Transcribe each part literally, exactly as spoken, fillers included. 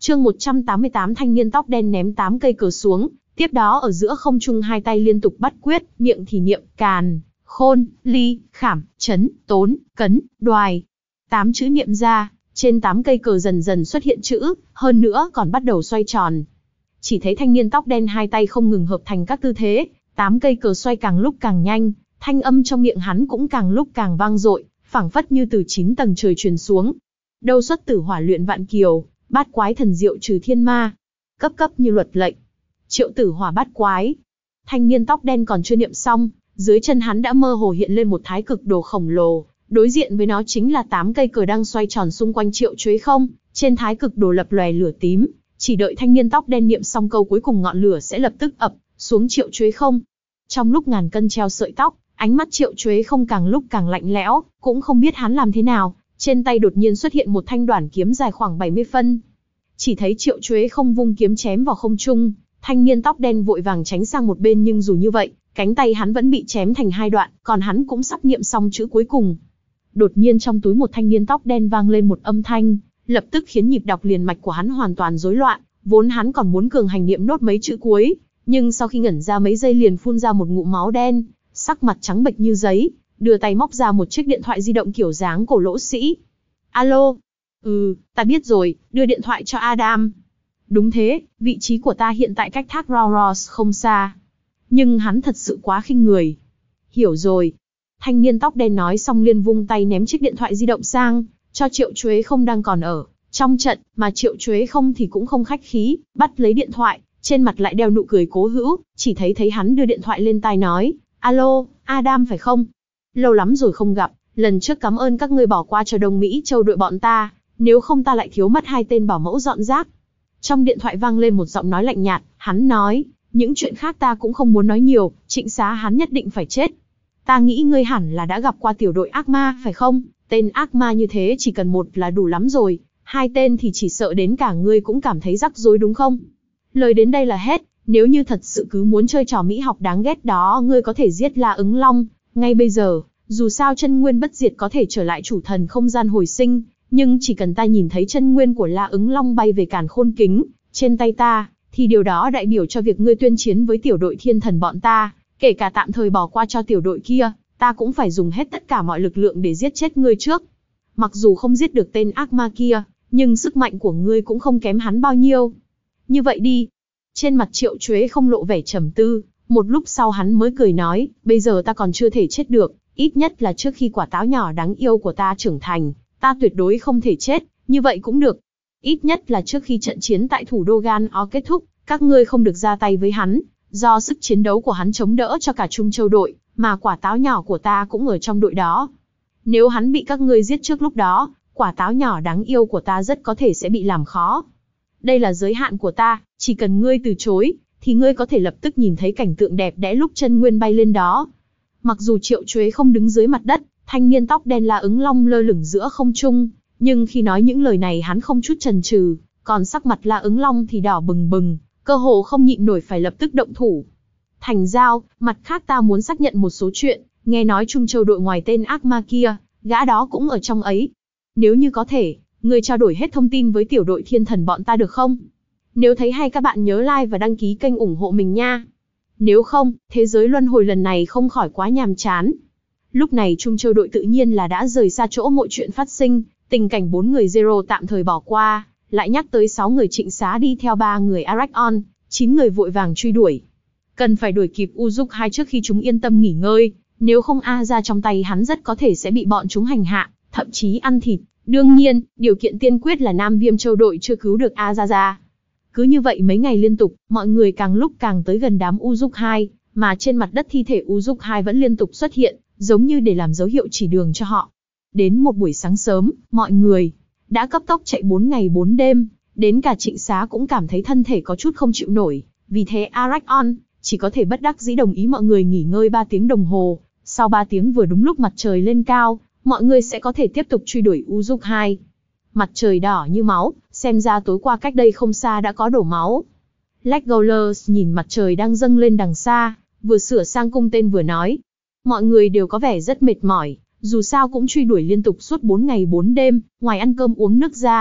Chương một trăm tám mươi tám thanh niên tóc đen ném tám cây cờ xuống, tiếp đó ở giữa không trung hai tay liên tục bắt quyết, miệng thì niệm càn, khôn, ly, khảm, chấn, tốn, cấn, đoài. Tám chữ niệm ra, trên tám cây cờ dần dần xuất hiện chữ, hơn nữa còn bắt đầu xoay tròn. Chỉ thấy thanh niên tóc đen hai tay không ngừng hợp thành các tư thế, tám cây cờ xoay càng lúc càng nhanh, thanh âm trong miệng hắn cũng càng lúc càng vang dội, phảng phất như từ chín tầng trời truyền xuống. Đâu xuất tử hỏa luyện vạn kiều, bát quái thần diệu trừ thiên ma. Cấp cấp như luật lệnh. Triệu tử hỏa bát quái. Thanh niên tóc đen còn chưa niệm xong, dưới chân hắn đã mơ hồ hiện lên một thái cực đồ khổng lồ, đối diện với nó chính là tám cây cờ đang xoay tròn xung quanh Triệu Chuế Không, trên thái cực đồ lập lòe lửa tím, chỉ đợi thanh niên tóc đen niệm xong câu cuối cùng ngọn lửa sẽ lập tức ập xuống Triệu Chuế Không. Trong lúc ngàn cân treo sợi tóc, ánh mắt Triệu Chuế Không càng lúc càng lạnh lẽo, cũng không biết hắn làm thế nào, trên tay đột nhiên xuất hiện một thanh đoản kiếm dài khoảng bảy mươi phân. Chỉ thấy Triệu Chuế Không vung kiếm chém vào không trung, thanh niên tóc đen vội vàng tránh sang một bên, nhưng dù như vậy, cánh tay hắn vẫn bị chém thành hai đoạn, còn hắn cũng sắp niệm xong chữ cuối cùng. Đột nhiên trong túi một thanh niên tóc đen vang lên một âm thanh, lập tức khiến nhịp đọc liền mạch của hắn hoàn toàn rối loạn, vốn hắn còn muốn cường hành niệm nốt mấy chữ cuối, nhưng sau khi ngẩn ra mấy giây liền phun ra một ngụm máu đen, sắc mặt trắng bệch như giấy, đưa tay móc ra một chiếc điện thoại di động kiểu dáng cổ lỗ sĩ. Alo? Ừ, ta biết rồi, đưa điện thoại cho Adam. Đúng thế, vị trí của ta hiện tại cách thác Rauros không xa. Nhưng hắn thật sự quá khinh người. Hiểu rồi. Thanh niên tóc đen nói xong liền vung tay ném chiếc điện thoại di động sang, cho Triệu Chuế Không đang còn ở trong trận, mà Triệu Chuế Không thì cũng không khách khí, bắt lấy điện thoại, trên mặt lại đeo nụ cười cố hữu, chỉ thấy thấy hắn đưa điện thoại lên tai nói, alo, Adam phải không? Lâu lắm rồi không gặp, lần trước cảm ơn các ngươi bỏ qua cho Đông Mỹ Châu đội bọn ta, nếu không ta lại thiếu mất hai tên bảo mẫu dọn rác. Trong điện thoại vang lên một giọng nói lạnh nhạt, hắn nói, những chuyện khác ta cũng không muốn nói nhiều, Trịnh Xá hắn nhất định phải chết. Ta nghĩ ngươi hẳn là đã gặp qua tiểu đội ác ma, phải không? Tên ác ma như thế chỉ cần một là đủ lắm rồi, hai tên thì chỉ sợ đến cả ngươi cũng cảm thấy rắc rối đúng không? Lời đến đây là hết, nếu như thật sự cứ muốn chơi trò mỹ học đáng ghét đó, ngươi có thể giết La Ứng Long ngay bây giờ, dù sao chân nguyên bất diệt có thể trở lại chủ thần không gian hồi sinh, nhưng chỉ cần ta nhìn thấy chân nguyên của La Ứng Long bay về càn khôn kính trên tay ta, thì điều đó đại biểu cho việc ngươi tuyên chiến với tiểu đội thiên thần bọn ta, kể cả tạm thời bỏ qua cho tiểu đội kia, ta cũng phải dùng hết tất cả mọi lực lượng để giết chết ngươi trước. Mặc dù không giết được tên ác ma kia, nhưng sức mạnh của ngươi cũng không kém hắn bao nhiêu. Như vậy đi. Trên mặt Triệu Chuế Không lộ vẻ trầm tư, một lúc sau hắn mới cười nói, bây giờ ta còn chưa thể chết được, ít nhất là trước khi quả táo nhỏ đáng yêu của ta trưởng thành, ta tuyệt đối không thể chết, như vậy cũng được. Ít nhất là trước khi trận chiến tại thủ đô Gan O kết thúc, các ngươi không được ra tay với hắn, do sức chiến đấu của hắn chống đỡ cho cả Trung Châu đội, mà quả táo nhỏ của ta cũng ở trong đội đó. Nếu hắn bị các ngươi giết trước lúc đó, quả táo nhỏ đáng yêu của ta rất có thể sẽ bị làm khó. Đây là giới hạn của ta, chỉ cần ngươi từ chối, thì ngươi có thể lập tức nhìn thấy cảnh tượng đẹp đẽ lúc chân nguyên bay lên đó. Mặc dù Triệu Chuế Không đứng dưới mặt đất, thanh niên tóc đen La Ứng Long lơ lửng giữa không trung, nhưng khi nói những lời này hắn không chút chần chừ, còn sắc mặt La Ứng Long thì đỏ bừng bừng, cơ hồ không nhịn nổi phải lập tức động thủ. Thành giao, mặt khác ta muốn xác nhận một số chuyện, nghe nói Trung Châu đội ngoài tên ác ma kia, gã đó cũng ở trong ấy. Nếu như có thể, ngươi trao đổi hết thông tin với tiểu đội thiên thần bọn ta được không? Nếu thấy hay các bạn nhớ like và đăng ký kênh ủng hộ mình nha. Nếu không, thế giới luân hồi lần này không khỏi quá nhàm chán. Lúc này Trung Châu đội tự nhiên là đã rời xa chỗ mọi chuyện phát sinh, tình cảnh bốn người Zero tạm thời bỏ qua, lại nhắc tới sáu người Trịnh Xá đi theo ba người Arachon, chín người vội vàng truy đuổi. Cần phải đuổi kịp Uzuk hai trước khi chúng yên tâm nghỉ ngơi, nếu không A ra trong tay hắn rất có thể sẽ bị bọn chúng hành hạ, thậm chí ăn thịt. Đương nhiên, điều kiện tiên quyết là Nam Viêm Châu đội chưa cứu được A ra ra. Cứ như vậy mấy ngày liên tục, mọi người càng lúc càng tới gần đám Uzuk hai, mà trên mặt đất thi thể Uzuk hai vẫn liên tục xuất hiện, giống như để làm dấu hiệu chỉ đường cho họ. Đến một buổi sáng sớm, mọi người đã cấp tốc chạy bốn ngày bốn đêm, đến cả Trịnh Xá cũng cảm thấy thân thể có chút không chịu nổi, vì thế Arachon chỉ có thể bất đắc dĩ đồng ý mọi người nghỉ ngơi ba tiếng đồng hồ, sau ba tiếng vừa đúng lúc mặt trời lên cao, mọi người sẽ có thể tiếp tục truy đuổi Uzuk hai. Mặt trời đỏ như máu, xem ra tối qua cách đây không xa đã có đổ máu. Legolas nhìn mặt trời đang dâng lên đằng xa, vừa sửa sang cung tên vừa nói. Mọi người đều có vẻ rất mệt mỏi, dù sao cũng truy đuổi liên tục suốt bốn ngày bốn đêm, ngoài ăn cơm uống nước ra,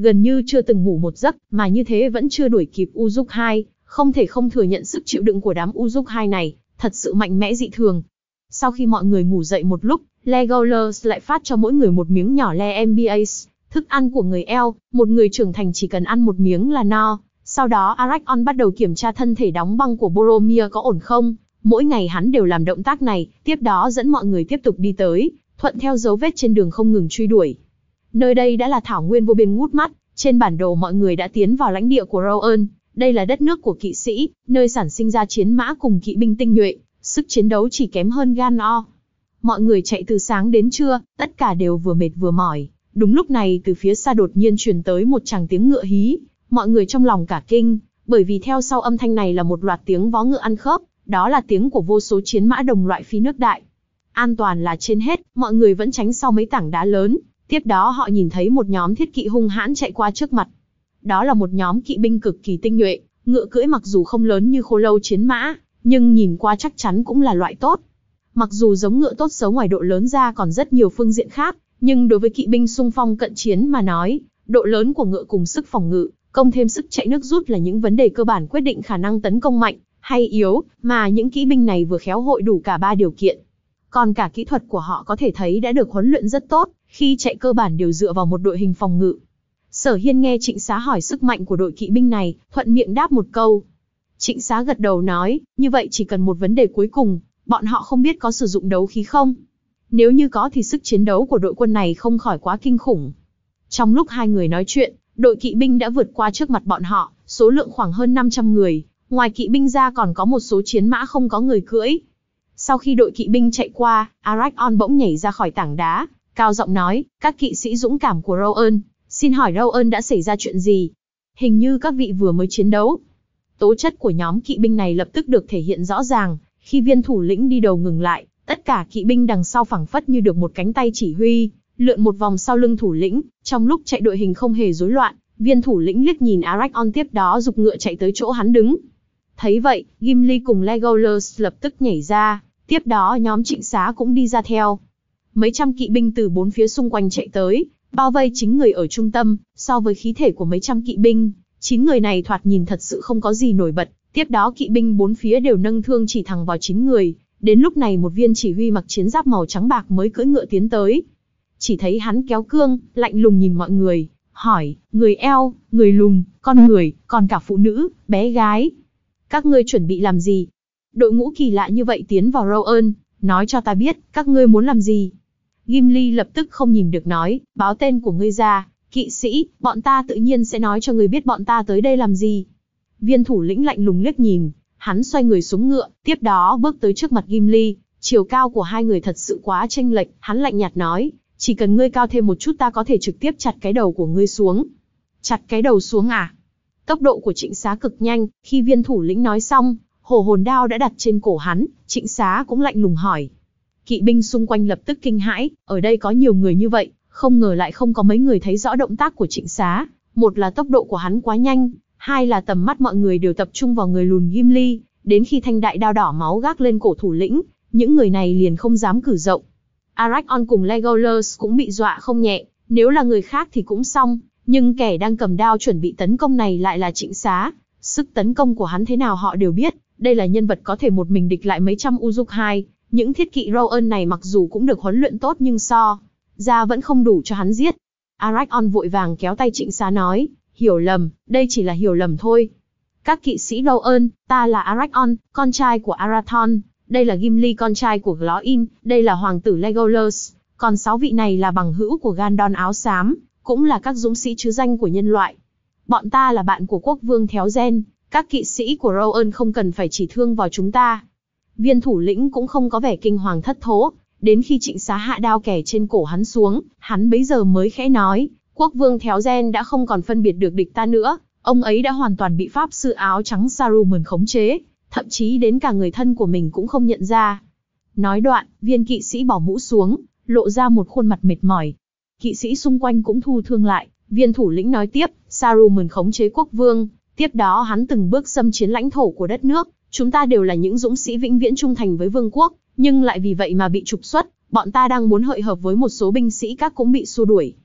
gần như chưa từng ngủ một giấc, mà như thế vẫn chưa đuổi kịp Uruk-hai, không thể không thừa nhận sức chịu đựng của đám Uruk-hai này, thật sự mạnh mẽ dị thường. Sau khi mọi người ngủ dậy một lúc, Legolas lại phát cho mỗi người một miếng nhỏ Lembas, thức ăn của người Elf, một người trưởng thành chỉ cần ăn một miếng là no. Sau đó Aragorn bắt đầu kiểm tra thân thể đóng băng của Boromir có ổn không. Mỗi ngày hắn đều làm động tác này, tiếp đó dẫn mọi người tiếp tục đi tới, thuận theo dấu vết trên đường không ngừng truy đuổi. Nơi đây đã là thảo nguyên vô biên ngút mắt, trên bản đồ mọi người đã tiến vào lãnh địa của Rohan. Đây là đất nước của kỵ sĩ, nơi sản sinh ra chiến mã cùng kỵ binh tinh nhuệ, sức chiến đấu chỉ kém hơn Gan-o. Mọi người chạy từ sáng đến trưa, tất cả đều vừa mệt vừa mỏi. Đúng lúc này từ phía xa đột nhiên truyền tới một tràng tiếng ngựa hí, mọi người trong lòng cả kinh, bởi vì theo sau âm thanh này là một loạt tiếng vó ngựa ăn khớp, đó là tiếng của vô số chiến mã đồng loại phi nước đại. An toàn là trên hết, mọi người vẫn tránh sau mấy tảng đá lớn, tiếp đó họ nhìn thấy một nhóm thiết kỵ hung hãn chạy qua trước mặt. Đó là một nhóm kỵ binh cực kỳ tinh nhuệ, ngựa cưỡi mặc dù không lớn như khô lâu chiến mã, nhưng nhìn qua chắc chắn cũng là loại tốt. Mặc dù giống ngựa tốt xấu ngoài độ lớn ra còn rất nhiều phương diện khác, nhưng đối với kỵ binh xung phong cận chiến mà nói, độ lớn của ngựa cùng sức phòng ngự, công thêm sức chạy nước rút là những vấn đề cơ bản quyết định khả năng tấn công mạnh hay yếu, mà những kỵ binh này vừa khéo hội đủ cả ba điều kiện. Còn cả kỹ thuật của họ có thể thấy đã được huấn luyện rất tốt, khi chạy cơ bản đều dựa vào một đội hình phòng ngự. Sở Hiên nghe Trịnh Xá hỏi sức mạnh của đội kỵ binh này, thuận miệng đáp một câu. Trịnh Xá gật đầu nói, như vậy chỉ cần một vấn đề cuối cùng, bọn họ không biết có sử dụng đấu khí không? Nếu như có thì sức chiến đấu của đội quân này không khỏi quá kinh khủng. Trong lúc hai người nói chuyện, đội kỵ binh đã vượt qua trước mặt bọn họ, số lượng khoảng hơn năm trăm người, ngoài kỵ binh ra còn có một số chiến mã không có người cưỡi. Sau khi đội kỵ binh chạy qua, Aragorn bỗng nhảy ra khỏi tảng đá, cao giọng nói, các kỵ sĩ dũng cảm của Rohan, xin hỏi Rohan đã xảy ra chuyện gì? Hình như các vị vừa mới chiến đấu. Tố chất của nhóm kỵ binh này lập tức được thể hiện rõ ràng, khi viên thủ lĩnh đi đầu ngừng lại, tất cả kỵ binh đằng sau phảng phất như được một cánh tay chỉ huy, lượn một vòng sau lưng thủ lĩnh, trong lúc chạy đội hình không hề rối loạn, viên thủ lĩnh liếc nhìn Aragorn tiếp đó giục ngựa chạy tới chỗ hắn đứng. Thấy vậy, Gimli cùng Legolas lập tức nhảy ra, tiếp đó nhóm Trịnh Xá cũng đi ra theo. Mấy trăm kỵ binh từ bốn phía xung quanh chạy tới, bao vây chính người ở trung tâm, so với khí thể của mấy trăm kỵ binh, chín người này thoạt nhìn thật sự không có gì nổi bật, tiếp đó kỵ binh bốn phía đều nâng thương chỉ thẳng vào chín người. Đến lúc này một viên chỉ huy mặc chiến giáp màu trắng bạc mới cưỡi ngựa tiến tới. Chỉ thấy hắn kéo cương, lạnh lùng nhìn mọi người, hỏi, người eo, người lùn, con người, còn cả phụ nữ, bé gái. Các ngươi chuẩn bị làm gì? Đội ngũ kỳ lạ như vậy tiến vào Rohan, nói cho ta biết, các ngươi muốn làm gì? Gimli lập tức không nhìn được nói, báo tên của ngươi ra, kỵ sĩ, bọn ta tự nhiên sẽ nói cho ngươi biết bọn ta tới đây làm gì. Viên thủ lĩnh lạnh lùng liếc nhìn, hắn xoay người xuống ngựa, tiếp đó bước tới trước mặt Gimli, chiều cao của hai người thật sự quá chênh lệch, hắn lạnh nhạt nói, chỉ cần ngươi cao thêm một chút ta có thể trực tiếp chặt cái đầu của ngươi xuống. Chặt cái đầu xuống à? Tốc độ của Trịnh Xá cực nhanh, khi viên thủ lĩnh nói xong, hổ hồn đao đã đặt trên cổ hắn, Trịnh Xá cũng lạnh lùng hỏi. Kỵ binh xung quanh lập tức kinh hãi, ở đây có nhiều người như vậy, không ngờ lại không có mấy người thấy rõ động tác của Trịnh Xá, một là tốc độ của hắn quá nhanh, hai là tầm mắt mọi người đều tập trung vào người lùn Gimli, đến khi thanh đại đao đỏ máu gác lên cổ thủ lĩnh, những người này liền không dám cử động. Aragorn cùng Legolas cũng bị dọa không nhẹ, nếu là người khác thì cũng xong, nhưng kẻ đang cầm đao chuẩn bị tấn công này lại là Trịnh Xá, sức tấn công của hắn thế nào họ đều biết, đây là nhân vật có thể một mình địch lại mấy trăm Uruk-hai, những thiết kỵ Rohan này mặc dù cũng được huấn luyện tốt nhưng so ra vẫn không đủ cho hắn giết. Aragorn vội vàng kéo tay Trịnh Xá nói, hiểu lầm, đây chỉ là hiểu lầm thôi. Các kỵ sĩ Rohan, ta là Aragorn, con trai của Arathorn, đây là Gimli con trai của Glóin, đây là hoàng tử Legolas, còn sáu vị này là bằng hữu của Gandon áo xám, cũng là các dũng sĩ chứ danh của nhân loại. Bọn ta là bạn của quốc vương Théo Gen, các kỵ sĩ của Rohan không cần phải chỉ thương vào chúng ta. Viên thủ lĩnh cũng không có vẻ kinh hoàng thất thố, đến khi Trịnh Xá hạ đao kẻ trên cổ hắn xuống, hắn bấy giờ mới khẽ nói, quốc vương Théo Gen đã không còn phân biệt được địch ta nữa, ông ấy đã hoàn toàn bị pháp sư áo trắng Saruman khống chế, thậm chí đến cả người thân của mình cũng không nhận ra. Nói đoạn, viên kỵ sĩ bỏ mũ xuống, lộ ra một khuôn mặt mệt mỏi. Kỵ sĩ xung quanh cũng thu thương lại, viên thủ lĩnh nói tiếp, Saruman khống chế quốc vương, tiếp đó hắn từng bước xâm chiếm lãnh thổ của đất nước, chúng ta đều là những dũng sĩ vĩnh viễn trung thành với vương quốc, nhưng lại vì vậy mà bị trục xuất, bọn ta đang muốn hội hợp với một số binh sĩ các cũng bị xua đuổi.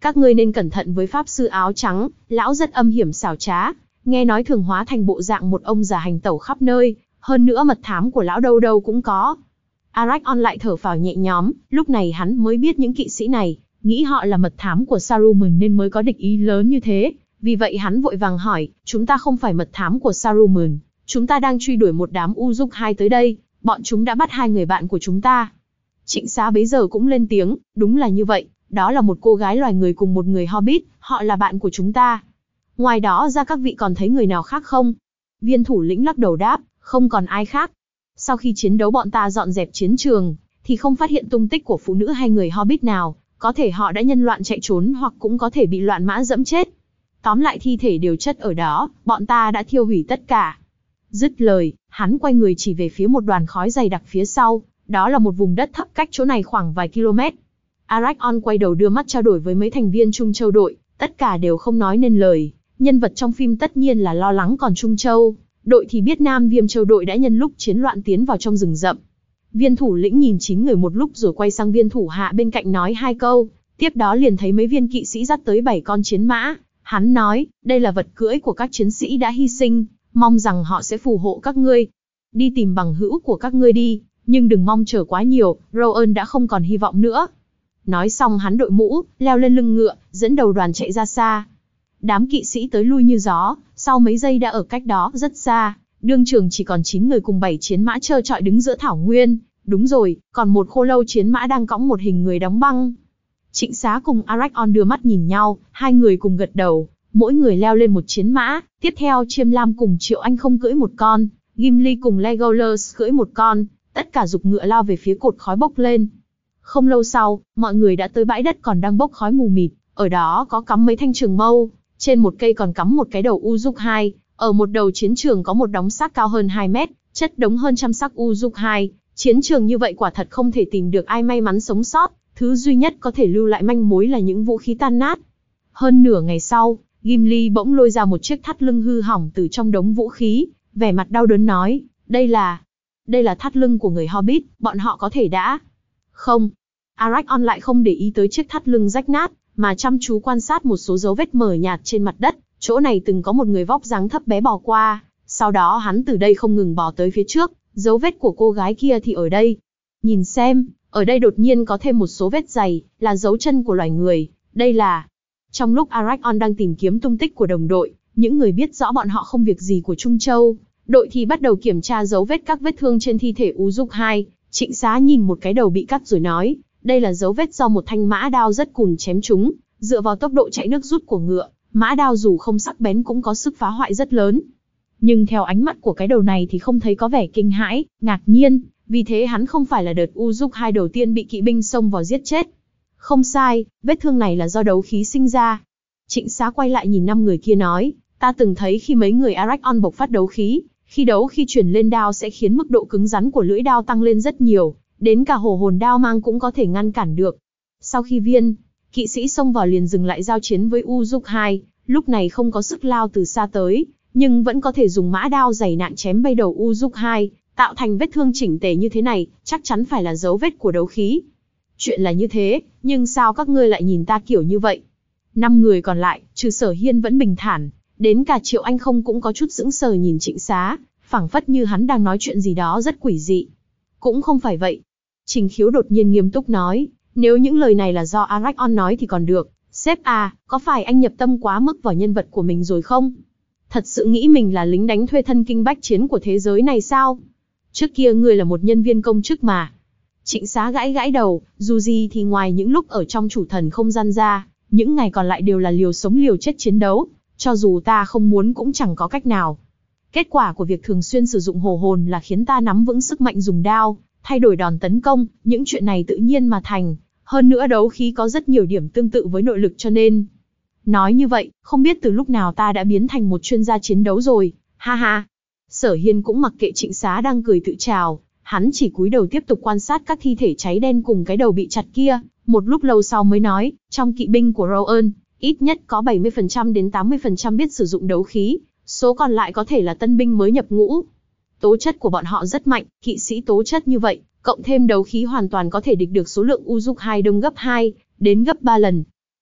Các ngươi nên cẩn thận với pháp sư áo trắng, lão rất âm hiểm xảo trá, nghe nói thường hóa thành bộ dạng một ông già hành tẩu khắp nơi, hơn nữa mật thám của lão đâu đâu cũng có. Arachon lại thở phào nhẹ nhõm, lúc này hắn mới biết những kỵ sĩ này, nghĩ họ là mật thám của Saruman nên mới có địch ý lớn như thế. Vì vậy hắn vội vàng hỏi, chúng ta không phải mật thám của Saruman, chúng ta đang truy đuổi một đám Uruk-hai tới đây, bọn chúng đã bắt hai người bạn của chúng ta. Trịnh Xá bấy giờ cũng lên tiếng, đúng là như vậy, đó là một cô gái loài người cùng một người Hobbit, họ là bạn của chúng ta. Ngoài đó ra các vị còn thấy người nào khác không? Viên thủ lĩnh lắc đầu đáp, không còn ai khác. Sau khi chiến đấu bọn ta dọn dẹp chiến trường, thì không phát hiện tung tích của phụ nữ hay người Hobbit nào, có thể họ đã nhân loạn chạy trốn hoặc cũng có thể bị loạn mã dẫm chết. Tóm lại thi thể đều chất ở đó, bọn ta đã thiêu hủy tất cả. Dứt lời, hắn quay người chỉ về phía một đoàn khói dày đặc phía sau, đó là một vùng đất thấp cách chỗ này khoảng vài km. Arachon quay đầu đưa mắt trao đổi với mấy thành viên Trung Châu đội, tất cả đều không nói nên lời. Nhân vật trong phim tất nhiên là lo lắng, còn Trung Châu đội thì biết Nam Viêm Châu đội đã nhân lúc chiến loạn tiến vào trong rừng rậm. Viên thủ lĩnh nhìn chín người một lúc rồi quay sang viên thủ hạ bên cạnh nói hai câu, tiếp đó liền thấy mấy viên kỵ sĩ dắt tới bảy con chiến mã. Hắn nói, đây là vật cưỡi của các chiến sĩ đã hy sinh, mong rằng họ sẽ phù hộ các ngươi. Đi tìm bằng hữu của các ngươi đi, nhưng đừng mong chờ quá nhiều, Rowan đã không còn hy vọng nữa. Nói xong hắn đội mũ, leo lên lưng ngựa, dẫn đầu đoàn chạy ra xa. Đám kỵ sĩ tới lui như gió, sau mấy giây đã ở cách đó rất xa, đương trường chỉ còn chín người cùng bảy chiến mã trơ trọi đứng giữa thảo nguyên. Đúng rồi, còn một khô lâu chiến mã đang cõng một hình người đóng băng. Trịnh Xá cùng Arachon đưa mắt nhìn nhau, hai người cùng gật đầu, mỗi người leo lên một chiến mã. Tiếp theo Chiêm Lam cùng Triệu Anh không cưỡi một con, Gimli cùng Legolas cưỡi một con, tất cả giục ngựa lao về phía cột khói bốc lên. Không lâu sau, mọi người đã tới bãi đất còn đang bốc khói mù mịt, ở đó có cắm mấy thanh trường mâu, trên một cây còn cắm một cái đầu Uruk-hai, ở một đầu chiến trường có một đống xác cao hơn hai mét, chất đống hơn trăm xác Uruk-hai. Chiến trường như vậy quả thật không thể tìm được ai may mắn sống sót, thứ duy nhất có thể lưu lại manh mối là những vũ khí tan nát. Hơn nửa ngày sau, Gimli bỗng lôi ra một chiếc thắt lưng hư hỏng từ trong đống vũ khí, vẻ mặt đau đớn nói, đây là, đây là thắt lưng của người Hobbit, bọn họ có thể đã. Không, Arachon lại không để ý tới chiếc thắt lưng rách nát, mà chăm chú quan sát một số dấu vết mờ nhạt trên mặt đất, chỗ này từng có một người vóc dáng thấp bé bò qua, sau đó hắn từ đây không ngừng bò tới phía trước, dấu vết của cô gái kia thì ở đây. Nhìn xem, ở đây đột nhiên có thêm một số vết dày, là dấu chân của loài người, đây là... Trong lúc Arachon đang tìm kiếm tung tích của đồng đội, những người biết rõ bọn họ không việc gì của Trung Châu đội thì bắt đầu kiểm tra dấu vết các vết thương trên thi thể Uruk-hai. Trịnh Xá nhìn một cái đầu bị cắt rồi nói, đây là dấu vết do một thanh mã đao rất cùn chém trúng, dựa vào tốc độ chạy nước rút của ngựa, mã đao dù không sắc bén cũng có sức phá hoại rất lớn. Nhưng theo ánh mắt của cái đầu này thì không thấy có vẻ kinh hãi, ngạc nhiên, vì thế hắn không phải là đợt Uruk-hai đầu tiên bị kỵ binh xông vào giết chết. Không sai, vết thương này là do đấu khí sinh ra. Trịnh Xá quay lại nhìn năm người kia nói, ta từng thấy khi mấy người Arachon bộc phát đấu khí, khi đấu khi chuyển lên đao sẽ khiến mức độ cứng rắn của lưỡi đao tăng lên rất nhiều, đến cả hổ hồn đao mang cũng có thể ngăn cản được. Sau khi viên kỵ sĩ xông vào liền dừng lại giao chiến với Uruk-hai, lúc này không có sức lao từ xa tới, nhưng vẫn có thể dùng mã đao dày nặng chém bay đầu Uruk-hai, tạo thành vết thương chỉnh tề như thế này, chắc chắn phải là dấu vết của đấu khí. Chuyện là như thế, nhưng sao các ngươi lại nhìn ta kiểu như vậy? Năm người còn lại, trừ Sở Hiên vẫn bình thản, đến cả Triệu Anh không cũng có chút sững sờ nhìn Trịnh Xá, phảng phất như hắn đang nói chuyện gì đó rất quỷ dị. Cũng không phải vậy. Trình Khiếu đột nhiên nghiêm túc nói, nếu những lời này là do Arachon nói thì còn được, sếp à, có phải anh nhập tâm quá mức vào nhân vật của mình rồi không? Thật sự nghĩ mình là lính đánh thuê thân kinh bách chiến của thế giới này sao? Trước kia ngươi là một nhân viên công chức mà. Trịnh Xá gãi gãi đầu, dù gì thì ngoài những lúc ở trong chủ thần không gian ra, những ngày còn lại đều là liều sống liều chết chiến đấu, cho dù ta không muốn cũng chẳng có cách nào. Kết quả của việc thường xuyên sử dụng hổ hồn là khiến ta nắm vững sức mạnh dùng đao, thay đổi đòn tấn công, những chuyện này tự nhiên mà thành. Hơn nữa đấu khí có rất nhiều điểm tương tự với nội lực cho nên. Nói như vậy, không biết từ lúc nào ta đã biến thành một chuyên gia chiến đấu rồi, ha ha. Sở Hiên cũng mặc kệ Trịnh Xá đang cười tự trào, hắn chỉ cúi đầu tiếp tục quan sát các thi thể cháy đen cùng cái đầu bị chặt kia, một lúc lâu sau mới nói, trong kỵ binh của Rowan, ít nhất có bảy mươi phần trăm đến tám mươi phần trăm biết sử dụng đấu khí, số còn lại có thể là tân binh mới nhập ngũ. Tố chất của bọn họ rất mạnh, kỵ sĩ tố chất như vậy, cộng thêm đấu khí hoàn toàn có thể địch được số lượng Uruk-hai đông gấp hai đến gấp ba lần.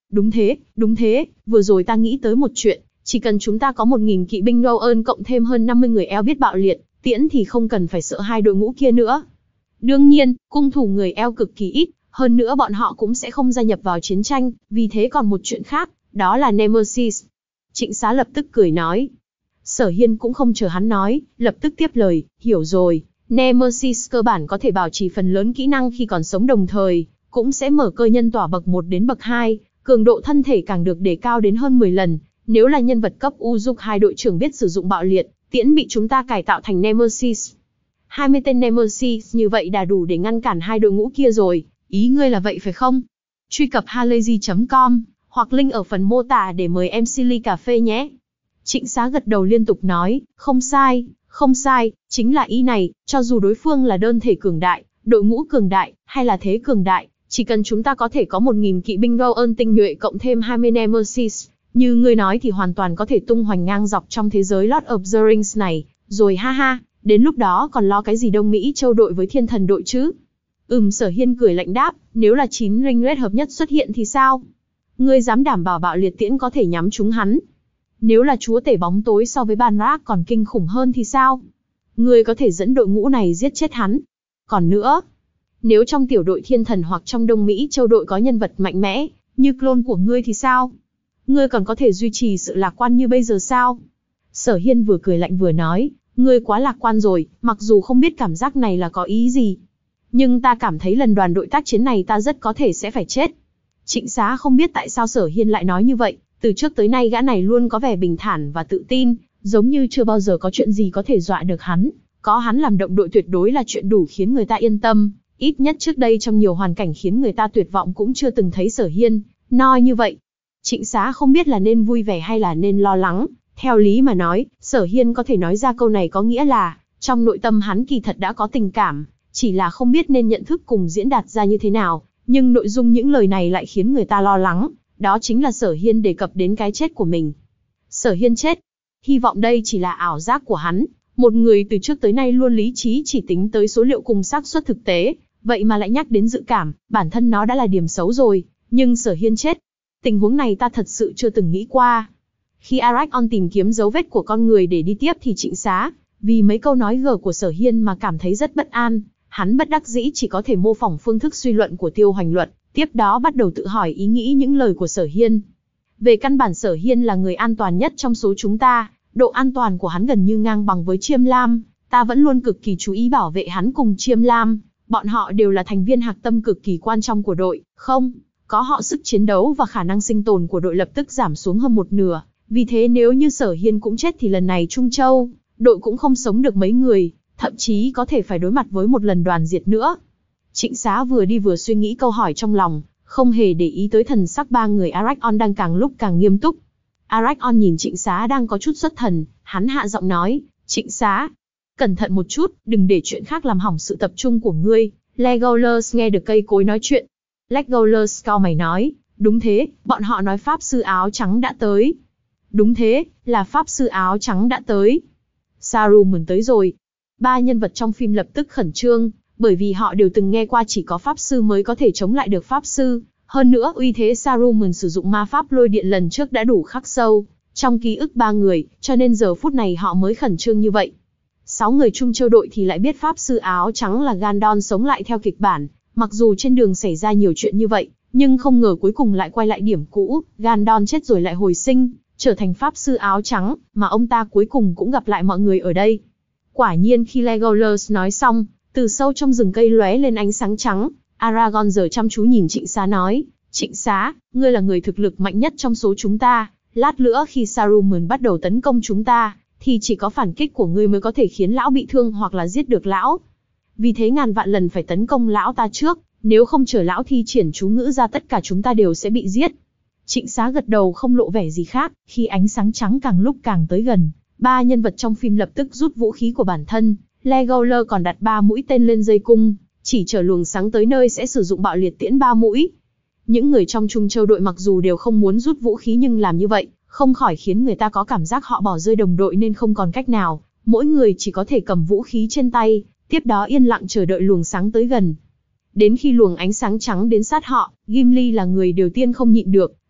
Đúng thế, đúng thế, vừa rồi ta nghĩ tới một chuyện, chỉ cần chúng ta có một nghìn kỵ binh Rowan cộng thêm hơn năm mươi người eo biết bạo liệt, tiễn thì không cần phải sợ hai đội ngũ kia nữa. Đương nhiên, cung thủ người eo cực kỳ ít, hơn nữa bọn họ cũng sẽ không gia nhập vào chiến tranh, vì thế còn một chuyện khác, đó là Nemesis. Trịnh Xá lập tức cười nói. Sở Hiên cũng không chờ hắn nói, lập tức tiếp lời, hiểu rồi, Nemesis cơ bản có thể bảo trì phần lớn kỹ năng khi còn sống đồng thời, cũng sẽ mở cơ nhân tỏa bậc một đến bậc hai, cường độ thân thể càng được đề cao đến hơn mười lần. Nếu là nhân vật cấp U dục hai đội trưởng biết sử dụng bạo liệt, tiễn bị chúng ta cải tạo thành Nemesis. hai mươi tên Nemesis như vậy đã đủ để ngăn cản hai đội ngũ kia rồi, ý ngươi là vậy phải không? Truy cập halayzi chấm com, hoặc link ở phần mô tả để mời em xê ly cà phê nhé. Trịnh Xá gật đầu liên tục nói, không sai, không sai, chính là ý này, cho dù đối phương là đơn thể cường đại, đội ngũ cường đại, hay là thế cường đại, chỉ cần chúng ta có thể có một nghìn kỵ binh Rowan tinh nhuệ cộng thêm hai mươi Nemesis, như ngươi nói thì hoàn toàn có thể tung hoành ngang dọc trong thế giới Lord of the Rings này, rồi ha ha, đến lúc đó còn lo cái gì Đông Mỹ châu đội với thiên thần đội chứ? Ừm, Sở Hiên cười lạnh đáp, nếu là chín ring red hợp nhất xuất hiện thì sao? Ngươi dám đảm bảo bạo liệt tiễn có thể nhắm trúng hắn? Nếu là chúa tể bóng tối so với Banrak còn kinh khủng hơn thì sao? Ngươi có thể dẫn đội ngũ này giết chết hắn. Còn nữa, nếu trong tiểu đội thiên thần hoặc trong Đông Mỹ châu đội có nhân vật mạnh mẽ, như clone của ngươi thì sao? Ngươi còn có thể duy trì sự lạc quan như bây giờ sao? Sở Hiên vừa cười lạnh vừa nói, ngươi quá lạc quan rồi, mặc dù không biết cảm giác này là có ý gì. Nhưng ta cảm thấy lần đoàn đội tác chiến này ta rất có thể sẽ phải chết. Trịnh Xá không biết tại sao Sở Hiên lại nói như vậy, từ trước tới nay gã này luôn có vẻ bình thản và tự tin, giống như chưa bao giờ có chuyện gì có thể dọa được hắn. Có hắn làm động đội tuyệt đối là chuyện đủ khiến người ta yên tâm, ít nhất trước đây trong nhiều hoàn cảnh khiến người ta tuyệt vọng cũng chưa từng thấy Sở Hiên noi như vậy. Trịnh Xá không biết là nên vui vẻ hay là nên lo lắng, theo lý mà nói, Sở Hiên có thể nói ra câu này có nghĩa là, trong nội tâm hắn kỳ thật đã có tình cảm, chỉ là không biết nên nhận thức cùng diễn đạt ra như thế nào, nhưng nội dung những lời này lại khiến người ta lo lắng, đó chính là Sở Hiên đề cập đến cái chết của mình. Sở Hiên chết, hy vọng đây chỉ là ảo giác của hắn, một người từ trước tới nay luôn lý trí chỉ tính tới số liệu cùng xác suất thực tế, vậy mà lại nhắc đến dự cảm, bản thân nó đã là điểm xấu rồi, nhưng Sở Hiên chết. Tình huống này ta thật sự chưa từng nghĩ qua. Khi Arachon tìm kiếm dấu vết của con người để đi tiếp thì Trịnh Xá, vì mấy câu nói gở của Sở Hiên mà cảm thấy rất bất an, hắn bất đắc dĩ chỉ có thể mô phỏng phương thức suy luận của Tiêu Hoành Luật, tiếp đó bắt đầu tự hỏi ý nghĩ những lời của Sở Hiên. Về căn bản Sở Hiên là người an toàn nhất trong số chúng ta, độ an toàn của hắn gần như ngang bằng với Chiêm Lam, ta vẫn luôn cực kỳ chú ý bảo vệ hắn cùng Chiêm Lam, bọn họ đều là thành viên hạc tâm cực kỳ quan trọng của đội, không có họ sức chiến đấu và khả năng sinh tồn của đội lập tức giảm xuống hơn một nửa, vì thế nếu như Sở Hiên cũng chết thì lần này Trung Châu, đội cũng không sống được mấy người, thậm chí có thể phải đối mặt với một lần đoàn diệt nữa. Trịnh Xá vừa đi vừa suy nghĩ câu hỏi trong lòng, không hề để ý tới thần sắc ba người Arachon đang càng lúc càng nghiêm túc. Arachon nhìn Trịnh Xá đang có chút xuất thần, hắn hạ giọng nói, Trịnh Xá, cẩn thận một chút, đừng để chuyện khác làm hỏng sự tập trung của ngươi. Legolas nghe được cây cối nói chuyện. Legolas cau mày nói, đúng thế, bọn họ nói Pháp Sư Áo Trắng đã tới. Đúng thế, là Pháp Sư Áo Trắng đã tới. Saruman tới rồi. Ba nhân vật trong phim lập tức khẩn trương, bởi vì họ đều từng nghe qua chỉ có Pháp Sư mới có thể chống lại được Pháp Sư. Hơn nữa uy thế Saruman sử dụng ma pháp lôi điện lần trước đã đủ khắc sâu trong ký ức ba người, cho nên giờ phút này họ mới khẩn trương như vậy. Sáu người Trung Châu đội thì lại biết Pháp Sư Áo Trắng là Gandon sống lại theo kịch bản, mặc dù trên đường xảy ra nhiều chuyện như vậy, nhưng không ngờ cuối cùng lại quay lại điểm cũ, Gandon chết rồi lại hồi sinh, trở thành Pháp Sư Áo Trắng, mà ông ta cuối cùng cũng gặp lại mọi người ở đây. Quả nhiên khi Legolas nói xong, từ sâu trong rừng cây lóe lên ánh sáng trắng, Aragorn giờ chăm chú nhìn Trịnh Xá nói, Trịnh Xá, ngươi là người thực lực mạnh nhất trong số chúng ta, lát nữa khi Saruman bắt đầu tấn công chúng ta, thì chỉ có phản kích của ngươi mới có thể khiến lão bị thương hoặc là giết được lão. Vì thế ngàn vạn lần phải tấn công lão ta trước, nếu không chờ lão thi triển chú ngữ ra tất cả chúng ta đều sẽ bị giết. Trịnh Xá gật đầu không lộ vẻ gì khác, khi ánh sáng trắng càng lúc càng tới gần, ba nhân vật trong phim lập tức rút vũ khí của bản thân, Legolas còn đặt ba mũi tên lên dây cung, chỉ chờ luồng sáng tới nơi sẽ sử dụng bạo liệt tiễn ba mũi. Những người trong Trung Châu đội mặc dù đều không muốn rút vũ khí nhưng làm như vậy, không khỏi khiến người ta có cảm giác họ bỏ rơi đồng đội nên không còn cách nào, mỗi người chỉ có thể cầm vũ khí trên tay, tiếp đó yên lặng chờ đợi luồng sáng tới gần. Đến khi luồng ánh sáng trắng đến sát họ, Gimli là người đầu tiên không nhịn được,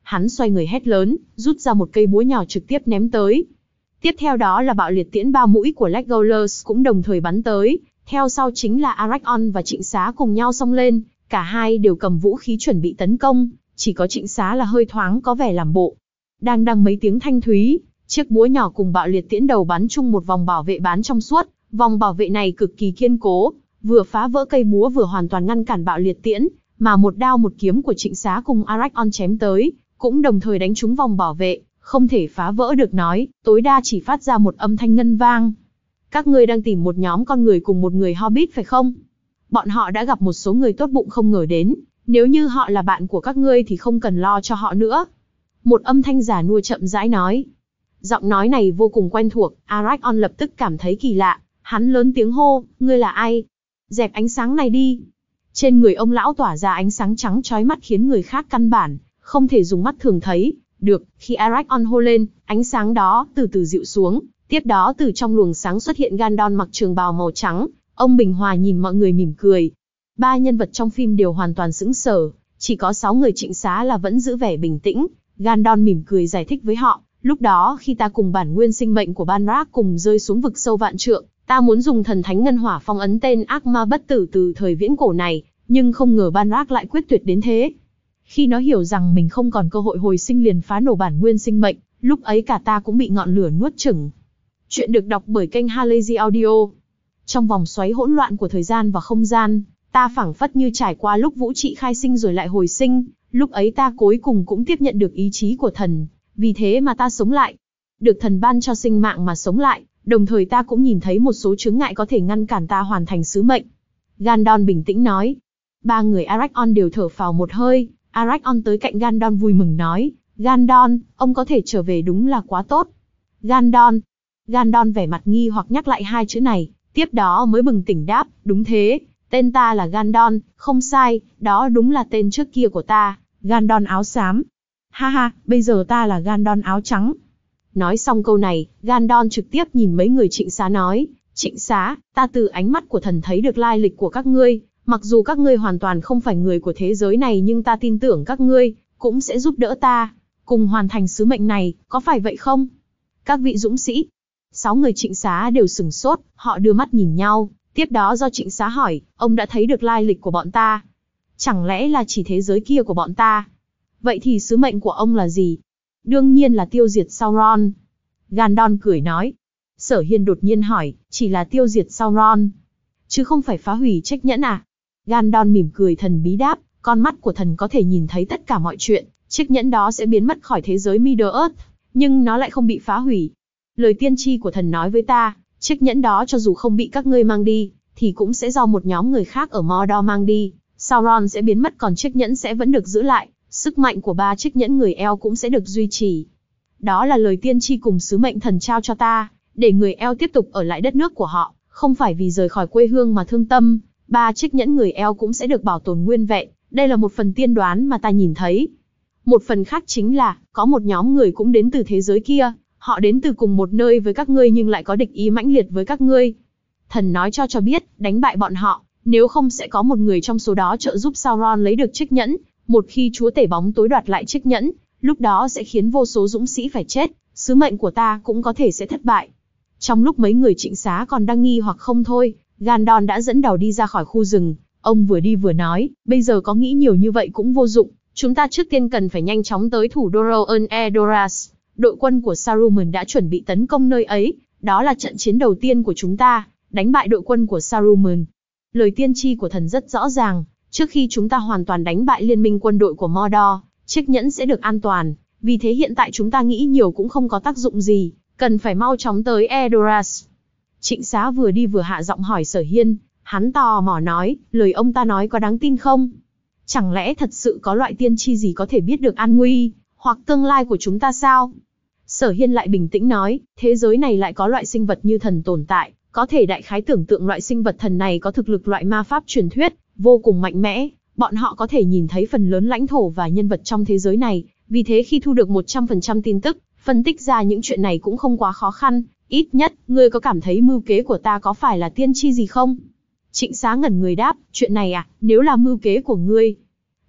Hắn xoay người hét lớn, rút ra một cây búa nhỏ trực tiếp ném tới. Tiếp theo đó là bạo liệt tiễn ba mũi của Legolas cũng đồng thời bắn tới, theo sau chính là Aragorn và Trịnh Xá cùng nhau xông lên, cả hai đều cầm vũ khí chuẩn bị tấn công, chỉ có Trịnh Xá là hơi thoáng có vẻ làm bộ. Đang đăng mấy tiếng thanh thúy, chiếc búa nhỏ cùng bạo liệt tiễn đầu bắn chung một vòng bảo vệ bán trong suốt, vòng bảo vệ này cực kỳ kiên cố, vừa phá vỡ cây búa vừa hoàn toàn ngăn cản bạo liệt tiễn, mà một đao một kiếm của Trịnh Xá cùng Aragorn chém tới, cũng đồng thời đánh trúng vòng bảo vệ, không thể phá vỡ được nói, tối đa chỉ phát ra một âm thanh ngân vang. Các ngươi đang tìm một nhóm con người cùng một người Hobbit phải không? Bọn họ đã gặp một số người tốt bụng không ngờ đến, nếu như họ là bạn của các ngươi thì không cần lo cho họ nữa. Một âm thanh già nua chậm rãi nói. Giọng nói này vô cùng quen thuộc, Aragorn lập tức cảm thấy kỳ lạ, hắn lớn tiếng hô, ngươi là ai? Dẹp ánh sáng này đi. Trên người ông lão tỏa ra ánh sáng trắng chói mắt khiến người khác căn bản không thể dùng mắt thường thấy được. Khi Aragorn hô lên, ánh sáng đó từ từ dịu xuống, tiếp đó từ trong luồng sáng xuất hiện Gandalf mặc trường bào màu trắng, ông bình hòa nhìn mọi người mỉm cười. Ba nhân vật trong phim đều hoàn toàn sững sờ, chỉ có sáu người Trịnh Xá là vẫn giữ vẻ bình tĩnh. Gandalf mỉm cười giải thích với họ, lúc đó khi ta cùng bản nguyên sinh mệnh của Balrog cùng rơi xuống vực sâu vạn trượng, ta muốn dùng thần thánh ngân hỏa phong ấn tên ác ma bất tử từ thời viễn cổ này, nhưng không ngờ Balrog lại quyết tuyệt đến thế. Khi nó hiểu rằng mình không còn cơ hội hồi sinh liền phá nổ bản nguyên sinh mệnh, lúc ấy cả ta cũng bị ngọn lửa nuốt chửng. Chuyện được đọc bởi kênh Halazy Audio. Trong vòng xoáy hỗn loạn của thời gian và không gian, ta phảng phất như trải qua lúc vũ trị khai sinh rồi lại hồi sinh, lúc ấy ta cuối cùng cũng tiếp nhận được ý chí của thần, vì thế mà ta sống lại. Được thần ban cho sinh mạng mà sống lại, đồng thời ta cũng nhìn thấy một số chướng ngại có thể ngăn cản ta hoàn thành sứ mệnh. Gandalf bình tĩnh nói. Ba người Aragorn đều thở phào một hơi. Aragorn tới cạnh Gandalf vui mừng nói, Gandalf, ông có thể trở về đúng là quá tốt. Gandalf. Gandalf vẻ mặt nghi hoặc nhắc lại hai chữ này, tiếp đó mới bừng tỉnh đáp, đúng thế, tên ta là Gandalf, không sai, đó đúng là tên trước kia của ta, Gandalf áo xám. Ha ha, bây giờ ta là Gandalf áo trắng. Nói xong câu này, Gandalf trực tiếp nhìn mấy người Trịnh Xá nói, Trịnh Xá, ta từ ánh mắt của thần thấy được lai lịch của các ngươi, mặc dù các ngươi hoàn toàn không phải người của thế giới này nhưng ta tin tưởng các ngươi cũng sẽ giúp đỡ ta, cùng hoàn thành sứ mệnh này, có phải vậy không? Các vị dũng sĩ. Sáu người Trịnh Xá đều sửng sốt, họ đưa mắt nhìn nhau, tiếp đó do Trịnh Xá hỏi, ông đã thấy được lai lịch của bọn ta. Chẳng lẽ là chỉ thế giới kia của bọn ta? Vậy thì sứ mệnh của ông là gì? Đương nhiên là tiêu diệt Sauron. Gandalf cười nói. Sở Hiên đột nhiên hỏi, chỉ là tiêu diệt Sauron, chứ không phải phá hủy Trách Nhẫn à? Gandalf mỉm cười thần bí đáp, con mắt của thần có thể nhìn thấy tất cả mọi chuyện, Chiếc nhẫn đó sẽ biến mất khỏi thế giới Middle Earth, nhưng nó lại không bị phá hủy. Lời tiên tri của thần nói với ta, chiếc nhẫn đó cho dù không bị các ngươi mang đi, thì cũng sẽ do một nhóm người khác ở Mordor mang đi. Sauron sẽ biến mất còn chiếc nhẫn sẽ vẫn được giữ lại, sức mạnh của ba chiếc nhẫn người Elf cũng sẽ được duy trì. Đó là lời tiên tri cùng sứ mệnh thần trao cho ta, để người Elf tiếp tục ở lại đất nước của họ, không phải vì rời khỏi quê hương mà thương tâm. Ba chiếc nhẫn người Elf cũng sẽ được bảo tồn nguyên vẹn, đây là một phần tiên đoán mà ta nhìn thấy. Một phần khác chính là, có một nhóm người cũng đến từ thế giới kia, họ đến từ cùng một nơi với các ngươi nhưng lại có địch ý mãnh liệt với các ngươi. Thần nói cho cho biết, đánh bại bọn họ, nếu không sẽ có một người trong số đó trợ giúp Sauron lấy được chiếc nhẫn. Một khi chúa tể bóng tối đoạt lại chiếc nhẫn, lúc đó sẽ khiến vô số dũng sĩ phải chết, sứ mệnh của ta cũng có thể sẽ thất bại. Trong lúc mấy người trịnh xá còn đang nghi hoặc không thôi, Gandalf đã dẫn đầu đi ra khỏi khu rừng. Ông vừa đi vừa nói, bây giờ có nghĩ nhiều như vậy cũng vô dụng, chúng ta trước tiên cần phải nhanh chóng tới thủ đô Dol-Edoras. Đội quân của Saruman đã chuẩn bị tấn công nơi ấy, đó là trận chiến đầu tiên của chúng ta, đánh bại đội quân của Saruman. Lời tiên tri của thần rất rõ ràng, trước khi chúng ta hoàn toàn đánh bại liên minh quân đội của Mordor, chiếc nhẫn sẽ được an toàn, vì thế hiện tại chúng ta nghĩ nhiều cũng không có tác dụng gì, cần phải mau chóng tới Edoras. Trịnh Xá vừa đi vừa hạ giọng hỏi Sở Hiên, hắn tò mò nói, lời ông ta nói có đáng tin không? Chẳng lẽ thật sự có loại tiên tri gì có thể biết được an nguy, hoặc tương lai của chúng ta sao? Sở Hiên lại bình tĩnh nói, thế giới này lại có loại sinh vật như thần tồn tại, có thể đại khái tưởng tượng loại sinh vật thần này có thực lực loại ma pháp truyền thuyết, vô cùng mạnh mẽ, bọn họ có thể nhìn thấy phần lớn lãnh thổ và nhân vật trong thế giới này, vì thế khi thu được một trăm phần trăm tin tức, phân tích ra những chuyện này cũng không quá khó khăn, ít nhất, ngươi có cảm thấy mưu kế của ta có phải là tiên tri gì không? Trịnh Xá ngẩn người đáp, chuyện này à, nếu là mưu kế của ngươi.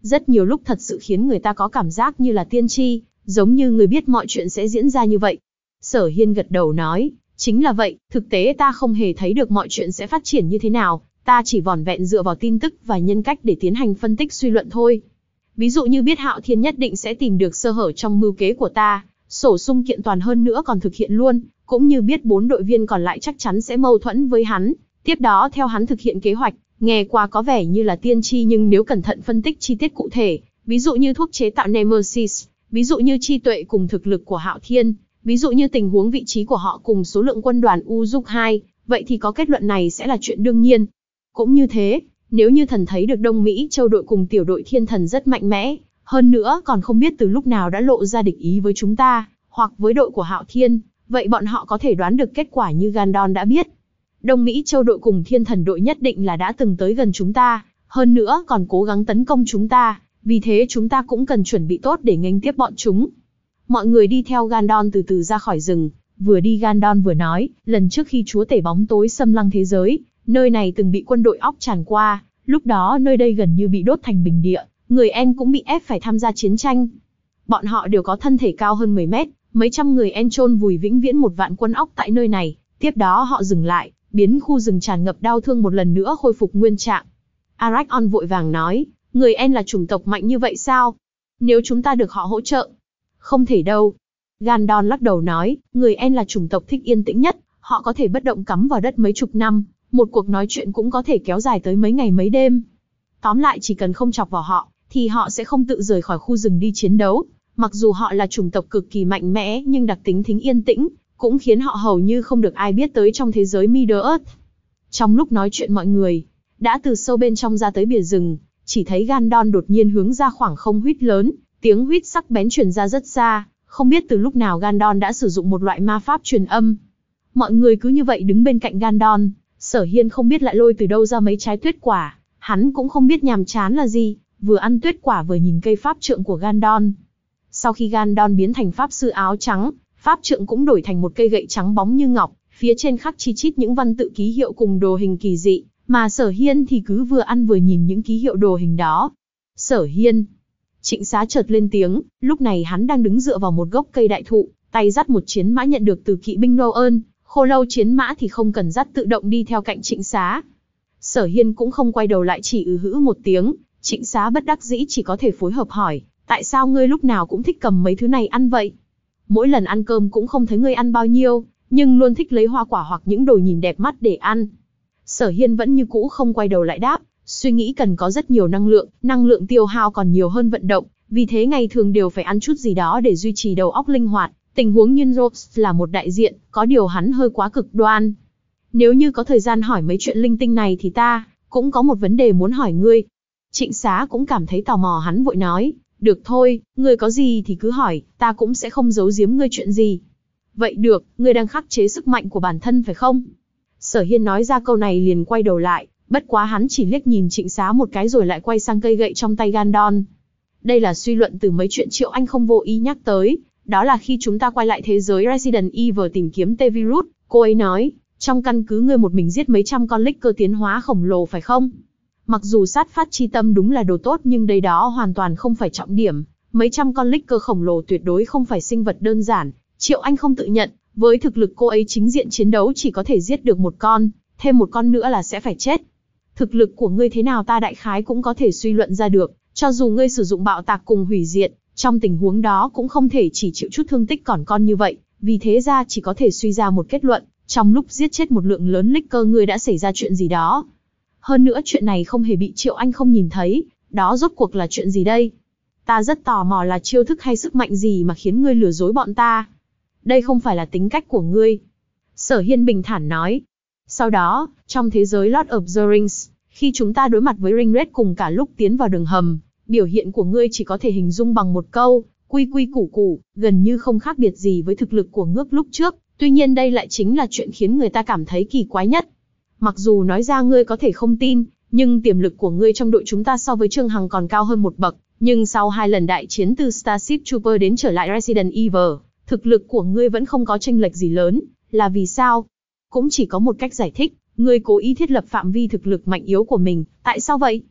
Rất nhiều lúc thật sự khiến người ta có cảm giác như là tiên tri, giống như người biết mọi chuyện sẽ diễn ra như vậy. Sở Hiên gật đầu nói, chính là vậy, thực tế ta không hề thấy được mọi chuyện sẽ phát triển như thế nào, ta chỉ vỏn vẹn dựa vào tin tức và nhân cách để tiến hành phân tích suy luận thôi. Ví dụ như biết Hạo Thiên nhất định sẽ tìm được sơ hở trong mưu kế của ta, sổ sung kiện toàn hơn nữa còn thực hiện luôn, cũng như biết bốn đội viên còn lại chắc chắn sẽ mâu thuẫn với hắn, tiếp đó theo hắn thực hiện kế hoạch. Nghe qua có vẻ như là tiên tri nhưng nếu cẩn thận phân tích chi tiết cụ thể, ví dụ như thuốc chế tạo Nemesis, ví dụ như chi tuệ cùng thực lực của Hạo Thiên, ví dụ như tình huống vị trí của họ cùng số lượng quân đoàn Uzuk hai, vậy thì có kết luận này sẽ là chuyện đương nhiên. Cũng như thế, nếu như thần thấy được Đông Mỹ Châu đội cùng tiểu đội Thiên Thần rất mạnh mẽ, hơn nữa còn không biết từ lúc nào đã lộ ra địch ý với chúng ta, hoặc với đội của Hạo Thiên, vậy bọn họ có thể đoán được kết quả như Gandon đã biết. Đông Mỹ Châu đội cùng Thiên Thần đội nhất định là đã từng tới gần chúng ta, hơn nữa còn cố gắng tấn công chúng ta, vì thế chúng ta cũng cần chuẩn bị tốt để nghênh tiếp bọn chúng. Mọi người đi theo Gandon từ từ ra khỏi rừng, vừa đi Gandon vừa nói, lần trước khi chúa tể bóng tối xâm lăng thế giới, nơi này từng bị quân đội óc tràn qua, lúc đó nơi đây gần như bị đốt thành bình địa, người En cũng bị ép phải tham gia chiến tranh. Bọn họ đều có thân thể cao hơn mười mét, mấy trăm người En chôn vùi vĩnh viễn một vạn quân óc tại nơi này, tiếp đó họ dừng lại, biến khu rừng tràn ngập đau thương một lần nữa khôi phục nguyên trạng. Arachon vội vàng nói, người En là chủng tộc mạnh như vậy sao? Nếu chúng ta được họ hỗ trợ. Không thể đâu. Gandon lắc đầu nói, người En là chủng tộc thích yên tĩnh nhất, họ có thể bất động cắm vào đất mấy chục năm, một cuộc nói chuyện cũng có thể kéo dài tới mấy ngày mấy đêm. Tóm lại chỉ cần không chọc vào họ, thì họ sẽ không tự rời khỏi khu rừng đi chiến đấu. Mặc dù họ là chủng tộc cực kỳ mạnh mẽ nhưng đặc tính thính yên tĩnh, cũng khiến họ hầu như không được ai biết tới trong thế giới Middle Earth. Trong lúc nói chuyện mọi người, đã từ sâu bên trong ra tới bìa rừng, chỉ thấy Gandon đột nhiên hướng ra khoảng không huýt lớn, tiếng huýt sắc bén truyền ra rất xa, không biết từ lúc nào Gandon đã sử dụng một loại ma pháp truyền âm. Mọi người cứ như vậy đứng bên cạnh Gandon, Sở Hiên không biết lại lôi từ đâu ra mấy trái tuyết quả, hắn cũng không biết nhàm chán là gì, vừa ăn tuyết quả vừa nhìn cây pháp trượng của Gandon. Sau khi Gandon biến thành pháp sư áo trắng, pháp trượng cũng đổi thành một cây gậy trắng bóng như ngọc, phía trên khắc chi chít những văn tự ký hiệu cùng đồ hình kỳ dị, mà Sở Hiên thì cứ vừa ăn vừa nhìn những ký hiệu đồ hình đó. Sở Hiên. Trịnh Xá chợt lên tiếng, lúc này hắn đang đứng dựa vào một gốc cây đại thụ, tay dắt một chiến mã nhận được từ kỵ binh Lâu Ơn, khô lâu chiến mã thì không cần dắt tự động đi theo cạnh Trịnh Xá. Sở Hiên cũng không quay đầu lại chỉ ừ hữ một tiếng, Trịnh Xá bất đắc dĩ chỉ có thể phối hợp hỏi, tại sao ngươi lúc nào cũng thích cầm mấy thứ này ăn vậy? Mỗi lần ăn cơm cũng không thấy ngươi ăn bao nhiêu, nhưng luôn thích lấy hoa quả hoặc những đồ nhìn đẹp mắt để ăn. Sở Hiên vẫn như cũ không quay đầu lại đáp, suy nghĩ cần có rất nhiều năng lượng, năng lượng tiêu hao còn nhiều hơn vận động, vì thế ngày thường đều phải ăn chút gì đó để duy trì đầu óc linh hoạt. Tình huống như Robs là một đại diện, có điều hắn hơi quá cực đoan. Nếu như có thời gian hỏi mấy chuyện linh tinh này thì ta cũng có một vấn đề muốn hỏi ngươi. Trịnh Xá cũng cảm thấy tò mò, hắn vội nói, được thôi, ngươi có gì thì cứ hỏi, ta cũng sẽ không giấu giếm ngươi chuyện gì. Vậy được, ngươi đang khắc chế sức mạnh của bản thân phải không? Sở Hiên nói ra câu này liền quay đầu lại, bất quá hắn chỉ liếc nhìn Trịnh Xá một cái rồi lại quay sang cây gậy trong tay Gandon. Đây là suy luận từ mấy chuyện Triệu Anh không vô ý nhắc tới, đó là khi chúng ta quay lại thế giới Resident Evil tìm kiếm T-Virus, cô ấy nói, trong căn cứ ngươi một mình giết mấy trăm con Licker tiến hóa khổng lồ phải không? Mặc dù sát phát chi tâm đúng là đồ tốt nhưng đây đó hoàn toàn không phải trọng điểm, mấy trăm con Licker khổng lồ tuyệt đối không phải sinh vật đơn giản. Triệu Anh không tự nhận, với thực lực cô ấy chính diện chiến đấu chỉ có thể giết được một con, thêm một con nữa là sẽ phải chết. Thực lực của ngươi thế nào ta đại khái cũng có thể suy luận ra được, cho dù ngươi sử dụng bạo tạc cùng hủy diệt, trong tình huống đó cũng không thể chỉ chịu chút thương tích còn con như vậy, vì thế ra chỉ có thể suy ra một kết luận, trong lúc giết chết một lượng lớn Licker ngươi đã xảy ra chuyện gì đó. Hơn nữa chuyện này không hề bị Triệu Anh không nhìn thấy, đó rốt cuộc là chuyện gì đây? Ta rất tò mò là chiêu thức hay sức mạnh gì mà khiến ngươi lừa dối bọn ta. Đây không phải là tính cách của ngươi. Sở Hiên bình thản nói. Sau đó, trong thế giới Lord of the Rings, khi chúng ta đối mặt với Ringred cùng cả lúc tiến vào đường hầm, biểu hiện của ngươi chỉ có thể hình dung bằng một câu, quy quy củ củ, gần như không khác biệt gì với thực lực của Ngước lúc trước. Tuy nhiên đây lại chính là chuyện khiến người ta cảm thấy kỳ quái nhất. Mặc dù nói ra ngươi có thể không tin, nhưng tiềm lực của ngươi trong đội chúng ta so với Trương Hằng còn cao hơn một bậc. Nhưng sau hai lần đại chiến từ Starship Trooper đến trở lại Resident Evil, thực lực của ngươi vẫn không có chênh lệch gì lớn, là vì sao? Cũng chỉ có một cách giải thích, ngươi cố ý thiết lập phạm vi thực lực mạnh yếu của mình, tại sao vậy?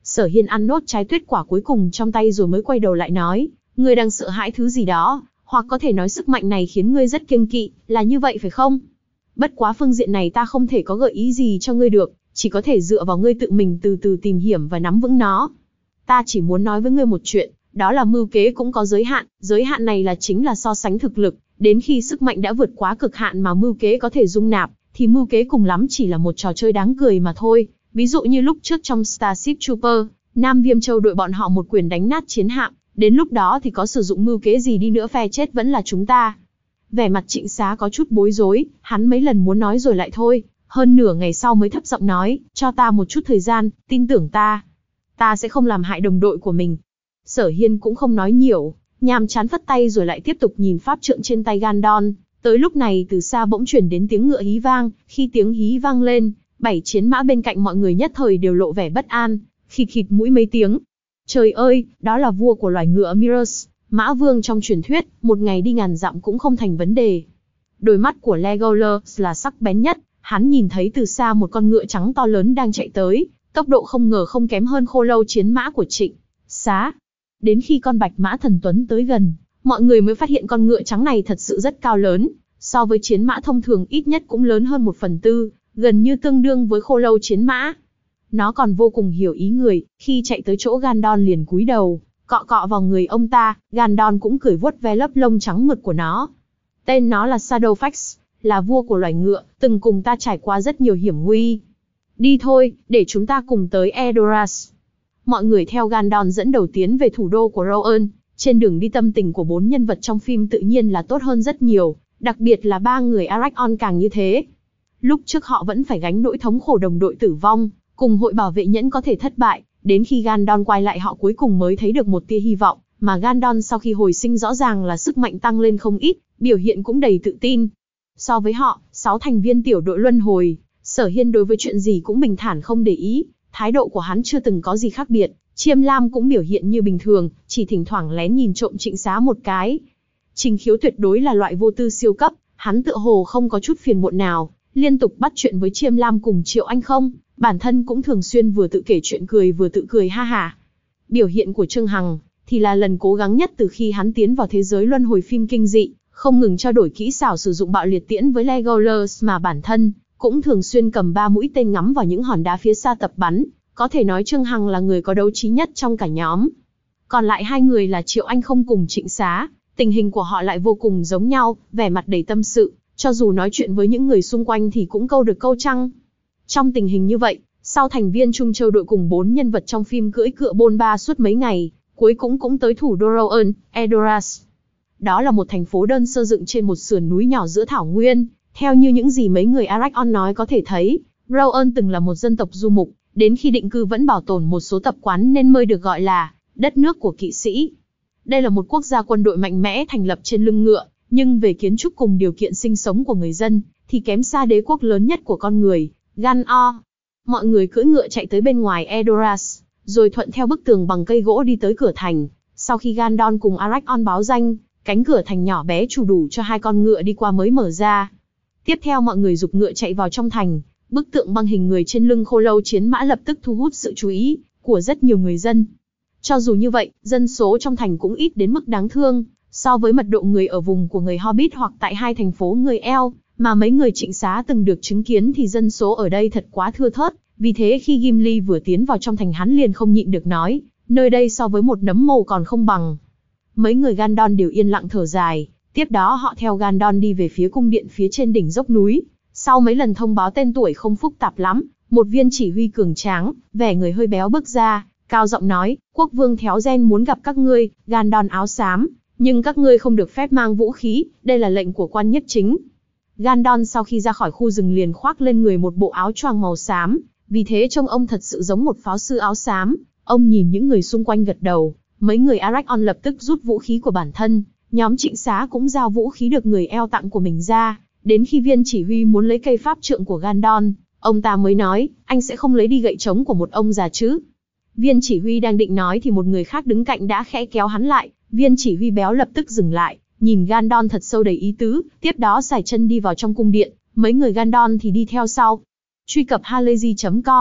Sở Hiên ăn nốt trái tuyết quả cuối cùng trong tay rồi mới quay đầu lại nói, ngươi đang sợ hãi thứ gì đó, hoặc có thể nói sức mạnh này khiến ngươi rất kiêng kỵ, là như vậy phải không? Bất quá phương diện này ta không thể có gợi ý gì cho ngươi được, chỉ có thể dựa vào ngươi tự mình từ từ tìm hiểu và nắm vững nó. Ta chỉ muốn nói với ngươi một chuyện, đó là mưu kế cũng có giới hạn, giới hạn này là chính là so sánh thực lực, đến khi sức mạnh đã vượt quá cực hạn mà mưu kế có thể dung nạp, thì mưu kế cùng lắm chỉ là một trò chơi đáng cười mà thôi. Ví dụ như lúc trước trong Starship Trooper, Nam Viêm Châu đội bọn họ một quyền đánh nát chiến hạm, đến lúc đó thì có sử dụng mưu kế gì đi nữa phe chết vẫn là chúng ta. Vẻ mặt Trịnh Xá có chút bối rối, hắn mấy lần muốn nói rồi lại thôi, hơn nửa ngày sau mới thấp giọng nói, cho ta một chút thời gian, tin tưởng ta. Ta sẽ không làm hại đồng đội của mình. Sở Hiên cũng không nói nhiều, nhàm chán phất tay rồi lại tiếp tục nhìn pháp trượng trên tay Gandon. Tới lúc này từ xa bỗng chuyển đến tiếng ngựa hí vang, khi tiếng hí vang lên, bảy chiến mã bên cạnh mọi người nhất thời đều lộ vẻ bất an, khịt khịt mũi mấy tiếng. Trời ơi, đó là vua của loài ngựa Mirus, Mã Vương trong truyền thuyết, một ngày đi ngàn dặm cũng không thành vấn đề. Đôi mắt của Legolas là sắc bén nhất, hắn nhìn thấy từ xa một con ngựa trắng to lớn đang chạy tới, tốc độ không ngờ không kém hơn khô lâu chiến mã của Trịnh Xá. Đến khi con bạch mã thần tuấn tới gần, mọi người mới phát hiện con ngựa trắng này thật sự rất cao lớn, so với chiến mã thông thường ít nhất cũng lớn hơn một phần tư, gần như tương đương với khô lâu chiến mã. Nó còn vô cùng hiểu ý người, khi chạy tới chỗ Gandon liền cúi đầu, cọ cọ vào người ông ta, Gandon cũng cười vuốt ve lớp lông trắng mượt của nó. Tên nó là Shadowfax, là vua của loài ngựa, từng cùng ta trải qua rất nhiều hiểm nguy. Đi thôi, để chúng ta cùng tới Edoras. Mọi người theo Gandon dẫn đầu tiến về thủ đô của Rohan. Trên đường đi tâm tình của bốn nhân vật trong phim tự nhiên là tốt hơn rất nhiều, đặc biệt là ba người Arachon càng như thế. Lúc trước họ vẫn phải gánh nỗi thống khổ đồng đội tử vong, cùng hội bảo vệ nhẫn có thể thất bại, đến khi Gandon quay lại họ cuối cùng mới thấy được một tia hy vọng, mà Gandon sau khi hồi sinh rõ ràng là sức mạnh tăng lên không ít, biểu hiện cũng đầy tự tin. So với họ, sáu thành viên tiểu đội luân hồi, Sở Hiên đối với chuyện gì cũng bình thản không để ý, thái độ của hắn chưa từng có gì khác biệt. Chiêm Lam cũng biểu hiện như bình thường, chỉ thỉnh thoảng lén nhìn trộm Trịnh Xá một cái. Trình Khiếu tuyệt đối là loại vô tư siêu cấp, hắn tựa hồ không có chút phiền muộn nào, liên tục bắt chuyện với Chiêm Lam cùng Triệu Anh không, bản thân cũng thường xuyên vừa tự kể chuyện cười vừa tự cười ha hả. Biểu hiện của Trương Hằng thì là lần cố gắng nhất từ khi hắn tiến vào thế giới luân hồi phim kinh dị, không ngừng trao đổi kỹ xảo sử dụng bạo liệt tiễn với Legolas mà bản thân cũng thường xuyên cầm ba mũi tên ngắm vào những hòn đá phía xa tập bắn. Có thể nói Trương Hằng là người có đấu trí nhất trong cả nhóm. Còn lại hai người là Triệu Anh không cùng Trịnh Xá, tình hình của họ lại vô cùng giống nhau, vẻ mặt đầy tâm sự, cho dù nói chuyện với những người xung quanh thì cũng câu được câu trăng. Trong tình hình như vậy, sau thành viên Trung Châu đội cùng bốn nhân vật trong phim cưỡi cựa bôn ba suốt mấy ngày, cuối cùng cũng tới thủ đô Rohan, Edoras. Đó là một thành phố đơn sơ dựng trên một sườn núi nhỏ giữa thảo nguyên, theo như những gì mấy người Arachon nói có thể thấy, Rohan từng là một dân tộc du mục. Đến khi định cư vẫn bảo tồn một số tập quán nên mới được gọi là đất nước của kỵ sĩ. Đây là một quốc gia quân đội mạnh mẽ thành lập trên lưng ngựa, nhưng về kiến trúc cùng điều kiện sinh sống của người dân thì kém xa đế quốc lớn nhất của con người, Gan-o. Mọi người cưỡi ngựa chạy tới bên ngoài Edoras, rồi thuận theo bức tường bằng cây gỗ đi tới cửa thành. Sau khi Gandon cùng Arachon báo danh, cánh cửa thành nhỏ bé đủ đủ cho hai con ngựa đi qua mới mở ra. Tiếp theo mọi người giục ngựa chạy vào trong thành. Bức tượng băng hình người trên lưng khô lâu chiến mã lập tức thu hút sự chú ý của rất nhiều người dân. Cho dù như vậy, dân số trong thành cũng ít đến mức đáng thương, so với mật độ người ở vùng của người Hobbit hoặc tại hai thành phố người Elf mà mấy người Trịnh Xá từng được chứng kiến thì dân số ở đây thật quá thưa thớt. Vì thế khi Gimli vừa tiến vào trong thành hắn liền không nhịn được nói, nơi đây so với một nấm mồ còn không bằng. Mấy người Gandon đều yên lặng thở dài, tiếp đó họ theo Gandon đi về phía cung điện phía trên đỉnh dốc núi. Sau mấy lần thông báo tên tuổi không phức tạp lắm, một viên chỉ huy cường tráng, vẻ người hơi béo bước ra, cao giọng nói, quốc vương Théo Gen muốn gặp các ngươi, Gandon áo xám, nhưng các ngươi không được phép mang vũ khí, đây là lệnh của quan nhiếp chính. Gandon sau khi ra khỏi khu rừng liền khoác lên người một bộ áo choàng màu xám, vì thế trông ông thật sự giống một pháo sư áo xám. Ông nhìn những người xung quanh gật đầu, mấy người Arachon lập tức rút vũ khí của bản thân, nhóm Trịnh Xá cũng giao vũ khí được người eo tặng của mình ra. Đến khi viên chỉ huy muốn lấy cây pháp trượng của Gandon, ông ta mới nói, anh sẽ không lấy đi gậy trống của một ông già chứ. Viên chỉ huy đang định nói thì một người khác đứng cạnh đã khẽ kéo hắn lại, viên chỉ huy béo lập tức dừng lại, nhìn Gandon thật sâu đầy ý tứ, tiếp đó sải chân đi vào trong cung điện, mấy người Gandon thì đi theo sau. Truy cập halayzi chấm com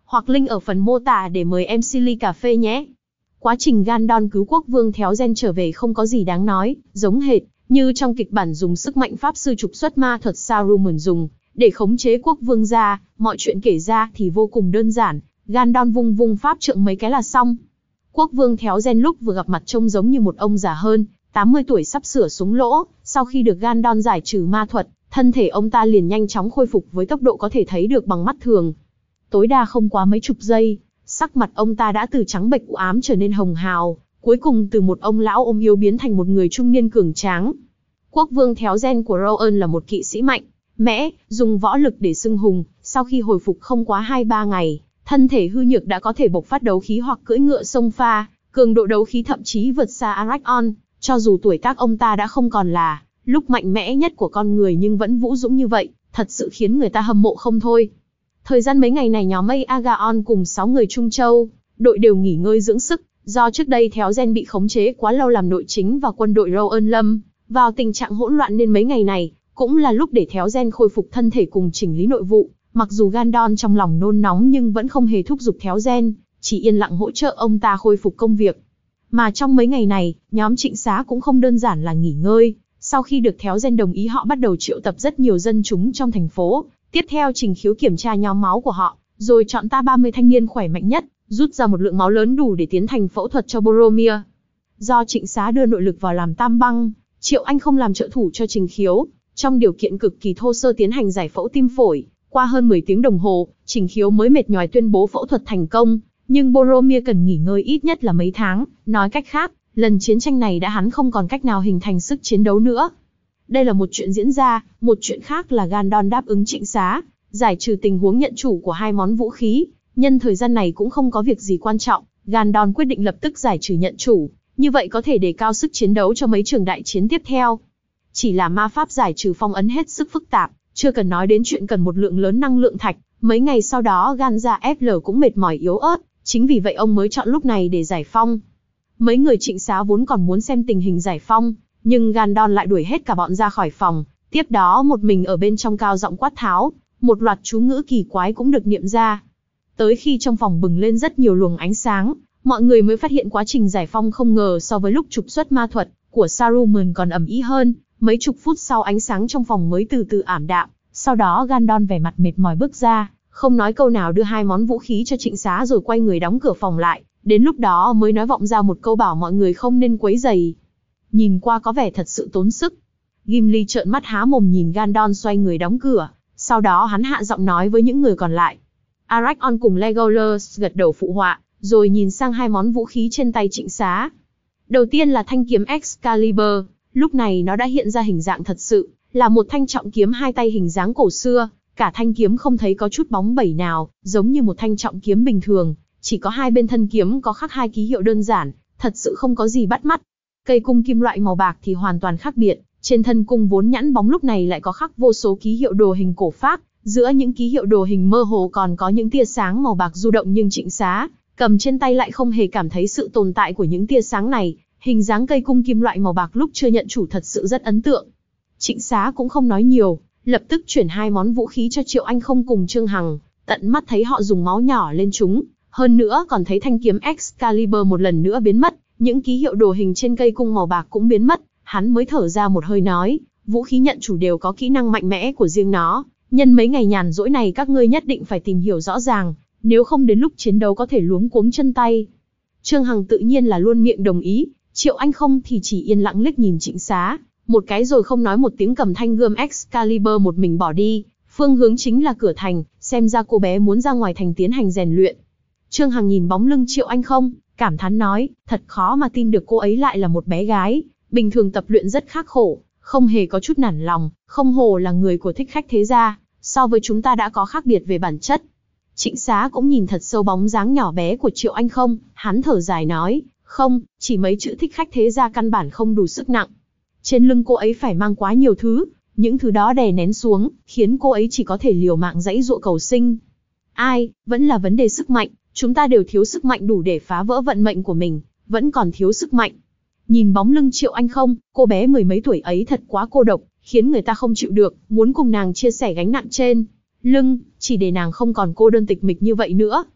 hoặc link ở phần mô tả để mời em xê ly cà phê nhé. Quá trình Gandon cứu quốc vương Theo Gen trở về không có gì đáng nói, giống hệt như trong kịch bản dùng sức mạnh pháp sư trục xuất ma thuật Saruman dùng để khống chế quốc vương ra, mọi chuyện kể ra thì vô cùng đơn giản, Gandon vung vung pháp trượng mấy cái là xong. Quốc vương Theo Gen lúc vừa gặp mặt trông giống như một ông già hơn, tám mươi tuổi sắp sửa xuống lỗ, sau khi được Gandon giải trừ ma thuật, thân thể ông ta liền nhanh chóng khôi phục với tốc độ có thể thấy được bằng mắt thường. Tối đa không quá mấy chục giây, sắc mặt ông ta đã từ trắng bệch u ám trở nên hồng hào, cuối cùng từ một ông lão ôm yếu biến thành một người trung niên cường tráng. Quốc vương Theo Gen của Rohan là một kỵ sĩ mạnh mẽ, dùng võ lực để xưng hùng, sau khi hồi phục không quá hai ba ngày, thân thể hư nhược đã có thể bộc phát đấu khí hoặc cưỡi ngựa xông pha, cường độ đấu khí thậm chí vượt xa Arachon, cho dù tuổi tác ông ta đã không còn là lúc mạnh mẽ nhất của con người nhưng vẫn vũ dũng như vậy, thật sự khiến người ta hâm mộ không thôi. Thời gian mấy ngày này nhóm mây Agaon cùng sáu người Trung Châu, đội đều nghỉ ngơi dưỡng sức, do trước đây Theo Gen bị khống chế quá lâu làm nội chính và quân đội Rohan lâm vào tình trạng hỗn loạn nên mấy ngày này cũng là lúc để Theo Gen khôi phục thân thể cùng chỉnh lý nội vụ. Mặc dù Gandon trong lòng nôn nóng nhưng vẫn không hề thúc giục Theo Gen, chỉ yên lặng hỗ trợ ông ta khôi phục công việc. Mà trong mấy ngày này, nhóm Trịnh Xá cũng không đơn giản là nghỉ ngơi, sau khi được Theo Gen đồng ý họ bắt đầu triệu tập rất nhiều dân chúng trong thành phố, tiếp theo Trình Khiếu kiểm tra nhóm máu của họ, rồi chọn ta ba mươi thanh niên khỏe mạnh nhất, rút ra một lượng máu lớn đủ để tiến hành phẫu thuật cho Boromir. Do Trịnh Xá đưa nội lực vào làm tam băng, Triệu Anh không làm trợ thủ cho Trình Khiếu, trong điều kiện cực kỳ thô sơ tiến hành giải phẫu tim phổi. Qua hơn mười tiếng đồng hồ, Trình Khiếu mới mệt nhòi tuyên bố phẫu thuật thành công, nhưng Boromir cần nghỉ ngơi ít nhất là mấy tháng, nói cách khác, lần chiến tranh này đã hắn không còn cách nào hình thành sức chiến đấu nữa. Đây là một chuyện diễn ra, một chuyện khác là Gandon đáp ứng Trịnh Xá, giải trừ tình huống nhận chủ của hai món vũ khí, nhân thời gian này cũng không có việc gì quan trọng, Gandon quyết định lập tức giải trừ nhận chủ, như vậy có thể đề cao sức chiến đấu cho mấy trường đại chiến tiếp theo. Chỉ là ma pháp giải trừ phong ấn hết sức phức tạp, chưa cần nói đến chuyện cần một lượng lớn năng lượng thạch, mấy ngày sau đó Ganza ép lờ cũng mệt mỏi yếu ớt, chính vì vậy ông mới chọn lúc này để giải phong. Mấy người Trịnh Xá vốn còn muốn xem tình hình giải phong, nhưng Gandon lại đuổi hết cả bọn ra khỏi phòng, tiếp đó một mình ở bên trong cao giọng quát tháo, một loạt chú ngữ kỳ quái cũng được niệm ra. Tới khi trong phòng bừng lên rất nhiều luồng ánh sáng, mọi người mới phát hiện quá trình giải phong không ngờ so với lúc trục xuất ma thuật của Saruman còn ầm ĩ hơn. Mấy chục phút sau ánh sáng trong phòng mới từ từ ảm đạm, sau đó Gandon vẻ mặt mệt mỏi bước ra, không nói câu nào đưa hai món vũ khí cho Trịnh Xá rồi quay người đóng cửa phòng lại, đến lúc đó mới nói vọng ra một câu bảo mọi người không nên quấy rầy. Nhìn qua có vẻ thật sự tốn sức. Gimli trợn mắt há mồm nhìn Gandon xoay người đóng cửa, sau đó hắn hạ giọng nói với những người còn lại. Arachon cùng Legolas gật đầu phụ họa, rồi nhìn sang hai món vũ khí trên tay Trịnh Xá. Đầu tiên là thanh kiếm Excalibur. Lúc này nó đã hiện ra hình dạng thật sự, là một thanh trọng kiếm hai tay hình dáng cổ xưa, cả thanh kiếm không thấy có chút bóng bẩy nào, giống như một thanh trọng kiếm bình thường, chỉ có hai bên thân kiếm có khắc hai ký hiệu đơn giản, thật sự không có gì bắt mắt. Cây cung kim loại màu bạc thì hoàn toàn khác biệt, trên thân cung vốn nhẵn bóng lúc này lại có khắc vô số ký hiệu đồ hình cổ Pháp, giữa những ký hiệu đồ hình mơ hồ còn có những tia sáng màu bạc du động nhưng Trịnh Xá cầm trên tay lại không hề cảm thấy sự tồn tại của những tia sáng này. Hình dáng cây cung kim loại màu bạc lúc chưa nhận chủ thật sự rất ấn tượng. Trịnh Xá cũng không nói nhiều, lập tức chuyển hai món vũ khí cho Triệu Anh không cùng Trương Hằng, tận mắt thấy họ dùng máu nhỏ lên chúng, hơn nữa còn thấy thanh kiếm Excalibur một lần nữa biến mất, những ký hiệu đồ hình trên cây cung màu bạc cũng biến mất, hắn mới thở ra một hơi nói, vũ khí nhận chủ đều có kỹ năng mạnh mẽ của riêng nó, nhân mấy ngày nhàn rỗi này các ngươi nhất định phải tìm hiểu rõ ràng, nếu không đến lúc chiến đấu có thể luống cuống chân tay. Trương Hằng tự nhiên là luôn miệng đồng ý. Triệu Anh không thì chỉ yên lặng liếc nhìn Trịnh Xá, một cái rồi không nói một tiếng cầm thanh gươm Excalibur một mình bỏ đi, phương hướng chính là cửa thành, xem ra cô bé muốn ra ngoài thành tiến hành rèn luyện. Trương Hằng nhìn bóng lưng Triệu Anh không, cảm thán nói, thật khó mà tin được cô ấy lại là một bé gái, bình thường tập luyện rất khắc khổ, không hề có chút nản lòng, không hồ là người của thích khách thế gia, so với chúng ta đã có khác biệt về bản chất. Trịnh Xá cũng nhìn thật sâu bóng dáng nhỏ bé của Triệu Anh không, hắn thở dài nói, không, chỉ mấy chữ thích khách thế gia căn bản không đủ sức nặng. Trên lưng cô ấy phải mang quá nhiều thứ, những thứ đó đè nén xuống, khiến cô ấy chỉ có thể liều mạng giãy giụa cầu sinh. Ai, vẫn là vấn đề sức mạnh, chúng ta đều thiếu sức mạnh đủ để phá vỡ vận mệnh của mình, vẫn còn thiếu sức mạnh. Nhìn bóng lưng Triệu Anh không, cô bé mười mấy tuổi ấy thật quá cô độc, khiến người ta không chịu được, muốn cùng nàng chia sẻ gánh nặng trên lưng, chỉ để nàng không còn cô đơn tịch mịch như vậy nữa.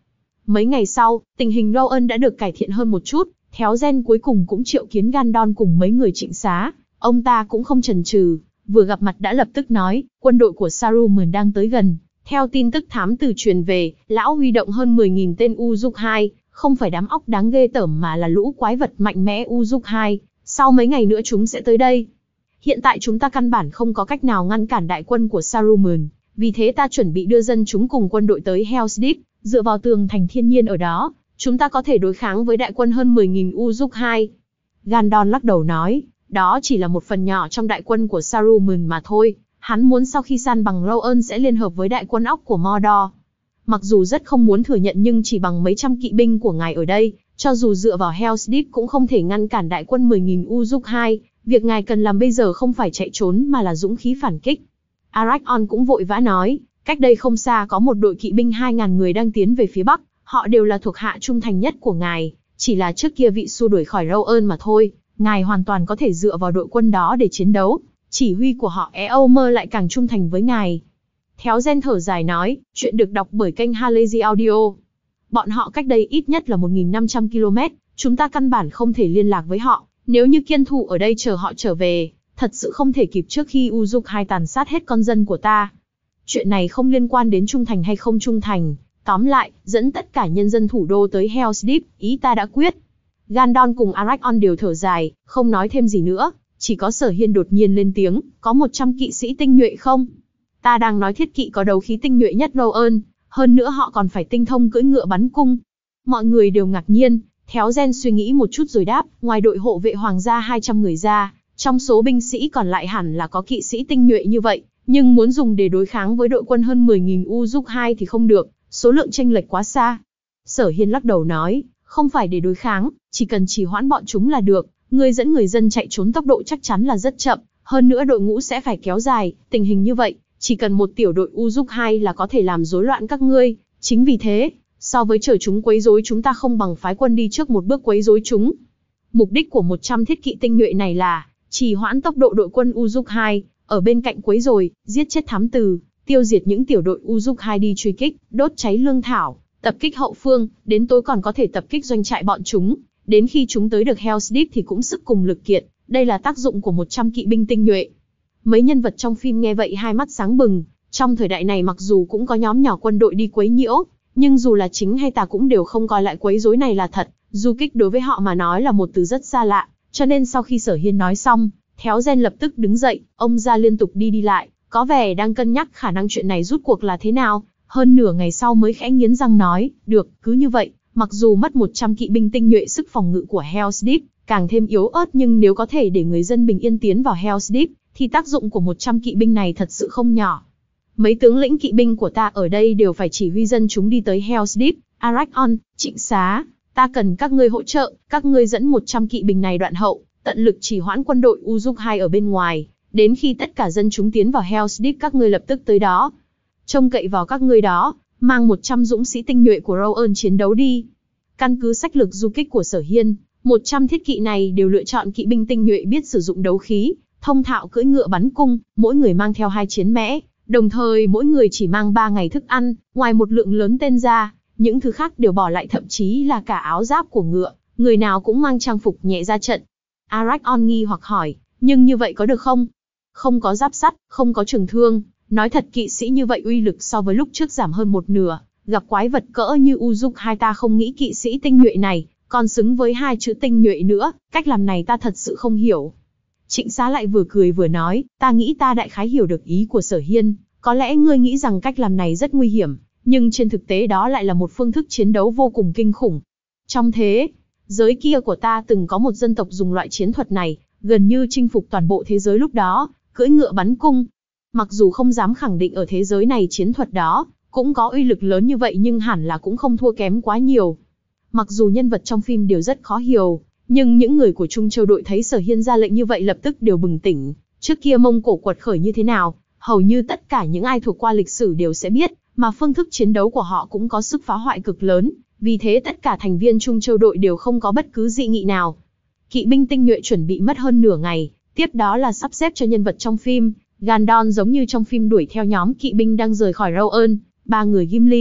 Mấy ngày sau, tình hình Rowan đã được cải thiện hơn một chút, Theo Gen cuối cùng cũng triệu kiến Gandon cùng mấy người trịnh xá. Ông ta cũng không chần chừ, vừa gặp mặt đã lập tức nói, quân đội của Saruman đang tới gần. Theo tin tức thám tử truyền về, lão huy động hơn mười nghìn tên Uruk-hai, không phải đám óc đáng ghê tởm mà là lũ quái vật mạnh mẽ Uruk-hai, sau mấy ngày nữa chúng sẽ tới đây. Hiện tại chúng ta căn bản không có cách nào ngăn cản đại quân của Saruman, vì thế ta chuẩn bị đưa dân chúng cùng quân đội tới Hel's Deep, dựa vào tường thành thiên nhiên ở đó, chúng ta có thể đối kháng với đại quân hơn mười nghìn Uruk-hai. Gandon lắc đầu nói, đó chỉ là một phần nhỏ trong đại quân của Saruman mà thôi. Hắn muốn sau khi san bằng Rowan sẽ liên hợp với đại quân óc của Mordor. Mặc dù rất không muốn thừa nhận nhưng chỉ bằng mấy trăm kỵ binh của ngài ở đây, cho dù dựa vào Hel's Deep cũng không thể ngăn cản đại quân mười nghìn Uruk-hai. Việc ngài cần làm bây giờ không phải chạy trốn mà là dũng khí phản kích. Aragorn cũng vội vã nói, cách đây không xa có một đội kỵ binh hai nghìn người đang tiến về phía bắc, họ đều là thuộc hạ trung thành nhất của ngài, chỉ là trước kia vị xua đuổi khỏi Rowan mà thôi, ngài hoàn toàn có thể dựa vào đội quân đó để chiến đấu. Chỉ huy của họ Eomer lại càng trung thành với ngài. Theo Gen thở dài nói, chuyện được đọc bởi kênh Halazy Audio. Bọn họ cách đây ít nhất là một nghìn năm trăm ki lô mét, chúng ta căn bản không thể liên lạc với họ. Nếu như kiên thủ ở đây chờ họ trở về, thật sự không thể kịp trước khi Uruk-hai tàn sát hết con dân của ta. Chuyện này không liên quan đến trung thành hay không trung thành. Tóm lại, dẫn tất cả nhân dân thủ đô tới Hel's Deep, ý ta đã quyết. Gandon cùng Aragorn đều thở dài, không nói thêm gì nữa. Chỉ có Sở Hiên đột nhiên lên tiếng, có một trăm kỵ sĩ tinh nhuệ không? Ta đang nói thiết kỵ có đấu khí tinh nhuệ nhất Rowan, hơn nữa họ còn phải tinh thông cưỡi ngựa bắn cung. Mọi người đều ngạc nhiên, Theo Gen suy nghĩ một chút rồi đáp, ngoài đội hộ vệ hoàng gia hai trăm người ra, trong số binh sĩ còn lại hẳn là có kỵ sĩ tinh nhuệ như vậy, nhưng muốn dùng để đối kháng với đội quân hơn mười nghìn Uruk-hai thì không được, số lượng chênh lệch quá xa. Sở Hiên lắc đầu nói, không phải để đối kháng, chỉ cần trì hoãn bọn chúng là được. Ngươi dẫn người dân chạy trốn tốc độ chắc chắn là rất chậm, hơn nữa đội ngũ sẽ phải kéo dài, tình hình như vậy, chỉ cần một tiểu đội Uruk-hai là có thể làm rối loạn các ngươi, chính vì thế, so với chờ chúng quấy rối chúng ta không bằng phái quân đi trước một bước quấy rối chúng. Mục đích của một trăm thiết kỵ tinh nhuệ này là trì hoãn tốc độ đội quân Uruk-hai, ở bên cạnh quấy rối, giết chết thám tử, tiêu diệt những tiểu đội Uruk-hai đi truy kích, đốt cháy lương thảo, tập kích hậu phương, đến tối còn có thể tập kích doanh trại bọn chúng. Đến khi chúng tới được Hel's Deep thì cũng sức cùng lực kiệt, đây là tác dụng của một trăm kỵ binh tinh nhuệ. Mấy nhân vật trong phim nghe vậy hai mắt sáng bừng, trong thời đại này mặc dù cũng có nhóm nhỏ quân đội đi quấy nhiễu, nhưng dù là chính hay tà cũng đều không coi lại quấy rối này là thật, du kích đối với họ mà nói là một từ rất xa lạ, cho nên sau khi Sở Hiên nói xong, Theo Gen lập tức đứng dậy, ông ra liên tục đi đi lại, có vẻ đang cân nhắc khả năng chuyện này rút cuộc là thế nào, hơn nửa ngày sau mới khẽ nghiến răng nói, được, cứ như vậy. Mặc dù mất một trăm kỵ binh tinh nhuệ sức phòng ngự của Hel's Deep, càng thêm yếu ớt nhưng nếu có thể để người dân bình yên tiến vào Hel's Deep, thì tác dụng của một trăm kỵ binh này thật sự không nhỏ. Mấy tướng lĩnh kỵ binh của ta ở đây đều phải chỉ huy dân chúng đi tới Hel's Deep, Aragorn, Trịnh Xá, ta cần các ngươi hỗ trợ, các ngươi dẫn một trăm kỵ binh này đoạn hậu, tận lực chỉ hoãn quân đội Uruk-hai ở bên ngoài, đến khi tất cả dân chúng tiến vào Hel's Deep các ngươi lập tức tới đó. Trông cậy vào các ngươi đó. Mang một trăm dũng sĩ tinh nhuệ của Rowan chiến đấu đi. Căn cứ sách lược du kích của Sở Hiên, một trăm thiết kỵ này đều lựa chọn kỵ binh tinh nhuệ biết sử dụng đấu khí, thông thạo cưỡi ngựa bắn cung, mỗi người mang theo hai chiến mẽ, đồng thời mỗi người chỉ mang ba ngày thức ăn, ngoài một lượng lớn tên ra, những thứ khác đều bỏ lại thậm chí là cả áo giáp của ngựa, người nào cũng mang trang phục nhẹ ra trận. Aragorn nghi hoặc hỏi, nhưng như vậy có được không? Không có giáp sắt, không có trường thương. Nói thật kỵ sĩ như vậy uy lực so với lúc trước giảm hơn một nửa, gặp quái vật cỡ như Uruk-hai ta không nghĩ kỵ sĩ tinh nhuệ này, còn xứng với hai chữ tinh nhuệ nữa, cách làm này ta thật sự không hiểu. Trịnh Xá lại vừa cười vừa nói, ta nghĩ ta đại khái hiểu được ý của Sở Hiên, có lẽ ngươi nghĩ rằng cách làm này rất nguy hiểm, nhưng trên thực tế đó lại là một phương thức chiến đấu vô cùng kinh khủng. Trong thế giới kia của ta từng có một dân tộc dùng loại chiến thuật này, gần như chinh phục toàn bộ thế giới lúc đó, cưỡi ngựa bắn cung. Mặc dù không dám khẳng định ở thế giới này chiến thuật đó cũng có uy lực lớn như vậy nhưng hẳn là cũng không thua kém quá nhiều. Mặc dù nhân vật trong phim đều rất khó hiểu, nhưng những người của Trung Châu đội thấy Sở Hiên ra lệnh như vậy lập tức đều bừng tỉnh. Trước kia Mông Cổ quật khởi như thế nào, hầu như tất cả những ai thuộc qua lịch sử đều sẽ biết, mà phương thức chiến đấu của họ cũng có sức phá hoại cực lớn, vì thế tất cả thành viên Trung Châu đội đều không có bất cứ dị nghị nào. Kỵ binh tinh nhuệ chuẩn bị mất hơn nửa ngày, tiếp đó là sắp xếp cho nhân vật trong phim. Gandon giống như trong phim đuổi theo nhóm kỵ binh đang rời khỏi Rowan, ba người Gimli,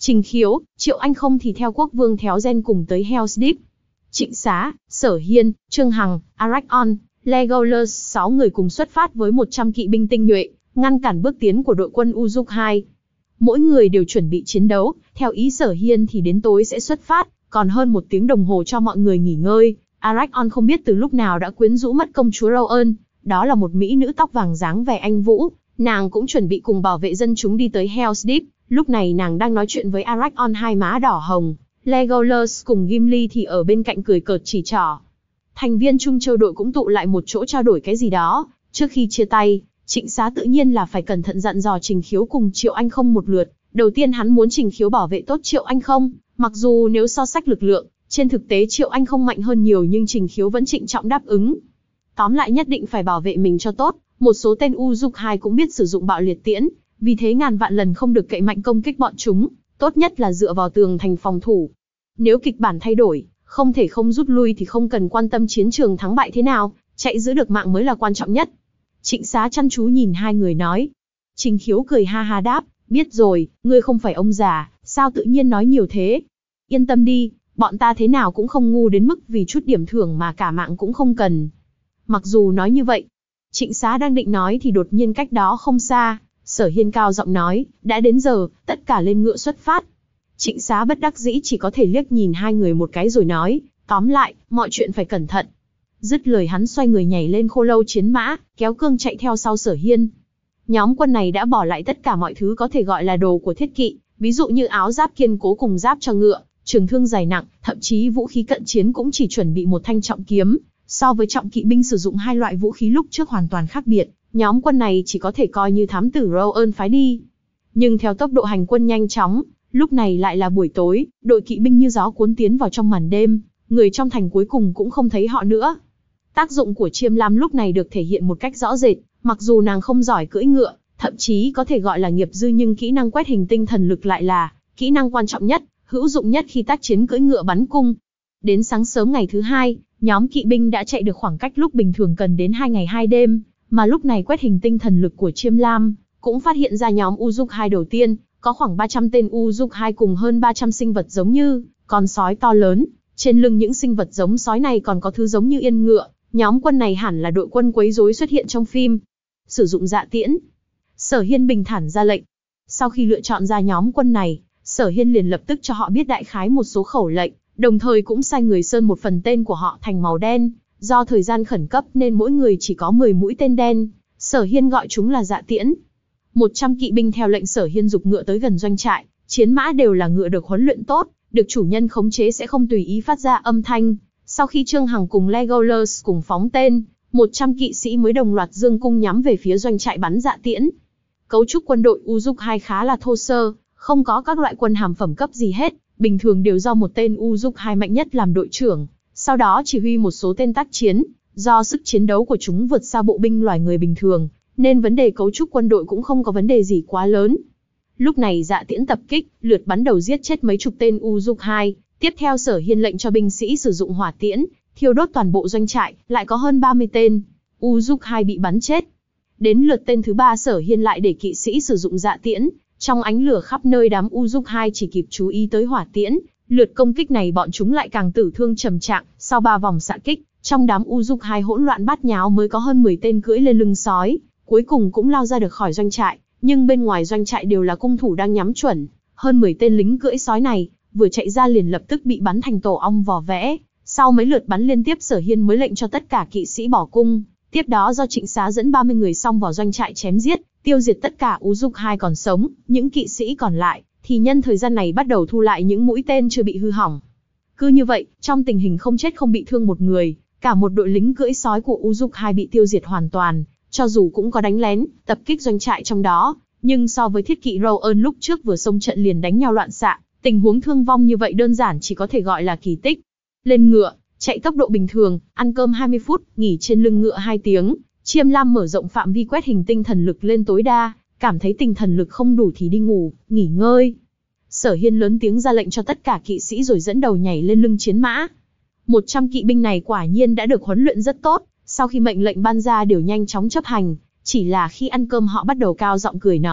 Trình Khiếu, Triệu Anh Không thì theo quốc vương Théo Gen cùng tới Helm's Deep. Trịnh Xá, Sở Hiên, Trương Hằng, Arachon, Legolas sáu người cùng xuất phát với một trăm kỵ binh tinh nhuệ, ngăn cản bước tiến của đội quân Uruk-hai. Mỗi người đều chuẩn bị chiến đấu, theo ý Sở Hiên thì đến tối sẽ xuất phát, còn hơn một tiếng đồng hồ cho mọi người nghỉ ngơi. Arachon không biết từ lúc nào đã quyến rũ mất công chúa Rowan, đó là một mỹ nữ tóc vàng dáng vẻ anh vũ, nàng cũng chuẩn bị cùng bảo vệ dân chúng đi tới Helm's Deep. Lúc này nàng đang nói chuyện với Arachon, hai má đỏ hồng. Legolas cùng Gimli thì ở bên cạnh cười cợt chỉ trỏ. Thành viên Trung Châu đội cũng tụ lại một chỗ trao đổi cái gì đó. Trước khi chia tay, Trịnh Xá tự nhiên là phải cẩn thận dặn dò Trình Khiếu cùng Triệu Anh Không một lượt. Đầu tiên hắn muốn Trình Khiếu bảo vệ tốt Triệu Anh Không, mặc dù nếu so sánh lực lượng, trên thực tế Triệu Anh Không mạnh hơn nhiều, nhưng Trình Khiếu vẫn trịnh trọng đáp ứng. Tóm lại nhất định phải bảo vệ mình cho tốt. Một số tên Uruk-hai cũng biết sử dụng bạo liệt tiễn, vì thế ngàn vạn lần không được cậy mạnh công kích bọn chúng, tốt nhất là dựa vào tường thành phòng thủ. Nếu kịch bản thay đổi, không thể không rút lui thì không cần quan tâm chiến trường thắng bại thế nào, chạy giữ được mạng mới là quan trọng nhất. Trịnh Xá chăm chú nhìn hai người nói. Trình Khiếu cười ha ha đáp, biết rồi, ngươi không phải ông già, sao tự nhiên nói nhiều thế. Yên tâm đi, bọn ta thế nào cũng không ngu đến mức vì chút điểm thưởng mà cả mạng cũng không cần. Mặc dù nói như vậy, Trịnh Xá đang định nói thì đột nhiên cách đó không xa, Sở Hiên cao giọng nói, đã đến giờ, tất cả lên ngựa xuất phát. Trịnh Xá bất đắc dĩ chỉ có thể liếc nhìn hai người một cái rồi nói, tóm lại, mọi chuyện phải cẩn thận. Dứt lời hắn xoay người nhảy lên khô lâu chiến mã, kéo cương chạy theo sau Sở Hiên. Nhóm quân này đã bỏ lại tất cả mọi thứ có thể gọi là đồ của thiết kỵ, ví dụ như áo giáp kiên cố cùng giáp cho ngựa, trường thương dài nặng, thậm chí vũ khí cận chiến cũng chỉ chuẩn bị một thanh trọng kiếm. So với trọng kỵ binh sử dụng hai loại vũ khí lúc trước hoàn toàn khác biệt, nhóm quân này chỉ có thể coi như thám tử Rowan phái đi. Nhưng theo tốc độ hành quân nhanh chóng, lúc này lại là buổi tối, đội kỵ binh như gió cuốn tiến vào trong màn đêm, người trong thành cuối cùng cũng không thấy họ nữa. Tác dụng của Chiêm Lam lúc này được thể hiện một cách rõ rệt, mặc dù nàng không giỏi cưỡi ngựa, thậm chí có thể gọi là nghiệp dư, nhưng kỹ năng quét hình tinh thần lực lại là kỹ năng quan trọng nhất, hữu dụng nhất khi tác chiến cưỡi ngựa bắn cung. Đến sáng sớm ngày thứ hai, nhóm kỵ binh đã chạy được khoảng cách lúc bình thường cần đến hai ngày hai đêm, mà lúc này quét hình tinh thần lực của Chiêm Lam cũng phát hiện ra nhóm Uruk-hai đầu tiên, có khoảng ba trăm tên Uruk-hai cùng hơn ba trăm sinh vật giống như con sói to lớn. Trên lưng những sinh vật giống sói này còn có thứ giống như yên ngựa, nhóm quân này hẳn là đội quân quấy rối xuất hiện trong phim. Sử dụng dạ tiễn. Sở Hiên bình thản ra lệnh. Sau khi lựa chọn ra nhóm quân này, Sở Hiên liền lập tức cho họ biết đại khái một số khẩu lệnh, đồng thời cũng sai người sơn một phần tên của họ thành màu đen. Do thời gian khẩn cấp nên mỗi người chỉ có mười mũi tên đen, Sở Hiên gọi chúng là dạ tiễn. một trăm kỵ binh theo lệnh Sở Hiên giục ngựa tới gần doanh trại, chiến mã đều là ngựa được huấn luyện tốt, được chủ nhân khống chế sẽ không tùy ý phát ra âm thanh. Sau khi Trương Hằng cùng Legolas cùng phóng tên, một trăm kỵ sĩ mới đồng loạt giương cung nhắm về phía doanh trại bắn dạ tiễn. Cấu trúc quân đội Uruk-hai khá là thô sơ, không có các loại quân hàm phẩm cấp gì hết, bình thường đều do một tên Uruk-hai mạnh nhất làm đội trưởng, sau đó chỉ huy một số tên tác chiến. Do sức chiến đấu của chúng vượt xa bộ binh loài người bình thường, nên vấn đề cấu trúc quân đội cũng không có vấn đề gì quá lớn. Lúc này dạ tiễn tập kích, lượt bắn đầu giết chết mấy chục tên Uruk-hai. Tiếp theo Sở Hiên lệnh cho binh sĩ sử dụng hỏa tiễn, thiêu đốt toàn bộ doanh trại, lại có hơn ba mươi tên Uruk-hai bị bắn chết. Đến lượt tên thứ ba Sở Hiên lại để kỵ sĩ sử dụng dạ tiễn, trong ánh lửa khắp nơi đám Uruk-hai chỉ kịp chú ý tới hỏa tiễn, lượt công kích này bọn chúng lại càng tử thương trầm trọng. Sau ba vòng xạ kích, trong đám Uruk-hai hỗn loạn bát nháo mới có hơn mười tên cưỡi lên lưng sói, cuối cùng cũng lao ra được khỏi doanh trại, nhưng bên ngoài doanh trại đều là cung thủ đang nhắm chuẩn. Hơn mười tên lính cưỡi sói này vừa chạy ra liền lập tức bị bắn thành tổ ong vò vẽ. Sau mấy lượt bắn liên tiếp, Sở Hiên mới lệnh cho tất cả kỵ sĩ bỏ cung. Tiếp đó do Trịnh Xá dẫn ba mươi người xông vào doanh trại chém giết, tiêu diệt tất cả Uruk-hai còn sống. Những kỵ sĩ còn lại thì nhân thời gian này bắt đầu thu lại những mũi tên chưa bị hư hỏng. Cứ như vậy, trong tình hình không chết không bị thương một người, cả một đội lính cưỡi sói của Uruk-hai bị tiêu diệt hoàn toàn. Cho dù cũng có đánh lén, tập kích doanh trại trong đó, nhưng so với thiết kỵ Rowan lúc trước vừa xông trận liền đánh nhau loạn xạ, tình huống thương vong như vậy đơn giản chỉ có thể gọi là kỳ tích. Lên ngựa, chạy tốc độ bình thường, ăn cơm hai mươi phút, nghỉ trên lưng ngựa hai tiếng. Chiêm Lam mở rộng phạm vi quét hình tinh thần lực lên tối đa, cảm thấy tinh thần lực không đủ thì đi ngủ, nghỉ ngơi. Sở Hiên lớn tiếng ra lệnh cho tất cả kỵ sĩ rồi dẫn đầu nhảy lên lưng chiến mã. một trăm kỵ binh này quả nhiên đã được huấn luyện rất tốt, sau khi mệnh lệnh ban ra đều nhanh chóng chấp hành, chỉ là khi ăn cơm họ bắt đầu cao giọng cười nói,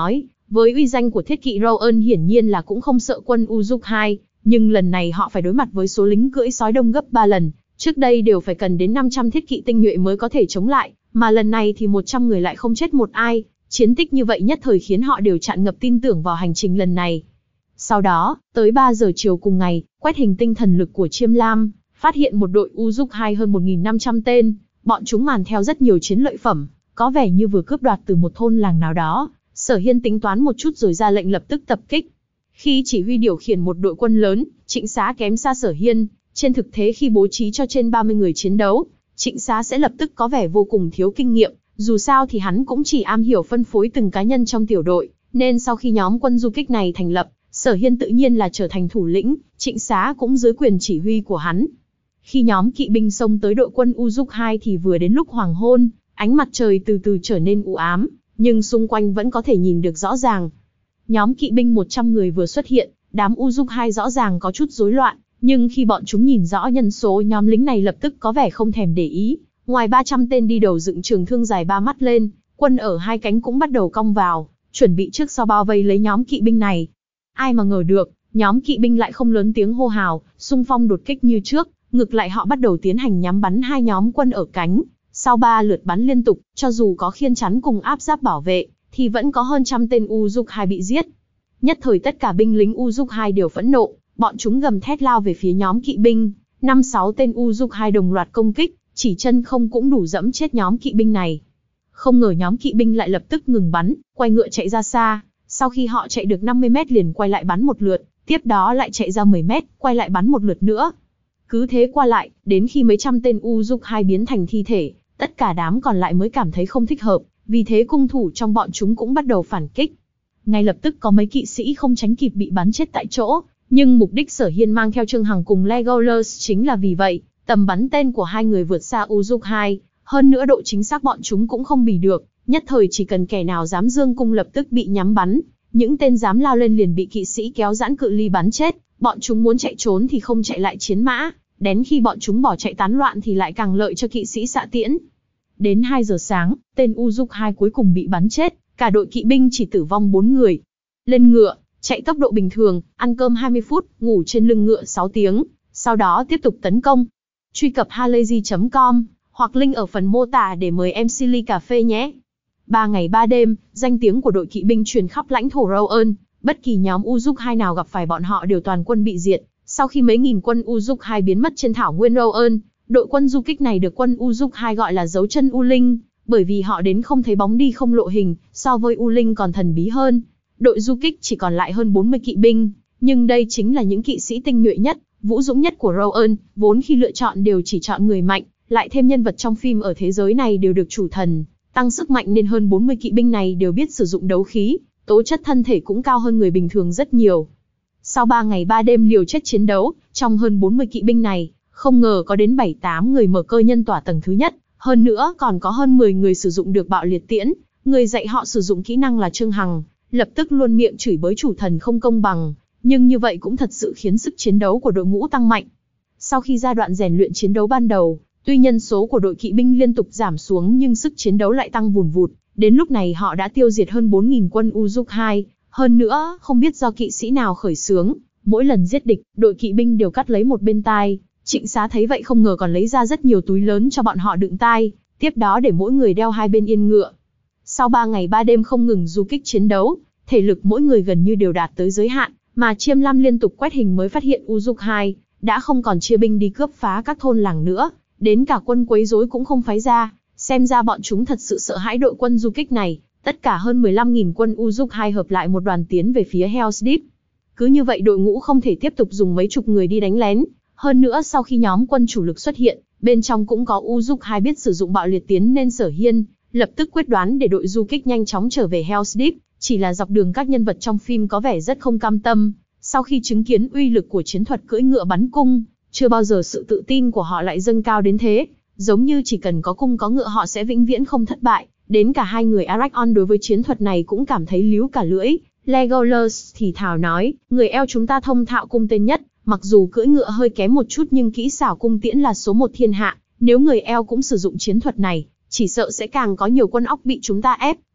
Với uy danh của thiết kỵ Rowan hiển nhiên là cũng không sợ quân Uruk-hai, nhưng lần này họ phải đối mặt với số lính cưỡi sói đông gấp ba lần, trước đây đều phải cần đến năm trăm thiết kỵ tinh nhuệ mới có thể chống lại, mà lần này thì một trăm người lại không chết một ai, chiến tích như vậy nhất thời khiến họ đều tràn ngập tin tưởng vào hành trình lần này. Sau đó, tới ba giờ chiều cùng ngày, quét hình tinh thần lực của Chiêm Lam, phát hiện một đội Uruk-hai hơn một nghìn năm trăm tên, bọn chúng màn theo rất nhiều chiến lợi phẩm, có vẻ như vừa cướp đoạt từ một thôn làng nào đó. Sở Hiên tính toán một chút rồi ra lệnh lập tức tập kích. Khi chỉ huy điều khiển một đội quân lớn, Trịnh Xá kém xa Sở Hiên, trên thực tế khi bố trí cho trên ba mươi người chiến đấu, Trịnh Xá sẽ lập tức có vẻ vô cùng thiếu kinh nghiệm, dù sao thì hắn cũng chỉ am hiểu phân phối từng cá nhân trong tiểu đội, nên sau khi nhóm quân du kích này thành lập, Sở Hiên tự nhiên là trở thành thủ lĩnh, Trịnh Xá cũng dưới quyền chỉ huy của hắn. Khi nhóm kỵ binh xông tới đội quân Uruk-hai thì vừa đến lúc hoàng hôn, ánh mặt trời từ từ trở nên u ám, nhưng xung quanh vẫn có thể nhìn được rõ ràng. Nhóm kỵ binh một trăm người vừa xuất hiện, đám Uruk-hai rõ ràng có chút rối loạn, nhưng khi bọn chúng nhìn rõ nhân số nhóm lính này lập tức có vẻ không thèm để ý. Ngoài ba trăm tên đi đầu dựng trường thương dài ba mắt lên, quân ở hai cánh cũng bắt đầu cong vào, chuẩn bị trước sau bao vây lấy nhóm kỵ binh này. Ai mà ngờ được, nhóm kỵ binh lại không lớn tiếng hô hào, xung phong đột kích như trước, ngược lại họ bắt đầu tiến hành nhắm bắn hai nhóm quân ở cánh. Sau ba lượt bắn liên tục, cho dù có khiên chắn cùng áp giáp bảo vệ, thì vẫn có hơn trăm tên Uruk-hai bị giết. Nhất thời tất cả binh lính Uruk-hai đều phẫn nộ, bọn chúng gầm thét lao về phía nhóm kỵ binh. Năm sáu tên Uruk-hai đồng loạt công kích, chỉ chân không cũng đủ dẫm chết nhóm kỵ binh này. Không ngờ nhóm kỵ binh lại lập tức ngừng bắn, quay ngựa chạy ra xa. Sau khi họ chạy được năm mươi mét liền quay lại bắn một lượt, tiếp đó lại chạy ra mười mét, quay lại bắn một lượt nữa. Cứ thế qua lại, đến khi mấy trăm tên Uruk-hai biến thành thi thể, tất cả đám còn lại mới cảm thấy không thích hợp, vì thế cung thủ trong bọn chúng cũng bắt đầu phản kích. Ngay lập tức có mấy kỵ sĩ không tránh kịp bị bắn chết tại chỗ, nhưng mục đích Sở Hiên mang theo Trương Hằng cùng Legolas chính là vì vậy, tầm bắn tên của hai người vượt xa Uruk-hai, hơn nữa độ chính xác bọn chúng cũng không bì được, nhất thời chỉ cần kẻ nào dám dương cung lập tức bị nhắm bắn, những tên dám lao lên liền bị kỵ sĩ kéo giãn cự ly bắn chết, bọn chúng muốn chạy trốn thì không chạy lại chiến mã. Đến khi bọn chúng bỏ chạy tán loạn thì lại càng lợi cho kỵ sĩ xạ tiễn. Đến hai giờ sáng, tên Uruk-hai cuối cùng bị bắn chết, cả đội kỵ binh chỉ tử vong bốn người. Lên ngựa, chạy tốc độ bình thường, ăn cơm hai mươi phút, ngủ trên lưng ngựa sáu tiếng, sau đó tiếp tục tấn công. Truy cập halayzi chấm com hoặc link ở phần mô tả để mời em xê ly cà phê nhé. Ba ngày ba đêm, danh tiếng của đội kỵ binh truyền khắp lãnh thổ Rowan, bất kỳ nhóm Uruk-hai nào gặp phải bọn họ đều toàn quân bị diệt. Sau khi mấy nghìn quân Uruk-hai biến mất trên thảo nguyên Rowan, đội quân du kích này được quân Uruk-hai gọi là dấu chân U Linh, bởi vì họ đến không thấy bóng đi không lộ hình, so với U Linh còn thần bí hơn. Đội du kích chỉ còn lại hơn bốn mươi kỵ binh, nhưng đây chính là những kỵ sĩ tinh nhuệ nhất, vũ dũng nhất của Rowan, vốn khi lựa chọn đều chỉ chọn người mạnh, lại thêm nhân vật trong phim ở thế giới này đều được chủ thần tăng sức mạnh nên hơn bốn mươi kỵ binh này đều biết sử dụng đấu khí, tố chất thân thể cũng cao hơn người bình thường rất nhiều. Sau ba ngày ba đêm liều chết chiến đấu, trong hơn bốn mươi kỵ binh này, không ngờ có đến bảy tám người mở cơ nhân tỏa tầng thứ nhất, hơn nữa còn có hơn mười người sử dụng được bạo liệt tiễn, người dạy họ sử dụng kỹ năng là Trương Hằng, lập tức luôn miệng chửi bới chủ thần không công bằng, nhưng như vậy cũng thật sự khiến sức chiến đấu của đội ngũ tăng mạnh. Sau khi giai đoạn rèn luyện chiến đấu ban đầu, tuy nhân số của đội kỵ binh liên tục giảm xuống nhưng sức chiến đấu lại tăng vùn vụt, đến lúc này họ đã tiêu diệt hơn bốn nghìn quân Uruk-hai. Hơn nữa, không biết do kỵ sĩ nào khởi xướng, mỗi lần giết địch, đội kỵ binh đều cắt lấy một bên tai. Trịnh Xá thấy vậy không ngờ còn lấy ra rất nhiều túi lớn cho bọn họ đựng tai, tiếp đó để mỗi người đeo hai bên yên ngựa. Sau ba ngày ba đêm không ngừng du kích chiến đấu, thể lực mỗi người gần như đều đạt tới giới hạn, mà Chiêm Lam liên tục quét hình mới phát hiện Uruk-hai đã không còn chia binh đi cướp phá các thôn làng nữa, đến cả quân quấy rối cũng không phái ra, xem ra bọn chúng thật sự sợ hãi đội quân du kích này. Tất cả hơn mười lăm nghìn quân Uruk-hai hợp lại một đoàn tiến về phía Hell's Deep. Cứ như vậy đội ngũ không thể tiếp tục dùng mấy chục người đi đánh lén. Hơn nữa sau khi nhóm quân chủ lực xuất hiện, bên trong cũng có Uruk-hai biết sử dụng bạo liệt tiến nên Sở Hiên lập tức quyết đoán để đội du kích nhanh chóng trở về Hell's Deep. Chỉ là dọc đường các nhân vật trong phim có vẻ rất không cam tâm. Sau khi chứng kiến uy lực của chiến thuật cưỡi ngựa bắn cung, chưa bao giờ sự tự tin của họ lại dâng cao đến thế. Giống như chỉ cần có cung có ngựa họ sẽ vĩnh viễn không thất bại. Đến cả hai người Aragorn đối với chiến thuật này cũng cảm thấy líu cả lưỡi. Legolas thì thào nói, người eo chúng ta thông thạo cung tên nhất, mặc dù cưỡi ngựa hơi kém một chút nhưng kỹ xảo cung tiễn là số một thiên hạ. Nếu người eo cũng sử dụng chiến thuật này, chỉ sợ sẽ càng có nhiều quân óc bị chúng ta ép,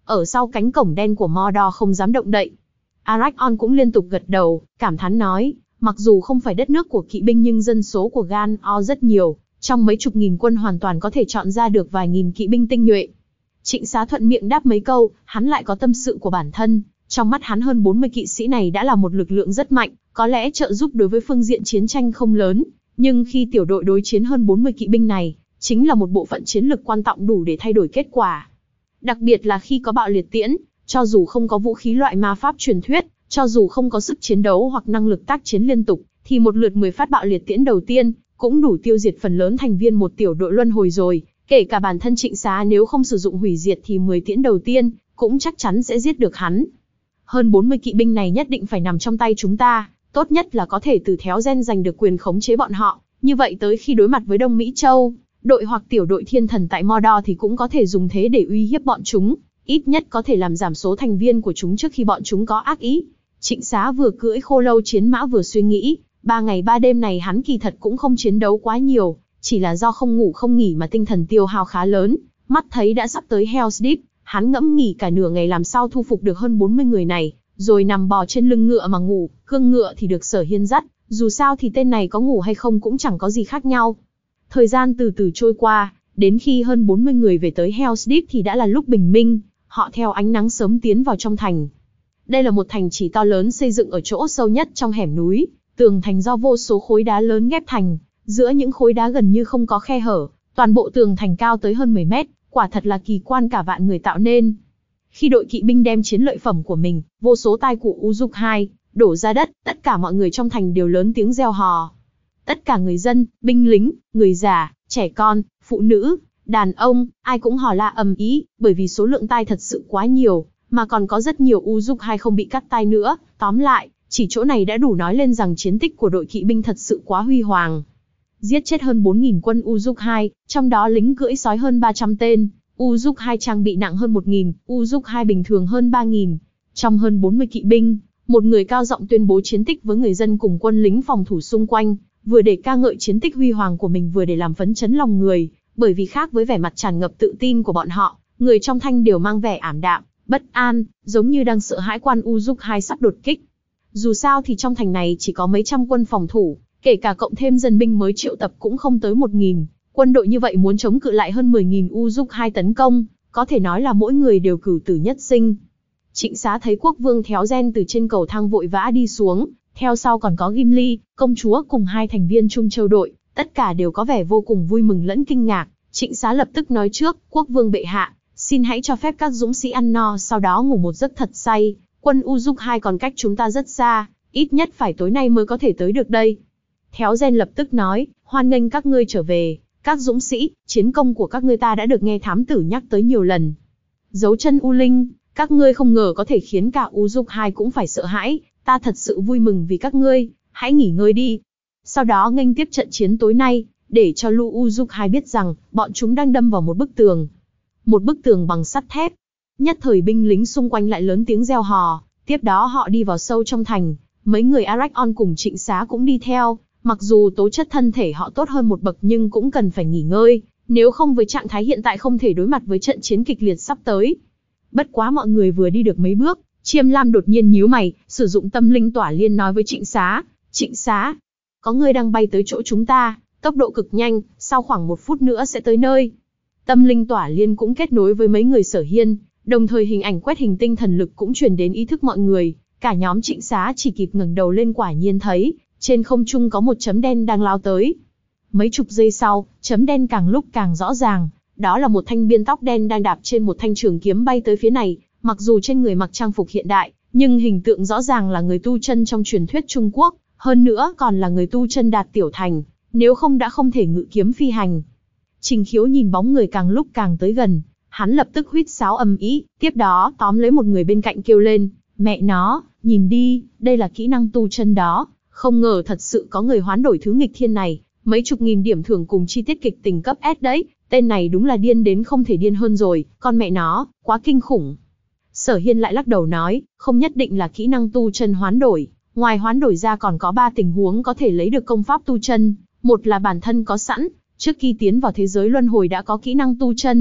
ở sau cánh cổng đen của Mordor không dám động đậy. Aragorn cũng liên tục gật đầu, cảm thán nói, mặc dù không phải đất nước của kỵ binh nhưng dân số của Gan-o rất nhiều, trong mấy chục nghìn quân hoàn toàn có thể chọn ra được vài nghìn kỵ binh tinh nhuệ. Trịnh Xá thuận miệng đáp mấy câu, hắn lại có tâm sự của bản thân, trong mắt hắn hơn bốn mươi kỵ sĩ này đã là một lực lượng rất mạnh, có lẽ trợ giúp đối với phương diện chiến tranh không lớn, nhưng khi tiểu đội đối chiến hơn bốn mươi kỵ binh này, chính là một bộ phận chiến lực quan trọng đủ để thay đổi kết quả. Đặc biệt là khi có bạo liệt tiễn, cho dù không có vũ khí loại ma pháp truyền thuyết, cho dù không có sức chiến đấu hoặc năng lực tác chiến liên tục, thì một lượt mười phát bạo liệt tiễn đầu tiên cũng đủ tiêu diệt phần lớn thành viên một tiểu đội luân hồi rồi, kể cả bản thân Trịnh Xá nếu không sử dụng hủy diệt thì mười tiễn đầu tiên cũng chắc chắn sẽ giết được hắn. Hơn bốn mươi kỵ binh này nhất định phải nằm trong tay chúng ta, tốt nhất là có thể từ Theo Gen giành được quyền khống chế bọn họ, như vậy tới khi đối mặt với Đông Mỹ Châu, đội hoặc tiểu đội thiên thần tại Mordor thì cũng có thể dùng thế để uy hiếp bọn chúng, ít nhất có thể làm giảm số thành viên của chúng trước khi bọn chúng có ác ý. Trịnh Xá vừa cưỡi khô lâu chiến mã vừa suy nghĩ, ba ngày ba đêm này hắn kỳ thật cũng không chiến đấu quá nhiều, chỉ là do không ngủ không nghỉ mà tinh thần tiêu hao khá lớn, mắt thấy đã sắp tới Hell's Deep, hắn ngẫm nghỉ cả nửa ngày làm sao thu phục được hơn bốn mươi người này, rồi nằm bò trên lưng ngựa mà ngủ, cương ngựa thì được Sở Hiên dắt, dù sao thì tên này có ngủ hay không cũng chẳng có gì khác nhau. Thời gian từ từ trôi qua, đến khi hơn bốn mươi người về tới Hell's Deep thì đã là lúc bình minh, họ theo ánh nắng sớm tiến vào trong thành. Đây là một thành trì to lớn xây dựng ở chỗ sâu nhất trong hẻm núi, tường thành do vô số khối đá lớn ghép thành, giữa những khối đá gần như không có khe hở, toàn bộ tường thành cao tới hơn mười mét, quả thật là kỳ quan cả vạn người tạo nên. Khi đội kỵ binh đem chiến lợi phẩm của mình, vô số tai của Uruk-hai, đổ ra đất, tất cả mọi người trong thành đều lớn tiếng reo hò. Tất cả người dân, binh lính, người già, trẻ con, phụ nữ, đàn ông, ai cũng hò la ầm ĩ, bởi vì số lượng tai thật sự quá nhiều, mà còn có rất nhiều Uruk-hai không bị cắt tai nữa. Tóm lại, chỉ chỗ này đã đủ nói lên rằng chiến tích của đội kỵ binh thật sự quá huy hoàng. Giết chết hơn bốn nghìn quân Uruk-hai, trong đó lính cưỡi sói hơn ba trăm tên, Uruk-hai trang bị nặng hơn một nghìn, Uruk-hai bình thường hơn ba nghìn. Trong hơn bốn mươi kỵ binh, một người cao giọng tuyên bố chiến tích với người dân cùng quân lính phòng thủ xung quanh, vừa để ca ngợi chiến tích huy hoàng của mình vừa để làm phấn chấn lòng người, bởi vì khác với vẻ mặt tràn ngập tự tin của bọn họ, người trong thanh đều mang vẻ ảm đạm, bất an, giống như đang sợ hãi quan Uruk-hai sắp đột kích. Dù sao thì trong thành này chỉ có mấy trăm quân phòng thủ, kể cả cộng thêm dân binh mới triệu tập cũng không tới một nghìn, quân đội như vậy muốn chống cự lại hơn mười nghìn Uruk-hai tấn công, có thể nói là mỗi người đều cửu tử nhất sinh. Trịnh Xá thấy quốc vương Theo Gen từ trên cầu thang vội vã đi xuống, theo sau còn có Gimli, công chúa cùng hai thành viên Trung Châu đội, tất cả đều có vẻ vô cùng vui mừng lẫn kinh ngạc. Trịnh Xá lập tức nói trước, quốc vương bệ hạ, xin hãy cho phép các dũng sĩ ăn no sau đó ngủ một giấc thật say, quân Uruk-hai còn cách chúng ta rất xa, ít nhất phải tối nay mới có thể tới được đây. Theo Gen lập tức nói, hoan nghênh các ngươi trở về, các dũng sĩ, chiến công của các ngươi ta đã được nghe thám tử nhắc tới nhiều lần. Dấu chân U Linh, các ngươi không ngờ có thể khiến cả Uruk-hai cũng phải sợ hãi, ta thật sự vui mừng vì các ngươi, hãy nghỉ ngơi đi. Sau đó nghênh tiếp trận chiến tối nay, để cho lũ Uruk-hai biết rằng, bọn chúng đang đâm vào một bức tường. Một bức tường bằng sắt thép. Nhất thời binh lính xung quanh lại lớn tiếng reo hò, tiếp đó họ đi vào sâu trong thành, mấy người Aragorn cùng Trịnh Xá cũng đi theo, mặc dù tố chất thân thể họ tốt hơn một bậc nhưng cũng cần phải nghỉ ngơi, nếu không với trạng thái hiện tại không thể đối mặt với trận chiến kịch liệt sắp tới. Bất quá mọi người vừa đi được mấy bước, Chiêm Lam đột nhiên nhíu mày, sử dụng tâm linh tỏa liên nói với Trịnh Xá, Trịnh Xá, có người đang bay tới chỗ chúng ta, tốc độ cực nhanh, sau khoảng một phút nữa sẽ tới nơi. Tâm linh tỏa liên cũng kết nối với mấy người Sở Hiên, đồng thời hình ảnh quét hình tinh thần lực cũng truyền đến ý thức mọi người, cả nhóm Trịnh Xá chỉ kịp ngẩng đầu lên quả nhiên thấy, trên không trung có một chấm đen đang lao tới. Mấy chục giây sau, chấm đen càng lúc càng rõ ràng, đó là một thanh niên tóc đen đang đạp trên một thanh trường kiếm bay tới phía này, mặc dù trên người mặc trang phục hiện đại, nhưng hình tượng rõ ràng là người tu chân trong truyền thuyết Trung Quốc, hơn nữa còn là người tu chân đạt tiểu thành, nếu không đã không thể ngự kiếm phi hành. Trình Khiếu nhìn bóng người càng lúc càng tới gần, hắn lập tức huýt sáo ầm ĩ, tiếp đó tóm lấy một người bên cạnh kêu lên, mẹ nó, nhìn đi, đây là kỹ năng tu chân đó, không ngờ thật sự có người hoán đổi thứ nghịch thiên này, mấy chục nghìn điểm thưởng cùng chi tiết kịch tình cấp S đấy, tên này đúng là điên đến không thể điên hơn rồi, con mẹ nó, quá kinh khủng. Sở Hiên lại lắc đầu nói, không nhất định là kỹ năng tu chân hoán đổi, ngoài hoán đổi ra còn có ba tình huống có thể lấy được công pháp tu chân, một là bản thân có sẵn, trước khi tiến vào thế giới luân hồi đã có kỹ năng tu chân,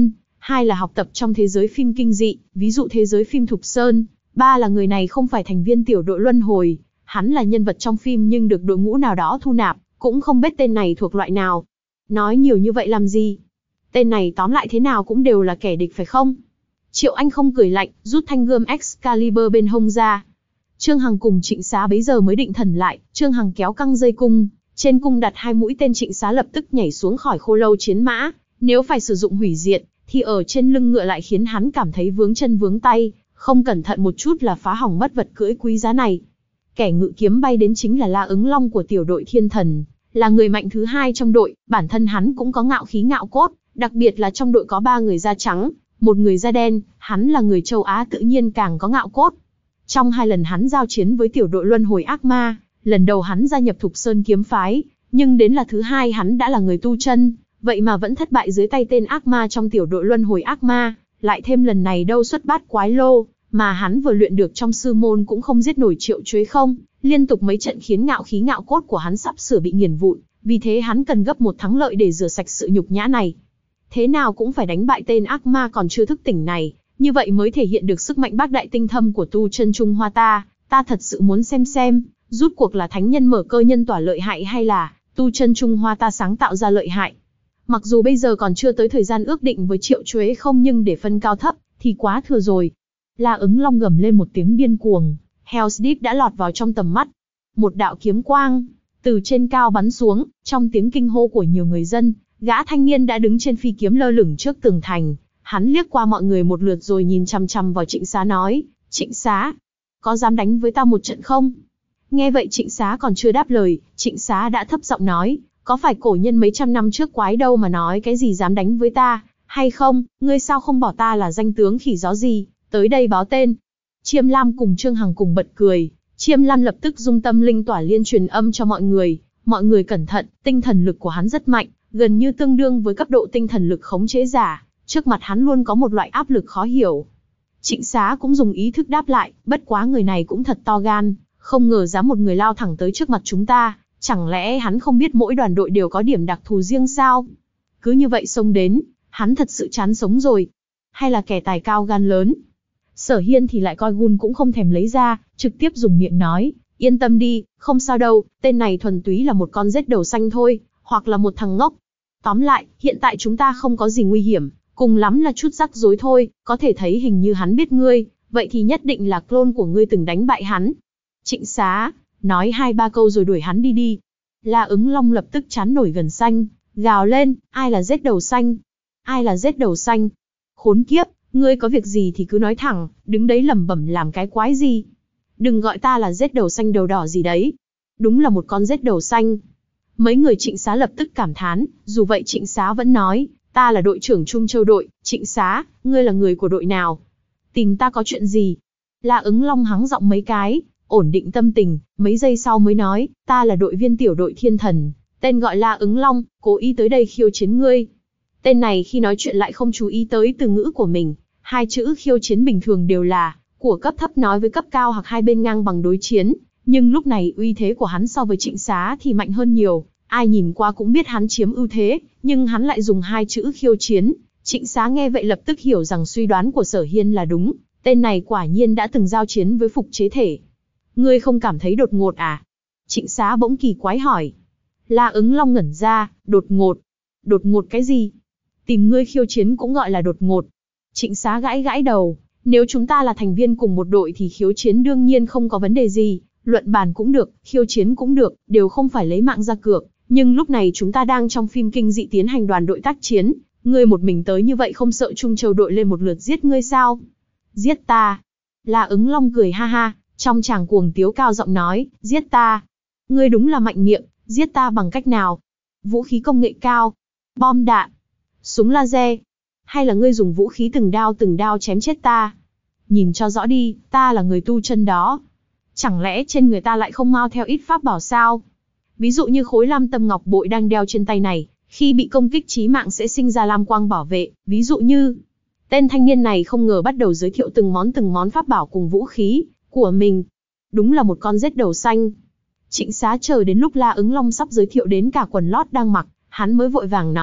hai là học tập trong thế giới phim kinh dị, ví dụ thế giới phim Thục Sơn, ba là người này không phải thành viên tiểu đội luân hồi, hắn là nhân vật trong phim nhưng được đội ngũ nào đó thu nạp, cũng không biết tên này thuộc loại nào. Nói nhiều như vậy làm gì? Tên này tóm lại thế nào cũng đều là kẻ địch phải không? Triệu Anh không cười lạnh, rút thanh gươm Excalibur bên hông ra. Trương Hằng cùng Trịnh Xá bấy giờ mới định thần lại, Trương Hằng kéo căng dây cung, trên cung đặt hai mũi tên. Trịnh Xá lập tức nhảy xuống khỏi khô lâu chiến mã, nếu phải sử dụng hủy diệt, thì ở trên lưng ngựa lại khiến hắn cảm thấy vướng chân vướng tay, không cẩn thận một chút là phá hỏng mất vật cưỡi quý giá này. Kẻ ngự kiếm bay đến chính là La Ứng Long của tiểu đội Thiên Thần, là người mạnh thứ hai trong đội, bản thân hắn cũng có ngạo khí ngạo cốt, đặc biệt là trong đội có ba người da trắng, một người da đen, hắn là người châu Á tự nhiên càng có ngạo cốt. Trong hai lần hắn giao chiến với tiểu đội luân hồi ác ma, lần đầu hắn gia nhập Thục Sơn kiếm phái, nhưng đến là thứ hai hắn đã là người tu chân, vậy mà vẫn thất bại dưới tay tên ác ma trong tiểu đội luân hồi ác ma, lại thêm lần này đâu xuất bát quái lô, mà hắn vừa luyện được trong sư môn cũng không giết nổi Triệu Chuế không, liên tục mấy trận khiến ngạo khí ngạo cốt của hắn sắp sửa bị nghiền vụn, vì thế hắn cần gấp một thắng lợi để rửa sạch sự nhục nhã này. Thế nào cũng phải đánh bại tên ác ma còn chưa thức tỉnh này, như vậy mới thể hiện được sức mạnh bác đại tinh thâm của tu chân Trung Hoa ta, ta thật sự muốn xem xem, rút cuộc là thánh nhân mở cơ nhân tỏa lợi hại hay là tu chân Trung Hoa ta sáng tạo ra lợi hại. Mặc dù bây giờ còn chưa tới thời gian ước định với Triệu Chuế không, nhưng để phân cao thấp thì quá thừa rồi. La Ứng Long gầm lên một tiếng điên cuồng, Hell's Deep đã lọt vào trong tầm mắt. Một đạo kiếm quang từ trên cao bắn xuống, trong tiếng kinh hô của nhiều người dân, gã thanh niên đã đứng trên phi kiếm lơ lửng trước tường thành. Hắn liếc qua mọi người một lượt rồi nhìn chằm chằm vào Trịnh Xá nói, Trịnh Xá, có dám đánh với ta một trận không? Nghe vậy Trịnh Xá còn chưa đáp lời, Trịnh Xá đã thấp giọng nói, có phải cổ nhân mấy trăm năm trước quái đâu mà nói cái gì dám đánh với ta, hay không, ngươi sao không bỏ ta là danh tướng khỉ gió gì, tới đây báo tên. Chiêm Lam cùng Trương Hằng cùng bật cười, Chiêm Lam lập tức dung tâm linh tỏa liên truyền âm cho mọi người, mọi người cẩn thận, tinh thần lực của hắn rất mạnh, gần như tương đương với cấp độ tinh thần lực khống chế giả, trước mặt hắn luôn có một loại áp lực khó hiểu. Trịnh Xá cũng dùng ý thức đáp lại, bất quá người này cũng thật to gan, không ngờ dám một người lao thẳng tới trước mặt chúng ta, chẳng lẽ hắn không biết mỗi đoàn đội đều có điểm đặc thù riêng sao? Cứ như vậy xông đến, hắn thật sự chán sống rồi. Hay là kẻ tài cao gan lớn? Sở Hiên thì lại coi gun cũng không thèm lấy ra, trực tiếp dùng miệng nói, yên tâm đi, không sao đâu, tên này thuần túy là một con rết đầu xanh thôi, hoặc là một thằng ngốc. Tóm lại, hiện tại chúng ta không có gì nguy hiểm, cùng lắm là chút rắc rối thôi, có thể thấy hình như hắn biết ngươi, vậy thì nhất định là clone của ngươi từng đánh bại hắn. Trịnh Xá, nói hai ba câu rồi đuổi hắn đi đi. La Ứng Long lập tức chán nổi gần xanh, gào lên, ai là rết đầu xanh? Ai là rết đầu xanh? Khốn kiếp, ngươi có việc gì thì cứ nói thẳng, đứng đấy lẩm bẩm làm cái quái gì? Đừng gọi ta là rết đầu xanh đầu đỏ gì đấy. Đúng là một con rết đầu xanh. Mấy người Trịnh Xá lập tức cảm thán, dù vậy Trịnh Xá vẫn nói, ta là đội trưởng Trung Châu đội, Trịnh Xá, ngươi là người của đội nào? Tìm ta có chuyện gì? La Ứng Long hắng giọng mấy cái, ổn định tâm tình, mấy giây sau mới nói, ta là đội viên tiểu đội Thiên Thần, tên gọi La Ứng Long, cố ý tới đây khiêu chiến ngươi. Tên này khi nói chuyện lại không chú ý tới từ ngữ của mình, hai chữ khiêu chiến bình thường đều là của cấp thấp nói với cấp cao hoặc hai bên ngang bằng đối chiến, nhưng lúc này uy thế của hắn so với Trịnh Xá thì mạnh hơn nhiều, ai nhìn qua cũng biết hắn chiếm ưu thế, nhưng hắn lại dùng hai chữ khiêu chiến. Trịnh Xá nghe vậy lập tức hiểu rằng suy đoán của Sở Hiên là đúng, tên này quả nhiên đã từng giao chiến với Phục Chế Thể. Ngươi không cảm thấy đột ngột à? Trịnh Xá bỗng kỳ quái hỏi. La Ứng Long ngẩn ra, đột ngột. Đột ngột cái gì? Tìm ngươi khiêu chiến cũng gọi là đột ngột. Trịnh Xá gãi gãi đầu, nếu chúng ta là thành viên cùng một đội thì khiêu chiến đương nhiên không có vấn đề gì, luận bàn cũng được, khiêu chiến cũng được, đều không phải lấy mạng ra cược, nhưng lúc này chúng ta đang trong phim kinh dị tiến hành đoàn đội tác chiến, ngươi một mình tới như vậy không sợ Trung Châu đội lên một lượt giết ngươi sao? Giết ta? La Ứng Long cười ha ha, trong tràng cuồng tiếu cao giọng nói, giết ta? Ngươi đúng là mạnh miệng, giết ta bằng cách nào? Vũ khí công nghệ cao? Bom đạn? Súng laser? Hay là ngươi dùng vũ khí từng đao từng đao chém chết ta? Nhìn cho rõ đi, ta là người tu chân đó. Chẳng lẽ trên người ta lại không mang theo ít pháp bảo sao? Ví dụ như khối lam tâm ngọc bội đang đeo trên tay này, khi bị công kích chí mạng sẽ sinh ra lam quang bảo vệ, ví dụ như... Tên thanh niên này không ngờ bắt đầu giới thiệu từng món từng món pháp bảo cùng vũ khí của mình. Đúng là một con rết đầu xanh. Trịnh Xá chờ đến lúc La Ứng Long sắp giới thiệu đến cả quần lót đang mặc, hắn mới vội vàng nói,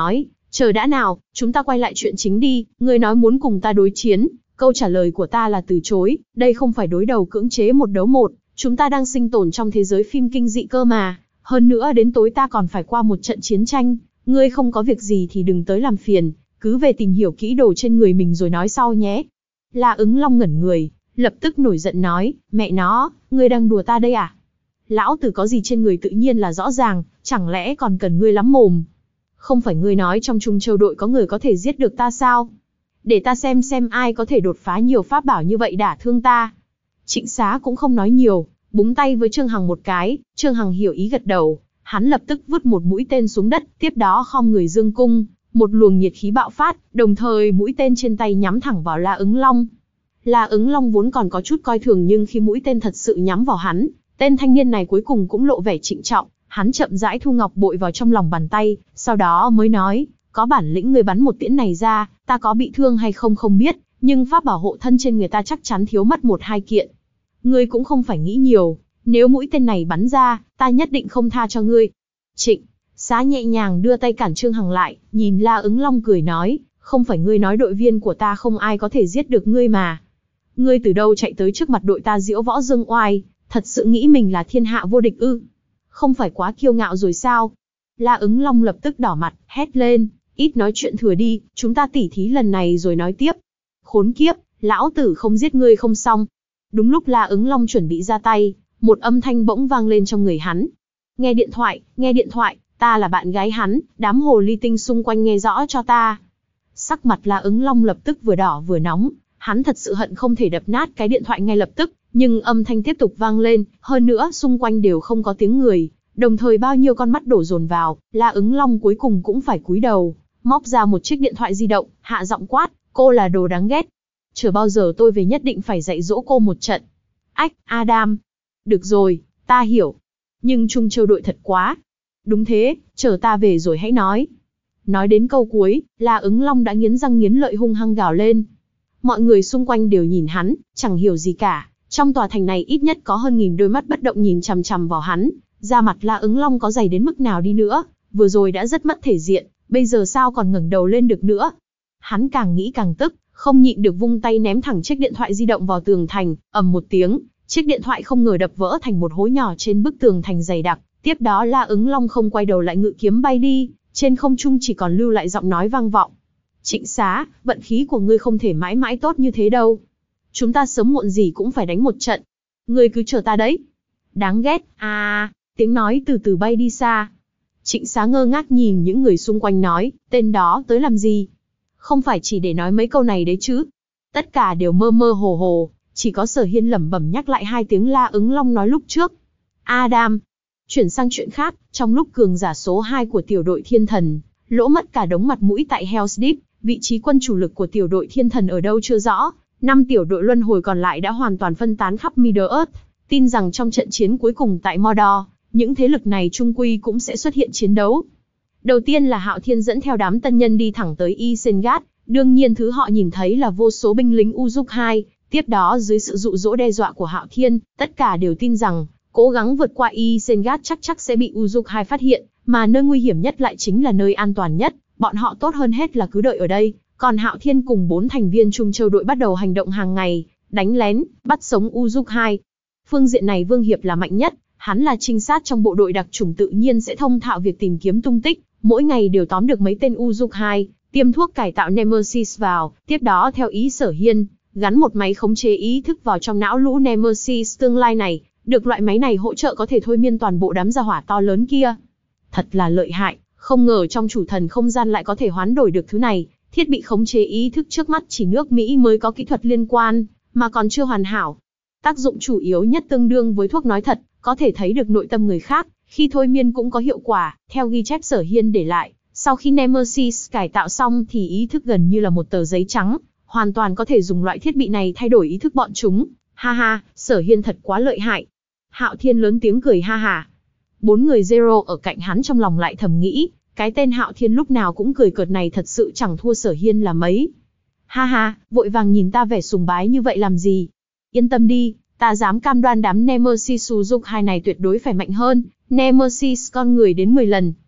Chờ đã nào, chúng ta quay lại chuyện chính đi, ngươi nói muốn cùng ta đối chiến, câu trả lời của ta là từ chối, đây không phải đối đầu cưỡng chế một đấu một, chúng ta đang sinh tồn trong thế giới phim kinh dị cơ mà, hơn nữa đến tối ta còn phải qua một trận chiến tranh, ngươi không có việc gì thì đừng tới làm phiền, cứ về tìm hiểu kỹ đồ trên người mình rồi nói sau nhé. La Ứng Long ngẩn người, lập tức nổi giận nói, mẹ nó, ngươi đang đùa ta đây à? Lão tử có gì trên người tự nhiên là rõ ràng, chẳng lẽ còn cần ngươi lắm mồm? Không phải ngươi nói trong Trung Châu đội có người có thể giết được ta sao? Để ta xem xem ai có thể đột phá nhiều pháp bảo như vậy đả thương ta. Trịnh Xá cũng không nói nhiều, búng tay với Trương Hằng một cái, Trương Hằng hiểu ý gật đầu, hắn lập tức vứt một mũi tên xuống đất, tiếp đó khom người dương cung, một luồng nhiệt khí bạo phát, đồng thời mũi tên trên tay nhắm thẳng vào La Ứng Long. La Ứng Long vốn còn có chút coi thường nhưng khi mũi tên thật sự nhắm vào hắn, tên thanh niên này cuối cùng cũng lộ vẻ trịnh trọng, hắn chậm rãi thu ngọc bội vào trong lòng bàn tay, sau đó mới nói, có bản lĩnh người bắn một tiễn này ra, ta có bị thương hay không không biết, nhưng pháp bảo hộ thân trên người ta chắc chắn thiếu mất một hai kiện. Ngươi cũng không phải nghĩ nhiều, nếu mũi tên này bắn ra, ta nhất định không tha cho ngươi. Trịnh Xá nhẹ nhàng đưa tay cản Trương Hằng lại, nhìn La Ứng Long cười nói, không phải ngươi nói đội viên của ta không ai có thể giết được ngươi mà. Ngươi từ đâu chạy tới trước mặt đội ta diễu võ dương oai, thật sự nghĩ mình là thiên hạ vô địch ư? Không phải quá kiêu ngạo rồi sao? La Ứng Long lập tức đỏ mặt, hét lên, ít nói chuyện thừa đi, chúng ta tỉ thí lần này rồi nói tiếp. Khốn kiếp, lão tử không giết ngươi không xong. Đúng lúc La Ứng Long chuẩn bị ra tay, một âm thanh bỗng vang lên trong người hắn. Nghe điện thoại, nghe điện thoại, ta là bạn gái hắn, đám hồ ly tinh xung quanh nghe rõ cho ta. Sắc mặt La Ứng Long lập tức vừa đỏ vừa nóng, hắn thật sự hận không thể đập nát cái điện thoại ngay lập tức, nhưng âm thanh tiếp tục vang lên, hơn nữa xung quanh đều không có tiếng người, đồng thời bao nhiêu con mắt đổ dồn vào, La Ứng Long cuối cùng cũng phải cúi đầu, móc ra một chiếc điện thoại di động, hạ giọng quát, cô là đồ đáng ghét. Chờ bao giờ tôi về nhất định phải dạy dỗ cô một trận. Ách, Adam. Được rồi, ta hiểu. Nhưng Trung Châu đội thật quá. Đúng thế, chờ ta về rồi hãy nói. Nói đến câu cuối, La Ứng Long đã nghiến răng nghiến lợi hung hăng gào lên. Mọi người xung quanh đều nhìn hắn, chẳng hiểu gì cả. Trong tòa thành này ít nhất có hơn nghìn đôi mắt bất động nhìn chằm chằm vào hắn. Da mặt La Ứng Long có dày đến mức nào đi nữa, vừa rồi đã rất mất thể diện, bây giờ sao còn ngẩng đầu lên được nữa. Hắn càng nghĩ càng tức, không nhịn được vung tay ném thẳng chiếc điện thoại di động vào tường thành, ầm một tiếng, chiếc điện thoại không ngờ đập vỡ thành một hố nhỏ trên bức tường thành dày đặc. Tiếp đó La Ứng Long không quay đầu lại ngự kiếm bay đi, trên không trung chỉ còn lưu lại giọng nói vang vọng. Trịnh Xá, vận khí của ngươi không thể mãi mãi tốt như thế đâu. Chúng ta sớm muộn gì cũng phải đánh một trận. Ngươi cứ chờ ta đấy. Đáng ghét, à, tiếng nói từ từ bay đi xa. Trịnh Xá ngơ ngác nhìn những người xung quanh nói, tên đó tới làm gì? Không phải chỉ để nói mấy câu này đấy chứ. Tất cả đều mơ mơ hồ hồ, chỉ có Sở Hiên lẩm bẩm nhắc lại hai tiếng La Ứng Long nói lúc trước. Adam. Chuyển sang chuyện khác, trong lúc cường giả số hai của tiểu đội Thiên Thần, lỗ mất cả đống mặt mũi tại Hell's Deep, vị trí quân chủ lực của tiểu đội Thiên Thần ở đâu chưa rõ, năm tiểu đội luân hồi còn lại đã hoàn toàn phân tán khắp Middle-earth, tin rằng trong trận chiến cuối cùng tại Mordor, những thế lực này chung quy cũng sẽ xuất hiện chiến đấu. Đầu tiên là Hạo Thiên dẫn theo đám tân nhân đi thẳng tới Isengard, đương nhiên thứ họ nhìn thấy là vô số binh lính Uruk-hai, tiếp đó dưới sự dụ dỗ đe dọa của Hạo Thiên, tất cả đều tin rằng cố gắng vượt qua Isengard chắc chắc sẽ bị Uruk-hai phát hiện, mà nơi nguy hiểm nhất lại chính là nơi an toàn nhất, bọn họ tốt hơn hết là cứ đợi ở đây. Còn Hạo Thiên cùng bốn thành viên Trung Châu đội bắt đầu hành động hàng ngày, đánh lén, bắt sống Uruk-hai. Phương diện này Vương Hiệp là mạnh nhất, hắn là trinh sát trong bộ đội đặc chủng tự nhiên sẽ thông thạo việc tìm kiếm tung tích, mỗi ngày đều tóm được mấy tên Uruk-hai, tiêm thuốc cải tạo Nemesis vào, tiếp đó theo ý Sở Hiên, gắn một máy khống chế ý thức vào trong não lũ Nemesis tương lai này, được loại máy này hỗ trợ có thể thôi miên toàn bộ đám gia hỏa to lớn kia. Thật là lợi hại, không ngờ trong chủ thần không gian lại có thể hoán đổi được thứ này. Thiết bị khống chế ý thức trước mắt chỉ nước Mỹ mới có kỹ thuật liên quan, mà còn chưa hoàn hảo. Tác dụng chủ yếu nhất tương đương với thuốc nói thật, có thể thấy được nội tâm người khác, khi thôi miên cũng có hiệu quả, theo ghi chép Sở Hiên để lại. Sau khi Nemesis cải tạo xong thì ý thức gần như là một tờ giấy trắng, hoàn toàn có thể dùng loại thiết bị này thay đổi ý thức bọn chúng. Ha ha, Sở Hiên thật quá lợi hại. Hạo Thiên lớn tiếng cười ha ha. Bốn người Zero ở cạnh hắn trong lòng lại thầm nghĩ, cái tên Hạo Thiên lúc nào cũng cười cợt này thật sự chẳng thua Sở Hiên là mấy. Ha ha, vội vàng nhìn ta vẻ sùng bái như vậy làm gì? Yên tâm đi, ta dám cam đoan đám Nemesis Uruk-hai này tuyệt đối phải mạnh hơn Nemesis con người đến mười lần.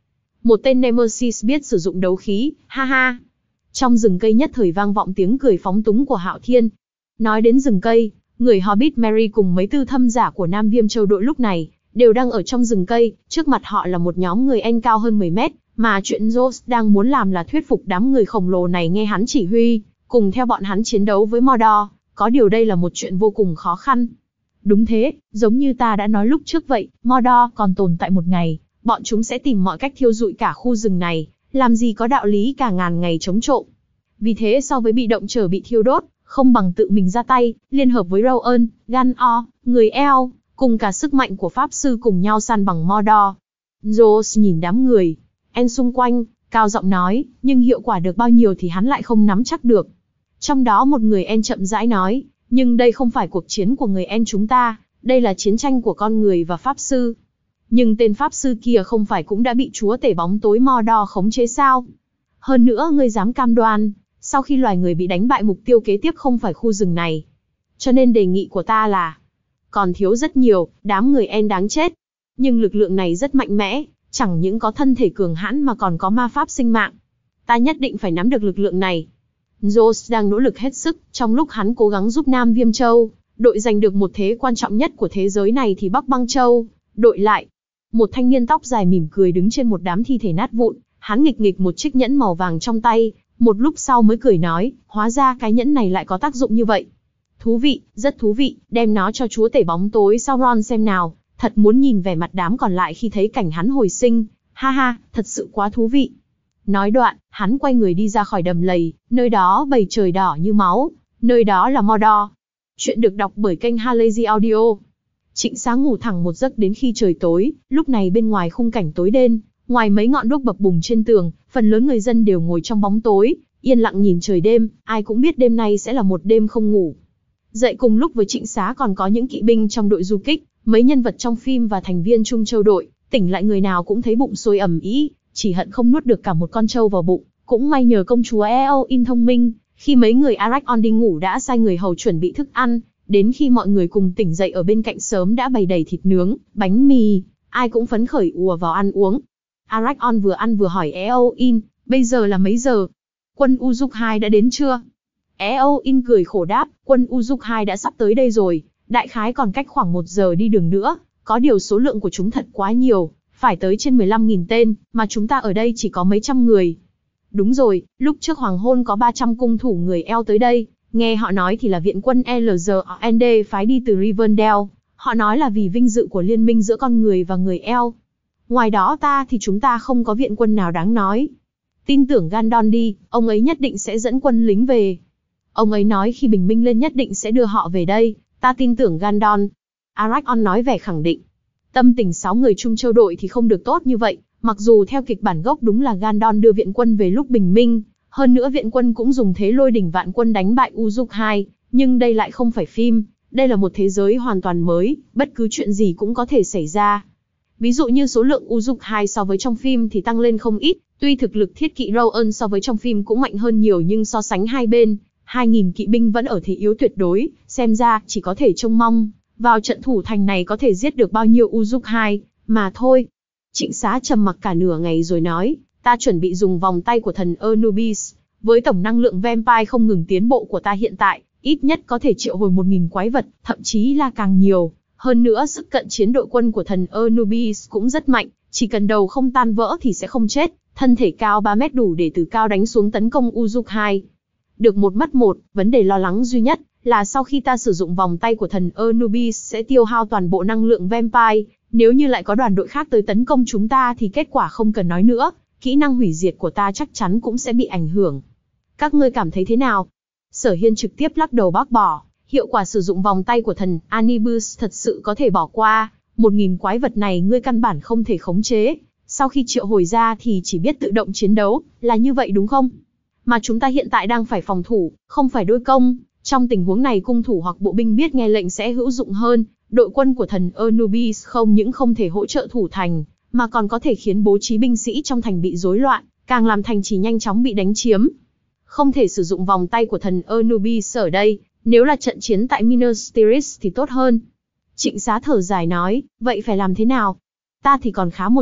Một tên Nemesis biết sử dụng đấu khí, ha ha. Trong rừng cây nhất thời vang vọng tiếng cười phóng túng của Hạo Thiên. Nói đến rừng cây, người Hobbit Merry cùng mấy tư thâm giả của Nam Viêm Châu đội lúc này, đều đang ở trong rừng cây, trước mặt họ là một nhóm người En cao hơn mười mét, mà chuyện Joss đang muốn làm là thuyết phục đám người khổng lồ này nghe hắn chỉ huy, cùng theo bọn hắn chiến đấu với Mordor, có điều đây là một chuyện vô cùng khó khăn. Đúng thế, giống như ta đã nói lúc trước vậy, Mordor còn tồn tại một ngày, bọn chúng sẽ tìm mọi cách thiêu rụi cả khu rừng này, làm gì có đạo lý cả ngàn ngày chống trộm. Vì thế so với bị động chờ bị thiêu đốt, không bằng tự mình ra tay, liên hợp với Rowan, Gan-o, người Elf, cùng cả sức mạnh của Pháp Sư cùng nhau san bằng Mordor. Joss nhìn đám người En xung quanh, cao giọng nói, nhưng hiệu quả được bao nhiêu thì hắn lại không nắm chắc được. Trong đó một người En chậm rãi nói, nhưng đây không phải cuộc chiến của người En chúng ta, đây là chiến tranh của con người và Pháp Sư. Nhưng tên Pháp Sư kia không phải cũng đã bị chúa tể bóng tối Mordor khống chế sao? Hơn nữa ngươi dám cam đoan, sau khi loài người bị đánh bại mục tiêu kế tiếp không phải khu rừng này. Cho nên đề nghị của ta là, còn thiếu rất nhiều, đám người En đáng chết. Nhưng lực lượng này rất mạnh mẽ, chẳng những có thân thể cường hãn mà còn có ma pháp sinh mạng. Ta nhất định phải nắm được lực lượng này. Joss đang nỗ lực hết sức, trong lúc hắn cố gắng giúp Nam Viêm Châu, đội giành được một thế quan trọng nhất của thế giới này thì Bắc Băng Châu, đội lại. Một thanh niên tóc dài mỉm cười đứng trên một đám thi thể nát vụn, hắn nghịch nghịch một chiếc nhẫn màu vàng trong tay, một lúc sau mới cười nói, hóa ra cái nhẫn này lại có tác dụng như vậy. Thú vị, rất thú vị, đem nó cho chúa tể bóng tối Sauron xem nào, thật muốn nhìn vẻ mặt đám còn lại khi thấy cảnh hắn hồi sinh, ha ha, thật sự quá thú vị. Nói đoạn, hắn quay người đi ra khỏi đầm lầy, nơi đó bầy trời đỏ như máu, nơi đó là Mordor. Chuyện được đọc bởi kênh Halazy Audio. Trịnh Sáng ngủ thẳng một giấc đến khi trời tối, lúc này bên ngoài khung cảnh tối đen, ngoài mấy ngọn đuốc bập bùng trên tường, phần lớn người dân đều ngồi trong bóng tối, yên lặng nhìn trời đêm, ai cũng biết đêm nay sẽ là một đêm không ngủ. Dậy cùng lúc với Trịnh Xá còn có những kỵ binh trong đội du kích, mấy nhân vật trong phim và thành viên Trung Châu đội, tỉnh lại người nào cũng thấy bụng sôi ầm ĩ, chỉ hận không nuốt được cả một con trâu vào bụng. Cũng may nhờ công chúa Eowyn thông minh, khi mấy người Arrakon đi ngủ đã sai người hầu chuẩn bị thức ăn, đến khi mọi người cùng tỉnh dậy ở bên cạnh sớm đã bày đầy thịt nướng, bánh mì, ai cũng phấn khởi ùa vào ăn uống. Arrakon vừa ăn vừa hỏi Eowyn, bây giờ là mấy giờ? Quân Uruk-hai đã đến chưa? Eowyn cười khổ đáp, quân Uruk-hai đã sắp tới đây rồi, đại khái còn cách khoảng một giờ đi đường nữa, có điều số lượng của chúng thật quá nhiều, phải tới trên mười lăm nghìn tên, mà chúng ta ở đây chỉ có mấy trăm người. Đúng rồi, lúc trước hoàng hôn có ba trăm cung thủ người Elf tới đây, nghe họ nói thì là viện quân lờ giê en đê phái đi từ Rivendell, họ nói là vì vinh dự của liên minh giữa con người và người Elf. Ngoài đó ta thì chúng ta không có viện quân nào đáng nói. Tin tưởng Gandon đi, ông ấy nhất định sẽ dẫn quân lính về. Ông ấy nói khi bình minh lên nhất định sẽ đưa họ về đây, ta tin tưởng Gandon. Arrakon nói vẻ khẳng định. Tâm tình sáu người Trung Châu đội thì không được tốt như vậy, mặc dù theo kịch bản gốc đúng là Gandon đưa viện quân về lúc bình minh, hơn nữa viện quân cũng dùng thế lôi đỉnh vạn quân đánh bại Uruk-hai, nhưng đây lại không phải phim, đây là một thế giới hoàn toàn mới, bất cứ chuyện gì cũng có thể xảy ra. Ví dụ như số lượng Uruk-hai so với trong phim thì tăng lên không ít, tuy thực lực thiết kỵ Rowan so với trong phim cũng mạnh hơn nhiều nhưng so sánh hai bên, hai nghìn kỵ binh vẫn ở thế yếu tuyệt đối, xem ra chỉ có thể trông mong vào trận thủ thành này có thể giết được bao nhiêu Uruk-hai, mà thôi. Trịnh Xá trầm mặc cả nửa ngày rồi nói, ta chuẩn bị dùng vòng tay của thần Anubis, với tổng năng lượng vampire không ngừng tiến bộ của ta hiện tại, ít nhất có thể triệu hồi một nghìn quái vật, thậm chí là càng nhiều. Hơn nữa sức cận chiến đội quân của thần Anubis cũng rất mạnh, chỉ cần đầu không tan vỡ thì sẽ không chết, thân thể cao ba mét đủ để từ cao đánh xuống tấn công Uruk-hai. Được một mất một, vấn đề lo lắng duy nhất là sau khi ta sử dụng vòng tay của thần Anubis sẽ tiêu hao toàn bộ năng lượng vampire, nếu như lại có đoàn đội khác tới tấn công chúng ta thì kết quả không cần nói nữa, kỹ năng hủy diệt của ta chắc chắn cũng sẽ bị ảnh hưởng. Các ngươi cảm thấy thế nào? Sở Hiên trực tiếp lắc đầu bác bỏ, hiệu quả sử dụng vòng tay của thần Anubis thật sự có thể bỏ qua, một nghìn quái vật này ngươi căn bản không thể khống chế, sau khi triệu hồi ra thì chỉ biết tự động chiến đấu, là như vậy đúng không? Mà chúng ta hiện tại đang phải phòng thủ, không phải đối công, trong tình huống này cung thủ hoặc bộ binh biết nghe lệnh sẽ hữu dụng hơn, đội quân của thần Anubis không những không thể hỗ trợ thủ thành, mà còn có thể khiến bố trí binh sĩ trong thành bị rối loạn, càng làm thành trì nhanh chóng bị đánh chiếm. Không thể sử dụng vòng tay của thần Anubis ở đây, nếu là trận chiến tại Minas Tirith thì tốt hơn. Trịnh Xá thở dài nói, vậy phải làm thế nào? Ta thì còn khá một chút,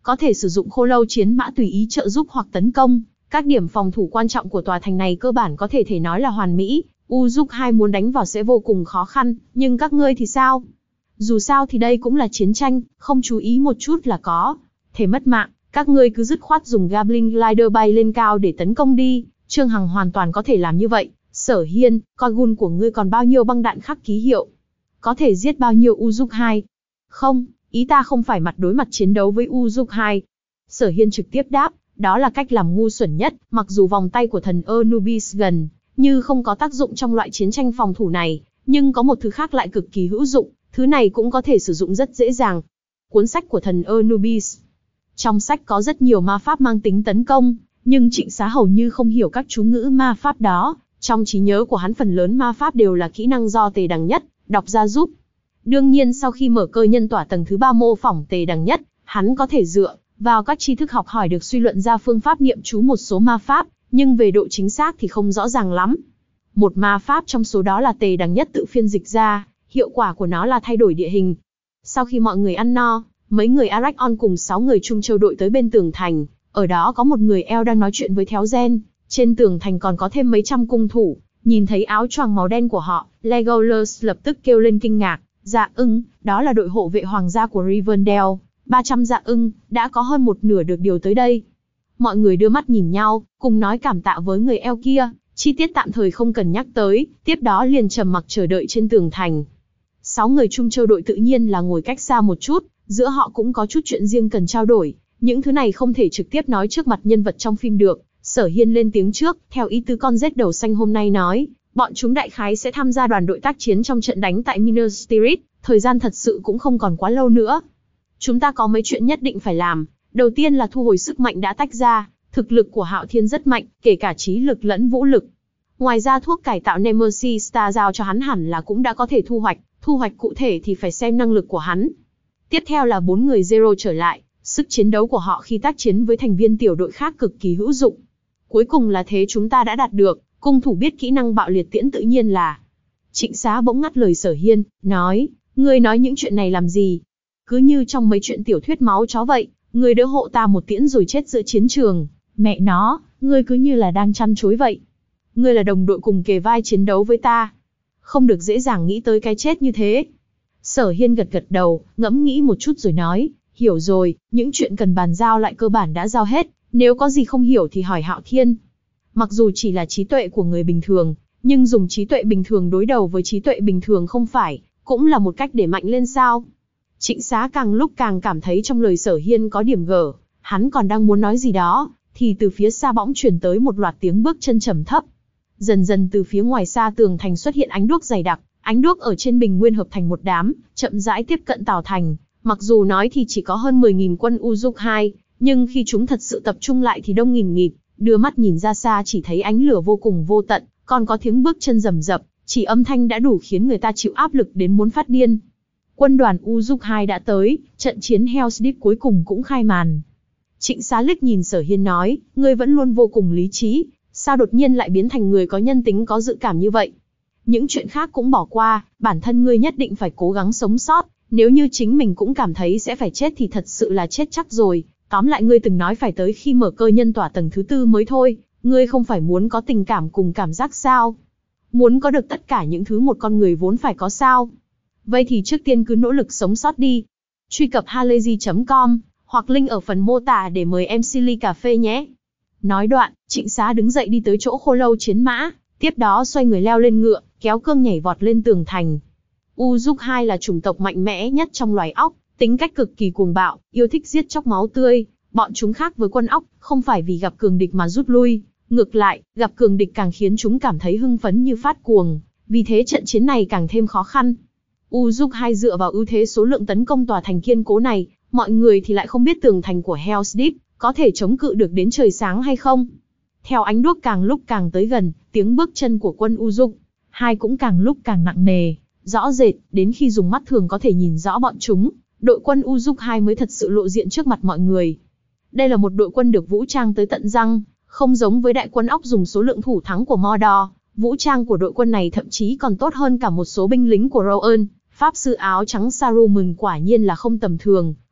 có thể sử dụng khô lâu chiến mã tùy ý trợ giúp hoặc tấn công. Các điểm phòng thủ quan trọng của tòa thành này cơ bản có thể thể nói là hoàn mỹ. Uruk hai muốn đánh vào sẽ vô cùng khó khăn, nhưng các ngươi thì sao? Dù sao thì đây cũng là chiến tranh, không chú ý một chút là có thể mất mạng. Các ngươi cứ dứt khoát dùng Goblin Glider bay lên cao để tấn công đi. Trương Hằng hoàn toàn có thể làm như vậy. Sở Hiên, con gun của ngươi còn bao nhiêu băng đạn khắc ký hiệu? Có thể giết bao nhiêu Uruk hai? Không, ý ta không phải mặt đối mặt chiến đấu với Uruk hai. Sở Hiên trực tiếp đáp, đó là cách làm ngu xuẩn nhất, mặc dù vòng tay của thần Anubis gần như không có tác dụng trong loại chiến tranh phòng thủ này, nhưng có một thứ khác lại cực kỳ hữu dụng, thứ này cũng có thể sử dụng rất dễ dàng. Cuốn sách của thần Anubis. Trong sách có rất nhiều ma pháp mang tính tấn công, nhưng Trịnh Xá hầu như không hiểu các chú ngữ ma pháp đó. Trong trí nhớ của hắn phần lớn ma pháp đều là kỹ năng do Tề Đằng Nhất đọc ra giúp. Đương nhiên sau khi mở cơ nhân tỏa tầng thứ ba mô phỏng Tề Đằng Nhất, hắn có thể dựa vào các tri thức học hỏi được suy luận ra phương pháp niệm chú một số ma pháp, nhưng về độ chính xác thì không rõ ràng lắm. Một ma pháp trong số đó là Tề Đằng Nhất tự phiên dịch ra, hiệu quả của nó là thay đổi địa hình. Sau khi mọi người ăn no, mấy người Arachon cùng sáu người Trung Châu đội tới bên tường thành, ở đó có một người eo đang nói chuyện với Theo Gen, trên tường thành còn có thêm mấy trăm cung thủ, nhìn thấy áo choàng màu đen của họ, Legolas lập tức kêu lên kinh ngạc, dạ ưng, đó là đội hộ vệ hoàng gia của Rivendell, ba trăm dạ ưng, đã có hơn một nửa được điều tới đây. Mọi người đưa mắt nhìn nhau, cùng nói cảm tạ với người eo kia, chi tiết tạm thời không cần nhắc tới, tiếp đó liền trầm mặc chờ đợi trên tường thành. Sáu người Trung Châu đội tự nhiên là ngồi cách xa một chút, giữa họ cũng có chút chuyện riêng cần trao đổi, những thứ này không thể trực tiếp nói trước mặt nhân vật trong phim được. Sở Hiên lên tiếng trước, theo ý tứ con rết đầu xanh hôm nay nói, bọn chúng đại khái sẽ tham gia đoàn đội tác chiến trong trận đánh tại Minas Tirith, thời gian thật sự cũng không còn quá lâu nữa. Chúng ta có mấy chuyện nhất định phải làm, đầu tiên là thu hồi sức mạnh đã tách ra, thực lực của Hạo Thiên rất mạnh, kể cả trí lực lẫn vũ lực. Ngoài ra thuốc cải tạo Nemesis Star giao cho hắn hẳn là cũng đã có thể thu hoạch, thu hoạch cụ thể thì phải xem năng lực của hắn. Tiếp theo là bốn người Zero trở lại, sức chiến đấu của họ khi tác chiến với thành viên tiểu đội khác cực kỳ hữu dụng. Cuối cùng là thế chúng ta đã đạt được, cung thủ biết kỹ năng bạo liệt tiễn tự nhiên là. Trịnh Xá bỗng ngắt lời Sở Hiên, nói, ngươi nói những chuyện này làm gì? Cứ như trong mấy chuyện tiểu thuyết máu chó vậy, ngươi đỡ hộ ta một tiễn rồi chết giữa chiến trường. Mẹ nó, ngươi cứ như là đang chăn chối vậy. Ngươi là đồng đội cùng kề vai chiến đấu với ta. Không được dễ dàng nghĩ tới cái chết như thế. Sở Hiên gật gật đầu, ngẫm nghĩ một chút rồi nói, hiểu rồi, những chuyện cần bàn giao lại cơ bản đã giao hết, nếu có gì không hiểu thì hỏi Hạo Thiên. Mặc dù chỉ là trí tuệ của người bình thường, nhưng dùng trí tuệ bình thường đối đầu với trí tuệ bình thường không phải, cũng là một cách để mạnh lên sao. Trịnh Xá càng lúc càng cảm thấy trong lời Sở Hiên có điểm gở, hắn còn đang muốn nói gì đó, thì từ phía xa bỗng truyền tới một loạt tiếng bước chân trầm thấp. Dần dần từ phía ngoài xa tường thành xuất hiện ánh đuốc dày đặc, ánh đuốc ở trên bình nguyên hợp thành một đám, chậm rãi tiếp cận Tào Thành. Mặc dù nói thì chỉ có hơn mười nghìn quân Uruk hai, nhưng khi chúng thật sự tập trung lại thì đông nghìn nghịt, đưa mắt nhìn ra xa chỉ thấy ánh lửa vô cùng vô tận, còn có tiếng bước chân rầm rập, chỉ âm thanh đã đủ khiến người ta chịu áp lực đến muốn phát điên. Quân đoàn Uruk hai đã tới, trận chiến Hell's Deep cuối cùng cũng khai màn. Trịnh Xá liếc nhìn Sở Hiên nói, ngươi vẫn luôn vô cùng lý trí, sao đột nhiên lại biến thành người có nhân tính có dự cảm như vậy? Những chuyện khác cũng bỏ qua, bản thân ngươi nhất định phải cố gắng sống sót, nếu như chính mình cũng cảm thấy sẽ phải chết thì thật sự là chết chắc rồi. Tóm lại ngươi từng nói phải tới khi mở cơ nhân tỏa tầng thứ tư mới thôi, ngươi không phải muốn có tình cảm cùng cảm giác sao? Muốn có được tất cả những thứ một con người vốn phải có sao? Vậy thì trước tiên cứ nỗ lực sống sót đi. Truy cập halayzi chấm com, hoặc link ở phần mô tả để mời em xê ly cà phê nhé. Nói đoạn, Trịnh Xá đứng dậy đi tới chỗ khô lâu chiến mã, tiếp đó xoay người leo lên ngựa, kéo cương nhảy vọt lên tường thành. Uruk hai là chủng tộc mạnh mẽ nhất trong loài óc, tính cách cực kỳ cuồng bạo, yêu thích giết chóc máu tươi. Bọn chúng khác với quân óc, không phải vì gặp cường địch mà rút lui, ngược lại, gặp cường địch càng khiến chúng cảm thấy hưng phấn như phát cuồng, vì thế trận chiến này càng thêm khó khăn. Uruk hai dựa vào ưu thế số lượng tấn công tòa thành kiên cố này, mọi người thì lại không biết tường thành của Hell's Deep có thể chống cự được đến trời sáng hay không. Theo ánh đuốc càng lúc càng tới gần, tiếng bước chân của quân Uruk hai cũng càng lúc càng nặng nề, rõ rệt, đến khi dùng mắt thường có thể nhìn rõ bọn chúng, đội quân Uruk hai mới thật sự lộ diện trước mặt mọi người. Đây là một đội quân được vũ trang tới tận răng, không giống với đại quân óc dùng số lượng thủ thắng của Mordor, vũ trang của đội quân này thậm chí còn tốt hơn cả một số binh lính của Rohan. Pháp sư áo trắng Saruman quả nhiên là không tầm thường,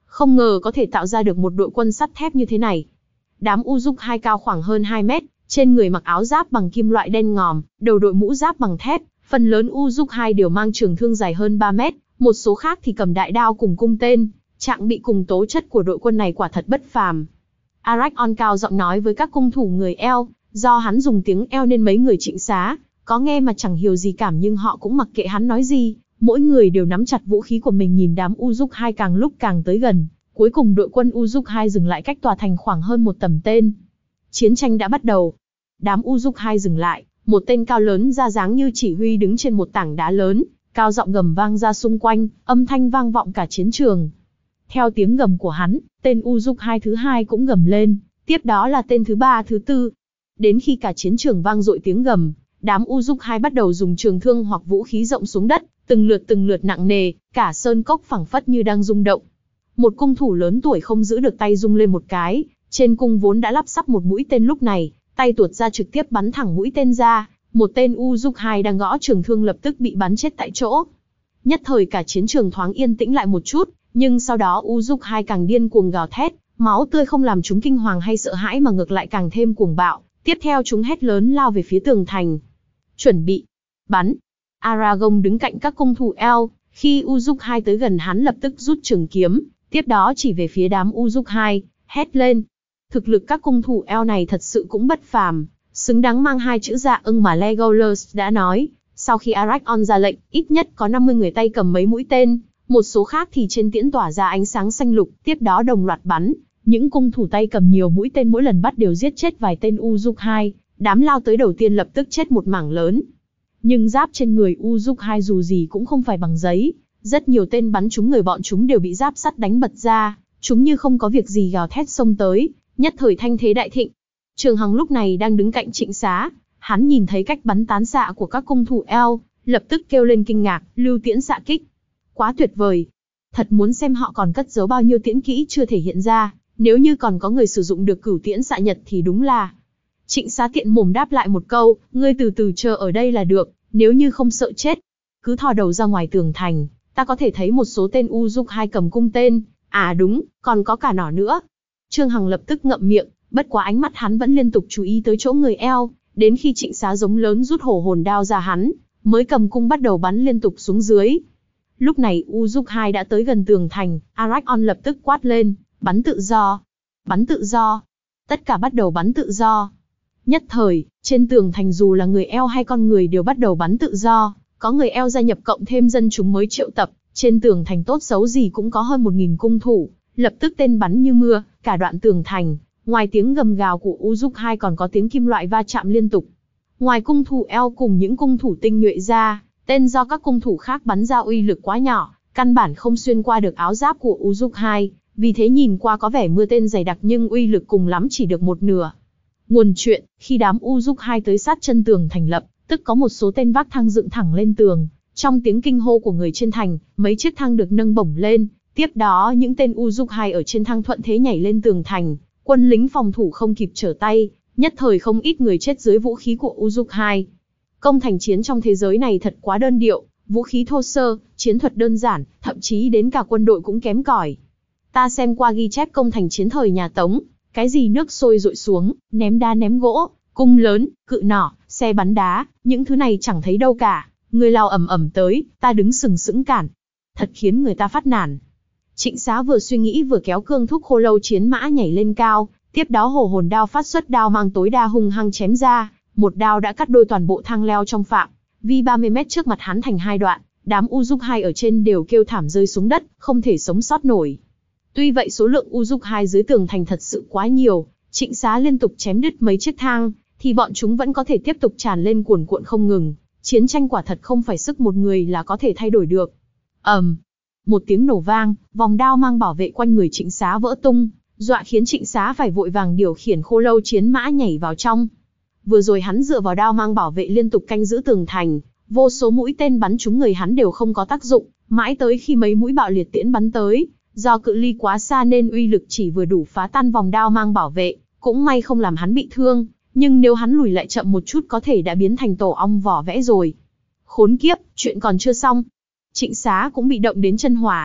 Không ngờ có thể tạo ra được một đội quân sắt thép như thế này. Đám Uruk-hai cao khoảng hơn hai mét, trên người mặc áo giáp bằng kim loại đen ngòm, đầu đội mũ giáp bằng thép, phần lớn Uruk-hai đều mang trường thương dài hơn ba mét, một số khác thì cầm đại đao cùng cung tên, trạng bị cùng tố chất của đội quân này quả thật bất phàm. Arachon cao giọng nói với các cung thủ người eo, do hắn dùng tiếng eo nên mấy người Trịnh Xá có nghe mà chẳng hiểu gì cảm, nhưng họ cũng mặc kệ hắn nói gì, mỗi người đều nắm chặt vũ khí của mình nhìn đám Uruk-hai càng lúc càng tới gần. Cuối cùng đội quân Uruk-hai dừng lại cách tòa thành khoảng hơn một tầm tên. Chiến tranh đã bắt đầu. Đám Uruk-hai dừng lại, một tên cao lớn ra dáng như chỉ huy đứng trên một tảng đá lớn, cao giọng gầm vang ra xung quanh, âm thanh vang vọng cả chiến trường. Theo tiếng gầm của hắn, tên Uruk-hai thứ hai cũng gầm lên, tiếp đó là tên thứ ba, thứ tư. Đến khi cả chiến trường vang dội tiếng gầm, đám Uruk-hai bắt đầu dùng trường thương hoặc vũ khí rộng xuống đất, từng lượt từng lượt nặng nề, cả sơn cốc phẳng phất như đang rung động. Một cung thủ lớn tuổi không giữ được tay rung lên một cái, trên cung vốn đã lắp sắp một mũi tên, lúc này, tay tuột ra trực tiếp bắn thẳng mũi tên ra, một tên Uruk-hai đang gõ trường thương lập tức bị bắn chết tại chỗ. Nhất thời cả chiến trường thoáng yên tĩnh lại một chút, nhưng sau đó Uruk-hai càng điên cuồng gào thét, máu tươi không làm chúng kinh hoàng hay sợ hãi mà ngược lại càng thêm cuồng bạo, tiếp theo chúng hét lớn lao về phía tường thành. Chuẩn bị, bắn. Aragorn đứng cạnh các cung thủ eo, khi Uruk-hai tới gần hắn lập tức rút trường kiếm, tiếp đó chỉ về phía đám Uruk-hai, hét lên. Thực lực các cung thủ eo này thật sự cũng bất phàm, xứng đáng mang hai chữ dạ ưng mà Legolas đã nói. Sau khi Arachon ra lệnh, ít nhất có năm mươi người tay cầm mấy mũi tên, một số khác thì trên tiễn tỏa ra ánh sáng xanh lục, tiếp đó đồng loạt bắn. Những cung thủ tay cầm nhiều mũi tên mỗi lần bắt đều giết chết vài tên Uruk-hai, đám lao tới đầu tiên lập tức chết một mảng lớn. Nhưng giáp trên người Uruk-hai dù gì cũng không phải bằng giấy, rất nhiều tên bắn trúng người bọn chúng đều bị giáp sắt đánh bật ra, chúng như không có việc gì gào thét xông tới, nhất thời thanh thế đại thịnh. Trường Hằng lúc này đang đứng cạnh Trịnh Xá, hắn nhìn thấy cách bắn tán xạ của các cung thủ eo, lập tức kêu lên kinh ngạc, lưu tiễn xạ kích. Quá tuyệt vời. Thật muốn xem họ còn cất giấu bao nhiêu tiễn kỹ chưa thể hiện ra, nếu như còn có người sử dụng được cửu tiễn xạ nhật thì đúng là. Trịnh Xá tiện mồm đáp lại một câu, ngươi từ từ chờ ở đây là được, nếu như không sợ chết, cứ thò đầu ra ngoài tường thành, ta có thể thấy một số tên Uruk-hai cầm cung tên, à đúng, còn có cả nỏ nữa. Trương Hằng lập tức ngậm miệng, bất quá ánh mắt hắn vẫn liên tục chú ý tới chỗ người eo, đến khi Trịnh Xá giống lớn rút hổ hồn đao ra hắn, mới cầm cung bắt đầu bắn liên tục xuống dưới. Lúc này Uruk-hai đã tới gần tường thành, Arachon lập tức quát lên, bắn tự do, bắn tự do, tất cả bắt đầu bắn tự do. Nhất thời, trên tường thành dù là người eo hay con người đều bắt đầu bắn tự do, có người eo gia nhập cộng thêm dân chúng mới triệu tập, trên tường thành tốt xấu gì cũng có hơn một nghìn cung thủ, lập tức tên bắn như mưa, cả đoạn tường thành, ngoài tiếng gầm gào của Uruk-hai còn có tiếng kim loại va chạm liên tục. Ngoài cung thủ eo cùng những cung thủ tinh nhuệ ra, tên do các cung thủ khác bắn ra uy lực quá nhỏ, căn bản không xuyên qua được áo giáp của Uruk-hai, vì thế nhìn qua có vẻ mưa tên dày đặc nhưng uy lực cùng lắm chỉ được một nửa. Nguồn chuyện, khi đám Uruk-hai tới sát chân tường thành lập, tức có một số tên vác thang dựng thẳng lên tường, trong tiếng kinh hô của người trên thành, mấy chiếc thang được nâng bổng lên, tiếp đó những tên Uruk-hai ở trên thang thuận thế nhảy lên tường thành, quân lính phòng thủ không kịp trở tay, nhất thời không ít người chết dưới vũ khí của Uruk-hai. Công thành chiến trong thế giới này thật quá đơn điệu, vũ khí thô sơ, chiến thuật đơn giản, thậm chí đến cả quân đội cũng kém cỏi. Ta xem qua ghi chép công thành chiến thời nhà Tống, cái gì nước sôi dội xuống, ném đá ném gỗ, cung lớn, cự nỏ, xe bắn đá, những thứ này chẳng thấy đâu cả, người lao ầm ầm tới, ta đứng sừng sững cản. Thật khiến người ta phát nản. Trịnh Xá vừa suy nghĩ vừa kéo cương thúc khô lâu chiến mã nhảy lên cao, tiếp đó hổ hồn đao phát xuất đao mang tối đa hung hăng chém ra, một đao đã cắt đôi toàn bộ thang leo trong phạm vi ba mươi mét trước mặt hắn thành hai đoạn, đám Uruk-hai ở trên đều kêu thảm rơi xuống đất, không thể sống sót nổi. Tuy vậy số lượng Uruk-hai dưới tường thành thật sự quá nhiều, Trịnh Xá liên tục chém đứt mấy chiếc thang, thì bọn chúng vẫn có thể tiếp tục tràn lên cuồn cuộn không ngừng. Chiến tranh quả thật không phải sức một người là có thể thay đổi được. ầm, um, một tiếng nổ vang, vòng đao mang bảo vệ quanh người Trịnh Xá vỡ tung, dọa khiến Trịnh Xá phải vội vàng điều khiển khô lâu chiến mã nhảy vào trong. Vừa rồi hắn dựa vào đao mang bảo vệ liên tục canh giữ tường thành, vô số mũi tên bắn trúng người hắn đều không có tác dụng, mãi tới khi mấy mũi bạo liệt tiễn bắn tới, do cự ly quá xa nên uy lực chỉ vừa đủ phá tan vòng đao mang bảo vệ, cũng may không làm hắn bị thương, nhưng nếu hắn lùi lại chậm một chút có thể đã biến thành tổ ong vỏ vẽ rồi. Khốn kiếp, chuyện còn chưa xong. Trịnh Xá cũng bị động đến chân hỏa,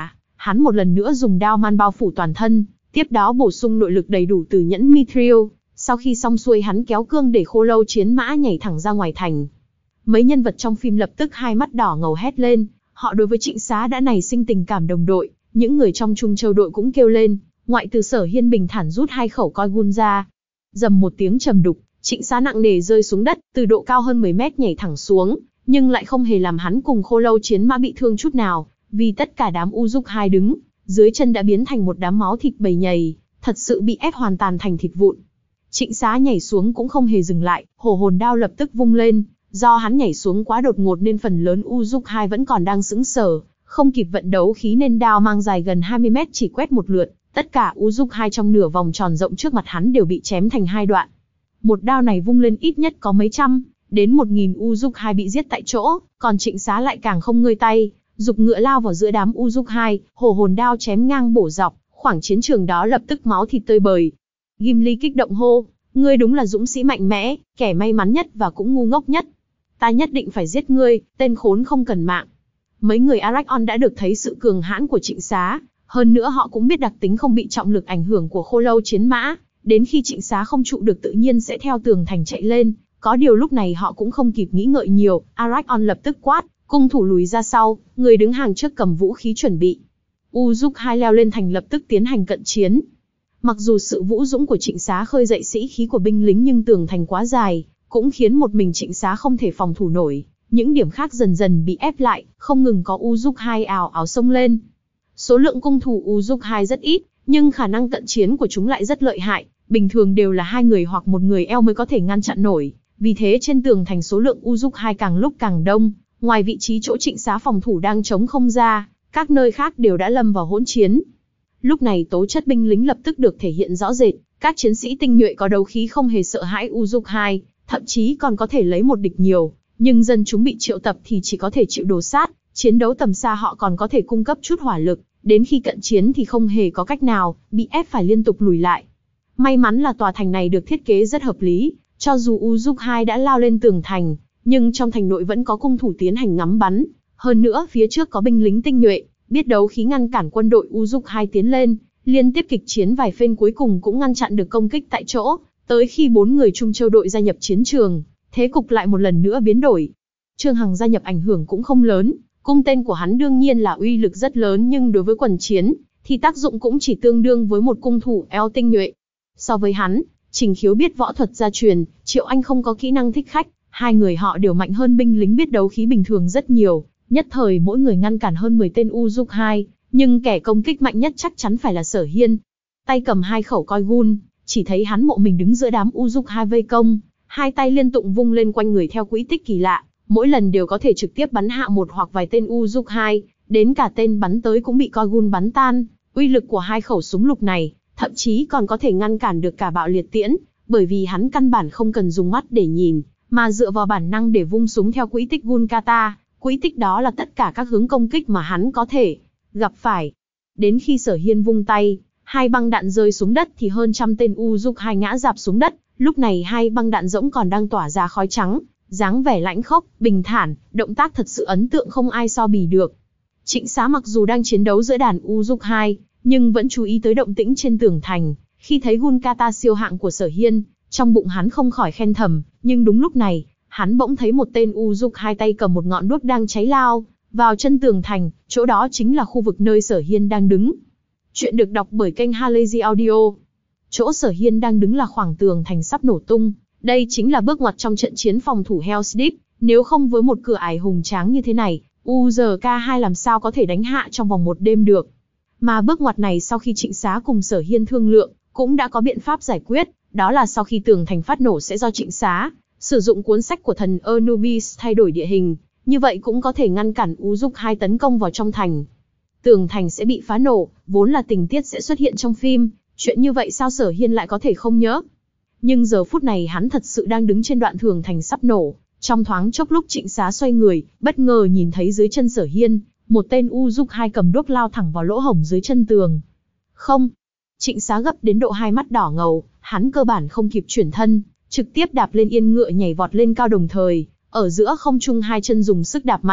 hắn một lần nữa dùng đao man bao phủ toàn thân, tiếp đó bổ sung nội lực đầy đủ từ nhẫn Mithril. Sau khi xong xuôi hắn kéo cương để khô lâu chiến mã nhảy thẳng ra ngoài thành. Mấy nhân vật trong phim lập tức hai mắt đỏ ngầu hét lên, họ đối với Trịnh Xá đã nảy sinh tình cảm đồng đội, những người trong Trung Châu đội cũng kêu lên, ngoại trừ Sở Hiên bình thản rút hai khẩu coi gun ra. Dầm một tiếng trầm đục, Trịnh Xá nặng nề rơi xuống đất, từ độ cao hơn mười mét nhảy thẳng xuống, nhưng lại không hề làm hắn cùng khô lâu chiến mã bị thương chút nào, vì tất cả đám U Dục hai đứng dưới chân đã biến thành một đám máu thịt bầy nhầy, thật sự bị ép hoàn toàn thành thịt vụn. Trịnh Xá nhảy xuống cũng không hề dừng lại, hổ hồn đao lập tức vung lên, do hắn nhảy xuống quá đột ngột nên phần lớn U Dục hai vẫn còn đang sững sờ, không kịp vận đấu khí nên đao mang dài gần hai mươi mét chỉ quét một lượt, tất cả U Dục hai trong nửa vòng tròn rộng trước mặt hắn đều bị chém thành hai đoạn. Một đao này vung lên ít nhất có mấy trăm, đến một nghìn U Dục hai bị giết tại chỗ, còn Trịnh Xá lại càng không ngơi tay, giục ngựa lao vào giữa đám U Dục hai, hổ hồn đao chém ngang bổ dọc, khoảng chiến trường đó lập tức máu thịt tơi bời. Gimli kích động hô, ngươi đúng là dũng sĩ mạnh mẽ, kẻ may mắn nhất và cũng ngu ngốc nhất. Ta nhất định phải giết ngươi, tên khốn không cần mạng. Mấy người Arachon đã được thấy sự cường hãn của Trịnh Xá, hơn nữa họ cũng biết đặc tính không bị trọng lực ảnh hưởng của khô lâu chiến mã, đến khi Trịnh Xá không trụ được tự nhiên sẽ theo tường thành chạy lên, có điều lúc này họ cũng không kịp nghĩ ngợi nhiều, Arachon lập tức quát, cung thủ lùi ra sau, người đứng hàng trước cầm vũ khí chuẩn bị. U Dục hai leo lên thành lập tức tiến hành cận chiến. Mặc dù sự vũ dũng của Trịnh Xá khơi dậy sĩ khí của binh lính nhưng tường thành quá dài, cũng khiến một mình Trịnh Xá không thể phòng thủ nổi. Những điểm khác dần dần bị ép lại, không ngừng có U Dục hai ào ào xông lên. Số lượng cung thủ U Dục hai rất ít, nhưng khả năng cận chiến của chúng lại rất lợi hại, bình thường đều là hai người hoặc một người eo mới có thể ngăn chặn nổi. Vì thế trên tường thành số lượng U Dục hai càng lúc càng đông, ngoài vị trí chỗ Trịnh Xá phòng thủ đang trống không ra, các nơi khác đều đã lâm vào hỗn chiến. Lúc này tố chất binh lính lập tức được thể hiện rõ rệt, các chiến sĩ tinh nhuệ có đấu khí không hề sợ hãi U Dục hai, thậm chí còn có thể lấy một địch nhiều, nhưng dân chúng bị triệu tập thì chỉ có thể chịu đồ sát, chiến đấu tầm xa họ còn có thể cung cấp chút hỏa lực, đến khi cận chiến thì không hề có cách nào, bị ép phải liên tục lùi lại. May mắn là tòa thành này được thiết kế rất hợp lý, cho dù U Dục hai đã lao lên tường thành, nhưng trong thành nội vẫn có cung thủ tiến hành ngắm bắn, hơn nữa phía trước có binh lính tinh nhuệ, biết đấu khí ngăn cản quân đội U Dục hai tiến lên, liên tiếp kịch chiến vài phen cuối cùng cũng ngăn chặn được công kích tại chỗ, tới khi bốn người Trung Châu đội gia nhập chiến trường, thế cục lại một lần nữa biến đổi. Trương Hằng gia nhập ảnh hưởng cũng không lớn, cung tên của hắn đương nhiên là uy lực rất lớn nhưng đối với quần chiến, thì tác dụng cũng chỉ tương đương với một cung thủ eo tinh nhuệ. So với hắn, Trình Khiếu biết võ thuật gia truyền, Triệu Anh không có kỹ năng thích khách, hai người họ đều mạnh hơn binh lính biết đấu khí bình thường rất nhiều, nhất thời mỗi người ngăn cản hơn mười tên U Dục hai, nhưng kẻ công kích mạnh nhất chắc chắn phải là Sở Hiên. Tay cầm hai khẩu coi gun, chỉ thấy hắn mộ mình đứng giữa đám U Dục hai vây công, hai tay liên tục vung lên quanh người theo quỹ tích kỳ lạ, mỗi lần đều có thể trực tiếp bắn hạ một hoặc vài tên U Dục hai, đến cả tên bắn tới cũng bị coi gun bắn tan. Uy lực của hai khẩu súng lục này, thậm chí còn có thể ngăn cản được cả bạo liệt tiễn, bởi vì hắn căn bản không cần dùng mắt để nhìn, mà dựa vào bản năng để vung súng theo quỹ tích gun kata. Quỹ tích đó là tất cả các hướng công kích mà hắn có thể gặp phải. Đến khi Sở Hiên vung tay, hai băng đạn rơi xuống đất thì hơn trăm tên U Dục hai ngã rạp xuống đất. Lúc này hai băng đạn rỗng còn đang tỏa ra khói trắng, dáng vẻ lãnh khốc, bình thản, động tác thật sự ấn tượng không ai so bì được. Trịnh Xá mặc dù đang chiến đấu giữa đàn U Dục hai, nhưng vẫn chú ý tới động tĩnh trên tường thành. Khi thấy gun kata siêu hạng của Sở Hiên, trong bụng hắn không khỏi khen thầm, nhưng đúng lúc này, hắn bỗng thấy một tên U Dục hai tay cầm một ngọn đuốc đang cháy lao vào chân tường thành, chỗ đó chính là khu vực nơi Sở Hiên đang đứng. Chuyện được đọc bởi kênh Halazy Audio. Chỗ Sở Hiên đang đứng là khoảng tường thành sắp nổ tung, đây chính là bước ngoặt trong trận chiến phòng thủ Hell's Deep, nếu không với một cửa ải hùng tráng như thế này, U Dục hai làm sao có thể đánh hạ trong vòng một đêm được. Mà bước ngoặt này sau khi Trịnh Xá cùng Sở Hiên thương lượng, cũng đã có biện pháp giải quyết, đó là sau khi tường thành phát nổ sẽ do Trịnh Xá sử dụng cuốn sách của thần Anubis thay đổi địa hình, như vậy cũng có thể ngăn cản U Dục hai tấn công vào trong thành. Tường thành sẽ bị phá nổ, vốn là tình tiết sẽ xuất hiện trong phim, chuyện như vậy sao Sở Hiên lại có thể không nhớ. Nhưng giờ phút này hắn thật sự đang đứng trên đoạn tường thành sắp nổ, trong thoáng chốc lúc Trịnh Xá xoay người, bất ngờ nhìn thấy dưới chân Sở Hiên, một tên U Dục hai cầm đuốc lao thẳng vào lỗ hổng dưới chân tường. Không! Trịnh Xá gấp đến độ hai mắt đỏ ngầu, hắn cơ bản không kịp chuyển thân, trực tiếp đạp lên yên ngựa nhảy vọt lên cao đồng thời, ở giữa không trung hai chân dùng sức đạp mạnh,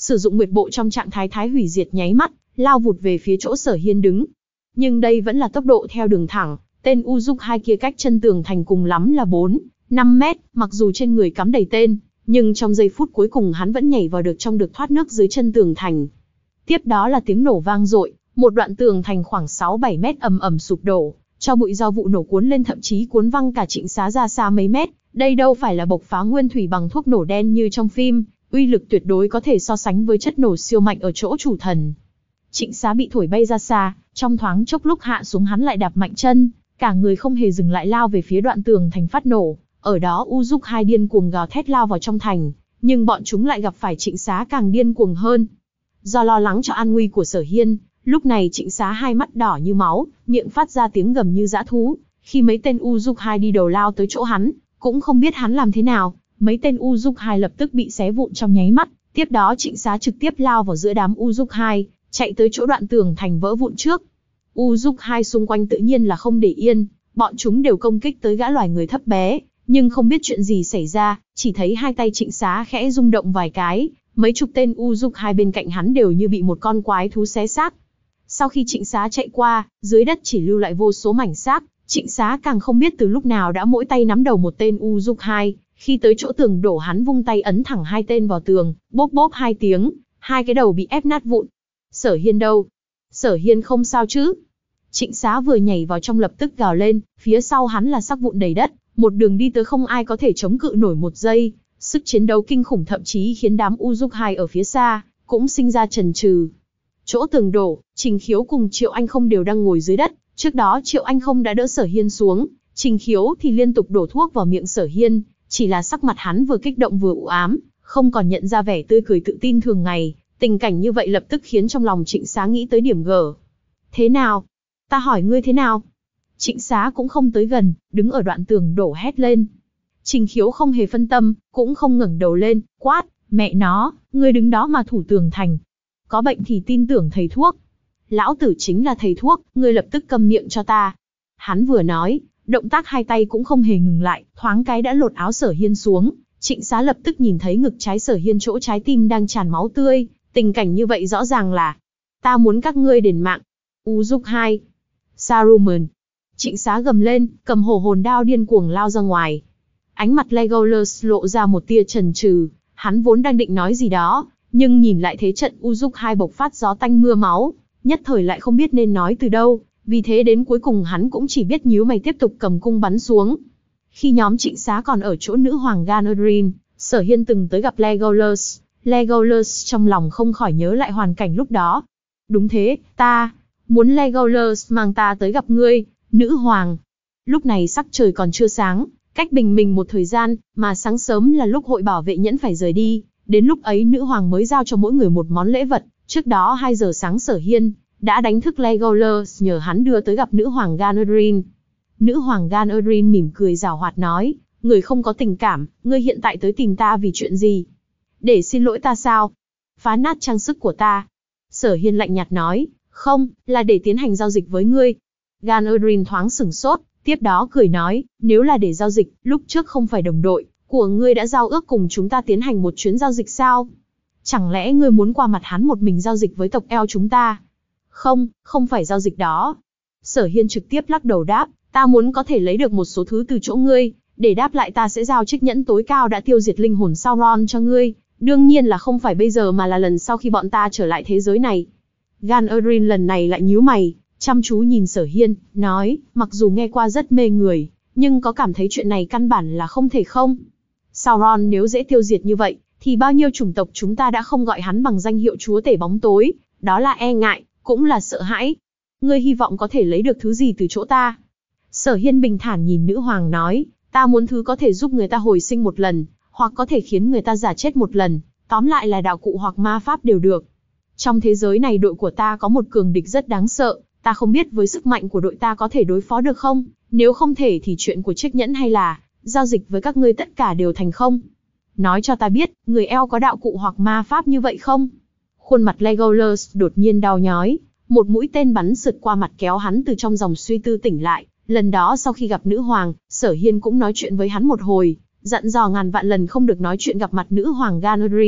sử dụng nguyệt bộ trong trạng thái thái hủy diệt nháy mắt, lao vụt về phía chỗ Sở Hiên đứng. Nhưng đây vẫn là tốc độ theo đường thẳng, tên Uruk-hai kia cách chân tường thành cùng lắm là bốn, năm mét, mặc dù trên người cắm đầy tên, nhưng trong giây phút cuối cùng hắn vẫn nhảy vào được trong được thoát nước dưới chân tường thành. Tiếp đó là tiếng nổ vang dội, một đoạn tường thành khoảng sáu bảy mét ầm ầm sụp đổ, cho bụi do vụ nổ cuốn lên, thậm chí cuốn văng cả Trịnh Xá ra xa mấy mét. Đây đâu phải là bộc phá nguyên thủy bằng thuốc nổ đen như trong phim, uy lực tuyệt đối có thể so sánh với chất nổ siêu mạnh ở chỗ chủ thần. Trịnh Xá bị thổi bay ra xa, trong thoáng chốc lúc hạ xuống hắn lại đạp mạnh chân, cả người không hề dừng lại lao về phía đoạn tường thành phát nổ. Ở đó Uruk-hai điên cuồng gào thét lao vào trong thành, nhưng bọn chúng lại gặp phải Trịnh Xá càng điên cuồng hơn. Do lo lắng cho an nguy của Sở Hiên, lúc này Trịnh Xá hai mắt đỏ như máu, miệng phát ra tiếng gầm như dã thú. Khi mấy tên Uruk-hai đi đầu lao tới chỗ hắn, cũng không biết hắn làm thế nào, mấy tên Uruk-hai lập tức bị xé vụn trong nháy mắt. Tiếp đó Trịnh Xá trực tiếp lao vào giữa đám Uruk-hai, chạy tới chỗ đoạn tường thành vỡ vụn trước. Uruk-hai xung quanh tự nhiên là không để yên, bọn chúng đều công kích tới gã loài người thấp bé, nhưng không biết chuyện gì xảy ra, chỉ thấy hai tay Trịnh Xá khẽ rung động vài cái, mấy chục tên Uruk-hai bên cạnh hắn đều như bị một con quái thú xé xác. Sau khi Trịnh Xá chạy qua, dưới đất chỉ lưu lại vô số mảnh xác, Trịnh Xá càng không biết từ lúc nào đã mỗi tay nắm đầu một tên Uruk-hai, khi tới chỗ tường đổ hắn vung tay ấn thẳng hai tên vào tường, bốp bốp hai tiếng, hai cái đầu bị ép nát vụn. Sở Hiên đâu? Sở Hiên không sao chứ? Trịnh Xá vừa nhảy vào trong lập tức gào lên, phía sau hắn là xác vụn đầy đất, một đường đi tới không ai có thể chống cự nổi một giây, sức chiến đấu kinh khủng thậm chí khiến đám Uruk-hai ở phía xa cũng sinh ra chần chừ. Chỗ tường đổ, Trình Khiếu cùng Triệu Anh Không đều đang ngồi dưới đất, trước đó Triệu Anh Không đã đỡ Sở Hiên xuống, Trình Khiếu thì liên tục đổ thuốc vào miệng Sở Hiên, chỉ là sắc mặt hắn vừa kích động vừa u ám, không còn nhận ra vẻ tươi cười tự tin thường ngày. Tình cảnh như vậy lập tức khiến trong lòng Trịnh Xá nghĩ tới điểm gở. Thế nào? Ta hỏi ngươi thế nào? Trịnh Xá cũng không tới gần, đứng ở đoạn tường đổ hét lên. Trình Khiếu không hề phân tâm, cũng không ngẩng đầu lên, quát, mẹ nó, ngươi đứng đó mà thủ tường thành. Có bệnh thì tin tưởng thầy thuốc. Lão tử chính là thầy thuốc, ngươi lập tức câm miệng cho ta. Hắn vừa nói, động tác hai tay cũng không hề ngừng lại, thoáng cái đã lột áo Sở Hiên xuống. Trịnh Xá lập tức nhìn thấy ngực trái Sở Hiên chỗ trái tim đang tràn máu tươi. Tình cảnh như vậy rõ ràng là, ta muốn các ngươi đền mạng. Uruk-hai, Saruman. Trịnh Xá gầm lên, cầm hổ hồn đao điên cuồng lao ra ngoài. Ánh mặt Legolas lộ ra một tia chần chừ, hắn vốn đang định nói gì đó, nhưng nhìn lại thế trận Uruk-hai bộc phát gió tanh mưa máu, nhất thời lại không biết nên nói từ đâu, vì thế đến cuối cùng hắn cũng chỉ biết nhíu mày tiếp tục cầm cung bắn xuống. Khi nhóm Trịnh Xá còn ở chỗ nữ hoàng Gan-Eodrin, Sở Hiên từng tới gặp Legolas. Legolas trong lòng không khỏi nhớ lại hoàn cảnh lúc đó. Đúng thế, ta muốn Legolas mang ta tới gặp ngươi, nữ hoàng. Lúc này sắc trời còn chưa sáng, cách bình minh một thời gian, mà sáng sớm là lúc hội bảo vệ nhẫn phải rời đi. Đến lúc ấy nữ hoàng mới giao cho mỗi người một món lễ vật. Trước đó hai giờ sáng Sở Hiên đã đánh thức Legolas nhờ hắn đưa tới gặp nữ hoàng Gan-Eodrin. Nữ hoàng Gan-Eodrin mỉm cười giảo hoạt nói, người không có tình cảm, ngươi hiện tại tới tìm ta vì chuyện gì? Để xin lỗi ta sao? Phá nát trang sức của ta. Sở Hiên lạnh nhạt nói, không, là để tiến hành giao dịch với ngươi. Gan-Eodrin thoáng sửng sốt, tiếp đó cười nói, nếu là để giao dịch, lúc trước không phải đồng đội của ngươi đã giao ước cùng chúng ta tiến hành một chuyến giao dịch sao? Chẳng lẽ ngươi muốn qua mặt hắn một mình giao dịch với tộc eo chúng ta? Không, không phải giao dịch đó. Sở Hiên trực tiếp lắc đầu đáp, ta muốn có thể lấy được một số thứ từ chỗ ngươi, để đáp lại ta sẽ giao chiếc nhẫn tối cao đã tiêu diệt linh hồn Sauron cho ngươi. Đương nhiên là không phải bây giờ mà là lần sau khi bọn ta trở lại thế giới này. Gan-Eodrin lần này lại nhíu mày, chăm chú nhìn Sở Hiên, nói, mặc dù nghe qua rất mê người, nhưng có cảm thấy chuyện này căn bản là không thể không. Sauron nếu dễ tiêu diệt như vậy, thì bao nhiêu chủng tộc chúng ta đã không gọi hắn bằng danh hiệu chúa tể bóng tối, đó là e ngại, cũng là sợ hãi. Ngươi hy vọng có thể lấy được thứ gì từ chỗ ta? Sở Hiên bình thản nhìn nữ hoàng nói, ta muốn thứ có thể giúp người ta hồi sinh một lần, hoặc có thể khiến người ta giả chết một lần, tóm lại là đạo cụ hoặc ma pháp đều được. Trong thế giới này đội của ta có một cường địch rất đáng sợ, ta không biết với sức mạnh của đội ta có thể đối phó được không, nếu không thể thì chuyện của chiếc nhẫn hay là giao dịch với các ngươi tất cả đều thành không. Nói cho ta biết, người eo có đạo cụ hoặc ma pháp như vậy không? Khuôn mặt Legolas đột nhiên đau nhói, một mũi tên bắn sượt qua mặt kéo hắn từ trong dòng suy tư tỉnh lại. Lần đó sau khi gặp nữ hoàng, Sở Hiên cũng nói chuyện với hắn một hồi, dặn dò ngàn vạn lần không được nói chuyện gặp mặt nữ hoàng Gan-Eodrin,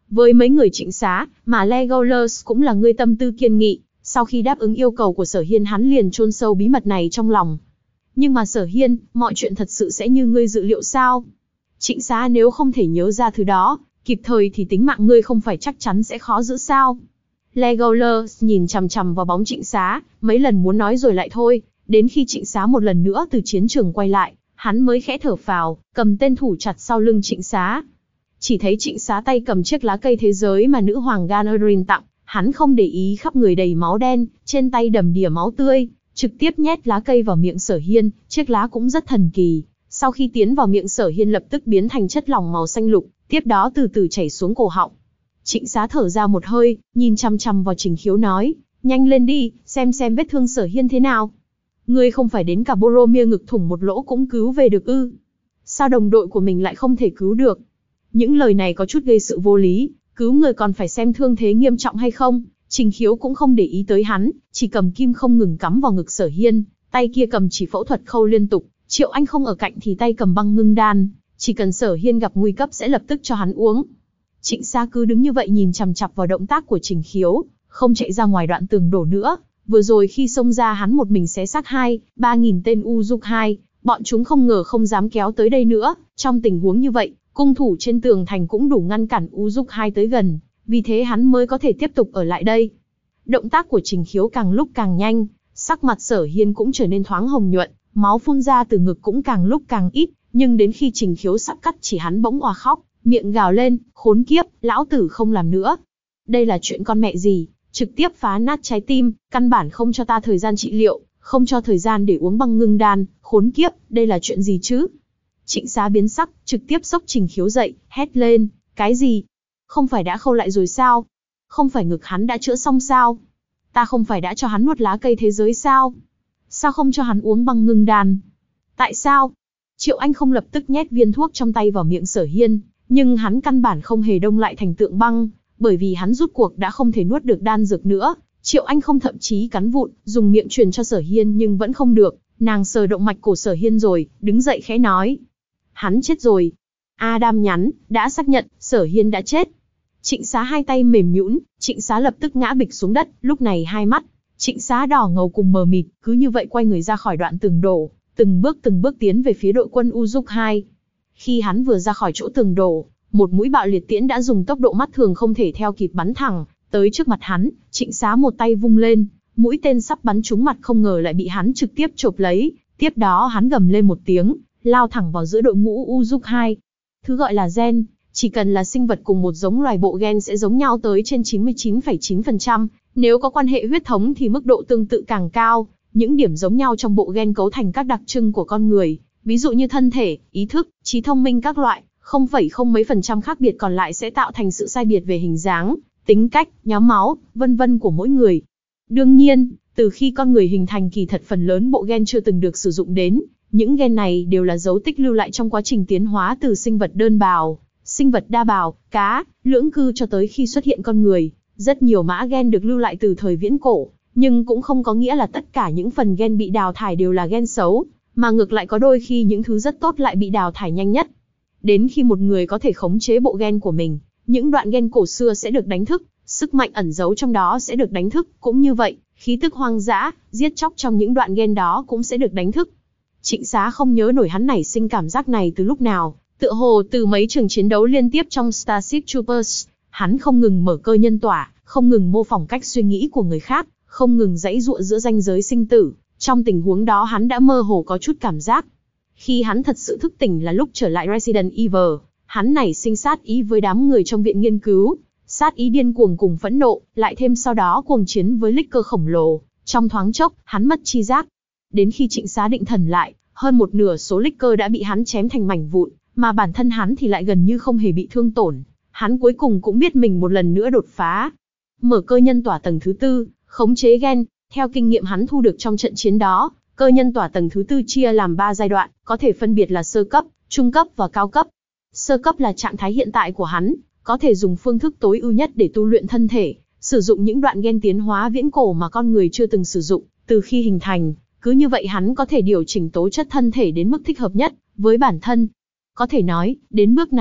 Với mấy người Trịnh Xá, mà Legolas cũng là người tâm tư kiên nghị, sau khi đáp ứng yêu cầu của Sở Hiên hắn liền chôn sâu bí mật này trong lòng. Nhưng mà Sở Hiên, mọi chuyện thật sự sẽ như ngươi dự liệu sao? Trịnh Xá nếu không thể nhớ ra thứ đó, kịp thời thì tính mạng ngươi không phải chắc chắn sẽ khó giữ sao? Legolas nhìn chằm chằm vào bóng Trịnh Xá, mấy lần muốn nói rồi lại thôi, đến khi Trịnh Xá một lần nữa từ chiến trường quay lại, hắn mới khẽ thở phào, cầm tên thủ chặt sau lưng Trịnh Xá. Chỉ thấy Trịnh Xá tay cầm chiếc lá cây thế giới mà nữ hoàng Galadriel tặng, hắn không để ý khắp người đầy máu đen, trên tay đầm đìa máu tươi, trực tiếp nhét lá cây vào miệng Sở Hiên, chiếc lá cũng rất thần kỳ. Sau khi tiến vào miệng Sở Hiên lập tức biến thành chất lỏng màu xanh lục, tiếp đó từ từ chảy xuống cổ họng. Trịnh Xá thở ra một hơi, nhìn chăm chăm vào Trình Khiếu nói, nhanh lên đi, xem xem vết thương Sở Hiên thế nào. Ngươi không phải đến cả Boromir ngực thủng một lỗ cũng cứu về được ư? Sao đồng đội của mình lại không thể cứu được? Những lời này có chút gây sự vô lý, cứu người còn phải xem thương thế nghiêm trọng hay không. Trình Khiếu cũng không để ý tới hắn, chỉ cầm kim không ngừng cắm vào ngực Sở Hiên, tay kia cầm chỉ phẫu thuật khâu liên tục. Triệu Anh không ở cạnh thì tay cầm băng ngưng đan, chỉ cần Sở Hiên gặp nguy cấp sẽ lập tức cho hắn uống. Trịnh Xá cứ đứng như vậy nhìn chằm chằm vào động tác của Trình Khiếu, không chạy ra ngoài đoạn tường đổ nữa. Vừa rồi khi xông ra hắn một mình xé xác hai, ba nghìn tên Uruk-hai, bọn chúng không ngờ không dám kéo tới đây nữa. Trong tình huống như vậy, cung thủ trên tường thành cũng đủ ngăn cản Uruk-hai tới gần, vì thế hắn mới có thể tiếp tục ở lại đây. Động tác của Trình Khiếu càng lúc càng nhanh, sắc mặt Sở Hiên cũng trở nên thoáng hồng nhuận, máu phun ra từ ngực cũng càng lúc càng ít, nhưng đến khi Trình Khiếu sắp cắt chỉ hắn bỗng òa khóc, miệng gào lên, khốn kiếp, lão tử không làm nữa. Đây là chuyện con mẹ gì, trực tiếp phá nát trái tim, căn bản không cho ta thời gian trị liệu, không cho thời gian để uống băng ngưng đan, khốn kiếp, đây là chuyện gì chứ? Trịnh Xá biến sắc, trực tiếp xốc Trình Khiếu dậy, hét lên, cái gì? Không phải đã khâu lại rồi sao? Không phải ngực hắn đã chữa xong sao? Ta không phải đã cho hắn nuốt lá cây thế giới sao? Sao không cho hắn uống băng ngưng đan? Tại sao? Triệu Anh không lập tức nhét viên thuốc trong tay vào miệng Sở Hiên, nhưng hắn căn bản không hề đông lại thành tượng băng, bởi vì hắn rút cuộc đã không thể nuốt được đan dược nữa. Triệu Anh không thậm chí cắn vụn, dùng miệng truyền cho Sở Hiên nhưng vẫn không được, nàng sờ động mạch cổ Sở Hiên rồi, đứng dậy khẽ nói. Hắn chết rồi. Adam nhắn, đã xác nhận, Sở Hiên đã chết. Trịnh Xá hai tay mềm nhũn, Trịnh Xá lập tức ngã bịch xuống đất, lúc này hai mắt Trịnh Xá đỏ ngầu cùng mờ mịt, cứ như vậy quay người ra khỏi đoạn tường đổ, từng bước từng bước tiến về phía đội quân Uruk-hai. Khi hắn vừa ra khỏi chỗ tường đổ, một mũi bạo liệt tiễn đã dùng tốc độ mắt thường không thể theo kịp bắn thẳng tới trước mặt hắn. Trịnh Xá một tay vung lên, mũi tên sắp bắn trúng mặt không ngờ lại bị hắn trực tiếp chộp lấy. Tiếp đó hắn gầm lên một tiếng, lao thẳng vào giữa đội ngũ Uruk-hai. Thứ gọi là gen, chỉ cần là sinh vật cùng một giống loài bộ gen sẽ giống nhau tới trên chín mươi chín phẩy chín phần trăm. Nếu có quan hệ huyết thống thì mức độ tương tự càng cao. Những điểm giống nhau trong bộ gen cấu thành các đặc trưng của con người, ví dụ như thân thể, ý thức, trí thông minh các loại. Không phẩy không mấy phần trăm khác biệt còn lại sẽ tạo thành sự sai biệt về hình dáng, tính cách, nhóm máu, vân vân của mỗi người. Đương nhiên, từ khi con người hình thành kỳ thật phần lớn bộ gen chưa từng được sử dụng đến. Những gen này đều là dấu tích lưu lại trong quá trình tiến hóa từ sinh vật đơn bào, sinh vật đa bào, cá, lưỡng cư cho tới khi xuất hiện con người. Rất nhiều mã gen được lưu lại từ thời viễn cổ, nhưng cũng không có nghĩa là tất cả những phần gen bị đào thải đều là gen xấu, mà ngược lại có đôi khi những thứ rất tốt lại bị đào thải nhanh nhất. Đến khi một người có thể khống chế bộ gen của mình, những đoạn gen cổ xưa sẽ được đánh thức, sức mạnh ẩn giấu trong đó sẽ được đánh thức, cũng như vậy, khí tức hoang dã, giết chóc trong những đoạn gen đó cũng sẽ được đánh thức. Trịnh Xá không nhớ nổi hắn nảy sinh cảm giác này từ lúc nào, tựa hồ từ mấy trường chiến đấu liên tiếp trong Starship Troopers, hắn không ngừng mở cơ nhân tỏa, không ngừng mô phỏng cách suy nghĩ của người khác, không ngừng giãy giụa giữa ranh giới sinh tử. Trong tình huống đó hắn đã mơ hồ có chút cảm giác. Khi hắn thật sự thức tỉnh là lúc trở lại Resident Evil, hắn nảy sinh sát ý với đám người trong viện nghiên cứu, sát ý điên cuồng cùng phẫn nộ, lại thêm sau đó cuồng chiến với Licker khổng lồ. Trong thoáng chốc, hắn mất chi giác. Đến khi Trịnh Xá định thần lại, hơn một nửa số Licker đã bị hắn chém thành mảnh vụn, mà bản thân hắn thì lại gần như không hề bị thương tổn. Hắn cuối cùng cũng biết mình một lần nữa đột phá. Mở cơ nhân tỏa tầng thứ tư, khống chế gen. Theo kinh nghiệm hắn thu được trong trận chiến đó, cơ nhân tỏa tầng thứ tư chia làm ba giai đoạn, có thể phân biệt là sơ cấp, trung cấp và cao cấp. Sơ cấp là trạng thái hiện tại của hắn, có thể dùng phương thức tối ưu nhất để tu luyện thân thể, sử dụng những đoạn gen tiến hóa viễn cổ mà con người chưa từng sử dụng, từ khi hình thành. Cứ như vậy hắn có thể điều chỉnh tố chất thân thể đến mức thích hợp nhất với bản thân. Có thể nói, đến bước này,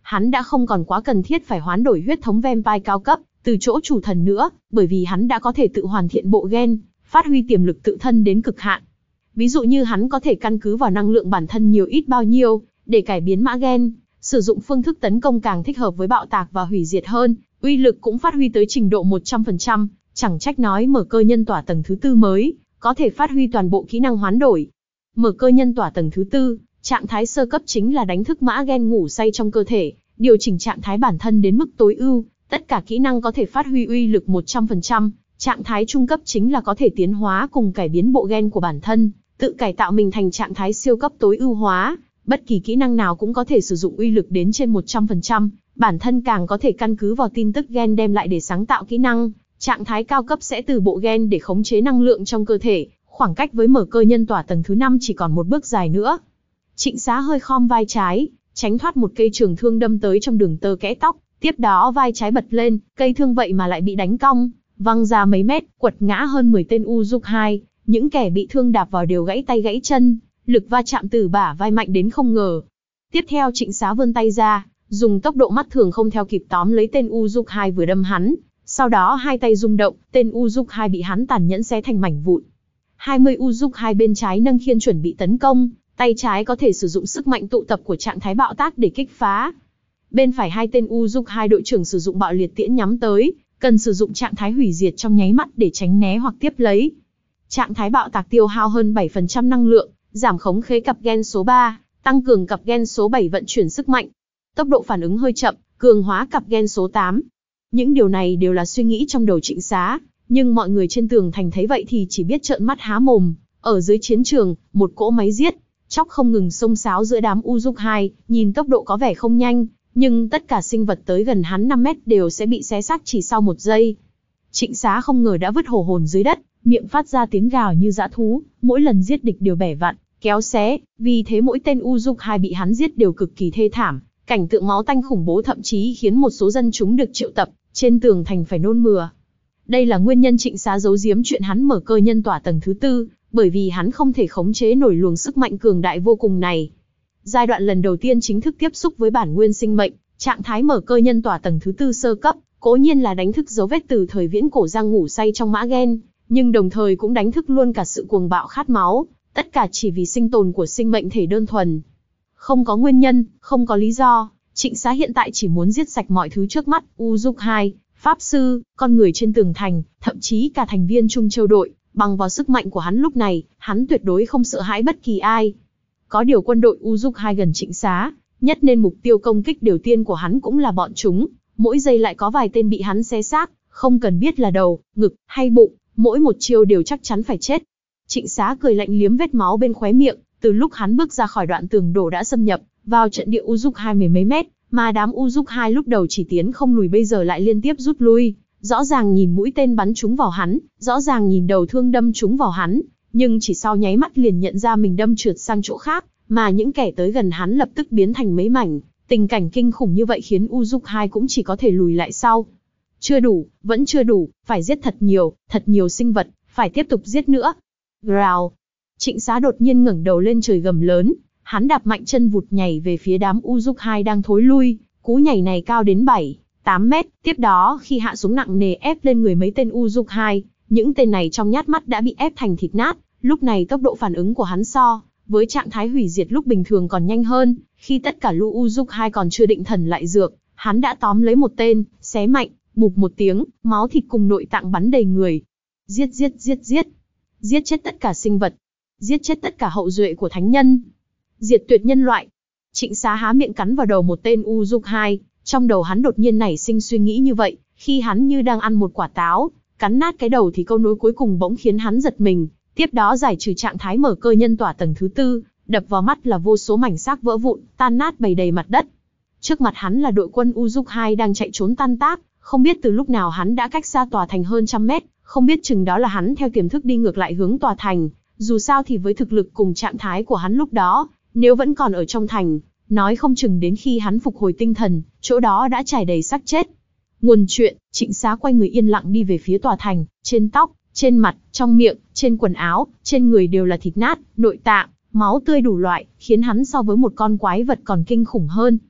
hắn đã không còn quá cần thiết phải hoán đổi huyết thống vampire cao cấp từ chỗ chủ thần nữa, bởi vì hắn đã có thể tự hoàn thiện bộ gen, phát huy tiềm lực tự thân đến cực hạn. Ví dụ như hắn có thể căn cứ vào năng lượng bản thân nhiều ít bao nhiêu, để cải biến mã gen, sử dụng phương thức tấn công càng thích hợp với bạo tạc và hủy diệt hơn, uy lực cũng phát huy tới trình độ một trăm phần trăm, chẳng trách nói mở cơ nhân tỏa tầng thứ tư mới, có thể phát huy toàn bộ kỹ năng hoán đổi. Mở cơ nhân tỏa tầng thứ tư, trạng thái sơ cấp chính là đánh thức mã gen ngủ say trong cơ thể, điều chỉnh trạng thái bản thân đến mức tối ưu, tất cả kỹ năng có thể phát huy uy lực một trăm phần trăm, trạng thái trung cấp chính là có thể tiến hóa cùng cải biến bộ gen của bản thân, tự cải tạo mình thành trạng thái siêu cấp tối ưu hóa, bất kỳ kỹ năng nào cũng có thể sử dụng uy lực đến trên một trăm phần trăm, bản thân càng có thể căn cứ vào tin tức gen đem lại để sáng tạo kỹ năng, trạng thái cao cấp sẽ từ bộ gen để khống chế năng lượng trong cơ thể, khoảng cách với mở cơ nhân tỏa tầng thứ năm chỉ còn một bước dài nữa. Trịnh Xá hơi khom vai trái, tránh thoát một cây trường thương đâm tới trong đường tơ kẽ tóc, tiếp đó vai trái bật lên, cây thương vậy mà lại bị đánh cong, văng ra mấy mét, quật ngã hơn mười tên Uruk-hai, những kẻ bị thương đạp vào đều gãy tay gãy chân, lực va chạm từ bả vai mạnh đến không ngờ. Tiếp theo Trịnh Xá vươn tay ra, dùng tốc độ mắt thường không theo kịp tóm lấy tên Uruk-hai vừa đâm hắn, sau đó hai tay rung động, tên Uruk-hai bị hắn tàn nhẫn xé thành mảnh vụn. hai mươi Uruk-hai bên trái nâng khiên chuẩn bị tấn công, tay trái có thể sử dụng sức mạnh tụ tập của trạng thái bạo tác để kích phá. Bên phải hai tên Uruk-hai đội trưởng sử dụng bạo liệt tiễn nhắm tới, cần sử dụng trạng thái hủy diệt trong nháy mắt để tránh né hoặc tiếp lấy. Trạng thái bạo tạc tiêu hao hơn bảy phần trăm năng lượng, giảm khống khế cặp gen số ba, tăng cường cặp gen số bảy vận chuyển sức mạnh. Tốc độ phản ứng hơi chậm, cường hóa cặp gen số tám. Những điều này đều là suy nghĩ trong đầu Trịnh Xá, nhưng mọi người trên tường thành thấy vậy thì chỉ biết trợn mắt há mồm. Ở dưới chiến trường, một cỗ máy giết chóc không ngừng xông xáo giữa đám Uruk-hai, nhìn tốc độ có vẻ không nhanh, nhưng tất cả sinh vật tới gần hắn năm mét đều sẽ bị xé xác chỉ sau một giây. Trịnh Xá không ngờ đã vứt hổ hồn dưới đất, miệng phát ra tiếng gào như dã thú, mỗi lần giết địch đều bẻ vặn, kéo xé, vì thế mỗi tên Uruk-hai bị hắn giết đều cực kỳ thê thảm, cảnh tượng máu tanh khủng bố thậm chí khiến một số dân chúng được triệu tập trên tường thành phải nôn mửa. Đây là nguyên nhân Trịnh Xá giấu giếm chuyện hắn mở cơ nhân tỏa tầng thứ tư, bởi vì hắn không thể khống chế nổi luồng sức mạnh cường đại vô cùng này. Giai đoạn lần đầu tiên chính thức tiếp xúc với bản nguyên sinh mệnh, trạng thái mở cơ nhân tỏa tầng thứ tư sơ cấp, cố nhiên là đánh thức dấu vết từ thời viễn cổ giang ngủ say trong mã gen, nhưng đồng thời cũng đánh thức luôn cả sự cuồng bạo khát máu, tất cả chỉ vì sinh tồn của sinh mệnh thể đơn thuần. Không có nguyên nhân, không có lý do, Trịnh Xá hiện tại chỉ muốn giết sạch mọi thứ trước mắt, Uruk-hai, pháp sư, con người trên tường thành, thậm chí cả thành viên Trung Châu đội, bằng vào sức mạnh của hắn lúc này, hắn tuyệt đối không sợ hãi bất kỳ ai. Có điều quân đội Uruk-hai gần Trịnh Xá, nhất nên mục tiêu công kích đầu tiên của hắn cũng là bọn chúng, mỗi giây lại có vài tên bị hắn xé xác, không cần biết là đầu, ngực hay bụng, mỗi một chiêu đều chắc chắn phải chết. Trịnh Xá cười lạnh liếm vết máu bên khóe miệng, từ lúc hắn bước ra khỏi đoạn tường đổ đã xâm nhập vào trận địa Uruk-hai mười mấy mét, mà đám Uruk-hai lúc đầu chỉ tiến không lùi bây giờ lại liên tiếp rút lui, rõ ràng nhìn mũi tên bắn trúng vào hắn, rõ ràng nhìn đầu thương đâm trúng vào hắn, nhưng chỉ sau nháy mắt liền nhận ra mình đâm trượt sang chỗ khác, mà những kẻ tới gần hắn lập tức biến thành mấy mảnh. Tình cảnh kinh khủng như vậy khiến Uruk-hai cũng chỉ có thể lùi lại sau. Chưa đủ, vẫn chưa đủ, phải giết thật nhiều, thật nhiều sinh vật, phải tiếp tục giết nữa. Growl. Trịnh Xá đột nhiên ngẩng đầu lên trời gầm lớn, hắn đạp mạnh chân vụt nhảy về phía đám Uruk-hai đang thối lui, cú nhảy này cao đến bảy, tám mét, tiếp đó khi hạ xuống nặng nề ép lên người mấy tên Uruk-hai, những tên này trong nhát mắt đã bị ép thành thịt nát, lúc này tốc độ phản ứng của hắn so với trạng thái hủy diệt lúc bình thường còn nhanh hơn, khi tất cả lũ Uruk-hai còn chưa định thần lại dược, hắn đã tóm lấy một tên, xé mạnh, bụp một tiếng, máu thịt cùng nội tạng bắn đầy người. Giết giết giết giết, giết chết tất cả sinh vật, giết chết tất cả hậu duệ của thánh nhân, diệt tuyệt nhân loại. Trịnh Xá há miệng cắn vào đầu một tên Uruk-hai, trong đầu hắn đột nhiên nảy sinh suy nghĩ như vậy, khi hắn như đang ăn một quả táo, cắn nát cái đầu thì câu nối cuối cùng bỗng khiến hắn giật mình, tiếp đó giải trừ trạng thái mở cơ nhân tỏa tầng thứ tư, đập vào mắt là vô số mảnh xác vỡ vụn, tan nát bầy đầy mặt đất. Trước mặt hắn là đội quân Uruk-hai đang chạy trốn tan tác, không biết từ lúc nào hắn đã cách xa tòa thành hơn trăm mét, không biết chừng đó là hắn theo tiềm thức đi ngược lại hướng tòa thành, dù sao thì với thực lực cùng trạng thái của hắn lúc đó, nếu vẫn còn ở trong thành, nói không chừng đến khi hắn phục hồi tinh thần, chỗ đó đã trải đầy xác chết. Nguồn chuyện, Trịnh Xá quay người yên lặng đi về phía tòa thành, trên tóc, trên mặt, trong miệng, trên quần áo, trên người đều là thịt nát, nội tạng, máu tươi đủ loại, khiến hắn so với một con quái vật còn kinh khủng hơn.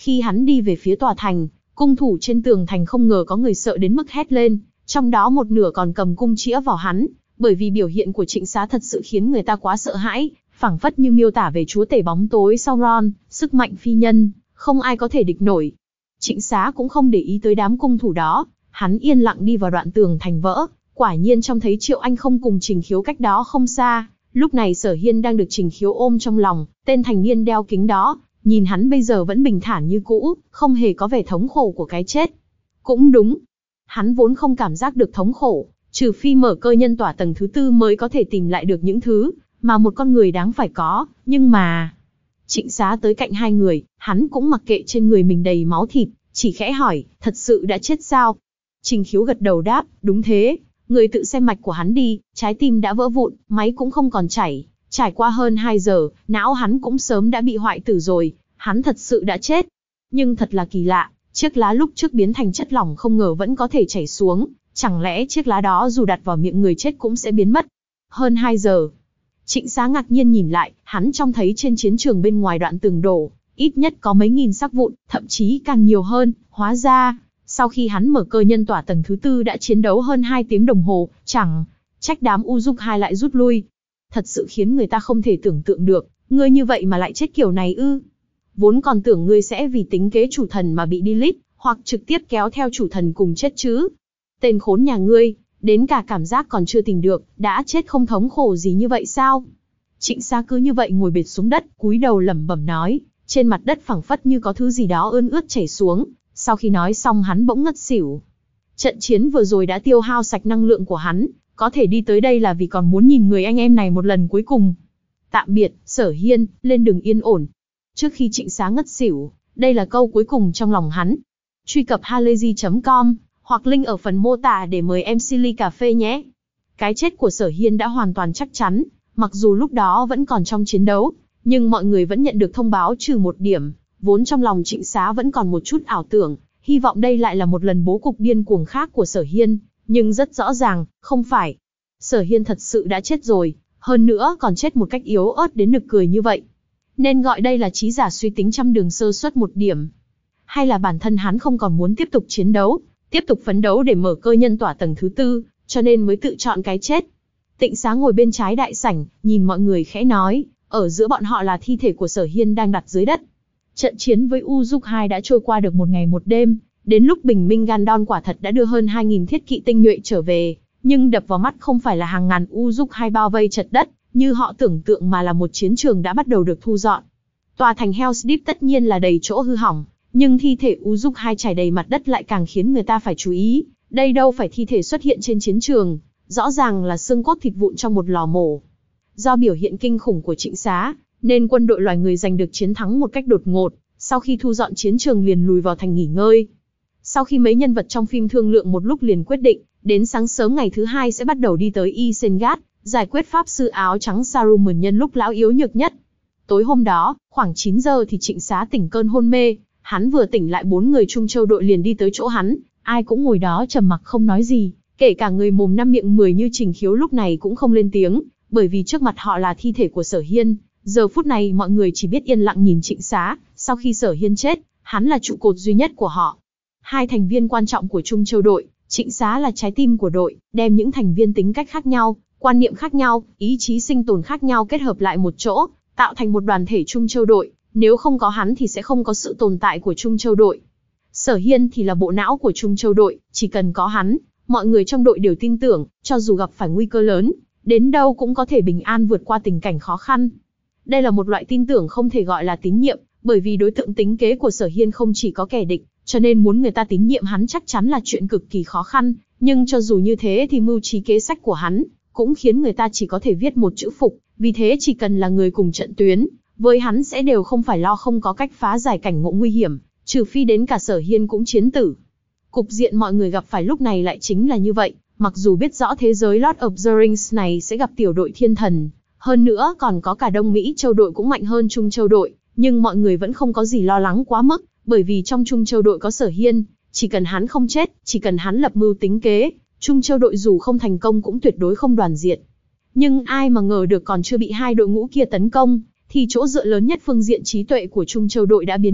Khi hắn đi về phía tòa thành, cung thủ trên tường thành không ngờ có người sợ đến mức hét lên, trong đó một nửa còn cầm cung chĩa vào hắn, bởi vì biểu hiện của Trịnh Xá thật sự khiến người ta quá sợ hãi, phảng phất như miêu tả về chúa tể bóng tối Sauron, sức mạnh phi nhân, không ai có thể địch nổi. Trịnh Xá cũng không để ý tới đám cung thủ đó, hắn yên lặng đi vào đoạn tường thành vỡ, quả nhiên trông thấy Triệu Anh không cùng Trình Khiếu cách đó không xa. Lúc này Sở Hiên đang được Trình Khiếu ôm trong lòng, tên thành niên đeo kính đó, nhìn hắn bây giờ vẫn bình thản như cũ, không hề có vẻ thống khổ của cái chết. Cũng đúng, hắn vốn không cảm giác được thống khổ, trừ phi mở cơ nhân tỏa tầng thứ tư mới có thể tìm lại được những thứ mà một con người đáng phải có, nhưng mà... Trịnh Xá tới cạnh hai người, hắn cũng mặc kệ trên người mình đầy máu thịt, chỉ khẽ hỏi, thật sự đã chết sao? Trình Khiếu gật đầu đáp, đúng thế, người tự xem mạch của hắn đi, trái tim đã vỡ vụn, máy cũng không còn chảy, trải qua hơn hai giờ, não hắn cũng sớm đã bị hoại tử rồi, hắn thật sự đã chết. Nhưng thật là kỳ lạ, chiếc lá lúc trước biến thành chất lỏng không ngờ vẫn có thể chảy xuống, chẳng lẽ chiếc lá đó dù đặt vào miệng người chết cũng sẽ biến mất? Hơn hai giờ. Trịnh Xá ngạc nhiên nhìn lại, hắn trông thấy trên chiến trường bên ngoài đoạn tường đổ, ít nhất có mấy nghìn xác vụn, thậm chí càng nhiều hơn, hóa ra, sau khi hắn mở cơ nhân tỏa tầng thứ tư đã chiến đấu hơn hai tiếng đồng hồ, chẳng trách đám U Dục hai lại rút lui. Thật sự khiến người ta không thể tưởng tượng được, ngươi như vậy mà lại chết kiểu này ư? Vốn còn tưởng ngươi sẽ vì tính kế chủ thần mà bị delete, hoặc trực tiếp kéo theo chủ thần cùng chết chứ. Tên khốn nhà ngươi, đến cả cảm giác còn chưa tìm được, đã chết không thống khổ gì như vậy sao? Trịnh Xá cứ như vậy ngồi bệt xuống đất, cúi đầu lẩm bẩm nói, trên mặt đất phẳng phất như có thứ gì đó ươn ướt chảy xuống. Sau khi nói xong hắn bỗng ngất xỉu. Trận chiến vừa rồi đã tiêu hao sạch năng lượng của hắn, có thể đi tới đây là vì còn muốn nhìn người anh em này một lần cuối cùng. Tạm biệt, Sở Hiên, lên đường yên ổn. Trước khi Trịnh Xá ngất xỉu, đây là câu cuối cùng trong lòng hắn. Truy cập halayzi chấm com, hoặc link ở phần mô tả để mời em xê ly cà phê nhé. Cái chết của Sở Hiên đã hoàn toàn chắc chắn, mặc dù lúc đó vẫn còn trong chiến đấu, nhưng mọi người vẫn nhận được thông báo trừ một điểm. Vốn trong lòng Trịnh Xá vẫn còn một chút ảo tưởng, hy vọng đây lại là một lần bố cục điên cuồng khác của Sở Hiên, nhưng rất rõ ràng, không phải. Sở Hiên thật sự đã chết rồi, hơn nữa còn chết một cách yếu ớt đến nực cười như vậy. Nên gọi đây là trí giả suy tính trăm đường sơ suất một điểm. Hay là bản thân hắn không còn muốn tiếp tục chiến đấu, tiếp tục phấn đấu để mở cơ nhân tỏa tầng thứ tư, cho nên mới tự chọn cái chết. Tịnh Xá ngồi bên trái đại sảnh, nhìn mọi người khẽ nói, ở giữa bọn họ là thi thể của Sở Hiên đang đặt dưới đất. Trận chiến với U Dục hai đã trôi qua được một ngày một đêm, đến lúc bình minh Gandon quả thật đã đưa hơn hai nghìn thiết kỵ tinh nhuệ trở về, nhưng đập vào mắt không phải là hàng ngàn U Dục hai bao vây chật đất, như họ tưởng tượng mà là một chiến trường đã bắt đầu được thu dọn. Tòa thành Hell's Deep tất nhiên là đầy chỗ hư hỏng, nhưng thi thể U Dục hai trải đầy mặt đất lại càng khiến người ta phải chú ý, đây đâu phải thi thể xuất hiện trên chiến trường, rõ ràng là xương cốt thịt vụn trong một lò mổ. Do biểu hiện kinh khủng của Trịnh Xá, nên quân đội loài người giành được chiến thắng một cách đột ngột, sau khi thu dọn chiến trường liền lùi vào thành nghỉ ngơi. Sau khi mấy nhân vật trong phim thương lượng một lúc liền quyết định, đến sáng sớm ngày thứ hai sẽ bắt đầu đi tới Isengard, giải quyết pháp sư áo trắng Saruman nhân lúc lão yếu nhược nhất. Tối hôm đó, khoảng chín giờ thì Trịnh Xá tỉnh cơn hôn mê, hắn vừa tỉnh lại bốn người Trung Châu đội liền đi tới chỗ hắn, ai cũng ngồi đó trầm mặc không nói gì, kể cả người mồm năm miệng mười như Trình Khiếu lúc này cũng không lên tiếng, bởi vì trước mặt họ là thi thể của Sở Hiên. Giờ phút này mọi người chỉ biết yên lặng nhìn Trịnh Xá, sau khi Sở Hiên chết, hắn là trụ cột duy nhất của họ. Hai thành viên quan trọng của Trung Châu đội, Trịnh Xá là trái tim của đội, đem những thành viên tính cách khác nhau, quan niệm khác nhau, ý chí sinh tồn khác nhau kết hợp lại một chỗ, tạo thành một đoàn thể Trung Châu đội, nếu không có hắn thì sẽ không có sự tồn tại của Trung Châu đội. Sở Hiên thì là bộ não của Trung Châu đội, chỉ cần có hắn, mọi người trong đội đều tin tưởng, cho dù gặp phải nguy cơ lớn, đến đâu cũng có thể bình an vượt qua tình cảnh khó khăn. Đây là một loại tin tưởng không thể gọi là tín nhiệm, bởi vì đối tượng tính kế của Sở Hiên không chỉ có kẻ địch, cho nên muốn người ta tín nhiệm hắn chắc chắn là chuyện cực kỳ khó khăn, nhưng cho dù như thế thì mưu trí kế sách của hắn cũng khiến người ta chỉ có thể viết một chữ phục, vì thế chỉ cần là người cùng trận tuyến, với hắn sẽ đều không phải lo không có cách phá giải cảnh ngộ nguy hiểm, trừ phi đến cả Sở Hiên cũng chiến tử. Cục diện mọi người gặp phải lúc này lại chính là như vậy, mặc dù biết rõ thế giới Lord of the Rings này sẽ gặp tiểu đội thiên thần, hơn nữa còn có cả Đông Mỹ Châu đội cũng mạnh hơn Trung Châu đội, nhưng mọi người vẫn không có gì lo lắng quá mức, bởi vì trong Trung Châu đội có Sở Hiên, chỉ cần hắn không chết, chỉ cần hắn lập mưu tính kế, Trung Châu đội dù không thành công cũng tuyệt đối không đoàn diệt. Nhưng ai mà ngờ được còn chưa bị hai đội ngũ kia tấn công, thì chỗ dựa lớn nhất phương diện trí tuệ của Trung Châu đội đã biến mất,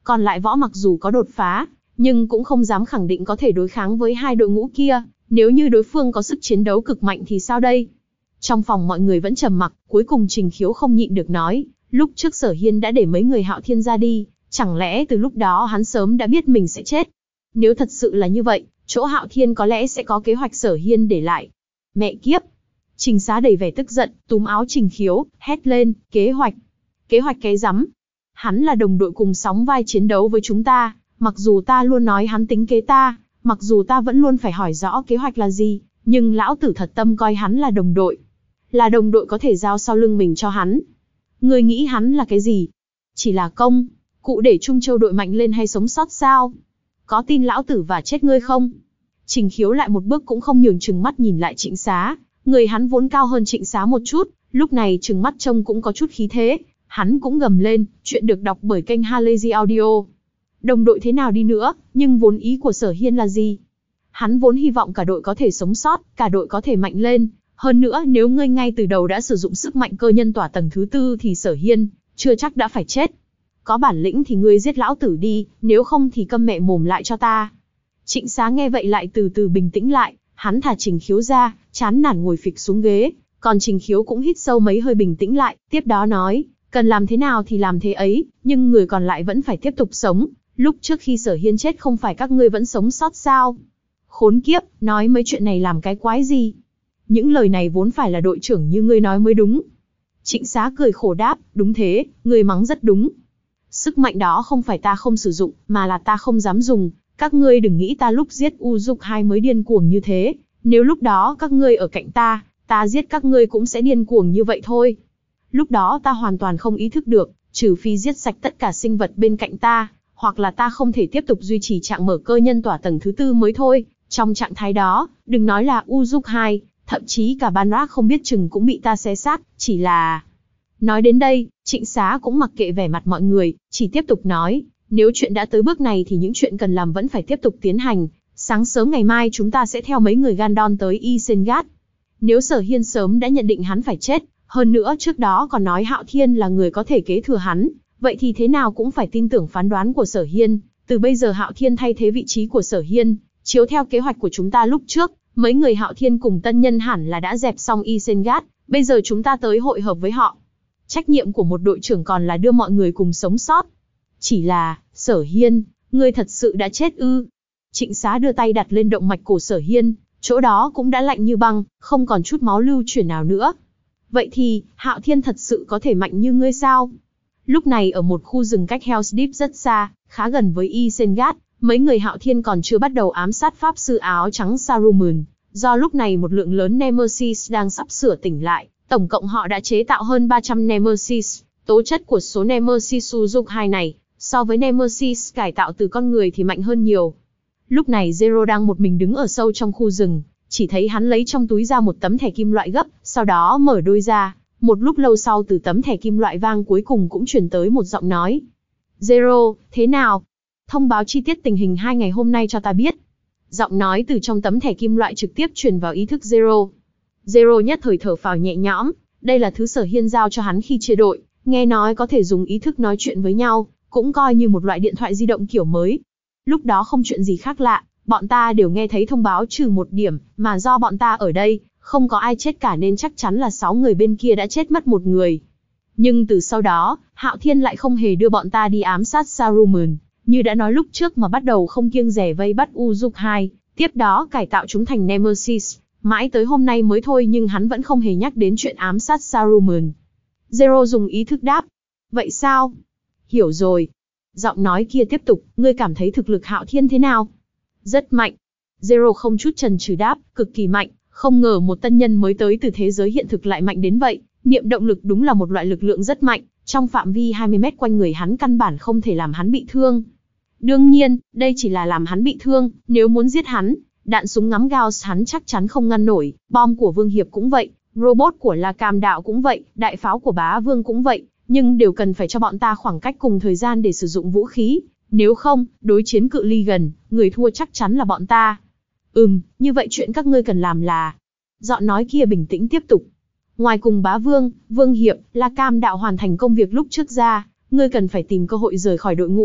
Còn lại võ mặc dù có đột phá, nhưng cũng không dám khẳng định có thể đối kháng với hai đội ngũ kia, nếu như đối phương có sức chiến đấu cực mạnh thì sao đây? Trong phòng mọi người vẫn trầm mặc, cuối cùng Trình Khiếu không nhịn được nói, lúc trước Sở Hiên đã để mấy người Hạo Thiên ra đi, chẳng lẽ từ lúc đó hắn sớm đã biết mình sẽ chết? Nếu thật sự là như vậy, chỗ Hạo Thiên có lẽ sẽ có kế hoạch Sở Hiên để lại. Mẹ kiếp! Trình Xá đầy vẻ tức giận, túm áo Trình Khiếu, hét lên, kế hoạch. Kế hoạch cái rắm. Hắn là đồng đội cùng sóng vai chiến đấu với chúng ta, mặc dù ta luôn nói hắn tính kế ta, mặc dù ta vẫn luôn phải hỏi rõ kế hoạch là gì, nhưng lão tử thật tâm coi hắn là đồng đội. Là đồng đội có thể giao sau lưng mình cho hắn. Ngươi nghĩ hắn là cái gì? Chỉ là công, cụ để Trung Châu đội mạnh lên hay sống sót sao? Có tin lão tử và chết ngươi không? Trình Khiếu lại một bước cũng không nhường, trừng mắt nhìn lại Trịnh Xá. Người hắn vốn cao hơn Trịnh Xá một chút, lúc này trừng mắt trông cũng có chút khí thế. Hắn cũng gầm lên, chuyện được đọc bởi kênh Halazy Audio. Đồng đội thế nào đi nữa, nhưng vốn ý của Sở Hiên là gì? Hắn vốn hy vọng cả đội có thể sống sót, cả đội có thể mạnh lên. Hơn nữa nếu ngươi ngay từ đầu đã sử dụng sức mạnh cơ nhân tỏa tầng thứ tư thì Sở Hiên chưa chắc đã phải chết. Có bản lĩnh thì ngươi giết lão tử đi, nếu không thì câm mẹ mồm lại cho ta. Trịnh Xá nghe vậy lại từ từ bình tĩnh lại, hắn thả Trình Khiếu ra, chán nản ngồi phịch xuống ghế, còn Trình Khiếu cũng hít sâu mấy hơi bình tĩnh lại, tiếp đó nói, cần làm thế nào thì làm thế ấy, nhưng người còn lại vẫn phải tiếp tục sống, lúc trước khi Sở Hiên chết không phải các ngươi vẫn sống sót sao? Khốn kiếp, nói mấy chuyện này làm cái quái gì? Những lời này vốn phải là đội trưởng như ngươi nói mới đúng. Trịnh Xá cười khổ đáp, đúng thế, ngươi mắng rất đúng. Sức mạnh đó không phải ta không sử dụng, mà là ta không dám dùng. Các ngươi đừng nghĩ ta lúc giết U Dục hai mới điên cuồng như thế. Nếu lúc đó các ngươi ở cạnh ta, ta giết các ngươi cũng sẽ điên cuồng như vậy thôi. Lúc đó ta hoàn toàn không ý thức được, trừ phi giết sạch tất cả sinh vật bên cạnh ta, hoặc là ta không thể tiếp tục duy trì trạng mở cơ nhân tỏa tầng thứ tư mới thôi. Trong trạng thái đó, đừng nói là U Dục hai, thậm chí cả Ban Rác không biết chừng cũng bị ta xé xác, chỉ là... Nói đến đây, Trịnh Xá cũng mặc kệ vẻ mặt mọi người, chỉ tiếp tục nói, nếu chuyện đã tới bước này thì những chuyện cần làm vẫn phải tiếp tục tiến hành. Sáng sớm ngày mai chúng ta sẽ theo mấy người Gandon tới Isengard. Nếu Sở Hiên sớm đã nhận định hắn phải chết, hơn nữa trước đó còn nói Hạo Thiên là người có thể kế thừa hắn, vậy thì thế nào cũng phải tin tưởng phán đoán của Sở Hiên. Từ bây giờ Hạo Thiên thay thế vị trí của Sở Hiên, chiếu theo kế hoạch của chúng ta lúc trước, mấy người Hạo Thiên cùng tân nhân hẳn là đã dẹp xong Isengard, bây giờ chúng ta tới hội hợp với họ. Trách nhiệm của một đội trưởng còn là đưa mọi người cùng sống sót. Chỉ là, Sở Hiên, ngươi thật sự đã chết ư? Trịnh Xá đưa tay đặt lên động mạch cổ Sở Hiên, chỗ đó cũng đã lạnh như băng, không còn chút máu lưu chuyển nào nữa. Vậy thì, Hạo Thiên thật sự có thể mạnh như ngươi sao? Lúc này ở một khu rừng cách Hell's Deep rất xa, khá gần với Isengard, mấy người Hạo Thiên còn chưa bắt đầu ám sát pháp sư áo trắng Saruman. Do lúc này một lượng lớn Nemesis đang sắp sửa tỉnh lại, tổng cộng họ đã chế tạo hơn ba trăm Nemesis. Tố chất của số Nemesis Suzuki hai này, so với Nemesis cải tạo từ con người thì mạnh hơn nhiều. Lúc này Zero đang một mình đứng ở sâu trong khu rừng, chỉ thấy hắn lấy trong túi ra một tấm thẻ kim loại gấp, sau đó mở đôi ra. Một lúc lâu sau từ tấm thẻ kim loại vang cuối cùng cũng truyền tới một giọng nói. Zero, thế nào? Thông báo chi tiết tình hình hai ngày hôm nay cho ta biết. Giọng nói từ trong tấm thẻ kim loại trực tiếp truyền vào ý thức Zero. Zero nhất thời thở phào nhẹ nhõm, đây là thứ Sở Hiên giao cho hắn khi chia đội, nghe nói có thể dùng ý thức nói chuyện với nhau, cũng coi như một loại điện thoại di động kiểu mới. Lúc đó không chuyện gì khác lạ, bọn ta đều nghe thấy thông báo trừ một điểm, mà do bọn ta ở đây, không có ai chết cả nên chắc chắn là sáu người bên kia đã chết mất một người. Nhưng từ sau đó, Hạo Thiên lại không hề đưa bọn ta đi ám sát Saruman, như đã nói lúc trước mà bắt đầu không kiêng dè vây bắt U Dục hai, tiếp đó cải tạo chúng thành Nemesis, mãi tới hôm nay mới thôi nhưng hắn vẫn không hề nhắc đến chuyện ám sát Saruman. Zero dùng ý thức đáp. Vậy sao? Hiểu rồi. Giọng nói kia tiếp tục, ngươi cảm thấy thực lực Hạo Thiên thế nào? Rất mạnh. Zero không chút chần chừ đáp, cực kỳ mạnh, không ngờ một tân nhân mới tới từ thế giới hiện thực lại mạnh đến vậy. Niệm động lực đúng là một loại lực lượng rất mạnh, trong phạm vi hai mươi mét quanh người hắn căn bản không thể làm hắn bị thương. Đương nhiên, đây chỉ là làm hắn bị thương, nếu muốn giết hắn, đạn súng ngắm Gauss hắn chắc chắn không ngăn nổi, bom của Vương Hiệp cũng vậy, robot của La Cam Đạo cũng vậy, đại pháo của Bá Vương cũng vậy, nhưng đều cần phải cho bọn ta khoảng cách cùng thời gian để sử dụng vũ khí, nếu không, đối chiến cự ly gần, người thua chắc chắn là bọn ta. Ừm, như vậy chuyện các ngươi cần làm là... Giọng nói kia bình tĩnh tiếp tục. Ngoài cùng Bá Vương, Vương Hiệp, La Cam Đạo hoàn thành công việc lúc trước ra, ngươi cần phải tìm cơ hội rời khỏi đội ngũ,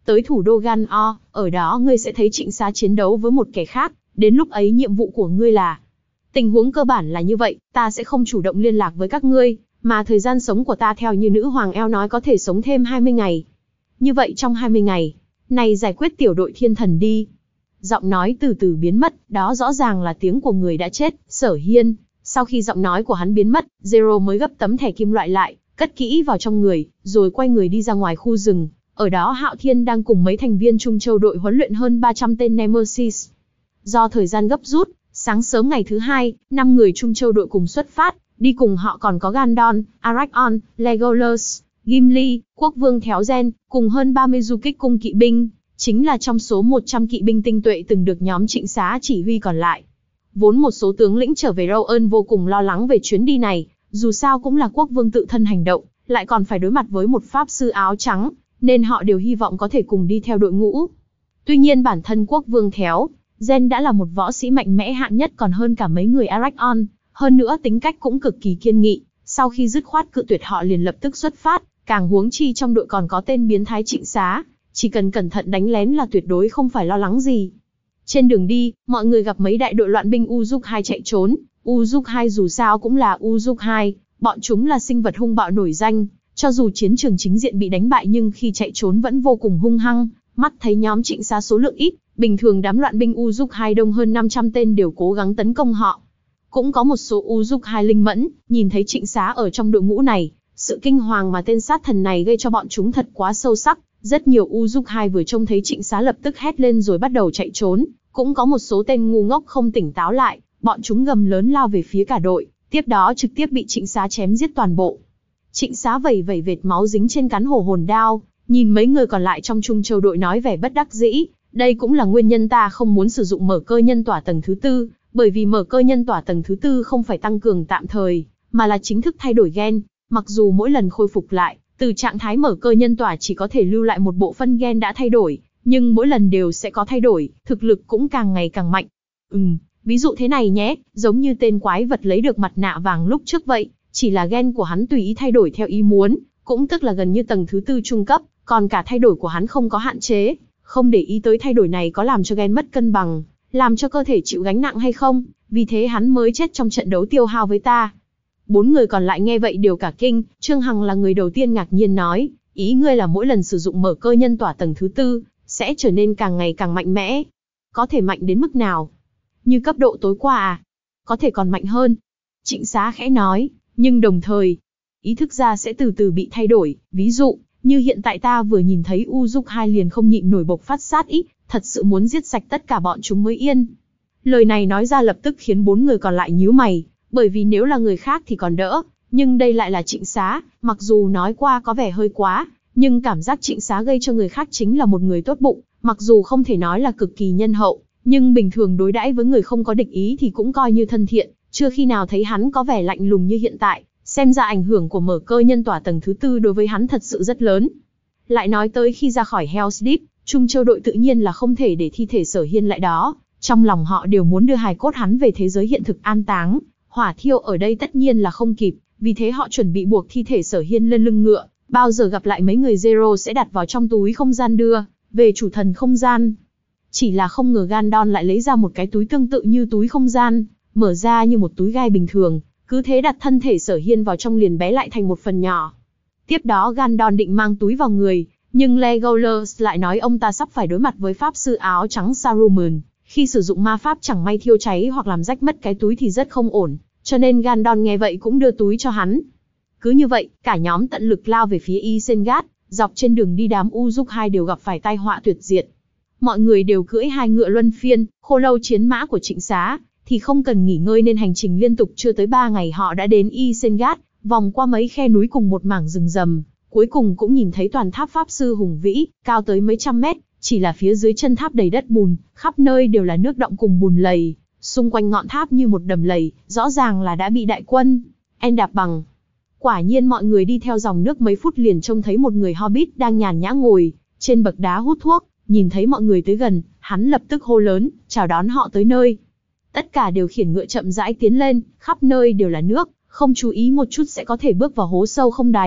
tới thủ đô Gan-o, ở đó ngươi sẽ thấy Trịnh Xá chiến đấu với một kẻ khác, đến lúc ấy nhiệm vụ của ngươi là... Tình huống cơ bản là như vậy, ta sẽ không chủ động liên lạc với các ngươi, mà thời gian sống của ta theo như nữ hoàng eo nói có thể sống thêm hai mươi ngày. Như vậy trong hai mươi ngày, này giải quyết tiểu đội thiên thần đi. Giọng nói từ từ biến mất, đó rõ ràng là tiếng của người đã chết, Sở Hiên. Sau khi giọng nói của hắn biến mất, Zero mới gấp tấm thẻ kim loại lại, cất kỹ vào trong người, rồi quay người đi ra ngoài khu rừng. Ở đó Hạo Thiên đang cùng mấy thành viên Trung Châu đội huấn luyện hơn ba trăm tên Nemesis. Do thời gian gấp rút, sáng sớm ngày thứ hai, năm người Trung Châu đội cùng xuất phát, đi cùng họ còn có Gandon, Arachon, Legolas, Gimli, Quốc vương Théo Gen, cùng hơn ba mươi du kích cung kỵ binh, chính là trong số một trăm kỵ binh tinh tuệ từng được nhóm Trịnh Xá chỉ huy còn lại. Vốn một số tướng lĩnh trở về Rohan vô cùng lo lắng về chuyến đi này, dù sao cũng là quốc vương tự thân hành động, lại còn phải đối mặt với một pháp sư áo trắng, nên họ đều hy vọng có thể cùng đi theo đội ngũ. Tuy nhiên bản thân quốc vương Théo Gen đã là một võ sĩ mạnh mẽ hạng nhất còn hơn cả mấy người Arachon, hơn nữa tính cách cũng cực kỳ kiên nghị, sau khi dứt khoát cự tuyệt họ liền lập tức xuất phát, càng huống chi trong đội còn có tên biến thái Trịnh Xá, chỉ cần cẩn thận đánh lén là tuyệt đối không phải lo lắng gì. Trên đường đi, mọi người gặp mấy đại đội loạn binh Uruk hai chạy trốn, Uruk hai dù sao cũng là Uruk hai, bọn chúng là sinh vật hung bạo nổi danh, cho dù chiến trường chính diện bị đánh bại nhưng khi chạy trốn vẫn vô cùng hung hăng, mắt thấy nhóm Trịnh Xá số lượng ít, bình thường đám loạn binh Uruk hai đông hơn năm trăm tên đều cố gắng tấn công họ. Cũng có một số Uruk hai linh mẫn, nhìn thấy Trịnh Xá ở trong đội ngũ này, sự kinh hoàng mà tên sát thần này gây cho bọn chúng thật quá sâu sắc. Rất nhiều Uruk hai vừa trông thấy Trịnh Xá lập tức hét lên rồi bắt đầu chạy trốn, cũng có một số tên ngu ngốc không tỉnh táo lại, bọn chúng gầm lớn lao về phía cả đội, tiếp đó trực tiếp bị Trịnh Xá chém giết toàn bộ. Trịnh Xá vẩy vẩy vệt máu dính trên cán hổ hồn đao, nhìn mấy người còn lại trong Trung Châu đội nói vẻ bất đắc dĩ, đây cũng là nguyên nhân ta không muốn sử dụng mở cơ nhân tỏa tầng thứ tư, bởi vì mở cơ nhân tỏa tầng thứ tư không phải tăng cường tạm thời, mà là chính thức thay đổi gen, mặc dù mỗi lần khôi phục lại, từ trạng thái mở cơ nhân tỏa chỉ có thể lưu lại một bộ phận gen đã thay đổi, nhưng mỗi lần đều sẽ có thay đổi, thực lực cũng càng ngày càng mạnh. Ừm, ví dụ thế này nhé, giống như tên quái vật lấy được mặt nạ vàng lúc trước vậy, chỉ là gen của hắn tùy ý thay đổi theo ý muốn, cũng tức là gần như tầng thứ tư trung cấp, còn cả thay đổi của hắn không có hạn chế, không để ý tới thay đổi này có làm cho gen mất cân bằng, làm cho cơ thể chịu gánh nặng hay không, vì thế hắn mới chết trong trận đấu tiêu hao với ta. Bốn người còn lại nghe vậy đều cả kinh, Trương Hằng là người đầu tiên ngạc nhiên nói, ý ngươi là mỗi lần sử dụng mở cơ nhân tỏa tầng thứ tư, sẽ trở nên càng ngày càng mạnh mẽ. Có thể mạnh đến mức nào? Như cấp độ tối qua à? Có thể còn mạnh hơn. Trịnh Xá khẽ nói, nhưng đồng thời, ý thức ra sẽ từ từ bị thay đổi, ví dụ, như hiện tại ta vừa nhìn thấy Uruk hai liền không nhịn nổi bộc phát sát ý, thật sự muốn giết sạch tất cả bọn chúng mới yên. Lời này nói ra lập tức khiến bốn người còn lại nhíu mày, bởi vì nếu là người khác thì còn đỡ, nhưng đây lại là Trịnh Xá, mặc dù nói qua có vẻ hơi quá, nhưng cảm giác Trịnh Xá gây cho người khác chính là một người tốt bụng, mặc dù không thể nói là cực kỳ nhân hậu, nhưng bình thường đối đãi với người không có địch ý thì cũng coi như thân thiện, chưa khi nào thấy hắn có vẻ lạnh lùng như hiện tại, xem ra ảnh hưởng của mở cơ nhân tỏa tầng thứ tư đối với hắn thật sự rất lớn. Lại nói tới khi ra khỏi Hell's Deep, Trung Châu đội tự nhiên là không thể để thi thể Sở Hiên lại đó, trong lòng họ đều muốn đưa hài cốt hắn về thế giới hiện thực an táng, hỏa thiêu ở đây tất nhiên là không kịp, vì thế họ chuẩn bị buộc thi thể Sở Hiên lên lưng ngựa, bao giờ gặp lại mấy người Zero sẽ đặt vào trong túi không gian đưa về chủ thần không gian. Chỉ là không ngờ Gandon lại lấy ra một cái túi tương tự như túi không gian, mở ra như một túi gai bình thường, cứ thế đặt thân thể Sở Hiên vào trong liền bé lại thành một phần nhỏ. Tiếp đó Gandon định mang túi vào người, nhưng Legolas lại nói ông ta sắp phải đối mặt với pháp sư áo trắng Saruman, khi sử dụng ma pháp chẳng may thiêu cháy hoặc làm rách mất cái túi thì rất không ổn, cho nên Gandon nghe vậy cũng đưa túi cho hắn. Cứ như vậy, cả nhóm tận lực lao về phía Isengard, dọc trên đường đi đám Uruk hai đều gặp phải tai họa tuyệt diệt. Mọi người đều cưỡi hai ngựa luân phiên, khô lâu chiến mã của Trịnh Xá, thì không cần nghỉ ngơi nên hành trình liên tục chưa tới ba ngày họ đã đến Isengard, vòng qua mấy khe núi cùng một mảng rừng rầm, cuối cùng cũng nhìn thấy toàn tháp pháp sư hùng vĩ, cao tới mấy trăm mét, chỉ là phía dưới chân tháp đầy đất bùn, khắp nơi đều là nước động cùng bùn lầy, xung quanh ngọn tháp như một đầm lầy, rõ ràng là đã bị đại quân En đạp bằng. Quả nhiên mọi người đi theo dòng nước mấy phút liền trông thấy một người Hobbit đang nhàn nhã ngồi trên bậc đá hút thuốc, nhìn thấy mọi người tới gần, hắn lập tức hô lớn, chào đón họ tới nơi. Tất cả đều khiển ngựa chậm rãi tiến lên, khắp nơi đều là nước, không chú ý một chút sẽ có thể bước vào hố sâu không đáy.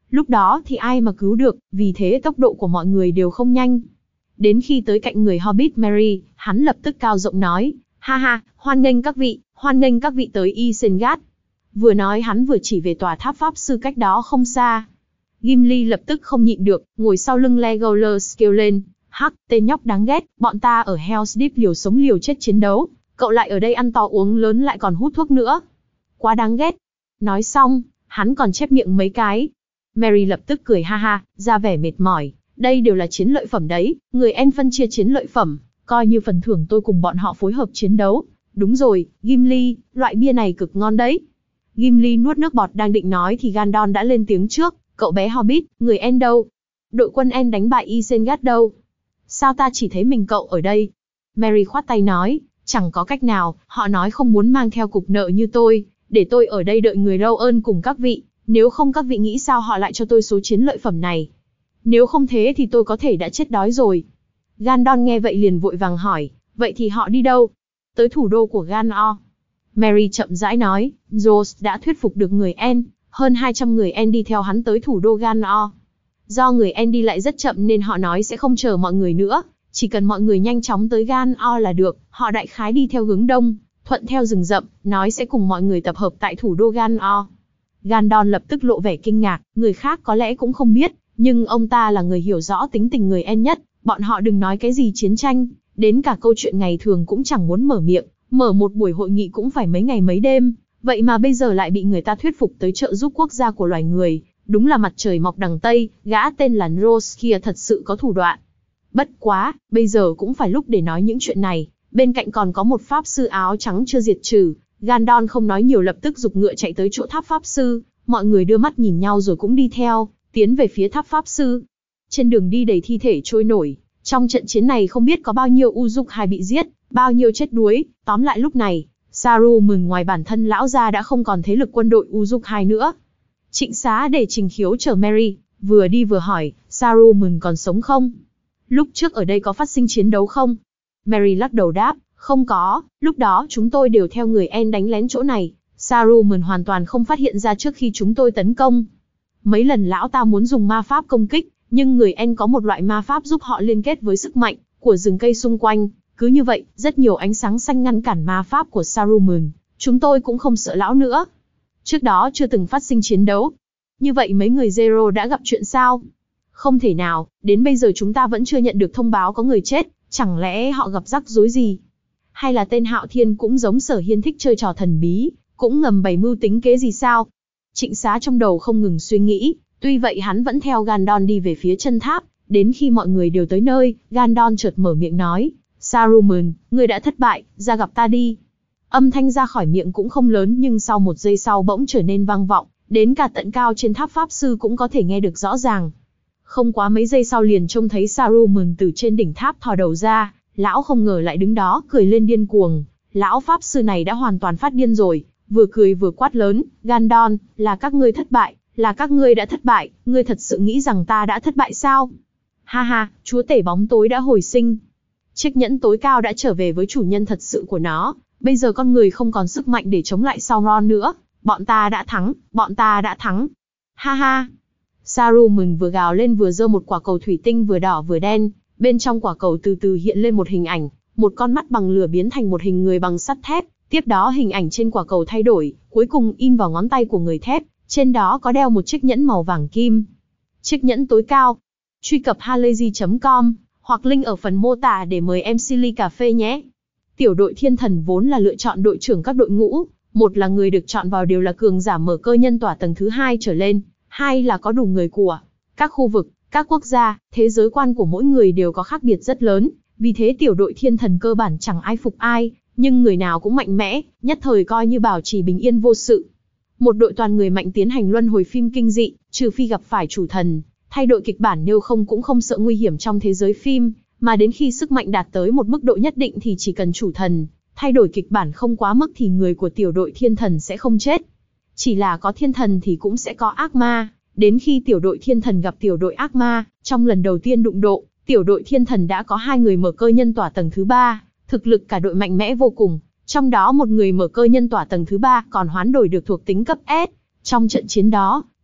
Lúc đó thì ai mà cứu được, vì thế tốc độ của mọi người đều không nhanh. Đến khi tới cạnh người Hobbit Merry, hắn lập tức cao giọng nói, ha ha, hoan nghênh các vị, hoan nghênh các vị tới Isengard. Vừa nói hắn vừa chỉ về tòa tháp pháp sư cách đó không xa. Gimli lập tức không nhịn được, ngồi sau lưng Legolas kêu lên, hắc, tên nhóc đáng ghét, bọn ta ở Helm's Deep liều sống liều chết chiến đấu, cậu lại ở đây ăn to uống lớn lại còn hút thuốc nữa. Quá đáng ghét. Nói xong, hắn còn chép miệng mấy cái. Merry lập tức cười ha ha, ra vẻ mệt mỏi, đây đều là chiến lợi phẩm đấy, người En phân chia chiến lợi phẩm, coi như phần thưởng tôi cùng bọn họ phối hợp chiến đấu. Đúng rồi, Gimli, loại bia này cực ngon đấy. Gimli nuốt nước bọt đang định nói thì Gandalf đã lên tiếng trước, cậu bé Hobbit, người En đâu? Đội quân En đánh bại Isengard đâu? Sao ta chỉ thấy mình cậu ở đây? Merry khoát tay nói, chẳng có cách nào, họ nói không muốn mang theo cục nợ như tôi, để tôi ở đây đợi người lâu ơn cùng các vị, nếu không các vị nghĩ sao họ lại cho tôi số chiến lợi phẩm này? Nếu không thế thì tôi có thể đã chết đói rồi. Gandalf nghe vậy liền vội vàng hỏi, vậy thì họ đi đâu? Tới thủ đô của Gan-o. Merry chậm rãi nói, Jost đã thuyết phục được người En, hơn hai trăm người En đi theo hắn tới thủ đô Gan-o. Do người En đi lại rất chậm nên họ nói sẽ không chờ mọi người nữa, chỉ cần mọi người nhanh chóng tới Gan-o là được. Họ đại khái đi theo hướng đông, thuận theo rừng rậm, nói sẽ cùng mọi người tập hợp tại thủ đô Gan-o. Gandalf lập tức lộ vẻ kinh ngạc, người khác có lẽ cũng không biết, nhưng ông ta là người hiểu rõ tính tình người En nhất, bọn họ đừng nói cái gì chiến tranh, đến cả câu chuyện ngày thường cũng chẳng muốn mở miệng, mở một buổi hội nghị cũng phải mấy ngày mấy đêm, vậy mà bây giờ lại bị người ta thuyết phục tới trợ giúp quốc gia của loài người, đúng là mặt trời mọc đằng Tây, gã tên là Nros kia thật sự có thủ đoạn. Bất quá, bây giờ cũng phải lúc để nói những chuyện này, bên cạnh còn có một pháp sư áo trắng chưa diệt trừ. Gandalf không nói nhiều lập tức giục ngựa chạy tới chỗ tháp pháp sư, mọi người đưa mắt nhìn nhau rồi cũng đi theo, tiến về phía tháp pháp sư. Trên đường đi đầy thi thể trôi nổi, trong trận chiến này không biết có bao nhiêu Uruk-hai bị giết, bao nhiêu chết đuối, tóm lại lúc này, Saruman ngoài bản thân lão gia đã không còn thế lực quân đội Uruk-hai nữa. Trịnh Xá để Trình Khiếu chờ Merry, vừa đi vừa hỏi, Saruman còn sống không? Lúc trước ở đây có phát sinh chiến đấu không? Merry lắc đầu đáp, không có, lúc đó chúng tôi đều theo người En đánh lén chỗ này, Saruman hoàn toàn không phát hiện ra trước khi chúng tôi tấn công. Mấy lần lão ta muốn dùng ma pháp công kích, nhưng người En có một loại ma pháp giúp họ liên kết với sức mạnh của rừng cây xung quanh, cứ như vậy, rất nhiều ánh sáng xanh ngăn cản ma pháp của Saruman, chúng tôi cũng không sợ lão nữa. Trước đó chưa từng phát sinh chiến đấu. Như vậy mấy người Zero đã gặp chuyện sao? Không thể nào, đến bây giờ chúng ta vẫn chưa nhận được thông báo có người chết, chẳng lẽ họ gặp rắc rối gì? Hay là tên Hạo Thiên cũng giống Sở Hiên thích chơi trò thần bí, cũng ngầm bày mưu tính kế gì sao? Trịnh Xá trong đầu không ngừng suy nghĩ, tuy vậy hắn vẫn theo Gandalf đi về phía chân tháp, đến khi mọi người đều tới nơi, Gandalf chợt mở miệng nói, Saruman, ngươi đã thất bại, ra gặp ta đi. Âm thanh ra khỏi miệng cũng không lớn nhưng sau một giây sau bỗng trở nên vang vọng, đến cả tận cao trên tháp pháp sư cũng có thể nghe được rõ ràng. Không quá mấy giây sau liền trông thấy Saruman từ trên đỉnh tháp thò đầu ra, lão không ngờ lại đứng đó cười lên điên cuồng. Lão pháp sư này đã hoàn toàn phát điên rồi, vừa cười vừa quát lớn, Gandalf, là các ngươi thất bại, là các ngươi đã thất bại, ngươi thật sự nghĩ rằng ta đã thất bại sao? Ha ha, chúa tể bóng tối đã hồi sinh. Chiếc nhẫn tối cao đã trở về với chủ nhân thật sự của nó, bây giờ con người không còn sức mạnh để chống lại Sauron nữa, bọn ta đã thắng, bọn ta đã thắng. Ha ha. Saruman vừa gào lên vừa giơ một quả cầu thủy tinh vừa đỏ vừa đen, bên trong quả cầu từ từ hiện lên một hình ảnh, một con mắt bằng lửa biến thành một hình người bằng sắt thép, tiếp đó hình ảnh trên quả cầu thay đổi, cuối cùng in vào ngón tay của người thép, trên đó có đeo một chiếc nhẫn màu vàng kim. Chiếc nhẫn tối cao. Truy cập halayzi chấm com hoặc link ở phần mô tả để mời em xê ly cà phê nhé. Tiểu đội thiên thần vốn là lựa chọn đội trưởng các đội ngũ, một là người được chọn vào đều là cường giả mở cơ nhân tỏa tầng thứ hai trở lên, hai là có đủ người của các khu vực, các quốc gia, thế giới quan của mỗi người đều có khác biệt rất lớn, vì thế tiểu đội thiên thần cơ bản chẳng ai phục ai, nhưng người nào cũng mạnh mẽ, nhất thời coi như bảo trì bình yên vô sự. Một đội toàn người mạnh tiến hành luân hồi phim kinh dị, trừ phi gặp phải chủ thần, thay đổi kịch bản nếu không cũng không sợ nguy hiểm trong thế giới phim, mà đến khi sức mạnh đạt tới một mức độ nhất định thì chỉ cần chủ thần thay đổi kịch bản không quá mức thì người của tiểu đội thiên thần sẽ không chết. Chỉ là có thiên thần thì cũng sẽ có ác ma, đến khi tiểu đội thiên thần gặp tiểu đội ác ma, trong lần đầu tiên đụng độ, tiểu đội thiên thần đã có hai người mở cơ nhân tỏa tầng thứ ba, thực lực cả đội mạnh mẽ vô cùng, trong đó một người mở cơ nhân tỏa tầng thứ ba còn hoán đổi được thuộc tính cấp S. Trong trận chiến đó,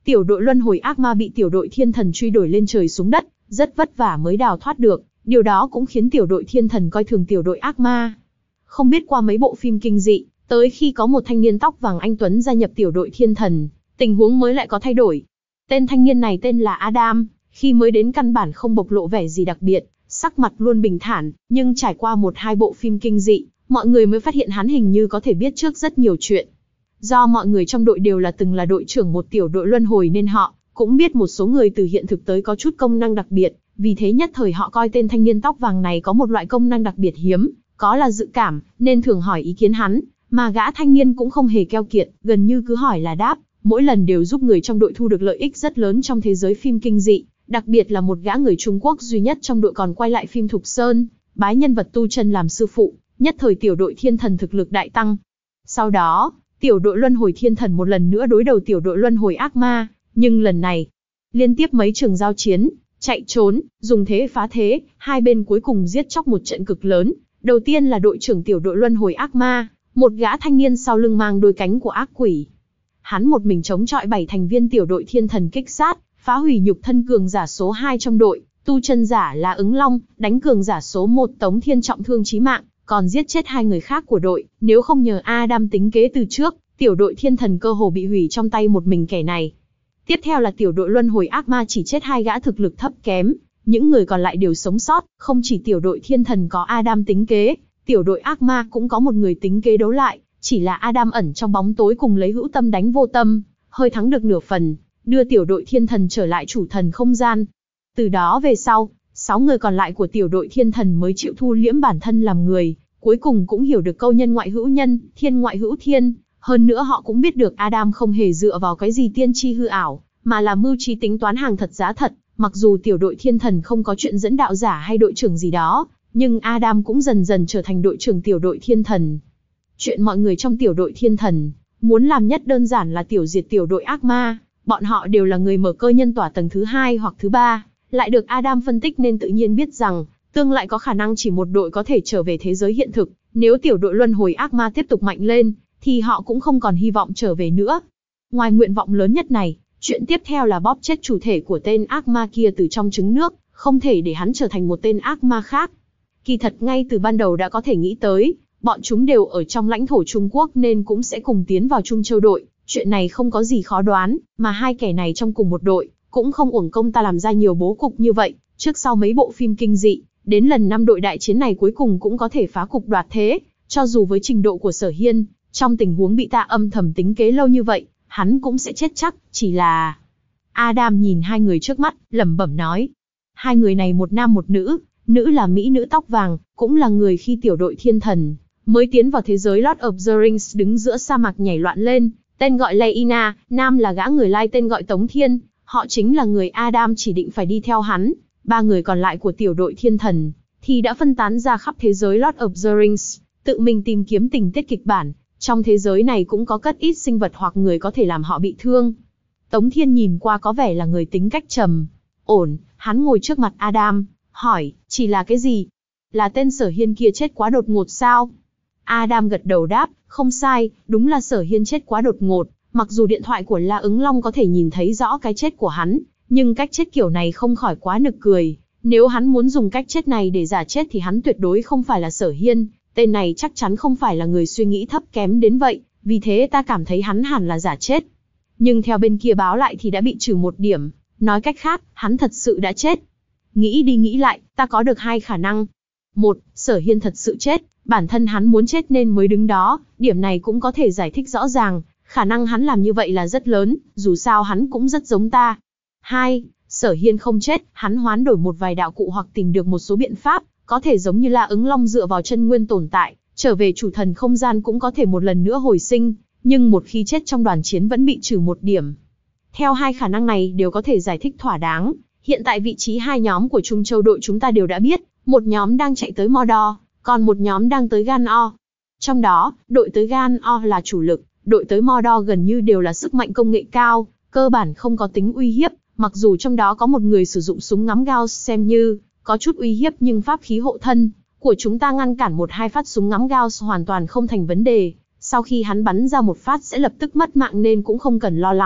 Tiểu đội luân hồi ác ma bị tiểu đội thiên thần truy đuổi lên trời xuống đất, rất vất vả mới đào thoát được, điều đó cũng khiến tiểu đội thiên thần coi thường tiểu đội ác ma. Không biết qua mấy bộ phim kinh dị, tới khi có một thanh niên tóc vàng anh tuấn gia nhập tiểu đội thiên thần, tình huống mới lại có thay đổi. Tên thanh niên này tên là Adam, khi mới đến căn bản không bộc lộ vẻ gì đặc biệt, sắc mặt luôn bình thản, nhưng trải qua một hai bộ phim kinh dị, mọi người mới phát hiện hắn hình như có thể biết trước rất nhiều chuyện. Do mọi người trong đội đều là từng là đội trưởng một tiểu đội luân hồi nên họ cũng biết một số người từ hiện thực tới có chút công năng đặc biệt, vì thế nhất thời họ coi tên thanh niên tóc vàng này có một loại công năng đặc biệt hiếm, có là dự cảm, nên thường hỏi ý kiến hắn, mà gã thanh niên cũng không hề keo kiệt, gần như cứ hỏi là đáp, mỗi lần đều giúp người trong đội thu được lợi ích rất lớn trong thế giới phim kinh dị, đặc biệt là một gã người Trung Quốc duy nhất trong đội còn quay lại phim Thục Sơn, bái nhân vật tu chân làm sư phụ, nhất thời tiểu đội thiên thần thực lực đại tăng. Sau đó, tiểu đội luân hồi thiên thần một lần nữa đối đầu tiểu đội luân hồi ác ma, nhưng lần này, liên tiếp mấy trường giao chiến, chạy trốn, dùng thế phá thế, hai bên cuối cùng giết chóc một trận cực lớn. Đầu tiên là đội trưởng tiểu đội luân hồi ác ma, một gã thanh niên sau lưng mang đôi cánh của ác quỷ. Hắn một mình chống chọi bảy thành viên tiểu đội thiên thần kích sát, phá hủy nhục thân cường giả số hai trong đội, tu chân giả là ứng long, đánh cường giả số một Tống Thiên trọng thương chí mạng, còn giết chết hai người khác của đội, nếu không nhờ Adam tính kế từ trước, tiểu đội thiên thần cơ hồ bị hủy trong tay một mình kẻ này. Tiếp theo là tiểu đội luân hồi ác ma chỉ chết hai gã thực lực thấp kém, những người còn lại đều sống sót, không chỉ tiểu đội thiên thần có Adam tính kế, tiểu đội ác ma cũng có một người tính kế đấu lại, chỉ là Adam ẩn trong bóng tối cùng lấy hữu tâm đánh vô tâm, hơi thắng được nửa phần, đưa tiểu đội thiên thần trở lại chủ thần không gian. Từ đó về sau, sáu người còn lại của tiểu đội thiên thần mới chịu thu liễm bản thân làm người, cuối cùng cũng hiểu được câu nhân ngoại hữu nhân, thiên ngoại hữu thiên, hơn nữa họ cũng biết được Adam không hề dựa vào cái gì tiên tri hư ảo, mà là mưu trí tính toán hàng thật giá thật. Mặc dù tiểu đội thiên thần không có chuyện dẫn đạo giả hay đội trưởng gì đó, nhưng Adam cũng dần dần trở thành đội trưởng tiểu đội thiên thần. Chuyện mọi người trong tiểu đội thiên thần muốn làm nhất đơn giản là tiểu diệt tiểu đội ác ma, bọn họ đều là người mở cơ nhân tỏa tầng thứ hai hoặc thứ ba, lại được Adam phân tích nên tự nhiên biết rằng, tương lai có khả năng chỉ một đội có thể trở về thế giới hiện thực, nếu tiểu đội luân hồi ác ma tiếp tục mạnh lên, thì họ cũng không còn hy vọng trở về nữa. Ngoài nguyện vọng lớn nhất này, chuyện tiếp theo là bóp chết chủ thể của tên ác ma kia từ trong trứng nước, không thể để hắn trở thành một tên ác ma khác. Kỳ thật ngay từ ban đầu đã có thể nghĩ tới, bọn chúng đều ở trong lãnh thổ Trung Quốc nên cũng sẽ cùng tiến vào Trung Châu đội, chuyện này không có gì khó đoán, mà hai kẻ này trong cùng một đội, cũng không uổng công ta làm ra nhiều bố cục như vậy, trước sau mấy bộ phim kinh dị, đến lần năm đội đại chiến này cuối cùng cũng có thể phá cục đoạt thế, cho dù với trình độ của Sở Hiên, trong tình huống bị ta âm thầm tính kế lâu như vậy, hắn cũng sẽ chết chắc, chỉ là... Adam nhìn hai người trước mắt, lẩm bẩm nói. Hai người này một nam một nữ, nữ là mỹ nữ tóc vàng, cũng là người khi tiểu đội thiên thần mới tiến vào thế giới Lord of the Rings đứng giữa sa mạc nhảy loạn lên, tên gọi Leina, nam là gã người Lai tên gọi Tống Thiên, họ chính là người Adam chỉ định phải đi theo hắn. Ba người còn lại của tiểu đội thiên thần thì đã phân tán ra khắp thế giới Lord of the Rings, tự mình tìm kiếm tình tiết kịch bản. Trong thế giới này cũng có cất ít sinh vật hoặc người có thể làm họ bị thương. Tống Thiên nhìn qua có vẻ là người tính cách trầm ổn, hắn ngồi trước mặt Adam, hỏi, chỉ là cái gì? Là tên Sở Hiên kia chết quá đột ngột sao? Adam gật đầu đáp, không sai, đúng là Sở Hiên chết quá đột ngột, mặc dù điện thoại của La Ứng Long có thể nhìn thấy rõ cái chết của hắn, nhưng cách chết kiểu này không khỏi quá nực cười. Nếu hắn muốn dùng cách chết này để giả chết thì hắn tuyệt đối không phải là Sở Hiên. Tên này chắc chắn không phải là người suy nghĩ thấp kém đến vậy, vì thế ta cảm thấy hắn hẳn là giả chết. Nhưng theo bên kia báo lại thì đã bị trừ một điểm, nói cách khác, hắn thật sự đã chết. Nghĩ đi nghĩ lại, ta có được hai khả năng. Một, Sở Hiên thật sự chết, bản thân hắn muốn chết nên mới đứng đó, điểm này cũng có thể giải thích rõ ràng, khả năng hắn làm như vậy là rất lớn, dù sao hắn cũng rất giống ta. Hai, Sở Hiên không chết, hắn hoán đổi một vài đạo cụ hoặc tìm được một số biện pháp, có thể giống như La Ứng Long dựa vào chân nguyên tồn tại, trở về chủ thần không gian cũng có thể một lần nữa hồi sinh, nhưng một khi chết trong đoàn chiến vẫn bị trừ một điểm. Theo hai khả năng này đều có thể giải thích thỏa đáng, hiện tại vị trí hai nhóm của Trung Châu đội chúng ta đều đã biết, một nhóm đang chạy tới Mordor, còn một nhóm đang tới Gan-o. Trong đó, đội tới Gan-o là chủ lực, đội tới Mordor gần như đều là sức mạnh công nghệ cao, cơ bản không có tính uy hiếp, mặc dù trong đó có một người sử dụng súng ngắm Gauss xem như có chút uy hiếp nhưng pháp khí hộ thân của chúng ta ngăn cản một hai phát súng ngắm Gauss hoàn toàn không thành vấn đề. Sau khi hắn bắn ra một phát sẽ lập tức mất mạng nên cũng không cần lo lắng.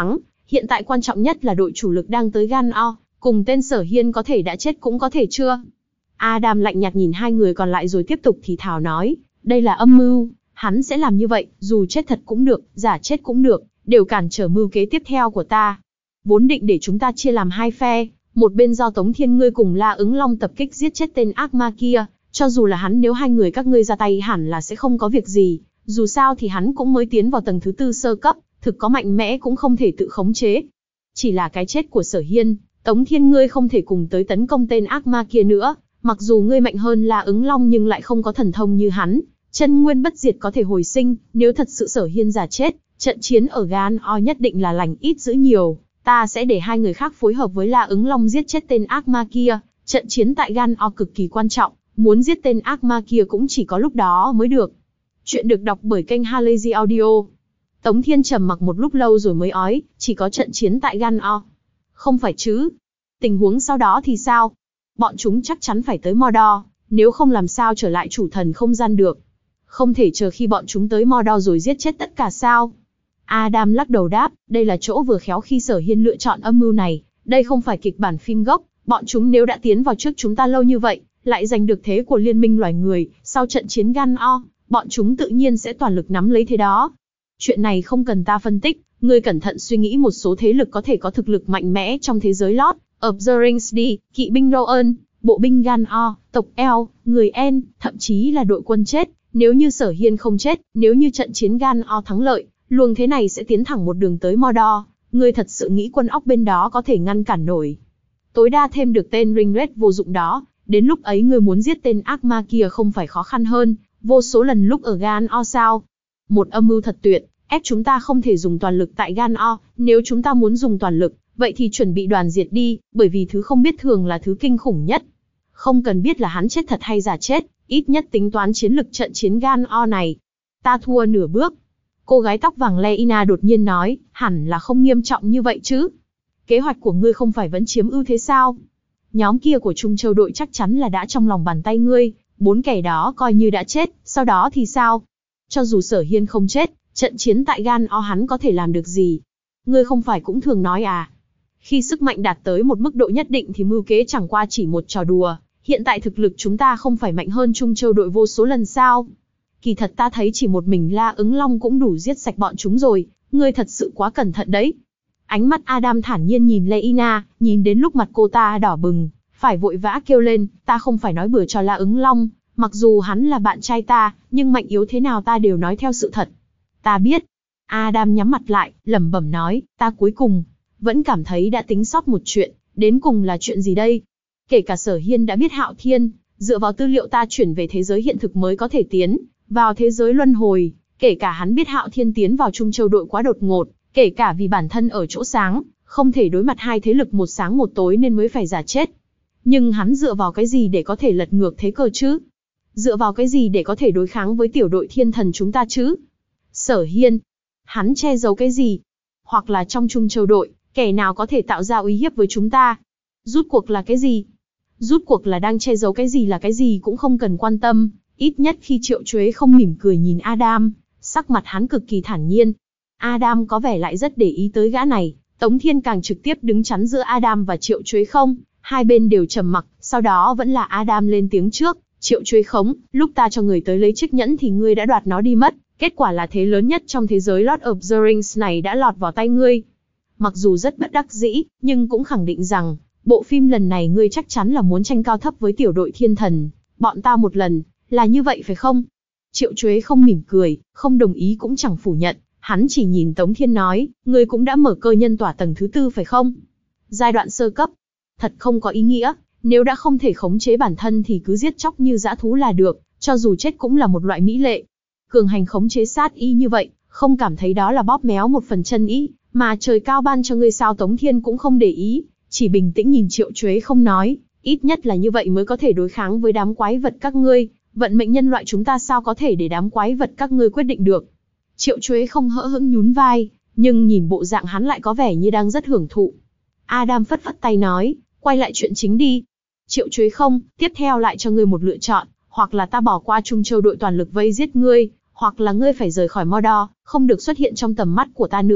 Hiện tại quan trọng nhất là đội chủ lực đang tới Gan-o, cùng tên Sở Hiên có thể đã chết cũng có thể chưa. Adam lạnh nhạt nhìn hai người còn lại rồi tiếp tục thì thào nói, đây là âm mưu, hắn sẽ làm như vậy, dù chết thật cũng được, giả chết cũng được, đều cản trở mưu kế tiếp theo của ta. Vốn định để chúng ta chia làm hai phe, một bên do Tống Thiên ngươi cùng La Ứng Long tập kích giết chết tên ác ma kia, cho dù là hắn nếu hai người các ngươi ra tay hẳn là sẽ không có việc gì, dù sao thì hắn cũng mới tiến vào tầng thứ tư sơ cấp, thực có mạnh mẽ cũng không thể tự khống chế. Chỉ là cái chết của Sở Hiên, Tống Thiên ngươi không thể cùng tới tấn công tên ác ma kia nữa, mặc dù ngươi mạnh hơn La Ứng Long nhưng lại không có thần thông như hắn, chân nguyên bất diệt có thể hồi sinh, nếu thật sự Sở Hiên giả chết, trận chiến ở Gan-o nhất định là lành ít dữ nhiều, ta sẽ để hai người khác phối hợp với La Ứng Long giết chết tên ác ma kia, trận chiến tại Gan-o cực kỳ quan trọng, muốn giết tên ác ma kia cũng chỉ có lúc đó mới được. Chuyện được đọc bởi kênh Halazy Audio. Tống Thiên trầm mặc một lúc lâu rồi mới ói, chỉ có trận chiến tại Gan-o. Không phải chứ? Tình huống sau đó thì sao? Bọn chúng chắc chắn phải tới Mordor, nếu không làm sao trở lại chủ thần không gian được. Không thể chờ khi bọn chúng tới Mordor rồi giết chết tất cả sao? Adam lắc đầu đáp, đây là chỗ vừa khéo khi Sở Hiên lựa chọn âm mưu này, đây không phải kịch bản phim gốc, bọn chúng nếu đã tiến vào trước chúng ta lâu như vậy, lại giành được thế của liên minh loài người, sau trận chiến Gan-o, bọn chúng tự nhiên sẽ toàn lực nắm lấy thế đó. Chuyện này không cần ta phân tích, ngươi cẩn thận suy nghĩ một số thế lực có thể có thực lực mạnh mẽ trong thế giới Lord of the Rings đi, kỵ binh Rohan, bộ binh Gan-o, tộc Elf, người En, thậm chí là đội quân chết, nếu như Sở Hiên không chết, nếu như trận chiến Gan-o thắng lợi, luồng thế này sẽ tiến thẳng một đường tới Mordor, ngươi thật sự nghĩ quân óc bên đó có thể ngăn cản nổi. Tối đa thêm được tên Ringred vô dụng đó, đến lúc ấy ngươi muốn giết tên ác ma kia không phải khó khăn hơn vô số lần lúc ở Gan-o sao? Một âm mưu thật tuyệt, ép chúng ta không thể dùng toàn lực tại Gan-o, nếu chúng ta muốn dùng toàn lực, vậy thì chuẩn bị đoàn diệt đi, bởi vì thứ không biết thường là thứ kinh khủng nhất. Không cần biết là hắn chết thật hay giả chết, ít nhất tính toán chiến lực trận chiến Gan-o này. Ta thua nửa bước. Cô gái tóc vàng Leina đột nhiên nói, hẳn là không nghiêm trọng như vậy chứ. Kế hoạch của ngươi không phải vẫn chiếm ưu thế sao? Nhóm kia của Trung Châu đội chắc chắn là đã trong lòng bàn tay ngươi, bốn kẻ đó coi như đã chết, sau đó thì sao? Cho dù Sở Hiên không chết, trận chiến tại Gan-o hắn có thể làm được gì? Ngươi không phải cũng thường nói à? Khi sức mạnh đạt tới một mức độ nhất định thì mưu kế chẳng qua chỉ một trò đùa, hiện tại thực lực chúng ta không phải mạnh hơn Trung Châu đội vô số lần sao? Kỳ thật ta thấy chỉ một mình La Ứng Long cũng đủ giết sạch bọn chúng rồi, ngươi thật sự quá cẩn thận đấy. Ánh mắt Adam thản nhiên nhìn Leina, nhìn đến lúc mặt cô ta đỏ bừng, phải vội vã kêu lên, ta không phải nói bừa cho La Ứng Long, mặc dù hắn là bạn trai ta, nhưng mạnh yếu thế nào ta đều nói theo sự thật. Ta biết. Adam nhắm mặt lại, lẩm bẩm nói, ta cuối cùng vẫn cảm thấy đã tính sót một chuyện, đến cùng là chuyện gì đây? Kể cả Sở Hiên đã biết Hạo Thiên, dựa vào tư liệu ta chuyển về thế giới hiện thực mới có thể tiến vào thế giới luân hồi, kể cả hắn biết Hạo Thiên tiến vào Trung Châu đội quá đột ngột, kể cả vì bản thân ở chỗ sáng, không thể đối mặt hai thế lực một sáng một tối nên mới phải giả chết. Nhưng hắn dựa vào cái gì để có thể lật ngược thế cờ chứ? Dựa vào cái gì để có thể đối kháng với tiểu đội thiên thần chúng ta chứ? Sở Hiên, hắn che giấu cái gì? Hoặc là trong Trung Châu đội, kẻ nào có thể tạo ra uy hiếp với chúng ta? Rút cuộc là cái gì? Rút cuộc là đang che giấu cái gì là cái gì cũng không cần quan tâm, ít nhất khi Triệu Chuế không mỉm cười nhìn Adam, sắc mặt hắn cực kỳ thản nhiên. Adam có vẻ lại rất để ý tới gã này, Tống Thiên càng trực tiếp đứng chắn giữa Adam và Triệu Chuế không, hai bên đều trầm mặc, sau đó vẫn là Adam lên tiếng trước, Triệu Chuế Khống, lúc ta cho người tới lấy chiếc nhẫn thì ngươi đã đoạt nó đi mất, kết quả là thế lớn nhất trong thế giới Lord of the Rings này đã lọt vào tay ngươi. Mặc dù rất bất đắc dĩ, nhưng cũng khẳng định rằng, bộ phim lần này ngươi chắc chắn là muốn tranh cao thấp với tiểu đội thiên thần, bọn ta một lần, là như vậy phải không? Triệu Chuế không mỉm cười, không đồng ý cũng chẳng phủ nhận, hắn chỉ nhìn Tống Thiên nói, ngươi cũng đã mở cơ nhân tỏa tầng thứ tư phải không? Giai đoạn sơ cấp, thật không có ý nghĩa, nếu đã không thể khống chế bản thân thì cứ giết chóc như dã thú là được, cho dù chết cũng là một loại mỹ lệ. Cường hành khống chế sát ý như vậy, không cảm thấy đó là bóp méo một phần chân ý, mà trời cao ban cho ngươi sao? Tống Thiên cũng không để ý, chỉ bình tĩnh nhìn Triệu Chuế không nói, ít nhất là như vậy mới có thể đối kháng với đám quái vật các ngươi, vận mệnh nhân loại chúng ta sao có thể để đám quái vật các ngươi quyết định được. Triệu Chuế không hỡ hững nhún vai, nhưng nhìn bộ dạng hắn lại có vẻ như đang rất hưởng thụ. Adam phất phất tay nói, quay lại chuyện chính đi. Triệu Chuế không, tiếp theo lại cho ngươi một lựa chọn, hoặc là ta bỏ qua Trung Châu đội toàn lực vây giết ngươi, hoặc là ngươi phải rời khỏi Mordor, không được xuất hiện trong tầm mắt của ta nữa,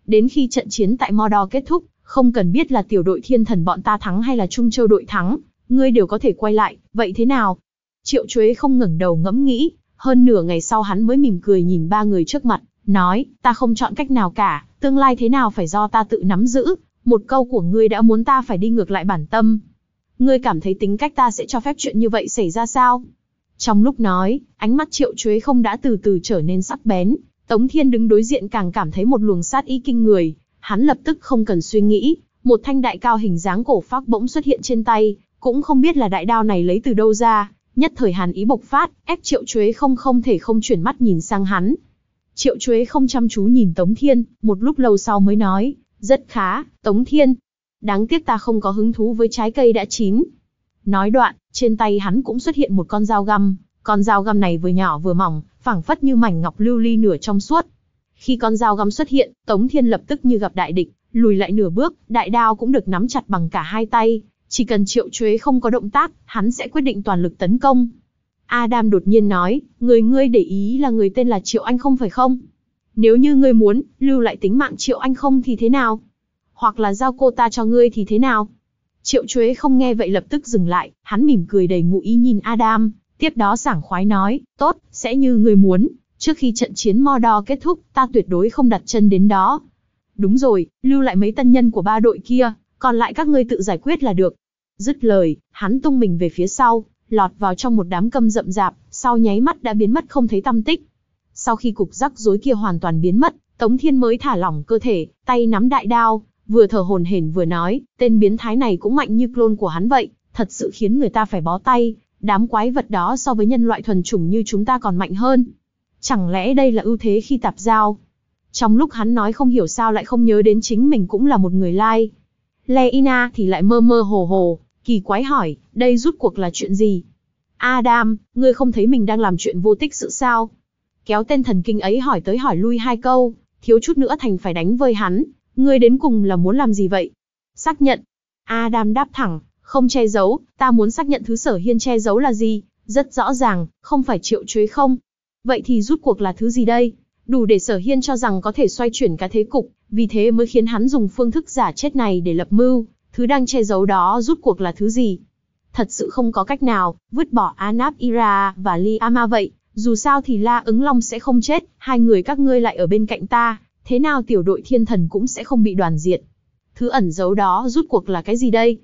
Đến khi trận chiến tại Mordor kết thúc, không cần biết là tiểu đội thiên thần bọn ta thắng hay là Trung Châu đội thắng, ngươi đều có thể quay lại, vậy thế nào? Triệu Chuế không ngẩng đầu ngẫm nghĩ, hơn nửa ngày sau hắn mới mỉm cười nhìn ba người trước mặt, nói, ta không chọn cách nào cả, tương lai thế nào phải do ta tự nắm giữ, một câu của ngươi đã muốn ta phải đi ngược lại bản tâm. Ngươi cảm thấy tính cách ta sẽ cho phép chuyện như vậy xảy ra sao? Trong lúc nói, ánh mắt Triệu Chuế không đã từ từ trở nên sắc bén, Tống Thiên đứng đối diện càng cảm thấy một luồng sát ý kinh người, hắn lập tức không cần suy nghĩ, một thanh đại cao hình dáng cổ phác bỗng xuất hiện trên tay, cũng không biết là đại đao này lấy từ đâu ra, nhất thời hàn ý bộc phát, ép Triệu Chuế không không thể không chuyển mắt nhìn sang hắn. Triệu Chuế không chăm chú nhìn Tống Thiên, một lúc lâu sau mới nói, rất khá, Tống Thiên. Đáng tiếc ta không có hứng thú với trái cây đã chín. Nói đoạn, trên tay hắn cũng xuất hiện một con dao găm, con dao găm này vừa nhỏ vừa mỏng, phảng phất như mảnh ngọc lưu ly nửa trong suốt. Khi con dao găm xuất hiện, Tống Thiên lập tức như gặp đại địch, lùi lại nửa bước, đại đao cũng được nắm chặt bằng cả hai tay, chỉ cần Triệu Chuế không có động tác, hắn sẽ quyết định toàn lực tấn công. Adam đột nhiên nói, người ngươi để ý là người tên là Triệu Anh không phải không? Nếu như ngươi muốn, lưu lại tính mạng Triệu Anh không thì thế nào? Hoặc là giao cô ta cho ngươi thì thế nào? Triệu Chuế không nghe vậy lập tức dừng lại, hắn mỉm cười đầy ngụ ý nhìn Adam, tiếp đó sảng khoái nói, tốt, sẽ như ngươi muốn, trước khi trận chiến Mordor kết thúc, ta tuyệt đối không đặt chân đến đó. Đúng rồi, lưu lại mấy tân nhân của ba đội kia, còn lại các ngươi tự giải quyết là được. Dứt lời, hắn tung mình về phía sau, lọt vào trong một đám câm rậm rạp, sau nháy mắt đã biến mất không thấy tăm tích. Sau khi cục rắc rối kia hoàn toàn biến mất, Tống Thiên mới thả lỏng cơ thể, tay nắm đại đao, vừa thở hổn hển vừa nói, tên biến thái này cũng mạnh như clone của hắn vậy, thật sự khiến người ta phải bó tay, đám quái vật đó so với nhân loại thuần chủng như chúng ta còn mạnh hơn. Chẳng lẽ đây là ưu thế khi tạp giao? Trong lúc hắn nói không hiểu sao lại không nhớ đến chính mình cũng là một người lai. Leina thì lại mơ mơ hồ hồ, kỳ quái hỏi, đây rút cuộc là chuyện gì? Adam, ngươi không thấy mình đang làm chuyện vô tích sự sao? Kéo tên thần kinh ấy hỏi tới hỏi lui hai câu, thiếu chút nữa thành phải đánh vơi hắn, ngươi đến cùng là muốn làm gì vậy? Xác nhận. Adam đáp thẳng, không che giấu, ta muốn xác nhận thứ Sở Hiên che giấu là gì, rất rõ ràng, không phải Triệu Chuế không? Vậy thì rút cuộc là thứ gì đây? Đủ để Sở Hiên cho rằng có thể xoay chuyển cả thế cục, vì thế mới khiến hắn dùng phương thức giả chết này để lập mưu, thứ đang che giấu đó rút cuộc là thứ gì? Thật sự không có cách nào, vứt bỏ Anap-Ira và Liama vậy, dù sao thì La Ứng Long sẽ không chết, hai người các ngươi lại ở bên cạnh ta, thế nào tiểu đội thiên thần cũng sẽ không bị đoàn diệt. Thứ ẩn giấu đó rút cuộc là cái gì đây?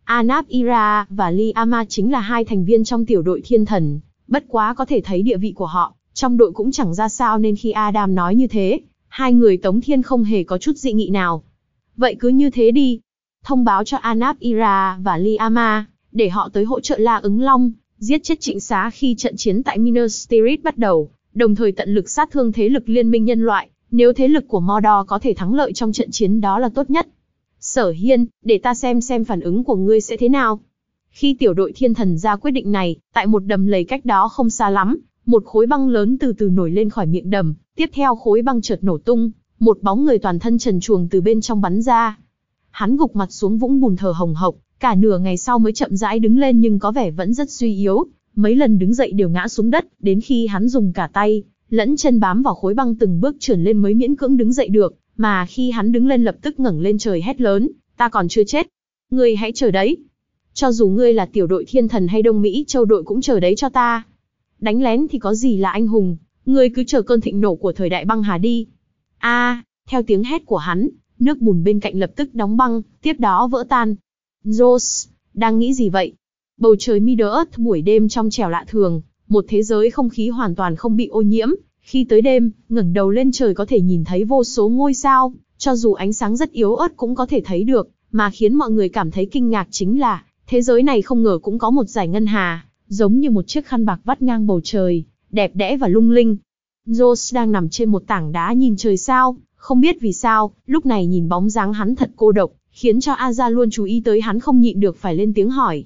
Anap-Ira và Liama chính là hai thành viên trong tiểu đội thiên thần, bất quá có thể thấy địa vị của họ trong đội cũng chẳng ra sao nên khi Adam nói như thế, hai người Tống Thiên không hề có chút dị nghị nào. Vậy cứ như thế đi. Thông báo cho Anap-Ira và Liama, để họ tới hỗ trợ La Ứng Long, giết chết Trịnh Xá khi trận chiến tại Minas Tirith bắt đầu, đồng thời tận lực sát thương thế lực liên minh nhân loại, nếu thế lực của Mordor có thể thắng lợi trong trận chiến đó là tốt nhất. Sở Hiên, để ta xem xem phản ứng của ngươi sẽ thế nào. Khi tiểu đội thiên thần ra quyết định này, tại một đầm lầy cách đó không xa lắm, một khối băng lớn từ từ nổi lên khỏi miệng đầm, tiếp theo khối băng chợt nổ tung, một bóng người toàn thân trần truồng từ bên trong bắn ra. Hắn gục mặt xuống vũng bùn thở hồng hộc, cả nửa ngày sau mới chậm rãi đứng lên nhưng có vẻ vẫn rất suy yếu, mấy lần đứng dậy đều ngã xuống đất, đến khi hắn dùng cả tay lẫn chân bám vào khối băng từng bước trườn lên mới miễn cưỡng đứng dậy được, mà khi hắn đứng lên lập tức ngẩng lên trời hét lớn, ta còn chưa chết. Ngươi hãy chờ đấy. Cho dù ngươi là tiểu đội thiên thần hay Đông Mỹ Châu đội cũng chờ đấy cho ta. Đánh lén thì có gì là anh hùng, ngươi cứ chờ cơn thịnh nổ của thời đại băng hà đi. A, à, theo tiếng hét của hắn, nước bùn bên cạnh lập tức đóng băng, tiếp đó vỡ tan. Joss, đang nghĩ gì vậy? Bầu trời Middle-earth buổi đêm trong trẻo lạ thường, một thế giới không khí hoàn toàn không bị ô nhiễm. Khi tới đêm, ngẩng đầu lên trời có thể nhìn thấy vô số ngôi sao, cho dù ánh sáng rất yếu ớt cũng có thể thấy được, mà khiến mọi người cảm thấy kinh ngạc chính là, thế giới này không ngờ cũng có một dải ngân hà, giống như một chiếc khăn bạc vắt ngang bầu trời, đẹp đẽ và lung linh. Joss đang nằm trên một tảng đá nhìn trời sao, không biết vì sao, lúc này nhìn bóng dáng hắn thật cô độc, khiến cho Aza luôn chú ý tới hắn không nhịn được phải lên tiếng hỏi.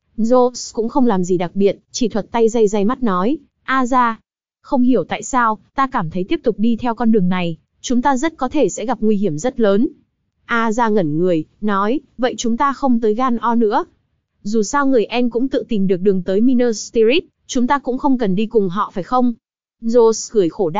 Joss cũng không làm gì đặc biệt, chỉ thuật tay day day mắt nói, Aza, không hiểu tại sao, ta cảm thấy tiếp tục đi theo con đường này, chúng ta rất có thể sẽ gặp nguy hiểm rất lớn. Aza ngẩn người, nói, vậy chúng ta không tới Gan-o nữa. Dù sao người En cũng tự tìm được đường tới Minas Tirith, chúng ta cũng không cần đi cùng họ phải không? Joss cười khổ đáp,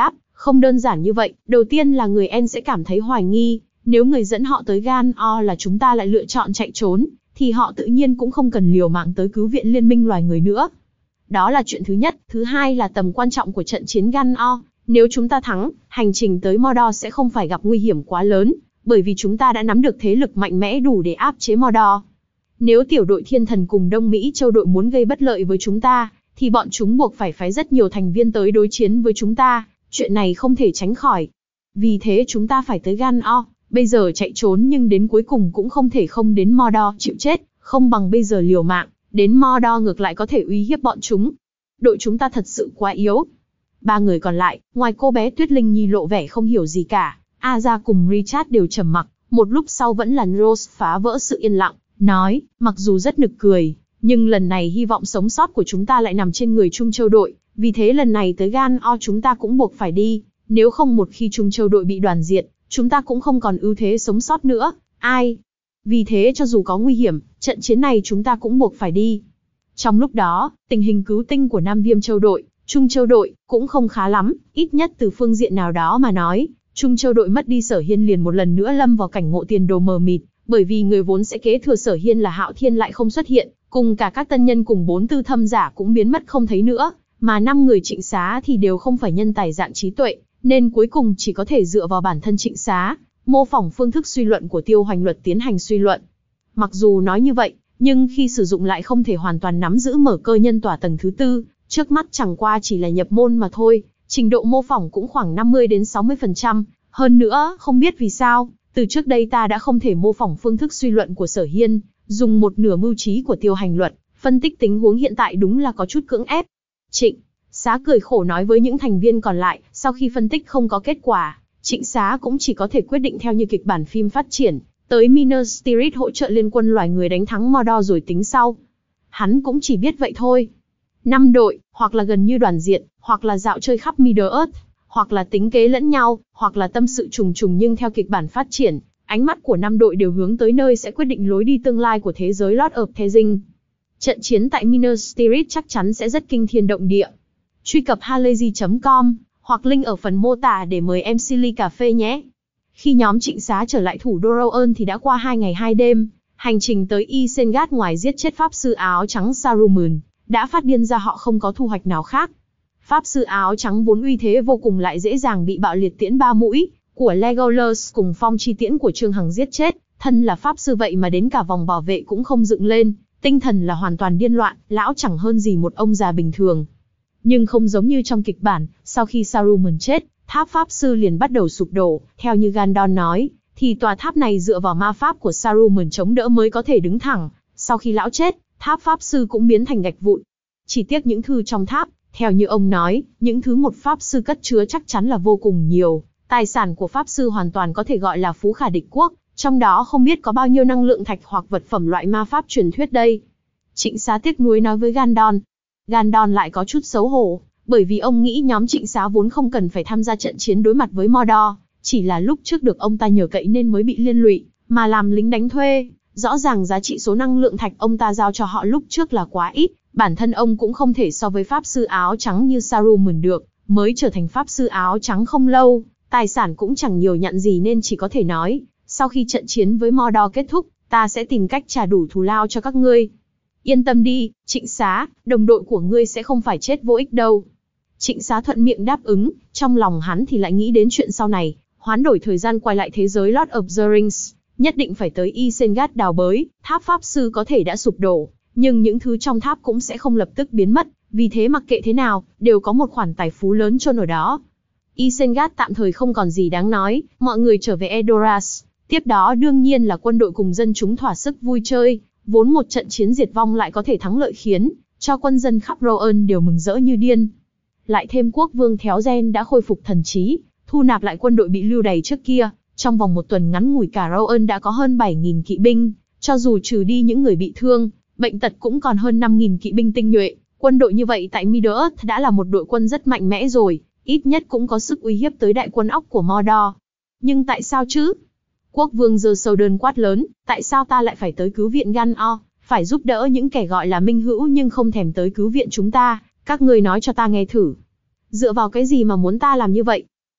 Không đơn giản như vậy, đầu tiên là người En sẽ cảm thấy hoài nghi, nếu người dẫn họ tới Gan-o là chúng ta lại lựa chọn chạy trốn, thì họ tự nhiên cũng không cần liều mạng tới cứu viện liên minh loài người nữa. Đó là chuyện thứ nhất. Thứ hai là tầm quan trọng của trận chiến Gan-o. Nếu chúng ta thắng, hành trình tới Mordor sẽ không phải gặp nguy hiểm quá lớn, bởi vì chúng ta đã nắm được thế lực mạnh mẽ đủ để áp chế Mordor. Nếu tiểu đội thiên thần cùng Đông Mỹ châu đội muốn gây bất lợi với chúng ta, thì bọn chúng buộc phải phái rất nhiều thành viên tới đối chiến với chúng ta, chuyện này không thể tránh khỏi. Vì thế chúng ta phải tới Gan-o, bây giờ chạy trốn nhưng đến cuối cùng cũng không thể không đến Mordor chịu chết, không bằng bây giờ liều mạng, đến Mordor ngược lại có thể uy hiếp bọn chúng. Đội chúng ta thật sự quá yếu. Ba người còn lại, ngoài cô bé Tuyết Linh Nhi lộ vẻ không hiểu gì cả, Arya cùng Richard đều trầm mặc, một lúc sau vẫn là Rose phá vỡ sự yên lặng, nói, mặc dù rất nực cười, nhưng lần này hy vọng sống sót của chúng ta lại nằm trên người Trung Châu đội, vì thế lần này tới Gan-o chúng ta cũng buộc phải đi, nếu không một khi Trung Châu đội bị đoàn diệt, chúng ta cũng không còn ưu thế sống sót nữa, ai? Vì thế cho dù có nguy hiểm, trận chiến này chúng ta cũng buộc phải đi. Trong lúc đó, tình hình cứu tinh của Nam Viêm Châu đội, Trung Châu đội, cũng không khá lắm, ít nhất từ phương diện nào đó mà nói, Trung Châu đội mất đi Sở Hiên liền một lần nữa lâm vào cảnh ngộ tiền đồ mờ mịt, bởi vì người vốn sẽ kế thừa Sở Hiên là Hạo Thiên lại không xuất hiện, cùng cả các tân nhân cùng bốn tư thâm giả cũng biến mất không thấy nữa, mà năm người Trịnh Xá thì đều không phải nhân tài dạng trí tuệ, nên cuối cùng chỉ có thể dựa vào bản thân Trịnh Xá, mô phỏng phương thức suy luận của Tiêu Hoành Luật tiến hành suy luận. Mặc dù nói như vậy, nhưng khi sử dụng lại không thể hoàn toàn nắm giữ mở cơ nhân tỏa tầng thứ tư, trước mắt chẳng qua chỉ là nhập môn mà thôi, trình độ mô phỏng cũng khoảng năm mươi đến sáu mươi phần trăm, hơn nữa, không biết vì sao, từ trước đây ta đã không thể mô phỏng phương thức suy luận của Sở Hiên, dùng một nửa mưu trí của Tiêu Hành Luật, phân tích tình huống hiện tại đúng là có chút cưỡng ép. Trịnh Xá cười khổ nói với những thành viên còn lại, sau khi phân tích không có kết quả, Trịnh Xá cũng chỉ có thể quyết định theo như kịch bản phim phát triển, tới Minas Tirith hỗ trợ liên quân loài người đánh thắng Mordor rồi tính sau. Hắn cũng chỉ biết vậy thôi. Năm đội, hoặc là gần như đoàn diện, hoặc là dạo chơi khắp Middle-earth, hoặc là tính kế lẫn nhau, hoặc là tâm sự trùng trùng nhưng theo kịch bản phát triển, ánh mắt của năm đội đều hướng tới nơi sẽ quyết định lối đi tương lai của thế giới Lord of the Rings. Trận chiến tại Minas Tirith chắc chắn sẽ rất kinh thiên động địa. Truy cập halayzi chấm com, hoặc link ở phần mô tả để mời em xê ly cà phê nhé. Khi nhóm Trịnh Xá trở lại thủ đô Rohan thì đã qua hai ngày hai đêm, hành trình tới Isengard ngoài giết chết Pháp Sư Áo Trắng Saruman, đã phát điên ra họ không có thu hoạch nào khác. Pháp Sư Áo Trắng vốn uy thế vô cùng lại dễ dàng bị bạo liệt tiễn ba mũi của Legolas cùng phong chi tiễn của Trương Hằng giết chết, thân là Pháp Sư vậy mà đến cả vòng bảo vệ cũng không dựng lên, tinh thần là hoàn toàn điên loạn, lão chẳng hơn gì một ông già bình thường. Nhưng không giống như trong kịch bản, sau khi Saruman chết, tháp Pháp Sư liền bắt đầu sụp đổ, theo như Gandon nói, thì tòa tháp này dựa vào ma pháp của Saruman chống đỡ mới có thể đứng thẳng, sau khi lão chết, tháp Pháp Sư cũng biến thành gạch vụn. Chỉ tiếc những thư trong tháp, theo như ông nói, những thứ một Pháp Sư cất chứa chắc chắn là vô cùng nhiều, tài sản của Pháp Sư hoàn toàn có thể gọi là phú khả địch quốc, trong đó không biết có bao nhiêu năng lượng thạch hoặc vật phẩm loại ma pháp truyền thuyết đây. Trịnh Xá tiếc nuối nói với Gandon. Gandon lại có chút xấu hổ, bởi vì ông nghĩ nhóm Trịnh Xá vốn không cần phải tham gia trận chiến đối mặt với Mordor, chỉ là lúc trước được ông ta nhờ cậy nên mới bị liên lụy, mà làm lính đánh thuê. Rõ ràng giá trị số năng lượng thạch ông ta giao cho họ lúc trước là quá ít, bản thân ông cũng không thể so với Pháp Sư Áo Trắng như Saruman được, mới trở thành Pháp Sư Áo Trắng không lâu, tài sản cũng chẳng nhiều nhặn gì nên chỉ có thể nói, sau khi trận chiến với Mordor kết thúc, ta sẽ tìm cách trả đủ thù lao cho các ngươi. Yên tâm đi, Trịnh Xá, đồng đội của ngươi sẽ không phải chết vô ích đâu. Trịnh Xá thuận miệng đáp ứng, trong lòng hắn thì lại nghĩ đến chuyện sau này, hoán đổi thời gian quay lại thế giới Lord of the Rings, nhất định phải tới Isengard đào bới, tháp Pháp Sư có thể đã sụp đổ, nhưng những thứ trong tháp cũng sẽ không lập tức biến mất, vì thế mặc kệ thế nào, đều có một khoản tài phú lớn chôn ở đó. Isengard tạm thời không còn gì đáng nói, mọi người trở về Edoras, tiếp đó đương nhiên là quân đội cùng dân chúng thỏa sức vui chơi, vốn một trận chiến diệt vong lại có thể thắng lợi khiến cho quân dân khắp Rohan đều mừng rỡ như điên. Lại thêm quốc vương Théo Gen đã khôi phục thần trí, thu nạp lại quân đội bị lưu đày trước kia, trong vòng một tuần ngắn ngủi cả Rohan đã có hơn bảy nghìn kỵ binh, cho dù trừ đi những người bị thương, bệnh tật cũng còn hơn năm nghìn kỵ binh tinh nhuệ, quân đội như vậy tại Middle-earth đã là một đội quân rất mạnh mẽ rồi, ít nhất cũng có sức uy hiếp tới đại quân óc của Mordor. Nhưng tại sao chứ? Quốc vương giơ sâu đơn quát lớn, tại sao ta lại phải tới cứu viện Gan-o, phải giúp đỡ những kẻ gọi là minh hữu nhưng không thèm tới cứu viện chúng ta, các ngươi nói cho ta nghe thử. Dựa vào cái gì mà muốn ta làm như vậy?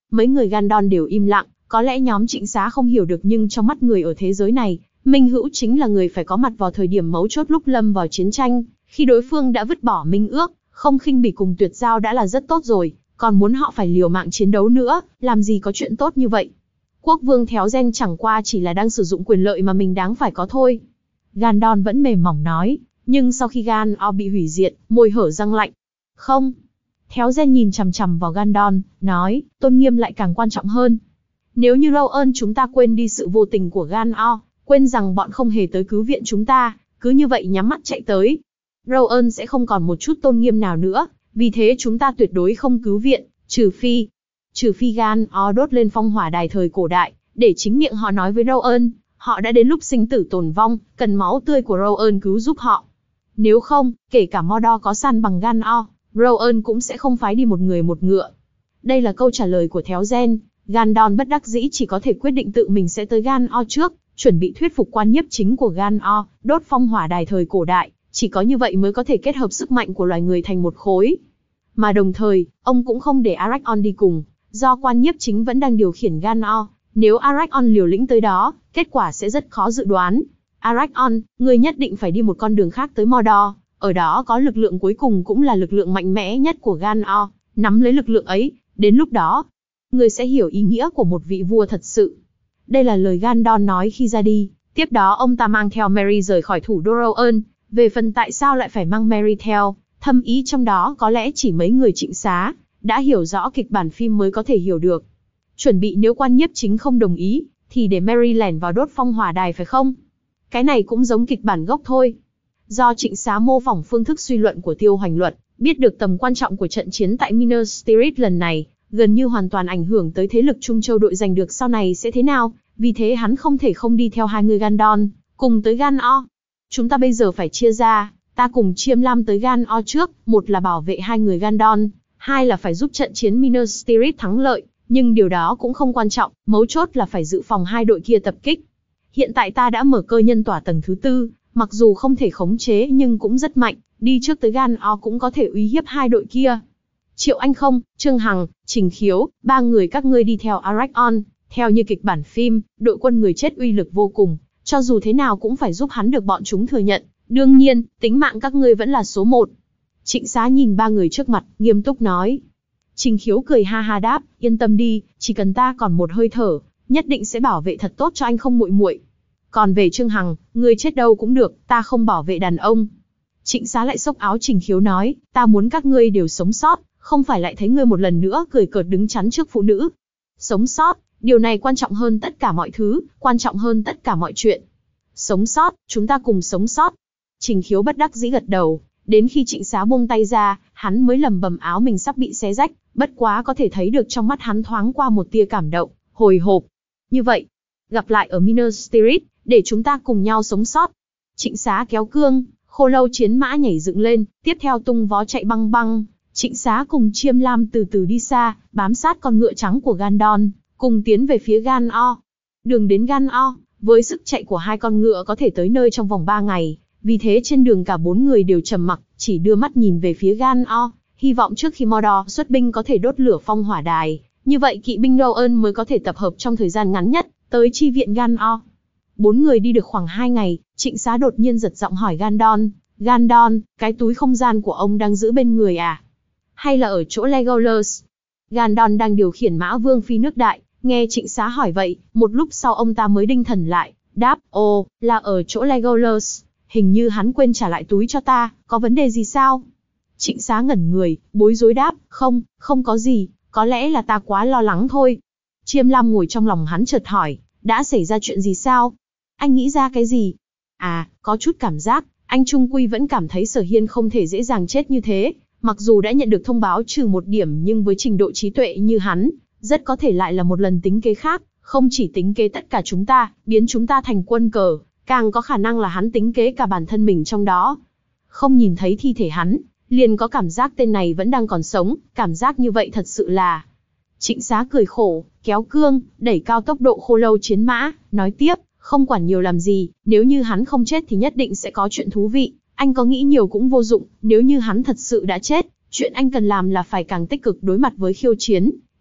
Mấy người Gandon đều im lặng, có lẽ nhóm Trịnh Xá không hiểu được nhưng trong mắt người ở thế giới này, Minh Hữu chính là người phải có mặt vào thời điểm mấu chốt lúc lâm vào chiến tranh, khi đối phương đã vứt bỏ minh ước, không khinh bỉ cùng tuyệt giao đã là rất tốt rồi, còn muốn họ phải liều mạng chiến đấu nữa, làm gì có chuyện tốt như vậy. Quốc vương Theo Gen chẳng qua chỉ là đang sử dụng quyền lợi mà mình đáng phải có thôi. Gandon vẫn mềm mỏng nói, nhưng sau khi Gan-o bị hủy diệt, môi hở răng lạnh. Không. Theo Gen nhìn chằm chằm vào Gandon, nói, tôn nghiêm lại càng quan trọng hơn. Nếu như lâu ơn chúng ta quên đi sự vô tình của Gan-o, quên rằng bọn không hề tới cứu viện chúng ta, cứ như vậy nhắm mắt chạy tới, Rowan sẽ không còn một chút tôn nghiêm nào nữa, vì thế chúng ta tuyệt đối không cứu viện, trừ phi, trừ phi Gan-o đốt lên phong hỏa đài thời cổ đại, để chính miệng họ nói với Rowan, họ đã đến lúc sinh tử tồn vong, cần máu tươi của Rowan cứu giúp họ. Nếu không, kể cả Mordor có san bằng Gan-o, Rowan cũng sẽ không phái đi một người một ngựa. Đây là câu trả lời của Theo Gen. Gandon bất đắc dĩ chỉ có thể quyết định tự mình sẽ tới Gan-o trước, chuẩn bị thuyết phục quan nhiếp chính của Gan-o, đốt phong hỏa đài thời cổ đại, chỉ có như vậy mới có thể kết hợp sức mạnh của loài người thành một khối. Mà đồng thời, ông cũng không để Aragorn đi cùng, do quan nhiếp chính vẫn đang điều khiển Gan-o, nếu Aragorn liều lĩnh tới đó, kết quả sẽ rất khó dự đoán. Aragorn, người nhất định phải đi một con đường khác tới Mordor, ở đó có lực lượng cuối cùng cũng là lực lượng mạnh mẽ nhất của Gan-o, nắm lấy lực lượng ấy, đến lúc đó, người sẽ hiểu ý nghĩa của một vị vua thật sự. Đây là lời Gandon nói khi ra đi, tiếp đó ông ta mang theo Merry rời khỏi thủ đô Rohan. Về phần tại sao lại phải mang Merry theo, thâm ý trong đó có lẽ chỉ mấy người Trịnh Xá đã hiểu rõ kịch bản phim mới có thể hiểu được. Chuẩn bị nếu quan nhiếp chính không đồng ý, thì để Merry lẻn vào đốt phong hỏa đài phải không? Cái này cũng giống kịch bản gốc thôi. Do Trịnh Xá mô phỏng phương thức suy luận của Tiêu Hoành Luật, biết được tầm quan trọng của trận chiến tại Minas Tirith lần này, gần như hoàn toàn ảnh hưởng tới thế lực Trung Châu đội giành được sau này sẽ thế nào, vì thế hắn không thể không đi theo hai người Gandon, cùng tới Gan-o. Chúng ta bây giờ phải chia ra, ta cùng Chiêm Lam tới Gan-o trước, một là bảo vệ hai người Gandon, hai là phải giúp trận chiến Minas Tirith thắng lợi, nhưng điều đó cũng không quan trọng, mấu chốt là phải dự phòng hai đội kia tập kích. Hiện tại ta đã mở cơ nhân tỏa tầng thứ tư, mặc dù không thể khống chế nhưng cũng rất mạnh, đi trước tới Gan-o cũng có thể uy hiếp hai đội kia. Triệu Anh Không, Trương Hằng, Trình Khiếu, ba người các ngươi đi theo Aragorn, theo như kịch bản phim, đội quân người chết uy lực vô cùng, cho dù thế nào cũng phải giúp hắn được bọn chúng thừa nhận, đương nhiên, tính mạng các ngươi vẫn là số một. Trịnh Xá nhìn ba người trước mặt, nghiêm túc nói. Trình Khiếu cười ha ha đáp, yên tâm đi, chỉ cần ta còn một hơi thở, nhất định sẽ bảo vệ thật tốt cho anh Không muội muội. Còn về Trương Hằng, ngươi chết đâu cũng được, ta không bảo vệ đàn ông. Trịnh Xá lại xốc áo Trình Khiếu nói, ta muốn các ngươi đều sống sót, không phải lại thấy ngươi một lần nữa cười cợt đứng chắn trước phụ nữ. Sống sót, điều này quan trọng hơn tất cả mọi thứ, quan trọng hơn tất cả mọi chuyện. Sống sót, chúng ta cùng sống sót. Trình Khiếu bất đắc dĩ gật đầu, đến khi Trịnh Xá buông tay ra, hắn mới lầm bầm áo mình sắp bị xé rách, bất quá có thể thấy được trong mắt hắn thoáng qua một tia cảm động, hồi hộp. Như vậy, gặp lại ở Minas Tirith, để chúng ta cùng nhau sống sót. Trịnh Xá kéo cương, Khô Lâu chiến mã nhảy dựng lên, tiếp theo tung vó chạy băng băng. Trịnh Xá cùng Chiêm Lam từ từ đi xa, bám sát con ngựa trắng của Gandon, cùng tiến về phía Gan-o. Đường đến Gan-o, với sức chạy của hai con ngựa có thể tới nơi trong vòng ba ngày, vì thế trên đường cả bốn người đều trầm mặc, chỉ đưa mắt nhìn về phía Gan-o, hy vọng trước khi Mordor xuất binh có thể đốt lửa phong hỏa đài, như vậy kỵ binh Rohan mới có thể tập hợp trong thời gian ngắn nhất, tới chi viện Gan-o. Bốn người đi được khoảng hai ngày, Trịnh Xá đột nhiên giật giọng hỏi Gandon, Gandon, cái túi không gian của ông đang giữ bên người à? Hay là ở chỗ Legolas? Gandon đang điều khiển mã vương phi nước đại, nghe Trịnh Xá hỏi vậy, một lúc sau ông ta mới đinh thần lại, đáp, ồ, là ở chỗ Legolas, hình như hắn quên trả lại túi cho ta, có vấn đề gì sao? Trịnh Xá ngẩn người, bối rối đáp, không, không có gì, có lẽ là ta quá lo lắng thôi. Chiêm Lam ngồi trong lòng hắn chợt hỏi, đã xảy ra chuyện gì sao? Anh nghĩ ra cái gì? À, có chút cảm giác, anh trung quy vẫn cảm thấy Sở Hiên không thể dễ dàng chết như thế. Mặc dù đã nhận được thông báo trừ một điểm nhưng với trình độ trí tuệ như hắn, rất có thể lại là một lần tính kế khác, không chỉ tính kế tất cả chúng ta, biến chúng ta thành quân cờ, càng có khả năng là hắn tính kế cả bản thân mình trong đó. Không nhìn thấy thi thể hắn, liền có cảm giác tên này vẫn đang còn sống, cảm giác như vậy thật sự là... Trịnh Xá cười khổ, kéo cương, đẩy cao tốc độ Khô Lâu chiến mã, nói tiếp, không quản nhiều làm gì, nếu như hắn không chết thì nhất định sẽ có chuyện thú vị. Anh có nghĩ nhiều cũng vô dụng, nếu như hắn thật sự đã chết, chuyện anh cần làm là phải càng tích cực đối mặt với khiêu chiến.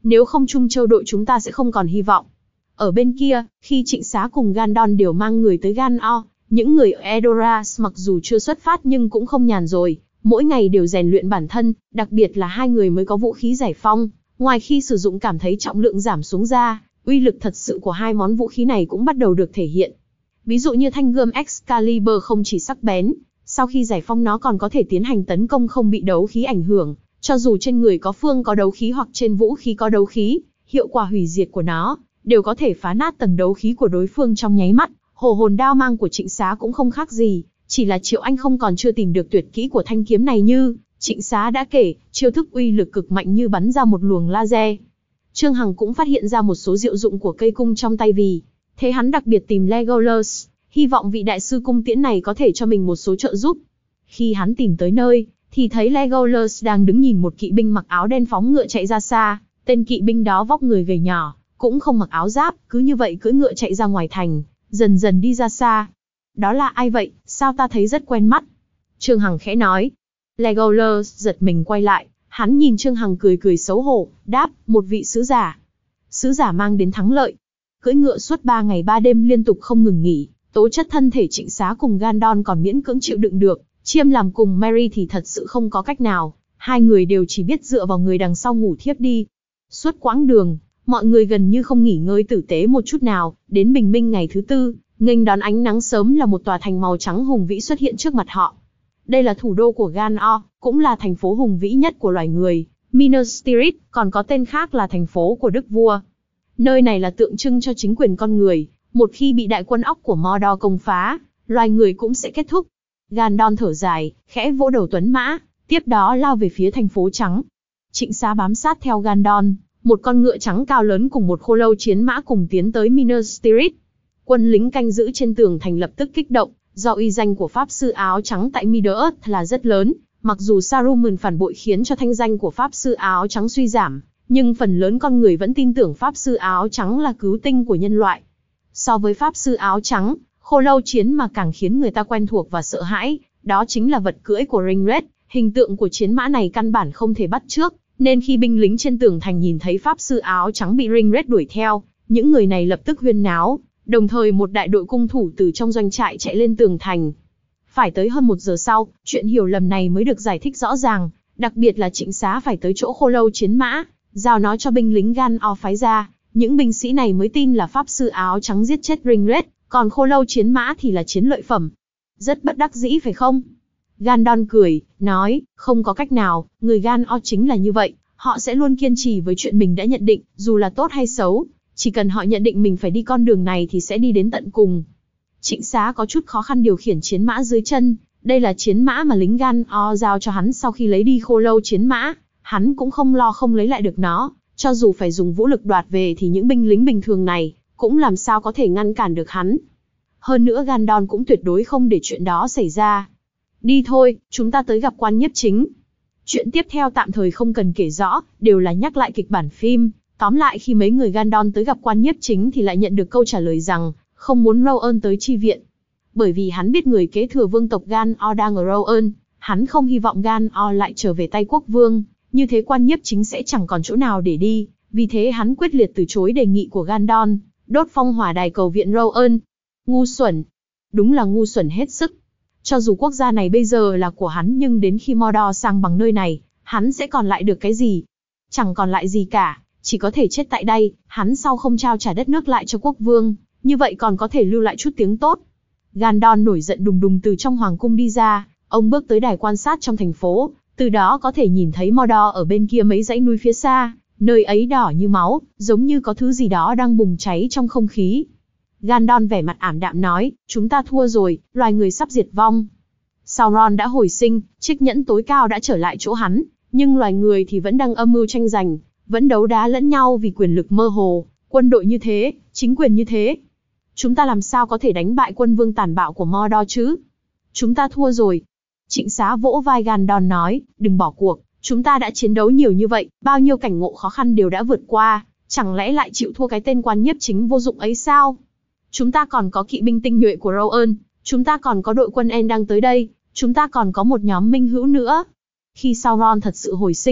Nếu không Trung Châu đội chúng ta sẽ không còn hy vọng. Ở bên kia, khi Trịnh Xá cùng Gandon đều mang người tới Gan-o, những người ở Edoras mặc dù chưa xuất phát nhưng cũng không nhàn rồi, mỗi ngày đều rèn luyện bản thân, đặc biệt là hai người mới có vũ khí giải phong, ngoài khi sử dụng cảm thấy trọng lượng giảm xuống ra, uy lực thật sự của hai món vũ khí này cũng bắt đầu được thể hiện. Ví dụ như thanh gươm Excalibur không chỉ sắc bén, sau khi giải phong nó còn có thể tiến hành tấn công không bị đấu khí ảnh hưởng, cho dù trên người có phương có đấu khí hoặc trên vũ khí có đấu khí, hiệu quả hủy diệt của nó đều có thể phá nát tầng đấu khí của đối phương trong nháy mắt. Hổ hồn đao mang của Trịnh Xá cũng không khác gì, chỉ là Triệu Anh không còn chưa tìm được tuyệt kỹ của thanh kiếm này như Trịnh Xá đã kể, chiêu thức uy lực cực mạnh như bắn ra một luồng laser. Trương Hằng cũng phát hiện ra một số diệu dụng của cây cung trong tay vì thế hắn đặc biệt tìm Legolas, hy vọng vị đại sư cung tiễn này có thể cho mình một số trợ giúp. Khi hắn tìm tới nơi, thì thấy Legolas đang đứng nhìn một kỵ binh mặc áo đen phóng ngựa chạy ra xa, tên kỵ binh đó vóc người gầy nhỏ, cũng không mặc áo giáp, cứ như vậy cưỡi ngựa chạy ra ngoài thành, dần dần đi ra xa. Đó là ai vậy, sao ta thấy rất quen mắt? Trương Hằng khẽ nói. Legolas giật mình quay lại, hắn nhìn Trương Hằng cười cười xấu hổ, đáp, một vị sứ giả. Sứ giả mang đến thắng lợi. Cưỡi ngựa suốt ba ngày ba đêm liên tục không ngừng nghỉ, tố chất thân thể Trịnh Xá cùng Gandon còn miễn cưỡng chịu đựng được, Chiêm làm cùng Merry thì thật sự không có cách nào, hai người đều chỉ biết dựa vào người đằng sau ngủ thiếp đi. Suốt quãng đường, mọi người gần như không nghỉ ngơi tử tế một chút nào, đến bình minh ngày thứ tư, nghênh đón ánh nắng sớm là một tòa thành màu trắng hùng vĩ xuất hiện trước mặt họ. Đây là thủ đô của Gan-o, cũng là thành phố hùng vĩ nhất của loài người, Minas Tirith, còn có tên khác là thành phố của Đức Vua. Nơi này là tượng trưng cho chính quyền con người, một khi bị đại quân óc của Mordor công phá, loài người cũng sẽ kết thúc. Gandon thở dài, khẽ vỗ đầu tuấn mã, tiếp đó lao về phía thành phố trắng. Trịnh Xá bám sát theo Gandon, một con ngựa trắng cao lớn cùng một khô lâu chiến mã cùng tiến tới Minas Tirith. Quân lính canh giữ trên tường thành lập tức kích động, do uy danh của Pháp Sư Áo Trắng tại Middle-earth là rất lớn, mặc dù Saruman phản bội khiến cho thanh danh của Pháp Sư Áo Trắng suy giảm, nhưng phần lớn con người vẫn tin tưởng Pháp Sư Áo Trắng là cứu tinh của nhân loại. So với Pháp Sư Áo Trắng, khô lâu chiến mà càng khiến người ta quen thuộc và sợ hãi, đó chính là vật cưỡi của Ringred. Hình tượng của chiến mã này căn bản không thể bắt chước, nên khi binh lính trên tường thành nhìn thấy Pháp Sư Áo Trắng bị Ringred đuổi theo, những người này lập tức huyên náo, đồng thời một đại đội cung thủ từ trong doanh trại chạy lên tường thành. Phải tới hơn một giờ sau, chuyện hiểu lầm này mới được giải thích rõ ràng, đặc biệt là Trịnh Xá phải tới chỗ khô lâu chiến mã, giao nó cho binh lính Gan-o phái ra, những binh sĩ này mới tin là Pháp Sư Áo Trắng giết chết Ringred, còn khô lâu chiến mã thì là chiến lợi phẩm. Rất bất đắc dĩ phải không? Gandon cười, nói, không có cách nào, người Gan-o chính là như vậy, họ sẽ luôn kiên trì với chuyện mình đã nhận định, dù là tốt hay xấu, chỉ cần họ nhận định mình phải đi con đường này thì sẽ đi đến tận cùng. Trịnh Xá có chút khó khăn điều khiển chiến mã dưới chân, đây là chiến mã mà lính Gan-o giao cho hắn sau khi lấy đi khô lâu chiến mã, hắn cũng không lo không lấy lại được nó, cho dù phải dùng vũ lực đoạt về thì những binh lính bình thường này cũng làm sao có thể ngăn cản được hắn. Hơn nữa Gandon cũng tuyệt đối không để chuyện đó xảy ra. Đi thôi, chúng ta tới gặp quan nhiếp chính. Chuyện tiếp theo tạm thời không cần kể rõ, đều là nhắc lại kịch bản phim. Tóm lại khi mấy người Gandon tới gặp quan nhiếp chính thì lại nhận được câu trả lời rằng không muốn Rowan tới chi viện. Bởi vì hắn biết người kế thừa vương tộc Gan-o đang ở Rowan, hắn không hy vọng Gan-o lại trở về tay quốc vương, như thế quan nhiếp chính sẽ chẳng còn chỗ nào để đi, vì thế hắn quyết liệt từ chối đề nghị của Gandon, đốt phong hỏa đài cầu viện Rowan. Ngu xuẩn. Đúng là ngu xuẩn hết sức. Cho dù quốc gia này bây giờ là của hắn nhưng đến khi Mordor sang bằng nơi này, hắn sẽ còn lại được cái gì? Chẳng còn lại gì cả, chỉ có thể chết tại đây, hắn sau không trao trả đất nước lại cho quốc vương, như vậy còn có thể lưu lại chút tiếng tốt. Gandon nổi giận đùng đùng từ trong hoàng cung đi ra, ông bước tới đài quan sát trong thành phố, từ đó có thể nhìn thấy Mordor ở bên kia mấy dãy núi phía xa, nơi ấy đỏ như máu, giống như có thứ gì đó đang bùng cháy trong không khí. Gandon vẻ mặt ảm đạm nói, chúng ta thua rồi, loài người sắp diệt vong. Sauron đã hồi sinh, chiếc nhẫn tối cao đã trở lại chỗ hắn, nhưng loài người thì vẫn đang âm mưu tranh giành, vẫn đấu đá lẫn nhau vì quyền lực mơ hồ, quân đội như thế, chính quyền như thế. Chúng ta làm sao có thể đánh bại quân vương tàn bạo của Mordor chứ? Chúng ta thua rồi. Trịnh Xá vỗ vai Gandon nói, đừng bỏ cuộc, chúng ta đã chiến đấu nhiều như vậy, bao nhiêu cảnh ngộ khó khăn đều đã vượt qua, chẳng lẽ lại chịu thua cái tên quan nhiếp chính vô dụng ấy sao? Chúng ta còn có kỵ binh tinh nhuệ của Rowan, chúng ta còn có đội quân En đang tới đây, chúng ta còn có một nhóm minh hữu nữa. Khi Sauron thật sự hồi sinh,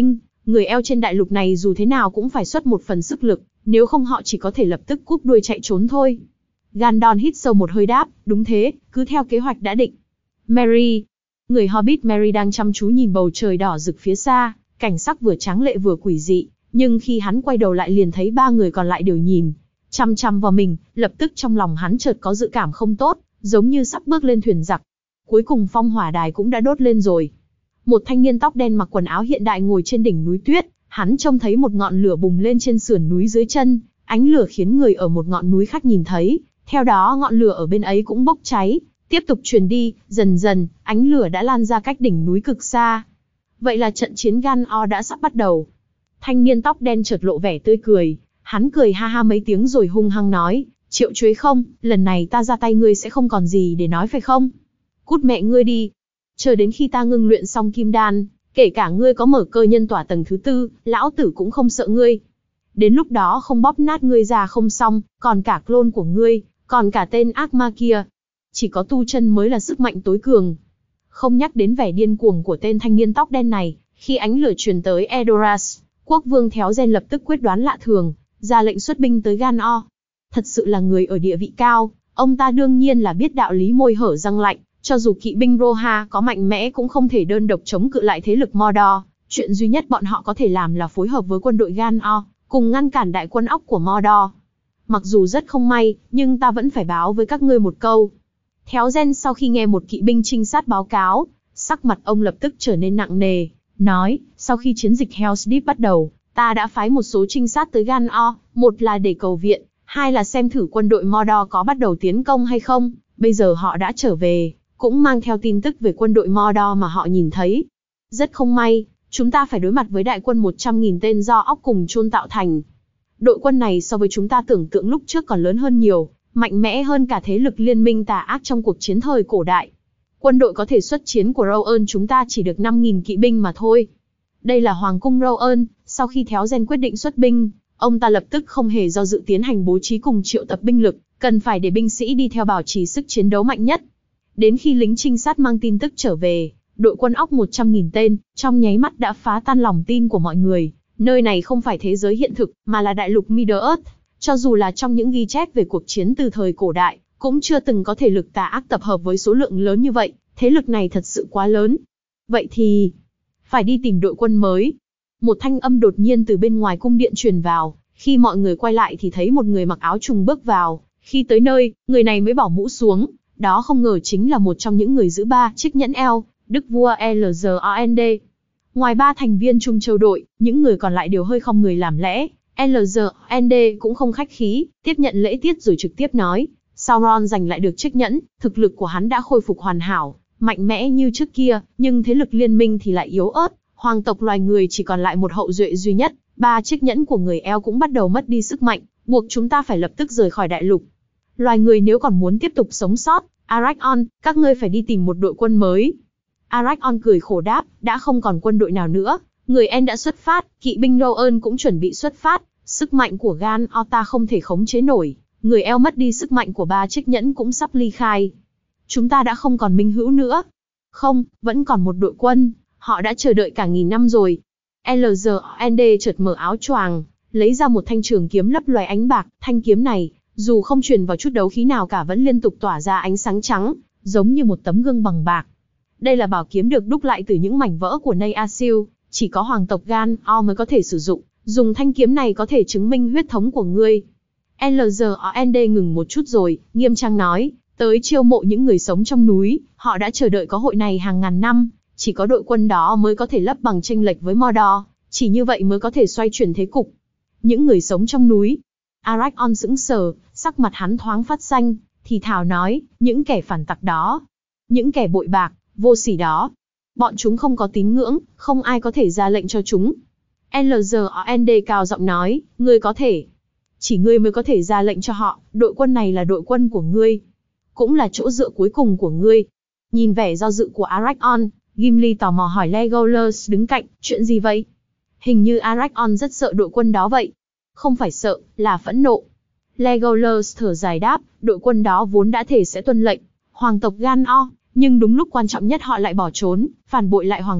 Người eo trên đại lục này dù thế nào cũng phải xuất một phần sức lực, nếu không họ chỉ có thể lập tức cúp đuôi chạy trốn thôi. Gandon hít sâu một hơi đáp, đúng thế, cứ theo kế hoạch đã định. Merry. Người Hobbit Merry đang chăm chú nhìn bầu trời đỏ rực phía xa, cảnh sắc vừa tráng lệ vừa quỷ dị, nhưng khi hắn quay đầu lại liền thấy ba người còn lại đều nhìn chăm chăm vào mình, lập tức trong lòng hắn chợt có dự cảm không tốt, giống như sắp bước lên thuyền giặc. Cuối cùng phong hỏa đài cũng đã đốt lên rồi. Một thanh niên tóc đen mặc quần áo hiện đại ngồi trên đỉnh núi tuyết, hắn trông thấy một ngọn lửa bùng lên trên sườn núi dưới chân, ánh lửa khiến người ở một ngọn núi khác nhìn thấy, theo đó ngọn lửa ở bên ấy cũng bốc cháy, tiếp tục truyền đi, dần dần, ánh lửa đã lan ra cách đỉnh núi cực xa. Vậy là trận chiến Gan-o đã sắp bắt đầu. Thanh niên tóc đen chợt lộ vẻ tươi cười, hắn cười ha ha mấy tiếng rồi hung hăng nói, Triệu Chuế không, lần này ta ra tay ngươi sẽ không còn gì để nói phải không? Cút mẹ ngươi đi. Chờ đến khi ta ngưng luyện xong kim đan, kể cả ngươi có mở cơ nhân tỏa tầng thứ tư, lão tử cũng không sợ ngươi. Đến lúc đó không bóp nát ngươi ra không xong, còn cả clone của ngươi, còn cả tên ác ma kia. Chỉ có tu chân mới là sức mạnh tối cường. Không nhắc đến vẻ điên cuồng của tên thanh niên tóc đen này, khi ánh lửa truyền tới Edoras, quốc vương Theo Gen lập tức quyết đoán lạ thường, ra lệnh xuất binh tới Gan-o. Thật sự là người ở địa vị cao, ông ta đương nhiên là biết đạo lý môi hở răng lạnh, cho dù kỵ binh Roha có mạnh mẽ cũng không thể đơn độc chống cự lại thế lực Mordor, chuyện duy nhất bọn họ có thể làm là phối hợp với quân đội Gan-o, cùng ngăn cản đại quân óc của Mordor. Mặc dù rất không may, nhưng ta vẫn phải báo với các ngươi một câu. Theo Gen sau khi nghe một kỵ binh trinh sát báo cáo, sắc mặt ông lập tức trở nên nặng nề, nói, sau khi chiến dịch Hell's Deep bắt đầu, ta đã phái một số trinh sát tới Gan-o, một là để cầu viện, hai là xem thử quân đội Mordor có bắt đầu tiến công hay không. Bây giờ họ đã trở về, cũng mang theo tin tức về quân đội Mordor mà họ nhìn thấy. Rất không may, chúng ta phải đối mặt với đại quân một trăm nghìn tên do óc cùng chôn tạo thành. Đội quân này so với chúng ta tưởng tượng lúc trước còn lớn hơn nhiều, mạnh mẽ hơn cả thế lực liên minh tà ác trong cuộc chiến thời cổ đại. Quân đội có thể xuất chiến của Rohan chúng ta chỉ được năm nghìn kỵ binh mà thôi. Đây là Hoàng cung Rohan, sau khi Theo Gen quyết định xuất binh, ông ta lập tức không hề do dự tiến hành bố trí cùng triệu tập binh lực, cần phải để binh sĩ đi theo bảo trì sức chiến đấu mạnh nhất. Đến khi lính trinh sát mang tin tức trở về, đội quân óc một trăm nghìn tên, trong nháy mắt đã phá tan lòng tin của mọi người. Nơi này không phải thế giới hiện thực, mà là đại lục Middle-earth. Cho dù là trong những ghi chép về cuộc chiến từ thời cổ đại, cũng chưa từng có thể lực tà ác tập hợp với số lượng lớn như vậy, thế lực này thật sự quá lớn. Vậy thì, phải đi tìm đội quân mới. Một thanh âm đột nhiên từ bên ngoài cung điện truyền vào, khi mọi người quay lại thì thấy một người mặc áo trùng bước vào. Khi tới nơi, người này mới bỏ mũ xuống, đó không ngờ chính là một trong những người giữ ba chiếc nhẫn eo, Đức vua lờ giê rờ en đê. Ngoài ba thành viên Trung Châu đội, những người còn lại đều hơi khom người làm lễ. lờ giê rờ en đê cũng không khách khí, tiếp nhận lễ tiết rồi trực tiếp nói, Sauron giành lại được chiếc nhẫn, thực lực của hắn đã khôi phục hoàn hảo, mạnh mẽ như trước kia, nhưng thế lực liên minh thì lại yếu ớt, hoàng tộc loài người chỉ còn lại một hậu duệ duy nhất, ba chiếc nhẫn của người eo cũng bắt đầu mất đi sức mạnh, buộc chúng ta phải lập tức rời khỏi đại lục. Loài người nếu còn muốn tiếp tục sống sót, Arachon, các ngươi phải đi tìm một đội quân mới. Arachon cười khổ đáp, đã không còn quân đội nào nữa, người En đã xuất phát, kỵ binh Rohan cũng chuẩn bị xuất phát, sức mạnh của Gan-o ta không thể khống chế nổi, người eo mất đi sức mạnh của ba chiếc nhẫn cũng sắp ly khai. Chúng ta đã không còn minh hữu nữa. Không, vẫn còn một đội quân, họ đã chờ đợi cả nghìn năm rồi. lờ giê rờ en đê chợt mở áo choàng, lấy ra một thanh trường kiếm lấp loé ánh bạc, thanh kiếm này, dù không truyền vào chút đấu khí nào cả vẫn liên tục tỏa ra ánh sáng trắng, giống như một tấm gương bằng bạc. Đây là bảo kiếm được đúc lại từ những mảnh vỡ của Nay Asil, chỉ có hoàng tộc Gan-o mới có thể sử dụng, dùng thanh kiếm này có thể chứng minh huyết thống của ngươi. lờ giê rờ en đê ngừng một chút rồi, nghiêm trang nói, tới chiêu mộ những người sống trong núi, họ đã chờ đợi có hội này hàng ngàn năm, chỉ có đội quân đó mới có thể lấp bằng chênh lệch với Mordor, chỉ như vậy mới có thể xoay chuyển thế cục. Những người sống trong núi. Arachon sững sờ, sắc mặt hắn thoáng phát xanh, thì thào nói, những kẻ phản tặc đó, những kẻ bội bạc, vô sỉ đó. Bọn chúng không có tín ngưỡng, không ai có thể ra lệnh cho chúng. lờ giê rờ en đê cao giọng nói, ngươi có thể. Chỉ ngươi mới có thể ra lệnh cho họ, đội quân này là đội quân của ngươi. Cũng là chỗ dựa cuối cùng của ngươi. Nhìn vẻ do dự của Arachon, Gimli tò mò hỏi Legolas đứng cạnh, chuyện gì vậy? Hình như Arachon rất sợ đội quân đó vậy. Không phải sợ, là phẫn nộ. Legolas thở dài đáp, đội quân đó vốn đã thể sẽ tuân lệnh hoàng tộc Gan-o, nhưng đúng lúc quan trọng nhất họ lại bỏ trốn, phản bội lại hoàng tộc,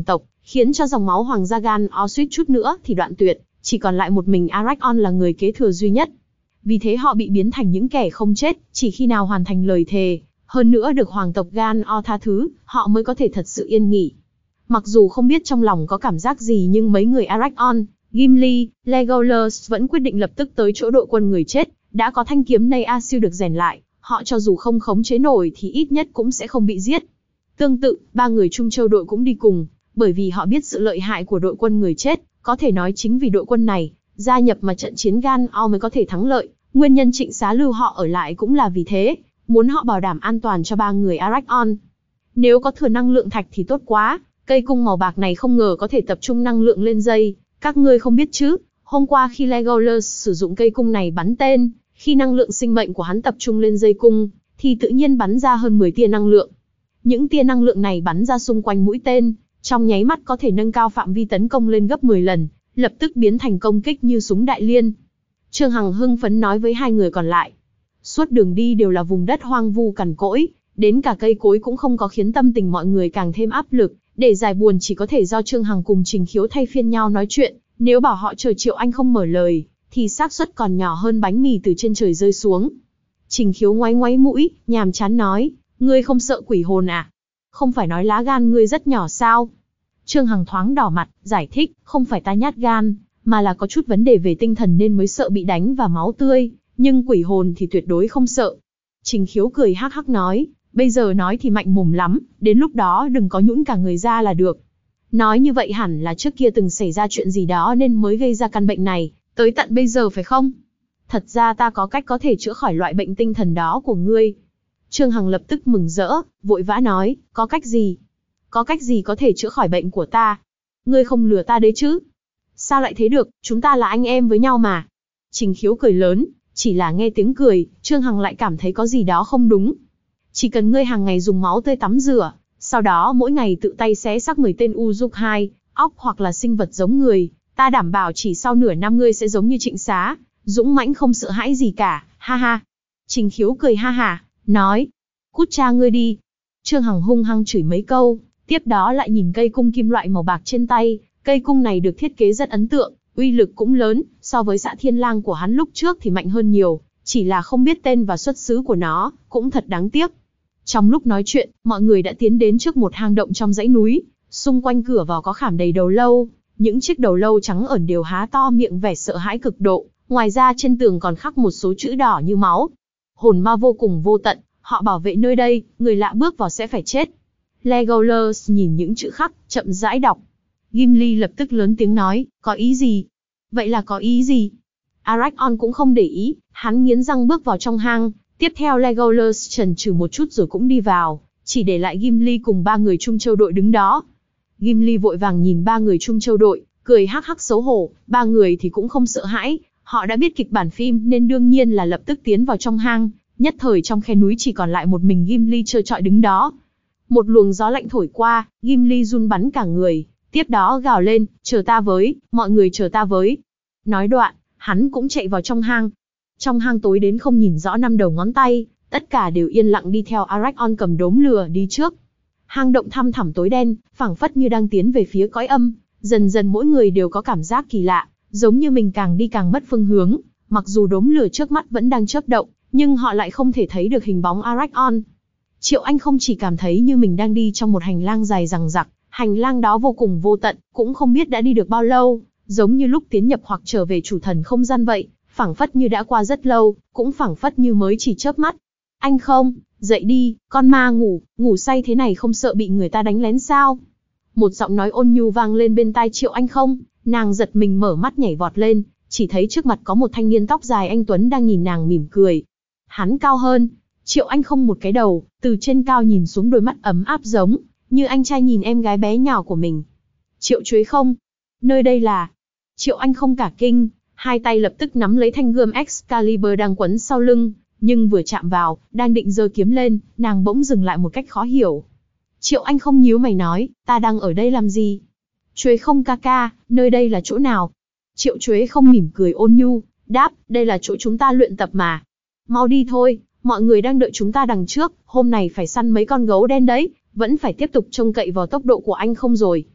khiến cho dòng máu hoàng gia Gan-O suýt chút nữa thì đoạn tuyệt, chỉ còn lại một mình Arachon là người kế thừa duy nhất. Vì thế họ bị biến thành những kẻ không chết, chỉ khi nào hoàn thành lời thề, hơn nữa được hoàng tộc Gan-O tha thứ, họ mới có thể thật sự yên nghỉ. Mặc dù không biết trong lòng có cảm giác gì nhưng mấy người Arachon, Gimli, Legolas vẫn quyết định lập tức tới chỗ đội quân người chết, đã có thanh kiếm Nay A Siêu được rèn lại, họ cho dù không khống chế nổi thì ít nhất cũng sẽ không bị giết. Tương tự, ba người Trung Châu đội cũng đi cùng, bởi vì họ biết sự lợi hại của đội quân người chết, có thể nói chính vì đội quân này, gia nhập mà trận chiến Gan-O mới có thể thắng lợi, nguyên nhân Trịnh Xá lưu họ ở lại cũng là vì thế, muốn họ bảo đảm an toàn cho ba người Arachon. Nếu có thừa năng lượng thạch thì tốt quá, cây cung màu bạc này không ngờ có thể tập trung năng lượng lên dây, các ngươi không biết chứ, hôm qua khi Legolas sử dụng cây cung này bắn tên, khi năng lượng sinh mệnh của hắn tập trung lên dây cung, thì tự nhiên bắn ra hơn mười tia năng lượng. Những tia năng lượng này bắn ra xung quanh mũi tên, trong nháy mắt có thể nâng cao phạm vi tấn công lên gấp mười lần, lập tức biến thành công kích như súng đại liên. Trương Hằng hưng phấn nói với hai người còn lại. Suốt đường đi đều là vùng đất hoang vu cằn cỗi, đến cả cây cối cũng không có, khiến tâm tình mọi người càng thêm áp lực, để giải buồn chỉ có thể do Trương Hằng cùng Trình Khiếu thay phiên nhau nói chuyện, nếu bảo họ chờ Triệu Anh không mở lời, thì xác suất còn nhỏ hơn bánh mì từ trên trời rơi xuống. Trình Khiếu ngoáy ngoáy mũi, nhàm chán nói, ngươi không sợ quỷ hồn à? Không phải nói lá gan ngươi rất nhỏ sao? Trương Hằng thoáng đỏ mặt, giải thích, không phải ta nhát gan, mà là có chút vấn đề về tinh thần nên mới sợ bị đánh và máu tươi, nhưng quỷ hồn thì tuyệt đối không sợ. Trình Khiếu cười hắc hắc nói, bây giờ nói thì mạnh mồm lắm, đến lúc đó đừng có nhũn cả người ra là được. Nói như vậy hẳn là trước kia từng xảy ra chuyện gì đó nên mới gây ra căn bệnh này, tới tận bây giờ phải không? Thật ra ta có cách có thể chữa khỏi loại bệnh tinh thần đó của ngươi. Trương Hằng lập tức mừng rỡ, vội vã nói, có cách gì? Có cách gì có thể chữa khỏi bệnh của ta? Ngươi không lừa ta đấy chứ? Sao lại thế được, chúng ta là anh em với nhau mà. Trình Khiếu cười lớn, chỉ là nghe tiếng cười, Trương Hằng lại cảm thấy có gì đó không đúng. Chỉ cần ngươi hàng ngày dùng máu tươi tắm rửa, sau đó mỗi ngày tự tay xé xác mười tên U Dục hai, óc hoặc là sinh vật giống người, ta đảm bảo chỉ sau nửa năm ngươi sẽ giống như Trịnh Xá, dũng mãnh không sợ hãi gì cả, ha ha. Trình Khiếu cười ha hả, nói, cút cha ngươi đi. Trương Hằng hung hăng chửi mấy câu, tiếp đó lại nhìn cây cung kim loại màu bạc trên tay, cây cung này được thiết kế rất ấn tượng, uy lực cũng lớn, so với Xạ Thiên Lang của hắn lúc trước thì mạnh hơn nhiều, chỉ là không biết tên và xuất xứ của nó, cũng thật đáng tiếc. Trong lúc nói chuyện, mọi người đã tiến đến trước một hang động trong dãy núi, xung quanh cửa vào có khảm đầy đầu lâu, những chiếc đầu lâu trắng ẩn đều há to miệng vẻ sợ hãi cực độ, ngoài ra trên tường còn khắc một số chữ đỏ như máu. Hồn ma vô cùng vô tận, họ bảo vệ nơi đây, người lạ bước vào sẽ phải chết. Legolas nhìn những chữ khắc, chậm rãi đọc. Gimli lập tức lớn tiếng nói, có ý gì? Vậy là có ý gì? Arachon cũng không để ý, hắn nghiến răng bước vào trong hang, tiếp theo Legolas chần chừ một chút rồi cũng đi vào, chỉ để lại Gimli cùng ba người Trung Châu đội đứng đó. Gimli vội vàng nhìn ba người Trung Châu đội, cười hắc hắc xấu hổ, ba người thì cũng không sợ hãi, họ đã biết kịch bản phim nên đương nhiên là lập tức tiến vào trong hang, nhất thời trong khe núi chỉ còn lại một mình Gimli trơ trọi đứng đó. Một luồng gió lạnh thổi qua, Gimli run bắn cả người, tiếp đó gào lên, chờ ta với, mọi người chờ ta với. Nói đoạn, hắn cũng chạy vào trong hang. Trong hang tối đến không nhìn rõ năm đầu ngón tay, tất cả đều yên lặng đi theo Arachon cầm đốm lửa đi trước. Hang động thăm thẳm tối đen, phảng phất như đang tiến về phía cõi âm, dần dần mỗi người đều có cảm giác kỳ lạ, giống như mình càng đi càng mất phương hướng, mặc dù đốm lửa trước mắt vẫn đang chớp động, nhưng họ lại không thể thấy được hình bóng Arachon. Triệu Anh không chỉ cảm thấy như mình đang đi trong một hành lang dài dằng dặc, hành lang đó vô cùng vô tận, cũng không biết đã đi được bao lâu, giống như lúc tiến nhập hoặc trở về chủ thần không gian vậy, phảng phất như đã qua rất lâu, cũng phảng phất như mới chỉ chớp mắt. Anh không, dậy đi, con ma ngủ, ngủ say thế này không sợ bị người ta đánh lén sao? Một giọng nói ôn nhu vang lên bên tai Triệu Anh không, nàng giật mình mở mắt nhảy vọt lên, chỉ thấy trước mặt có một thanh niên tóc dài anh tuấn đang nhìn nàng mỉm cười. Hắn cao hơn Triệu Anh không một cái đầu, từ trên cao nhìn xuống đôi mắt ấm áp giống như anh trai nhìn em gái bé nhỏ của mình. Triệu Chuế không, nơi đây là... Triệu Anh không cả kinh, hai tay lập tức nắm lấy thanh gươm Excalibur đang quấn sau lưng, nhưng vừa chạm vào, đang định giơ kiếm lên, nàng bỗng dừng lại một cách khó hiểu. Triệu Anh không nhíu mày nói, ta đang ở đây làm gì? Chuế không ca ca, nơi đây là chỗ nào? Triệu Chuế không mỉm cười ôn nhu, đáp, đây là chỗ chúng ta luyện tập mà. Mau đi thôi, mọi người đang đợi chúng ta đằng trước, hôm nay phải săn mấy con gấu đen đấy, vẫn phải tiếp tục trông cậy vào tốc độ của anh không rồi.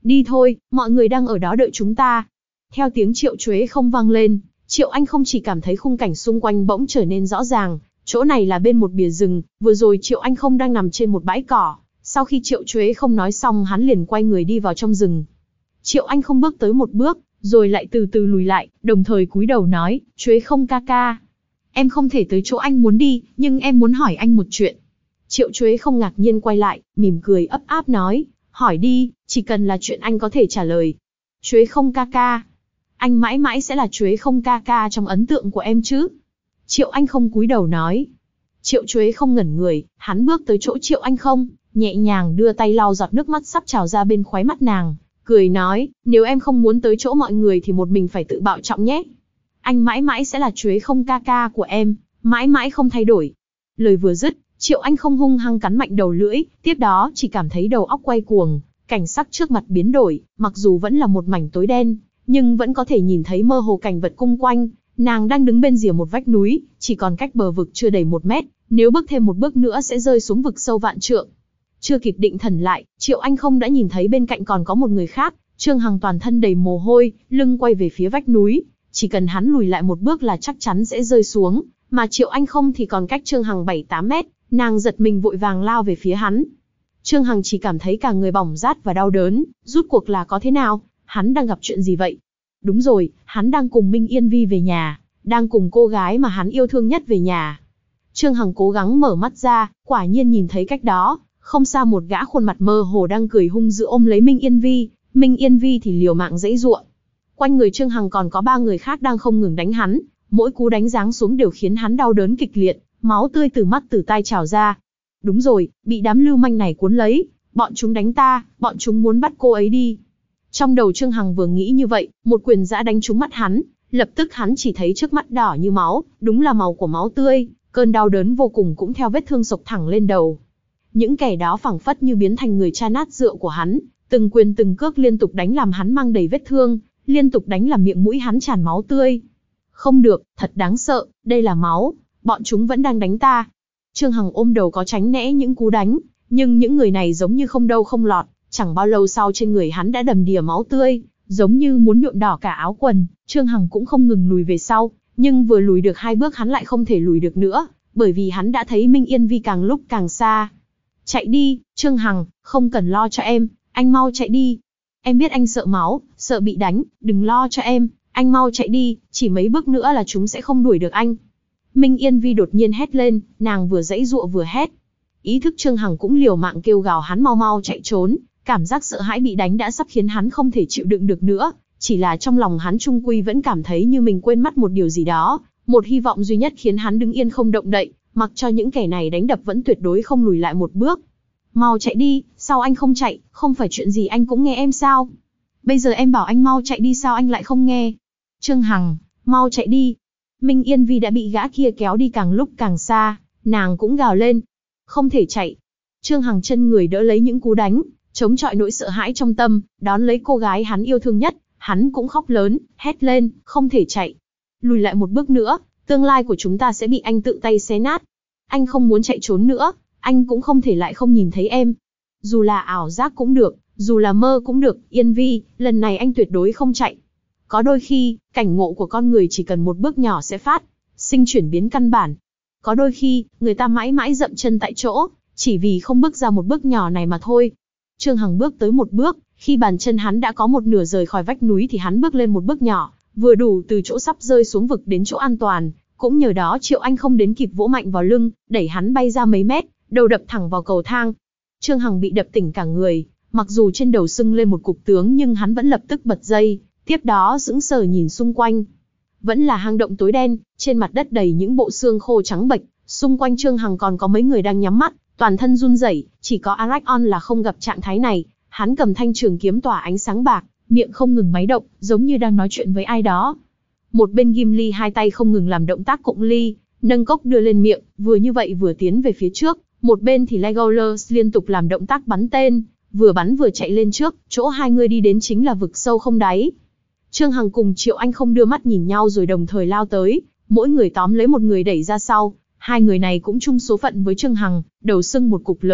Đi thôi, mọi người đang ở đó đợi chúng ta. Theo tiếng Triệu Chuế không vang lên, Triệu Anh không chỉ cảm thấy khung cảnh xung quanh bỗng trở nên rõ ràng, chỗ này là bên một bìa rừng, vừa rồi Triệu Anh không đang nằm trên một bãi cỏ, sau khi Triệu Chuế không nói xong hắn liền quay người đi vào trong rừng. Triệu Anh không bước tới một bước, rồi lại từ từ lùi lại, đồng thời cúi đầu nói, Chuế không ca ca. Em không thể tới chỗ anh muốn đi, nhưng em muốn hỏi anh một chuyện. Triệu Chuế không ngạc nhiên quay lại, mỉm cười ấp áp nói, hỏi đi, chỉ cần là chuyện anh có thể trả lời. Chuế không ca ca. Anh mãi mãi sẽ là Chuế không ca ca trong ấn tượng của em chứ? Triệu Anh không cúi đầu nói. Triệu Chuế không ngẩn người, hắn bước tới chỗ Triệu Anh không, nhẹ nhàng đưa tay lau giọt nước mắt sắp trào ra bên khóe mắt nàng, cười nói, nếu em không muốn tới chỗ mọi người thì một mình phải tự bảo trọng nhé. Anh mãi mãi sẽ là Chuế không ca ca của em, mãi mãi không thay đổi. Lời vừa dứt, Triệu Anh không hung hăng cắn mạnh đầu lưỡi, tiếp đó chỉ cảm thấy đầu óc quay cuồng, cảnh sắc trước mặt biến đổi, mặc dù vẫn là một mảnh tối đen, nhưng vẫn có thể nhìn thấy mơ hồ cảnh vật cung quanh. Nàng đang đứng bên rìa một vách núi, chỉ còn cách bờ vực chưa đầy một mét, nếu bước thêm một bước nữa sẽ rơi xuống vực sâu vạn trượng. Chưa kịp định thần lại, Triệu Anh không đã nhìn thấy bên cạnh còn có một người khác, Trương Hằng toàn thân đầy mồ hôi, lưng quay về phía vách núi, chỉ cần hắn lùi lại một bước là chắc chắn sẽ rơi xuống, mà Triệu Anh không thì còn cách Trương Hằng bảy tám mét, nàng giật mình vội vàng lao về phía hắn. Trương Hằng chỉ cảm thấy cả người bỏng rát và đau đớn, rút cuộc là có thế nào, hắn đang gặp chuyện gì vậy? Đúng rồi, hắn đang cùng Minh Yên Vi về nhà, đang cùng cô gái mà hắn yêu thương nhất về nhà. Trương Hằng cố gắng mở mắt ra, quả nhiên nhìn thấy cách đó, không xa một gã khuôn mặt mơ hồ đang cười hung dữ ôm lấy Minh Yên Vi, Minh Yên Vi thì liều mạng giãy giụa. Quanh người Trương Hằng còn có ba người khác đang không ngừng đánh hắn, mỗi cú đánh giáng xuống đều khiến hắn đau đớn kịch liệt, máu tươi từ mắt từ tai trào ra. Đúng rồi, bị đám lưu manh này cuốn lấy, bọn chúng đánh ta, bọn chúng muốn bắt cô ấy đi. Trong đầu Trương Hằng vừa nghĩ như vậy, một quyền giã đánh trúng mắt hắn, lập tức hắn chỉ thấy trước mắt đỏ như máu, đúng là màu của máu tươi, cơn đau đớn vô cùng cũng theo vết thương xộc thẳng lên đầu. Những kẻ đó phảng phất như biến thành người cha nát rượu của hắn, từng quyền từng cước liên tục đánh làm hắn mang đầy vết thương, liên tục đánh làm miệng mũi hắn tràn máu tươi. Không được, thật đáng sợ, đây là máu, bọn chúng vẫn đang đánh ta. Trương Hằng ôm đầu có tránh né những cú đánh, nhưng những người này giống như không đâu không lọt, chẳng bao lâu sau trên người hắn đã đầm đìa máu tươi, giống như muốn nhuộm đỏ cả áo quần. Trương Hằng cũng không ngừng lùi về sau, nhưng vừa lùi được hai bước hắn lại không thể lùi được nữa, bởi vì hắn đã thấy Minh Yên Vi càng lúc càng xa. Chạy đi, Trương Hằng, không cần lo cho em, anh mau chạy đi. Em biết anh sợ máu, sợ bị đánh, đừng lo cho em, anh mau chạy đi, chỉ mấy bước nữa là chúng sẽ không đuổi được anh. Minh Yên Vi đột nhiên hét lên, nàng vừa giãy giụa vừa hét. Ý thức Trương Hằng cũng liều mạng kêu gào hắn mau mau chạy trốn, cảm giác sợ hãi bị đánh đã sắp khiến hắn không thể chịu đựng được nữa, chỉ là trong lòng hắn chung quy vẫn cảm thấy như mình quên mất một điều gì đó, một hy vọng duy nhất khiến hắn đứng yên không động đậy, mặc cho những kẻ này đánh đập vẫn tuyệt đối không lùi lại một bước. Mau chạy đi, sao anh không chạy, không phải chuyện gì anh cũng nghe em sao? Bây giờ em bảo anh mau chạy đi sao anh lại không nghe? Trương Hằng, mau chạy đi. Minh Yên Vi đã bị gã kia kéo đi càng lúc càng xa, nàng cũng gào lên. Không thể chạy. Trương Hằng chân người đỡ lấy những cú đánh, chống chọi nỗi sợ hãi trong tâm, đón lấy cô gái hắn yêu thương nhất, hắn cũng khóc lớn, hét lên, không thể chạy. Lùi lại một bước nữa, tương lai của chúng ta sẽ bị anh tự tay xé nát. Anh không muốn chạy trốn nữa, anh cũng không thể lại không nhìn thấy em. Dù là ảo giác cũng được, dù là mơ cũng được, Yên Vi, lần này anh tuyệt đối không chạy. Có đôi khi, cảnh ngộ của con người chỉ cần một bước nhỏ sẽ phát sinh chuyển biến căn bản. Có đôi khi, người ta mãi mãi dậm chân tại chỗ, chỉ vì không bước ra một bước nhỏ này mà thôi. Trương Hằng bước tới một bước, khi bàn chân hắn đã có một nửa rời khỏi vách núi thì hắn bước lên một bước nhỏ, vừa đủ từ chỗ sắp rơi xuống vực đến chỗ an toàn. Cũng nhờ đó Triệu Anh không đến kịp vỗ mạnh vào lưng, đẩy hắn bay ra mấy mét, đầu đập thẳng vào cầu thang. Trương Hằng bị đập tỉnh cả người, mặc dù trên đầu sưng lên một cục tướng nhưng hắn vẫn lập tức bật dậy, tiếp đó sững sờ nhìn xung quanh. Vẫn là hang động tối đen, trên mặt đất đầy những bộ xương khô trắng bệch, xung quanh Trương Hằng còn có mấy người đang nhắm mắt, toàn thân run rẩy, chỉ có Aragon là không gặp trạng thái này, hắn cầm thanh trường kiếm tỏa ánh sáng bạc, miệng không ngừng máy động, giống như đang nói chuyện với ai đó. Một bên Gimli hai tay không ngừng làm động tác cụng ly, nâng cốc đưa lên miệng, vừa như vậy vừa tiến về phía trước, một bên thì Legolas liên tục làm động tác bắn tên, vừa bắn vừa chạy lên trước, chỗ hai người đi đến chính là vực sâu không đáy. Trương Hằng cùng Triệu Anh không đưa mắt nhìn nhau rồi đồng thời lao tới, mỗi người tóm lấy một người đẩy ra sau, hai người này cũng chung số phận với Trương Hằng, đầu sưng một cục lớn,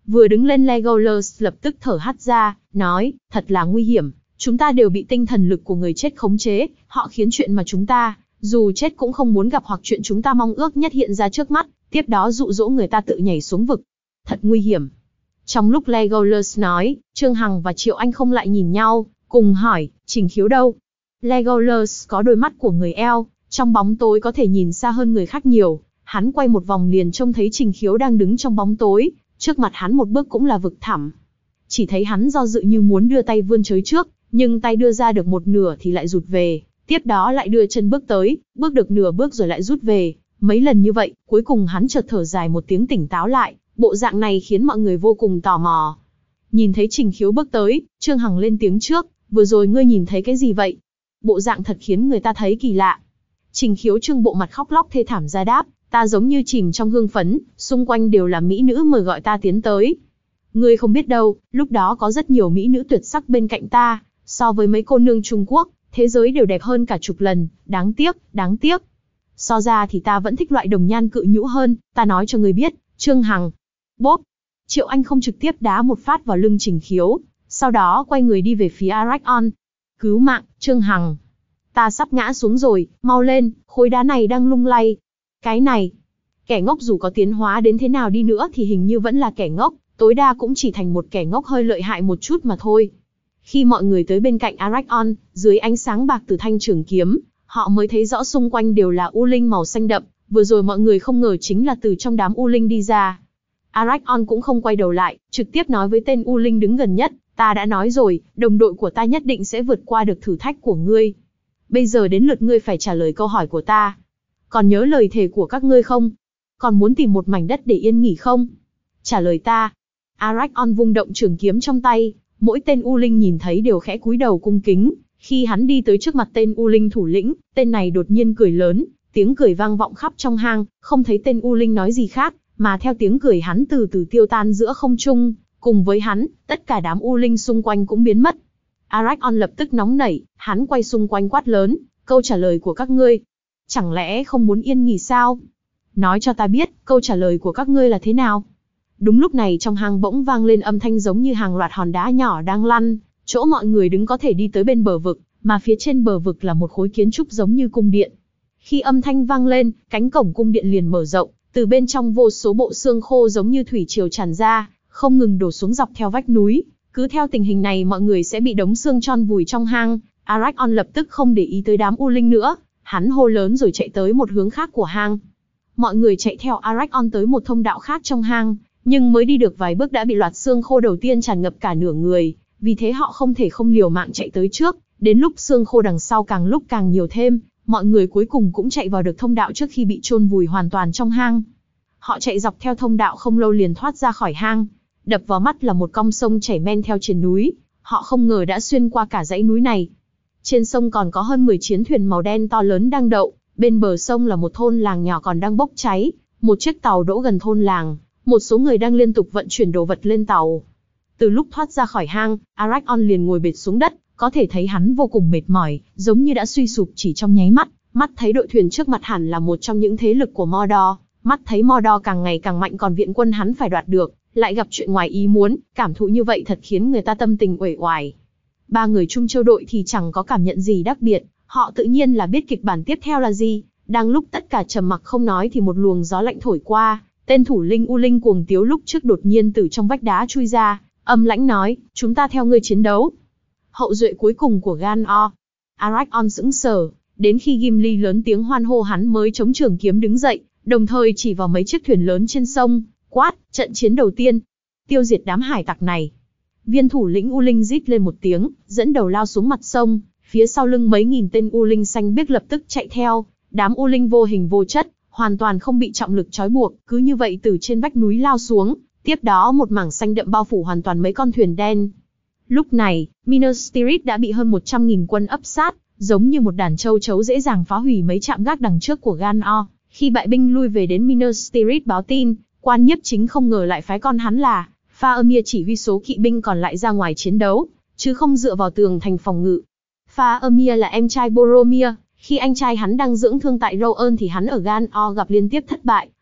Vừa đứng lên Legolas lập tức thở hắt ra, nói, thật là nguy hiểm, chúng ta đều bị tinh thần lực của người chết khống chế, họ khiến chuyện mà chúng ta, dù chết cũng không muốn gặp hoặc chuyện chúng ta mong ước nhất hiện ra trước mắt, tiếp đó dụ dỗ người ta tự nhảy xuống vực. Thật nguy hiểm. Trong lúc Legolas nói, Trương Hằng và Triệu Anh không lại nhìn nhau, cùng hỏi, Trình Khiếu đâu? Legolas có đôi mắt của người elf, trong bóng tối có thể nhìn xa hơn người khác nhiều. Hắn quay một vòng liền trông thấy Trình Khiếu đang đứng trong bóng tối, trước mặt hắn một bước cũng là vực thẳm. Chỉ thấy hắn do dự như muốn đưa tay vươn tới trước, nhưng tay đưa ra được một nửa thì lại rụt về, tiếp đó lại đưa chân bước tới, bước được nửa bước rồi lại rút về. Mấy lần như vậy, cuối cùng hắn chợt thở dài một tiếng tỉnh táo lại, bộ dạng này khiến mọi người vô cùng tò mò. Nhìn thấy Trình Khiếu bước tới, Trương Hằng lên tiếng trước, vừa rồi ngươi nhìn thấy cái gì vậy? Bộ dạng thật khiến người ta thấy kỳ lạ. Trình Khiếu trưng bộ mặt khóc lóc thê thảm ra đáp, ta giống như chìm trong hương phấn, xung quanh đều là mỹ nữ mời gọi ta tiến tới. Ngươi không biết đâu, lúc đó có rất nhiều mỹ nữ tuyệt sắc bên cạnh ta, so với mấy cô nương Trung Quốc, thế giới đều đẹp hơn cả chục lần, đáng tiếc, đáng tiếc. So ra thì ta vẫn thích loại đồng nhan cự nhũ hơn, ta nói cho ngươi biết, Trương Hằng. Bốp! Triệu Anh không trực tiếp đá một phát vào lưng Trình Khiếu, sau đó quay người đi về phía Arachon. Cứu mạng, Trương Hằng. Ta sắp ngã xuống rồi, mau lên, khối đá này đang lung lay. Cái này, kẻ ngốc dù có tiến hóa đến thế nào đi nữa thì hình như vẫn là kẻ ngốc, tối đa cũng chỉ thành một kẻ ngốc hơi lợi hại một chút mà thôi. Khi mọi người tới bên cạnh Arachon, dưới ánh sáng bạc từ thanh trường kiếm, họ mới thấy rõ xung quanh đều là u linh màu xanh đậm, vừa rồi mọi người không ngờ chính là từ trong đám u linh đi ra. Arachon cũng không quay đầu lại, trực tiếp nói với tên u linh đứng gần nhất, ta đã nói rồi, đồng đội của ta nhất định sẽ vượt qua được thử thách của ngươi. Bây giờ đến lượt ngươi phải trả lời câu hỏi của ta. Còn nhớ lời thề của các ngươi không? Còn muốn tìm một mảnh đất để yên nghỉ không? Trả lời ta. Arachon vung động trường kiếm trong tay, mỗi tên u linh nhìn thấy đều khẽ cúi đầu cung kính. Khi hắn đi tới trước mặt tên u linh thủ lĩnh, tên này đột nhiên cười lớn, tiếng cười vang vọng khắp trong hang, không thấy tên u linh nói gì khác, mà theo tiếng cười hắn từ từ tiêu tan giữa không trung, cùng với hắn, tất cả đám u linh xung quanh cũng biến mất. Arachon lập tức nóng nảy, hắn quay xung quanh quát lớn, câu trả lời của các ngươi. Chẳng lẽ không muốn yên nghỉ sao? Nói cho ta biết, câu trả lời của các ngươi là thế nào? Đúng lúc này trong hang bỗng vang lên âm thanh giống như hàng loạt hòn đá nhỏ đang lăn, chỗ mọi người đứng có thể đi tới bên bờ vực, mà phía trên bờ vực là một khối kiến trúc giống như cung điện. Khi âm thanh vang lên, cánh cổng cung điện liền mở rộng, từ bên trong vô số bộ xương khô giống như thủy triều tràn ra, không ngừng đổ xuống dọc theo vách núi. Cứ theo tình hình này mọi người sẽ bị đống xương trôn vùi trong hang. Arachon lập tức không để ý tới đám u linh nữa, hắn hô lớn rồi chạy tới một hướng khác của hang. Mọi người chạy theo Arachon tới một thông đạo khác trong hang, nhưng mới đi được vài bước đã bị loạt xương khô đầu tiên tràn ngập cả nửa người, vì thế họ không thể không liều mạng chạy tới trước. Đến lúc xương khô đằng sau càng lúc càng nhiều thêm, mọi người cuối cùng cũng chạy vào được thông đạo trước khi bị chôn vùi hoàn toàn trong hang. Họ chạy dọc theo thông đạo không lâu liền thoát ra khỏi hang. Đập vào mắt là một con sông chảy men theo triền núi, họ không ngờ đã xuyên qua cả dãy núi này. Trên sông còn có hơn mười chiến thuyền màu đen to lớn đang đậu, bên bờ sông là một thôn làng nhỏ còn đang bốc cháy, một chiếc tàu đỗ gần thôn làng, một số người đang liên tục vận chuyển đồ vật lên tàu. Từ lúc thoát ra khỏi hang, Arachon liền ngồi bệt xuống đất, có thể thấy hắn vô cùng mệt mỏi, giống như đã suy sụp chỉ trong nháy mắt. Mắt thấy đội thuyền trước mặt hẳn là một trong những thế lực của Mordor, mắt thấy Mordor càng ngày càng mạnh còn viện quân hắn phải đoạt được, lại gặp chuyện ngoài ý muốn, cảm thụ như vậy thật khiến người ta tâm tình uể oải. Ba người Trung Châu đội thì chẳng có cảm nhận gì đặc biệt, họ tự nhiên là biết kịch bản tiếp theo là gì. Đang lúc tất cả trầm mặc không nói thì một luồng gió lạnh thổi qua, tên thủ linh U Linh cuồng tiếu lúc trước đột nhiên từ trong vách đá chui ra, âm lãnh nói, chúng ta theo ngươi chiến đấu. Hậu duệ cuối cùng của Gan-o. Arachon sững sờ, đến khi Gimli lớn tiếng hoan hô hắn mới chống trường kiếm đứng dậy, đồng thời chỉ vào mấy chiếc thuyền lớn trên sông, quát, trận chiến đầu tiên, tiêu diệt đám hải tặc này. Viên thủ lĩnh U Linh rít lên một tiếng, dẫn đầu lao xuống mặt sông, phía sau lưng mấy nghìn tên U Linh xanh biếc lập tức chạy theo, đám U Linh vô hình vô chất, hoàn toàn không bị trọng lực trói buộc, cứ như vậy từ trên vách núi lao xuống, tiếp đó một mảng xanh đậm bao phủ hoàn toàn mấy con thuyền đen. Lúc này, Minas Tirith đã bị hơn một trăm nghìn quân ấp sát, giống như một đàn châu chấu dễ dàng phá hủy mấy trạm gác đằng trước của Gan-o. Khi bại binh lui về đến Minas Tirith báo tin, quan nhiếp chính không ngờ lại phái con hắn là Faramir chỉ huy số kỵ binh còn lại ra ngoài chiến đấu, chứ không dựa vào tường thành phòng ngự. Faramir là em trai Boromir, khi anh trai hắn đang dưỡng thương tại Rohan thì hắn ở Gan-o gặp liên tiếp thất bại,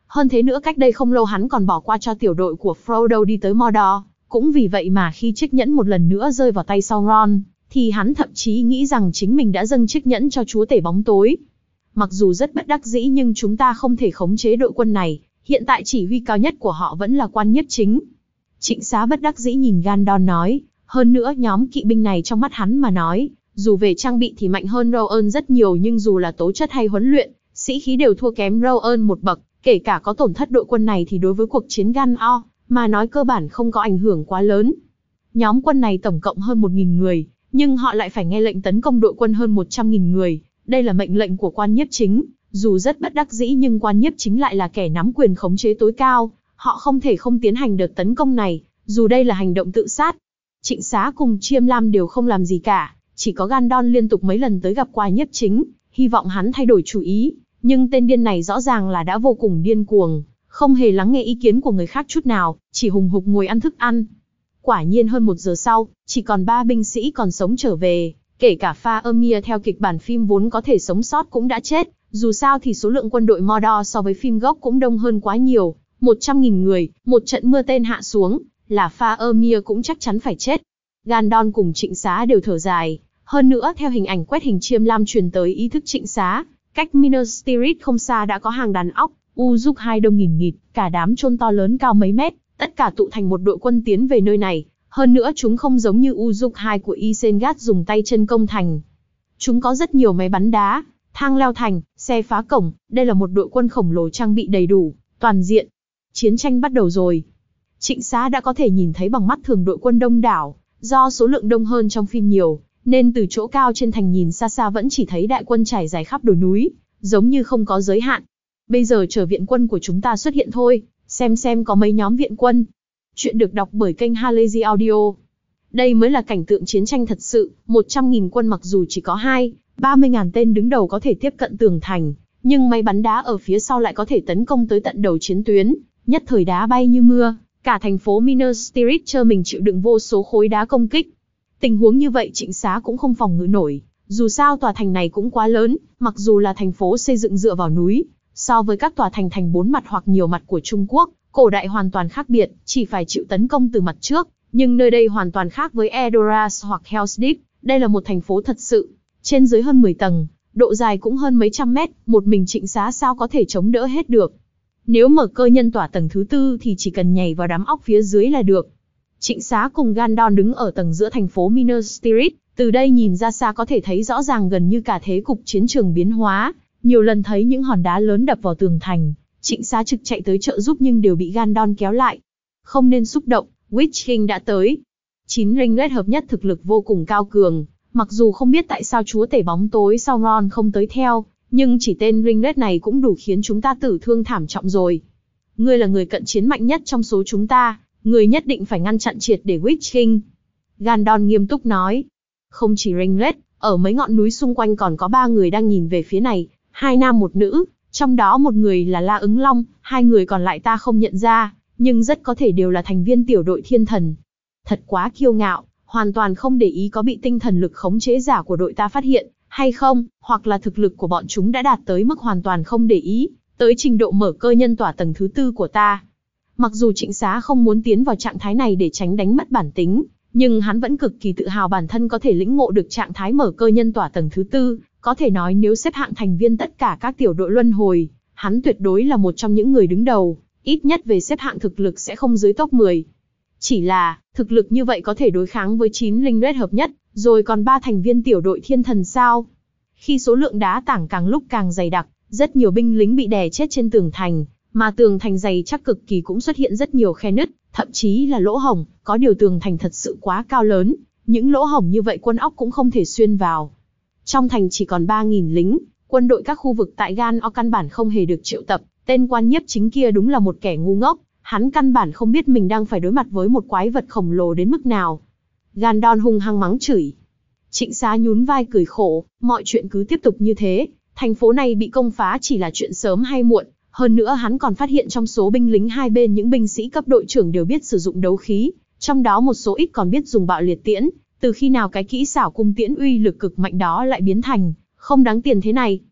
Hơn thế nữa, cách đây không lâu hắn còn bỏ qua cho tiểu đội của Frodo đi tới Mordor. Cũng vì vậy mà khi chiếc nhẫn một lần nữa rơi vào tay Sauron, thì hắn thậm chí nghĩ rằng chính mình đã dâng chiếc nhẫn cho chúa tể bóng tối. Mặc dù rất bất đắc dĩ nhưng chúng ta không thể khống chế đội quân này, hiện tại chỉ huy cao nhất của họ vẫn là quan nhiếp chính. Trịnh Xá bất đắc dĩ nhìn Gandalf nói, hơn nữa nhóm kỵ binh này trong mắt hắn mà nói, dù về trang bị thì mạnh hơn Rohan rất nhiều, nhưng dù là tố chất hay huấn luyện, sĩ khí đều thua kém Rohan một bậc, kể cả có tổn thất đội quân này thì đối với cuộc chiến Gan-o mà nói cơ bản không có ảnh hưởng quá lớn. Nhóm quân này tổng cộng hơn một nghìn người, nhưng họ lại phải nghe lệnh tấn công đội quân hơn một trăm nghìn người, đây là mệnh lệnh của quan nhiếp chính, dù rất bất đắc dĩ nhưng quan nhiếp chính lại là kẻ nắm quyền khống chế tối cao, họ không thể không tiến hành đợt tấn công này, dù đây là hành động tự sát. Trịnh Xá cùng Chiêm Lam đều không làm gì cả, chỉ có Gandalf liên tục mấy lần tới gặp quan nhiếp chính, hy vọng hắn thay đổi chủ ý, nhưng tên điên này rõ ràng là đã vô cùng điên cuồng, không hề lắng nghe ý kiến của người khác chút nào, chỉ hùng hục ngồi ăn thức ăn. Quả nhiên hơn một giờ sau, chỉ còn ba binh sĩ còn sống trở về, kể cả Faramir theo kịch bản phim vốn có thể sống sót cũng đã chết, dù sao thì số lượng quân đội Mordor so với phim gốc cũng đông hơn quá nhiều, một trăm nghìn người, một trận mưa tên hạ xuống, là Faramir cũng chắc chắn phải chết. Gandalf cùng Trịnh Xá đều thở dài, hơn nữa theo hình ảnh quét hình Chiêm Lam truyền tới ý thức Trịnh Xá, cách Minas Tirith không xa đã có hàng đàn óc, Uruk-hai đông nghìn nghịt, cả đám chôn to lớn cao mấy mét, tất cả tụ thành một đội quân tiến về nơi này, hơn nữa chúng không giống như Uruk-hai của Isengard dùng tay chân công thành. Chúng có rất nhiều máy bắn đá, thang leo thành, xe phá cổng, đây là một đội quân khổng lồ trang bị đầy đủ, toàn diện. Chiến tranh bắt đầu rồi. Trịnh Xá đã có thể nhìn thấy bằng mắt thường đội quân đông đảo, do số lượng đông hơn trong phim nhiều, nên từ chỗ cao trên thành nhìn xa xa vẫn chỉ thấy đại quân trải dài khắp đồi núi, giống như không có giới hạn. Bây giờ chờ viện quân của chúng ta xuất hiện thôi, xem xem có mấy nhóm viện quân. Chuyện được đọc bởi kênh Halazy Audio. Đây mới là cảnh tượng chiến tranh thật sự, một trăm nghìn quân mặc dù chỉ có hai, ba mươi ngàn tên đứng đầu có thể tiếp cận tường thành, nhưng máy bắn đá ở phía sau lại có thể tấn công tới tận đầu chiến tuyến, nhất thời đá bay như mưa, cả thành phố Minas Tirith trơ mình chịu đựng vô số khối đá công kích. Tình huống như vậy Trịnh Xá cũng không phòng ngự nổi, dù sao tòa thành này cũng quá lớn, mặc dù là thành phố xây dựng dựa vào núi, so với các tòa thành thành bốn mặt hoặc nhiều mặt của Trung Quốc, cổ đại hoàn toàn khác biệt, chỉ phải chịu tấn công từ mặt trước, nhưng nơi đây hoàn toàn khác với Edoras hoặc Helm's Deep, đây là một thành phố thật sự, trên dưới hơn mười tầng, độ dài cũng hơn mấy trăm mét, một mình Trịnh Xá sao có thể chống đỡ hết được. Nếu mở cơ nhân tỏa tầng thứ tư thì chỉ cần nhảy vào đám óc phía dưới là được. Trịnh Xá cùng Gandalf đứng ở tầng giữa thành phố Minas Tirith, từ đây nhìn ra xa có thể thấy rõ ràng gần như cả thế cục chiến trường biến hóa, nhiều lần thấy những hòn đá lớn đập vào tường thành, Trịnh Xá trực chạy tới trợ giúp nhưng đều bị Gandalf kéo lại. Không nên xúc động, Witch King đã tới. Chín Ringlet hợp nhất thực lực vô cùng cao cường, mặc dù không biết tại sao chúa tể bóng tối Sauron không tới theo, nhưng chỉ tên Ringlet này cũng đủ khiến chúng ta tử thương thảm trọng rồi. Ngươi là người cận chiến mạnh nhất trong số chúng ta, ngươi nhất định phải ngăn chặn triệt để Witch King. Gandalf nghiêm túc nói. Không chỉ Ringlet, ở mấy ngọn núi xung quanh còn có ba người đang nhìn về phía này, hai nam một nữ, trong đó một người là La Ứng Long, hai người còn lại ta không nhận ra, nhưng rất có thể đều là thành viên tiểu đội thiên thần. Thật quá kiêu ngạo, hoàn toàn không để ý có bị tinh thần lực khống chế giả của đội ta phát hiện, hay không, hoặc là thực lực của bọn chúng đã đạt tới mức hoàn toàn không để ý, tới trình độ mở cơ nhân tỏa tầng thứ tư của ta. Mặc dù Trịnh Xá không muốn tiến vào trạng thái này để tránh đánh mất bản tính, nhưng hắn vẫn cực kỳ tự hào bản thân có thể lĩnh ngộ được trạng thái mở cơ nhân tỏa tầng thứ tư, có thể nói nếu xếp hạng thành viên tất cả các tiểu đội luân hồi, hắn tuyệt đối là một trong những người đứng đầu, ít nhất về xếp hạng thực lực sẽ không dưới top mười. Chỉ là, thực lực như vậy có thể đối kháng với chín Ringlet hợp nhất, rồi còn ba thành viên tiểu đội thiên thần sao? Khi số lượng đá tảng càng lúc càng dày đặc, rất nhiều binh lính bị đè chết trên tường thành, mà tường thành dày chắc cực kỳ cũng xuất hiện rất nhiều khe nứt, thậm chí là lỗ hổng, có điều tường thành thật sự quá cao lớn, những lỗ hổng như vậy quân óc cũng không thể xuyên vào. Trong thành chỉ còn ba nghìn lính, quân đội các khu vực tại Gan-o căn bản không hề được triệu tập, tên quan nhiếp chính kia đúng là một kẻ ngu ngốc, hắn căn bản không biết mình đang phải đối mặt với một quái vật khổng lồ đến mức nào. Gandalf hung hăng mắng chửi. Trịnh Xá nhún vai cười khổ, mọi chuyện cứ tiếp tục như thế, thành phố này bị công phá chỉ là chuyện sớm hay muộn, hơn nữa hắn còn phát hiện trong số binh lính hai bên những binh sĩ cấp đội trưởng đều biết sử dụng đấu khí, trong đó một số ít còn biết dùng bạo liệt tiễn, từ khi nào cái kỹ xảo cung tiễn uy lực cực mạnh đó lại biến thành không đáng tiền thế này.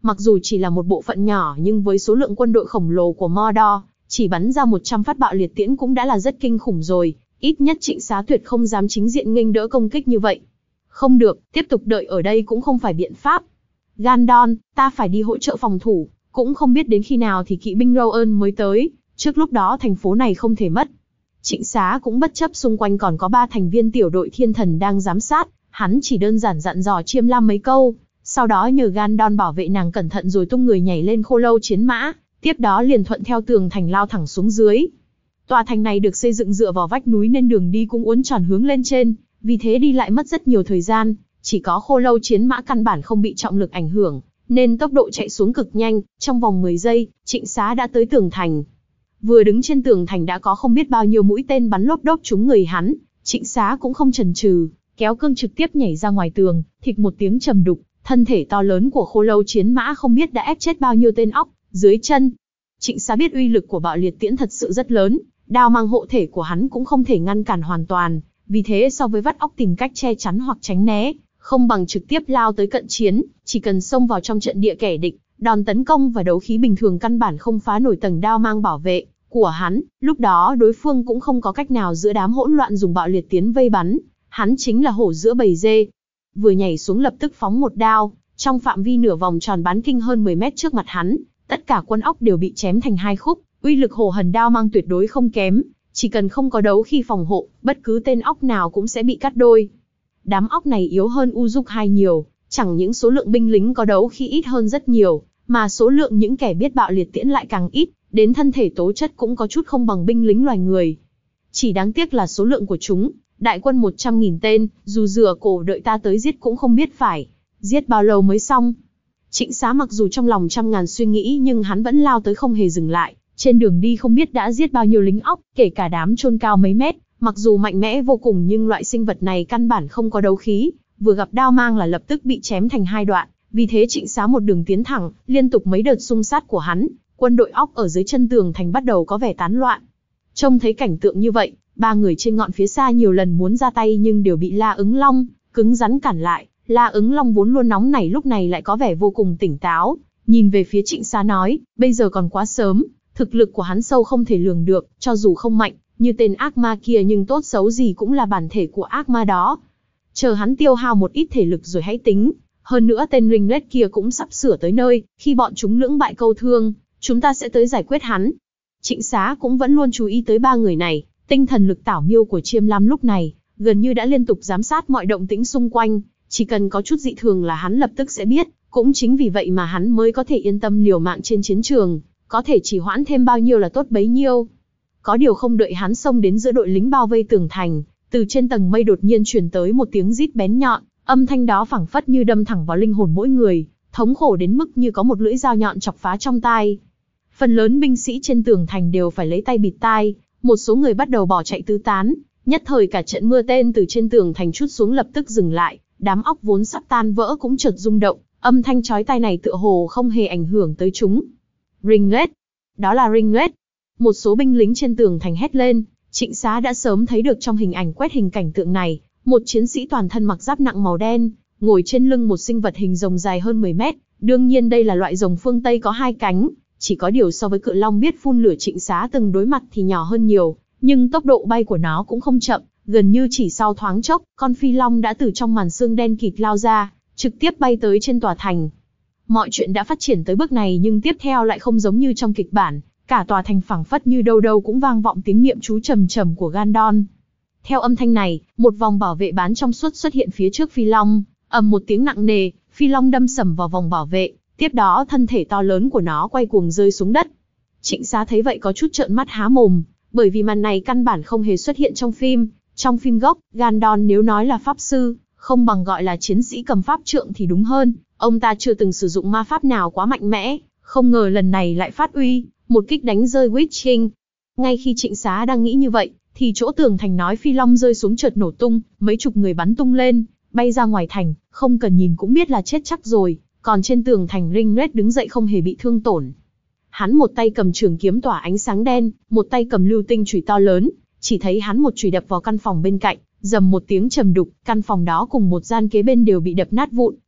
Mặc dù chỉ là một bộ phận nhỏ nhưng với số lượng quân đội khổng lồ của Mordor, chỉ bắn ra một trăm phát bạo liệt tiễn cũng đã là rất kinh khủng rồi, ít nhất Trịnh Xá tuyệt không dám chính diện nghênh đỡ công kích như vậy. Không được, tiếp tục đợi ở đây cũng không phải biện pháp. Gandon, ta phải đi hỗ trợ phòng thủ, cũng không biết đến khi nào thì kỵ binh Rohan mới tới, trước lúc đó thành phố này không thể mất. Trịnh Xá cũng bất chấp xung quanh còn có ba thành viên tiểu đội thiên thần đang giám sát, hắn chỉ đơn giản dặn dò Chiêm Lam mấy câu, sau đó nhờ Gandon bảo vệ nàng cẩn thận rồi tung người nhảy lên khô lâu chiến mã, tiếp đó liền thuận theo tường thành lao thẳng xuống dưới. Tòa thành này được xây dựng dựa vào vách núi nên đường đi cũng uốn tròn hướng lên trên, vì thế đi lại mất rất nhiều thời gian, chỉ có khô lâu chiến mã căn bản không bị trọng lực ảnh hưởng, nên tốc độ chạy xuống cực nhanh, trong vòng mười giây, Trịnh Xá đã tới tường thành. Vừa đứng trên tường thành đã có không biết bao nhiêu mũi tên bắn lốp đốp trúng người hắn, Trịnh Xá cũng không chần chừ, kéo cương trực tiếp nhảy ra ngoài tường, thịch một tiếng trầm đục, thân thể to lớn của khô lâu chiến mã không biết đã ép chết bao nhiêu tên óc dưới chân. Trịnh Xá biết uy lực của bạo liệt tiễn thật sự rất lớn, đao mang hộ thể của hắn cũng không thể ngăn cản hoàn toàn, vì thế so với vắt óc tìm cách che chắn hoặc tránh né, không bằng trực tiếp lao tới cận chiến, chỉ cần xông vào trong trận địa kẻ địch, đòn tấn công và đấu khí bình thường căn bản không phá nổi tầng đao mang bảo vệ của hắn, lúc đó đối phương cũng không có cách nào giữa đám hỗn loạn dùng bạo liệt tiến vây bắn, hắn chính là hổ giữa bầy dê. Vừa nhảy xuống lập tức phóng một đao, trong phạm vi nửa vòng tròn bán kinh hơn mười mét trước mặt hắn, tất cả quân óc đều bị chém thành hai khúc, uy lực hổ hần đao mang tuyệt đối không kém, chỉ cần không có đấu khi phòng hộ, bất cứ tên óc nào cũng sẽ bị cắt đôi. Đám óc này yếu hơn Uruk hai nhiều, chẳng những số lượng binh lính có đấu khi ít hơn rất nhiều, mà số lượng những kẻ biết bạo liệt tiễn lại càng ít, đến thân thể tố chất cũng có chút không bằng binh lính loài người. Chỉ đáng tiếc là số lượng của chúng, đại quân một trăm nghìn tên, dù rửa cổ đợi ta tới giết cũng không biết phải giết bao lâu mới xong. Trịnh Xá mặc dù trong lòng trăm ngàn suy nghĩ nhưng hắn vẫn lao tới không hề dừng lại, trên đường đi không biết đã giết bao nhiêu lính óc, kể cả đám chôn cao mấy mét, mặc dù mạnh mẽ vô cùng nhưng loại sinh vật này căn bản không có đấu khí, vừa gặp đao mang là lập tức bị chém thành hai đoạn, vì thế Trịnh Xá một đường tiến thẳng, liên tục mấy đợt xung sát của hắn, quân đội óc ở dưới chân tường thành bắt đầu có vẻ tán loạn. Trông thấy cảnh tượng như vậy, ba người trên ngọn phía xa nhiều lần muốn ra tay nhưng đều bị La Ứng Long cứng rắn cản lại. La Ứng Long vốn luôn nóng nảy lúc này lại có vẻ vô cùng tỉnh táo, nhìn về phía Trịnh Xá nói, bây giờ còn quá sớm, thực lực của hắn sâu không thể lường được, cho dù không mạnh như tên ác ma kia nhưng tốt xấu gì cũng là bản thể của ác ma đó. Chờ hắn tiêu hao một ít thể lực rồi hãy tính, hơn nữa tên Ringlet kia cũng sắp sửa tới nơi, khi bọn chúng lưỡng bại câu thương, chúng ta sẽ tới giải quyết hắn. Trịnh Xá cũng vẫn luôn chú ý tới ba người này, tinh thần lực tảo miêu của Chiêm Lam lúc này, gần như đã liên tục giám sát mọi động tĩnh xung quanh, chỉ cần có chút dị thường là hắn lập tức sẽ biết, cũng chính vì vậy mà hắn mới có thể yên tâm liều mạng trên chiến trường, có thể chỉ hoãn thêm bao nhiêu là tốt bấy nhiêu. Có điều không đợi hắn xông đến giữa đội lính bao vây tường thành, từ trên tầng mây đột nhiên truyền tới một tiếng rít bén nhọn, âm thanh đó phảng phất như đâm thẳng vào linh hồn mỗi người, thống khổ đến mức như có một lưỡi dao nhọn chọc phá trong tai. Phần lớn binh sĩ trên tường thành đều phải lấy tay bịt tai, một số người bắt đầu bỏ chạy tứ tán, nhất thời cả trận mưa tên từ trên tường thành trút xuống lập tức dừng lại, đám óc vốn sắp tan vỡ cũng chợt rung động, âm thanh chói tai này tựa hồ không hề ảnh hưởng tới chúng. Ringlet, đó là Ringlet. Một số binh lính trên tường thành hét lên, Trịnh Xá đã sớm thấy được trong hình ảnh quét hình cảnh tượng này, một chiến sĩ toàn thân mặc giáp nặng màu đen, ngồi trên lưng một sinh vật hình rồng dài hơn mười mét, đương nhiên đây là loại rồng phương Tây có hai cánh, chỉ có điều so với cự long biết phun lửa Trịnh Xá từng đối mặt thì nhỏ hơn nhiều, nhưng tốc độ bay của nó cũng không chậm, gần như chỉ sau thoáng chốc, con phi long đã từ trong màn sương đen kịt lao ra, trực tiếp bay tới trên tòa thành. Mọi chuyện đã phát triển tới bước này nhưng tiếp theo lại không giống như trong kịch bản, cả tòa thành phảng phất như đâu đâu cũng vang vọng tiếng niệm chú trầm trầm của Gandon. Theo âm thanh này, một vòng bảo vệ bán trong suốt xuất hiện phía trước phi long, ầm một tiếng nặng nề, phi long đâm sầm vào vòng bảo vệ, tiếp đó thân thể to lớn của nó quay cuồng rơi xuống đất. Trịnh Xá thấy vậy có chút trợn mắt há mồm, bởi vì màn này căn bản không hề xuất hiện trong phim. Trong phim gốc, Gandon nếu nói là pháp sư, không bằng gọi là chiến sĩ cầm pháp trượng thì đúng hơn, ông ta chưa từng sử dụng ma pháp nào quá mạnh mẽ, không ngờ lần này lại phát uy, một kích đánh rơi Witch King. Ngay khi Trịnh Xá đang nghĩ như vậy, thì chỗ tường thành nói phi long rơi xuống chợt nổ tung, mấy chục người bắn tung lên, bay ra ngoài thành, không cần nhìn cũng biết là chết chắc rồi, còn trên tường thành Ringlet đứng dậy không hề bị thương tổn. Hắn một tay cầm trường kiếm tỏa ánh sáng đen, một tay cầm lưu tinh chùy to lớn, chỉ thấy hắn một chùy đập vào căn phòng bên cạnh, rầm một tiếng trầm đục, căn phòng đó cùng một gian kế bên đều bị đập nát vụn,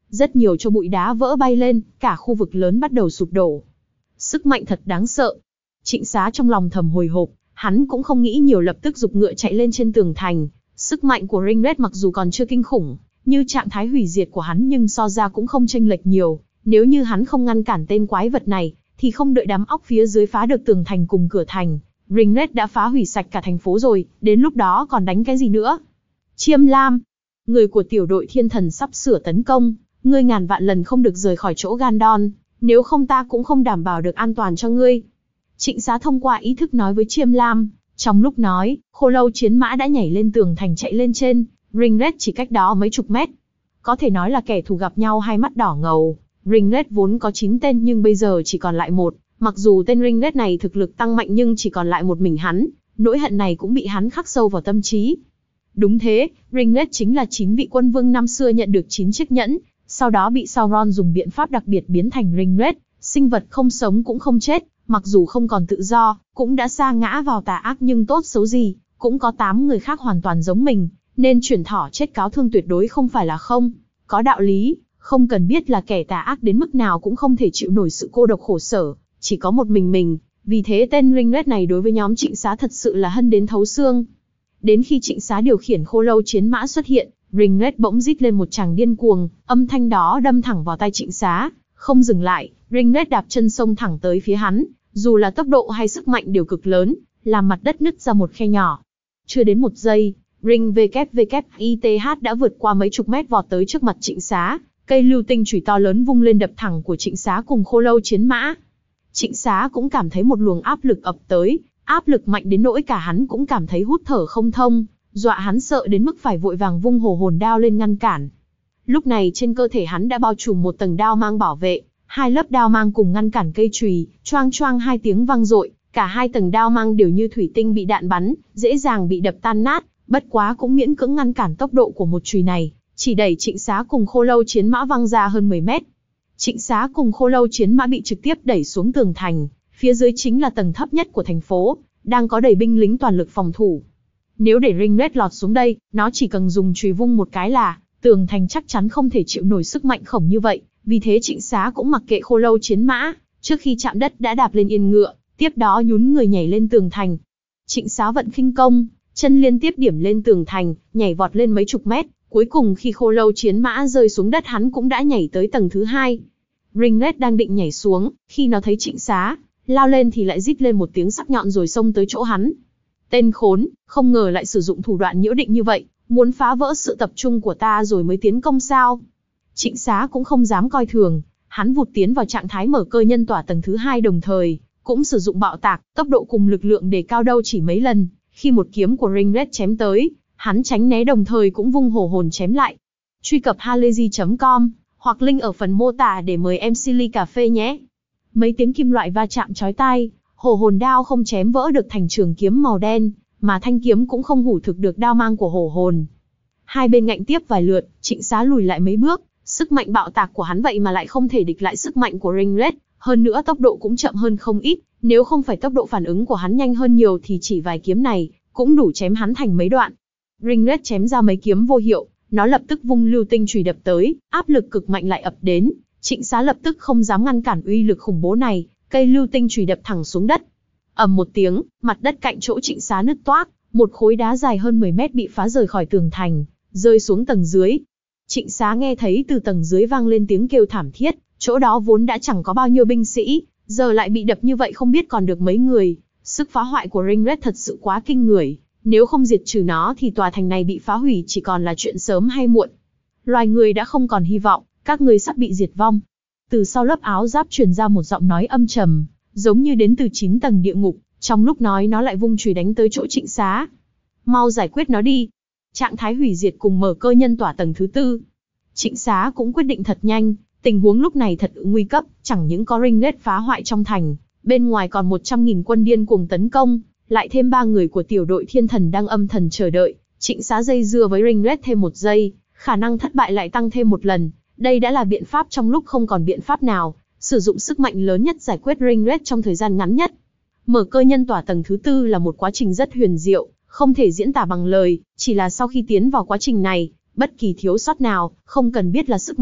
Rất nhiều cho bụi đá vỡ bay lên, cả khu vực lớn bắt đầu sụp đổ. Sức mạnh thật đáng sợ. Trịnh Xá trong lòng thầm hồi hộp, hắn cũng không nghĩ nhiều, lập tức giục ngựa chạy lên trên tường thành. Sức mạnh của Ringlet mặc dù còn chưa kinh khủng như trạng thái hủy diệt của hắn, nhưng so ra cũng không chênh lệch nhiều. Nếu như hắn không ngăn cản tên quái vật này, thì không đợi đám óc phía dưới phá được tường thành cùng cửa thành, Ringlet đã phá hủy sạch cả thành phố rồi, đến lúc đó còn đánh cái gì nữa. Chiêm Lam, người của tiểu đội thiên thần sắp sửa tấn công, ngươi ngàn vạn lần không được rời khỏi chỗ Gandon, nếu không ta cũng không đảm bảo được an toàn cho ngươi. Trịnh Xá thông qua ý thức nói với Chiêm Lam, trong lúc nói, khô lâu chiến mã đã nhảy lên tường thành chạy lên trên, Ringlet chỉ cách đó mấy chục mét. Có thể nói là kẻ thù gặp nhau hai mắt đỏ ngầu. Ringlet vốn có chín tên nhưng bây giờ chỉ còn lại một, mặc dù tên Ringlet này thực lực tăng mạnh nhưng chỉ còn lại một mình hắn, nỗi hận này cũng bị hắn khắc sâu vào tâm trí. Đúng thế, Ringlet chính là chín vị quân vương năm xưa nhận được chín chiếc nhẫn, sau đó bị Sauron dùng biện pháp đặc biệt biến thành Ringlet, sinh vật không sống cũng không chết, mặc dù không còn tự do, cũng đã sa ngã vào tà ác, nhưng tốt xấu gì, cũng có tám người khác hoàn toàn giống mình, nên chuyển thỏ chết cáo thương tuyệt đối không phải là không có đạo lý. Không cần biết là kẻ tà ác đến mức nào cũng không thể chịu nổi sự cô độc khổ sở, chỉ có một mình mình, vì thế tên Ringlet này đối với nhóm Trịnh Xá thật sự là hân đến thấu xương. Đến khi Trịnh Xá điều khiển khô lâu chiến mã xuất hiện, Ringlet bỗng rít lên một tràng điên cuồng, âm thanh đó đâm thẳng vào tai Trịnh Xá, không dừng lại, Ringlet đạp chân xông thẳng tới phía hắn, dù là tốc độ hay sức mạnh đều cực lớn, làm mặt đất nứt ra một khe nhỏ. Chưa đến một giây, Ring vê kép vê kép i tê hát đã vượt qua mấy chục mét vọt tới trước mặt Trịnh Xá. Cây lưu tinh chùy to lớn vung lên đập thẳng của Trịnh Xá cùng khô lâu chiến mã. Trịnh Xá cũng cảm thấy một luồng áp lực ập tới, áp lực mạnh đến nỗi cả hắn cũng cảm thấy hút thở không thông, dọa hắn sợ đến mức phải vội vàng vung hổ hồn đao lên ngăn cản. Lúc này trên cơ thể hắn đã bao trùm một tầng đao mang bảo vệ, hai lớp đao mang cùng ngăn cản cây chùy, choang choang hai tiếng vang dội, cả hai tầng đao mang đều như thủy tinh bị đạn bắn, dễ dàng bị đập tan nát, bất quá cũng miễn cưỡng ngăn cản tốc độ của một chùy này. Chỉ đẩy Trịnh Xá cùng khô lâu chiến mã văng ra hơn mười mét. Trịnh Xá cùng khô lâu chiến mã bị trực tiếp đẩy xuống tường thành, phía dưới chính là tầng thấp nhất của thành phố, đang có đầy binh lính toàn lực phòng thủ. Nếu để Ringlet lọt xuống đây, nó chỉ cần dùng chùy vung một cái là, tường thành chắc chắn không thể chịu nổi sức mạnh khổng như vậy, vì thế Trịnh Xá cũng mặc kệ khô lâu chiến mã, trước khi chạm đất đã đạp lên yên ngựa, tiếp đó nhún người nhảy lên tường thành. Trịnh Xá vận khinh công, chân liên tiếp điểm lên tường thành, nhảy vọt lên mấy chục mét. Cuối cùng khi khô lâu chiến mã rơi xuống đất hắn cũng đã nhảy tới tầng thứ hai. Ringlet đang định nhảy xuống, khi nó thấy Trịnh Xá lao lên thì lại rít lên một tiếng sắc nhọn rồi xông tới chỗ hắn. Tên khốn, không ngờ lại sử dụng thủ đoạn nhiễu định như vậy, muốn phá vỡ sự tập trung của ta rồi mới tiến công sao? Trịnh Xá cũng không dám coi thường, hắn vụt tiến vào trạng thái mở cơ nhân tỏa tầng thứ hai, đồng thời cũng sử dụng bạo tạc, tốc độ cùng lực lượng đề cao đâu chỉ mấy lần. Khi một kiếm của Ringlet chém tới, hắn tránh né đồng thời cũng vung hổ hồn chém lại. Truy cập halayzi chấm com hoặc link ở phần mô tả để mời em xê ly cà phê nhé. Mấy tiếng kim loại va chạm chói tai, hổ hồn đao không chém vỡ được thành trường kiếm màu đen, mà thanh kiếm cũng không hủ thực được đao mang của hổ hồn. Hai bên ngạnh tiếp vài lượt, Trịnh Xá lùi lại mấy bước, sức mạnh bạo tạc của hắn vậy mà lại không thể địch lại sức mạnh của Ringlet, hơn nữa tốc độ cũng chậm hơn không ít, nếu không phải tốc độ phản ứng của hắn nhanh hơn nhiều thì chỉ vài kiếm này cũng đủ chém hắn thành mấy đoạn. Ringlet chém ra mấy kiếm vô hiệu, nó lập tức vung lưu tinh chùy đập tới, áp lực cực mạnh lại ập đến, Trịnh Xá lập tức không dám ngăn cản uy lực khủng bố này, cây lưu tinh chùy đập thẳng xuống đất. Ầm một tiếng, mặt đất cạnh chỗ Trịnh Xá nứt toác, một khối đá dài hơn mười mét bị phá rời khỏi tường thành, rơi xuống tầng dưới. Trịnh Xá nghe thấy từ tầng dưới vang lên tiếng kêu thảm thiết, chỗ đó vốn đã chẳng có bao nhiêu binh sĩ, giờ lại bị đập như vậy không biết còn được mấy người. Sức phá hoại của Ringlet thật sự quá kinh người, nếu không diệt trừ nó thì tòa thành này bị phá hủy chỉ còn là chuyện sớm hay muộn. Loài người đã không còn hy vọng, các ngươi sắp bị diệt vong. Từ sau lớp áo giáp truyền ra một giọng nói âm trầm, giống như đến từ chín tầng địa ngục, trong lúc nói nó lại vung chùy đánh tới chỗ Trịnh Xá. Mau giải quyết nó đi. Trạng thái hủy diệt cùng mở cơ nhân tỏa tầng thứ tư. Trịnh Xá cũng quyết định thật nhanh, tình huống lúc này thật nguy cấp, chẳng những có Ringlet phá hoại trong thành, bên ngoài còn một trăm nghìn quân điên cuồng tấn công, lại thêm ba người của tiểu đội thiên thần đang âm thầm chờ đợi. Trịnh Xá dây dưa với Ringlet thêm một giây, khả năng thất bại lại tăng thêm một lần. Đây đã là biện pháp trong lúc không còn biện pháp nào, sử dụng sức mạnh lớn nhất giải quyết Ringlet trong thời gian ngắn nhất. Mở cơ nhân tỏa tầng thứ tư là một quá trình rất huyền diệu, không thể diễn tả bằng lời, chỉ là sau khi tiến vào quá trình này, bất kỳ thiếu sót nào, không cần biết là sức mạnh,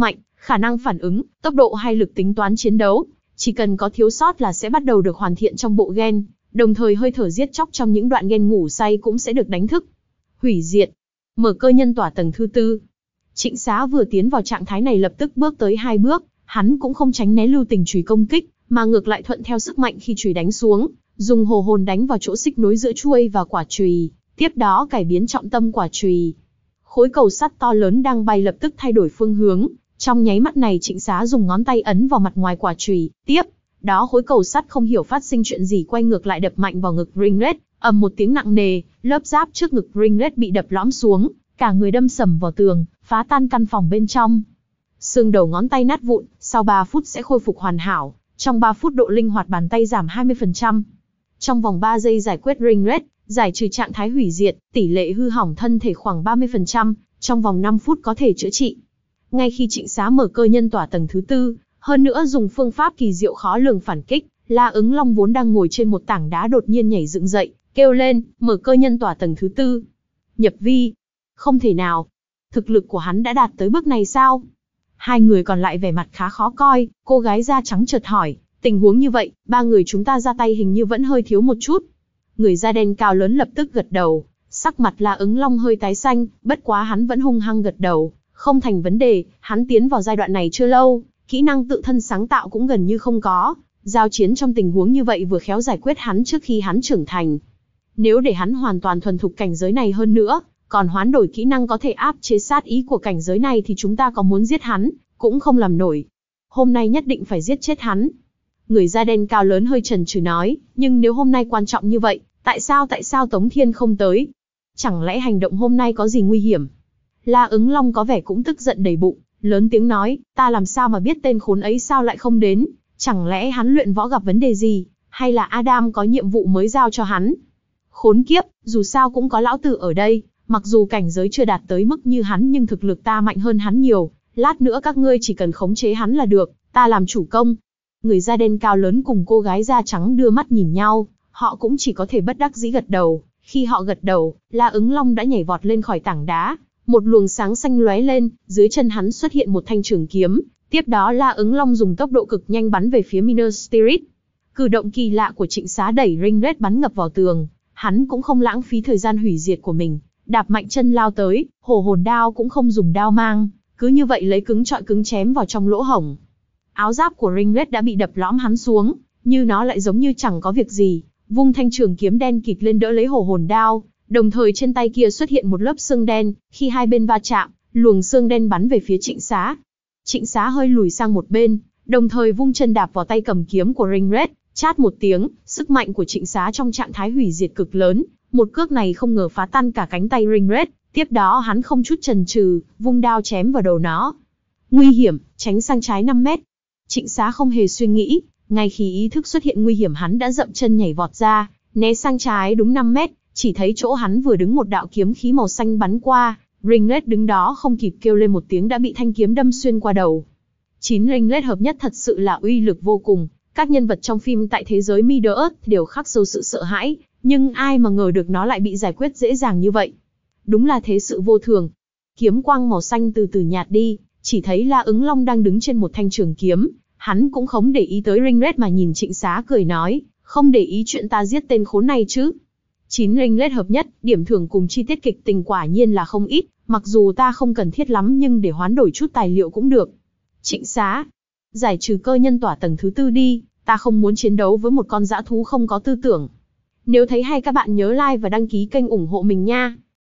khả năng phản ứng, tốc độ hay lực tính toán chiến đấu. Chỉ cần có thiếu sót là sẽ bắt đầu được hoàn thiện trong bộ gen, đồng thời hơi thở giết chóc trong những đoạn gen ngủ say cũng sẽ được đánh thức. Hủy diệt. Mở cơ nhân tỏa tầng thứ tư. Trịnh Xá vừa tiến vào trạng thái này lập tức bước tới hai bước, hắn cũng không tránh né lưu tình chùy công kích, mà ngược lại thuận theo sức mạnh khi chùy đánh xuống, dùng hồ hồn đánh vào chỗ xích nối giữa chuôi và quả chùy, tiếp đó cải biến trọng tâm quả chùy. Khối cầu sắt to lớn đang bay lập tức thay đổi phương hướng, trong nháy mắt này Trịnh Xá dùng ngón tay ấn vào mặt ngoài quả chùy, tiếp đó khối cầu sắt không hiểu phát sinh chuyện gì quay ngược lại đập mạnh vào ngực Ringlet, ầm một tiếng nặng nề, lớp giáp trước ngực Ringlet bị đập lõm xuống, cả người đâm sầm vào tường, phá tan căn phòng bên trong. Xương đầu ngón tay nát vụn, sau ba phút sẽ khôi phục hoàn hảo, trong ba phút độ linh hoạt bàn tay giảm hai mươi phần trăm. Trong vòng ba giây giải quyết Ringlet, giải trừ trạng thái hủy diệt, tỷ lệ hư hỏng thân thể khoảng ba mươi phần trăm, trong vòng năm phút có thể chữa trị. Ngay khi Trịnh Xá mở cơ nhân tỏa tầng thứ tư, hơn nữa dùng phương pháp kỳ diệu khó lường phản kích, La Ứng Long vốn đang ngồi trên một tảng đá đột nhiên nhảy dựng dậy, kêu lên, mở cơ nhân tỏa tầng thứ tư. Nhập vi. Không thể nào. Thực lực của hắn đã đạt tới bước này sao? Hai người còn lại vẻ mặt khá khó coi, cô gái da trắng chợt hỏi, tình huống như vậy, ba người chúng ta ra tay hình như vẫn hơi thiếu một chút. Người da đen cao lớn lập tức gật đầu, sắc mặt La Ứng Long hơi tái xanh, bất quá hắn vẫn hung hăng gật đầu, không thành vấn đề, hắn tiến vào giai đoạn này chưa lâu, kỹ năng tự thân sáng tạo cũng gần như không có, giao chiến trong tình huống như vậy vừa khéo giải quyết hắn trước khi hắn trưởng thành. Nếu để hắn hoàn toàn thuần thục cảnh giới này hơn nữa, còn hoán đổi kỹ năng có thể áp chế sát ý của cảnh giới này thì chúng ta có muốn giết hắn, cũng không làm nổi. Hôm nay nhất định phải giết chết hắn. Người da đen cao lớn hơi chần chừ nói, nhưng nếu hôm nay quan trọng như vậy, tại sao tại sao Tống Thiên không tới? Chẳng lẽ hành động hôm nay có gì nguy hiểm? La Ứng Long có vẻ cũng tức giận đầy bụng, lớn tiếng nói, ta làm sao mà biết tên khốn ấy sao lại không đến? Chẳng lẽ hắn luyện võ gặp vấn đề gì, hay là Adam có nhiệm vụ mới giao cho hắn? Khốn kiếp, dù sao cũng có lão tử ở đây, mặc dù cảnh giới chưa đạt tới mức như hắn nhưng thực lực ta mạnh hơn hắn nhiều, lát nữa các ngươi chỉ cần khống chế hắn là được, ta làm chủ công. Người da đen cao lớn cùng cô gái da trắng đưa mắt nhìn nhau, họ cũng chỉ có thể bất đắc dĩ gật đầu. Khi họ gật đầu, La Ứng Long đã nhảy vọt lên khỏi tảng đá, một luồng sáng xanh lóe lên, dưới chân hắn xuất hiện một thanh trường kiếm, tiếp đó La Ứng Long dùng tốc độ cực nhanh bắn về phía Miner Spirit. Cử động kỳ lạ của Trịnh Xá đẩy Ringlet bắn ngập vào tường, hắn cũng không lãng phí thời gian hủy diệt của mình, đạp mạnh chân lao tới, hổ hồn đao cũng không dùng đao mang, cứ như vậy lấy cứng chọi cứng chém vào trong lỗ hổng. Áo giáp của Ringlet đã bị đập lõm hắn xuống, như nó lại giống như chẳng có việc gì, vung thanh trường kiếm đen kịt lên đỡ lấy hổ hồn đao, đồng thời trên tay kia xuất hiện một lớp xương đen, khi hai bên va chạm, luồng xương đen bắn về phía Trịnh Xá. Trịnh Xá hơi lùi sang một bên, đồng thời vung chân đạp vào tay cầm kiếm của Ringlet, chát một tiếng, sức mạnh của Trịnh Xá trong trạng thái hủy diệt cực lớn, một cước này không ngờ phá tan cả cánh tay Ringlet, tiếp đó hắn không chút chần chừ, vung đao chém vào đầu nó. Nguy hiểm, tránh sang trái năm mét. Trịnh Xá không hề suy nghĩ, ngay khi ý thức xuất hiện nguy hiểm hắn đã dậm chân nhảy vọt ra, né sang trái đúng năm mét, chỉ thấy chỗ hắn vừa đứng một đạo kiếm khí màu xanh bắn qua, Ringlet đứng đó không kịp kêu lên một tiếng đã bị thanh kiếm đâm xuyên qua đầu. Chín Ringlet hợp nhất thật sự là uy lực vô cùng, các nhân vật trong phim tại thế giới Middle-earth đều khắc sâu sự sợ hãi, nhưng ai mà ngờ được nó lại bị giải quyết dễ dàng như vậy. Đúng là thế sự vô thường. Kiếm quang màu xanh từ từ nhạt đi, chỉ thấy La Ứng Long đang đứng trên một thanh trường kiếm, hắn cũng không để ý tới Ringlet mà nhìn Trịnh Xá cười nói, không để ý chuyện ta giết tên khốn này chứ. Chín Ringlet hợp nhất, điểm thưởng cùng chi tiết kịch tình quả nhiên là không ít, mặc dù ta không cần thiết lắm nhưng để hoán đổi chút tài liệu cũng được. Trịnh Xá, giải trừ cơ nhân tỏa tầng thứ tư đi, ta không muốn chiến đấu với một con dã thú không có tư tưởng. Nếu thấy hay các bạn nhớ like và đăng ký kênh ủng hộ mình nha.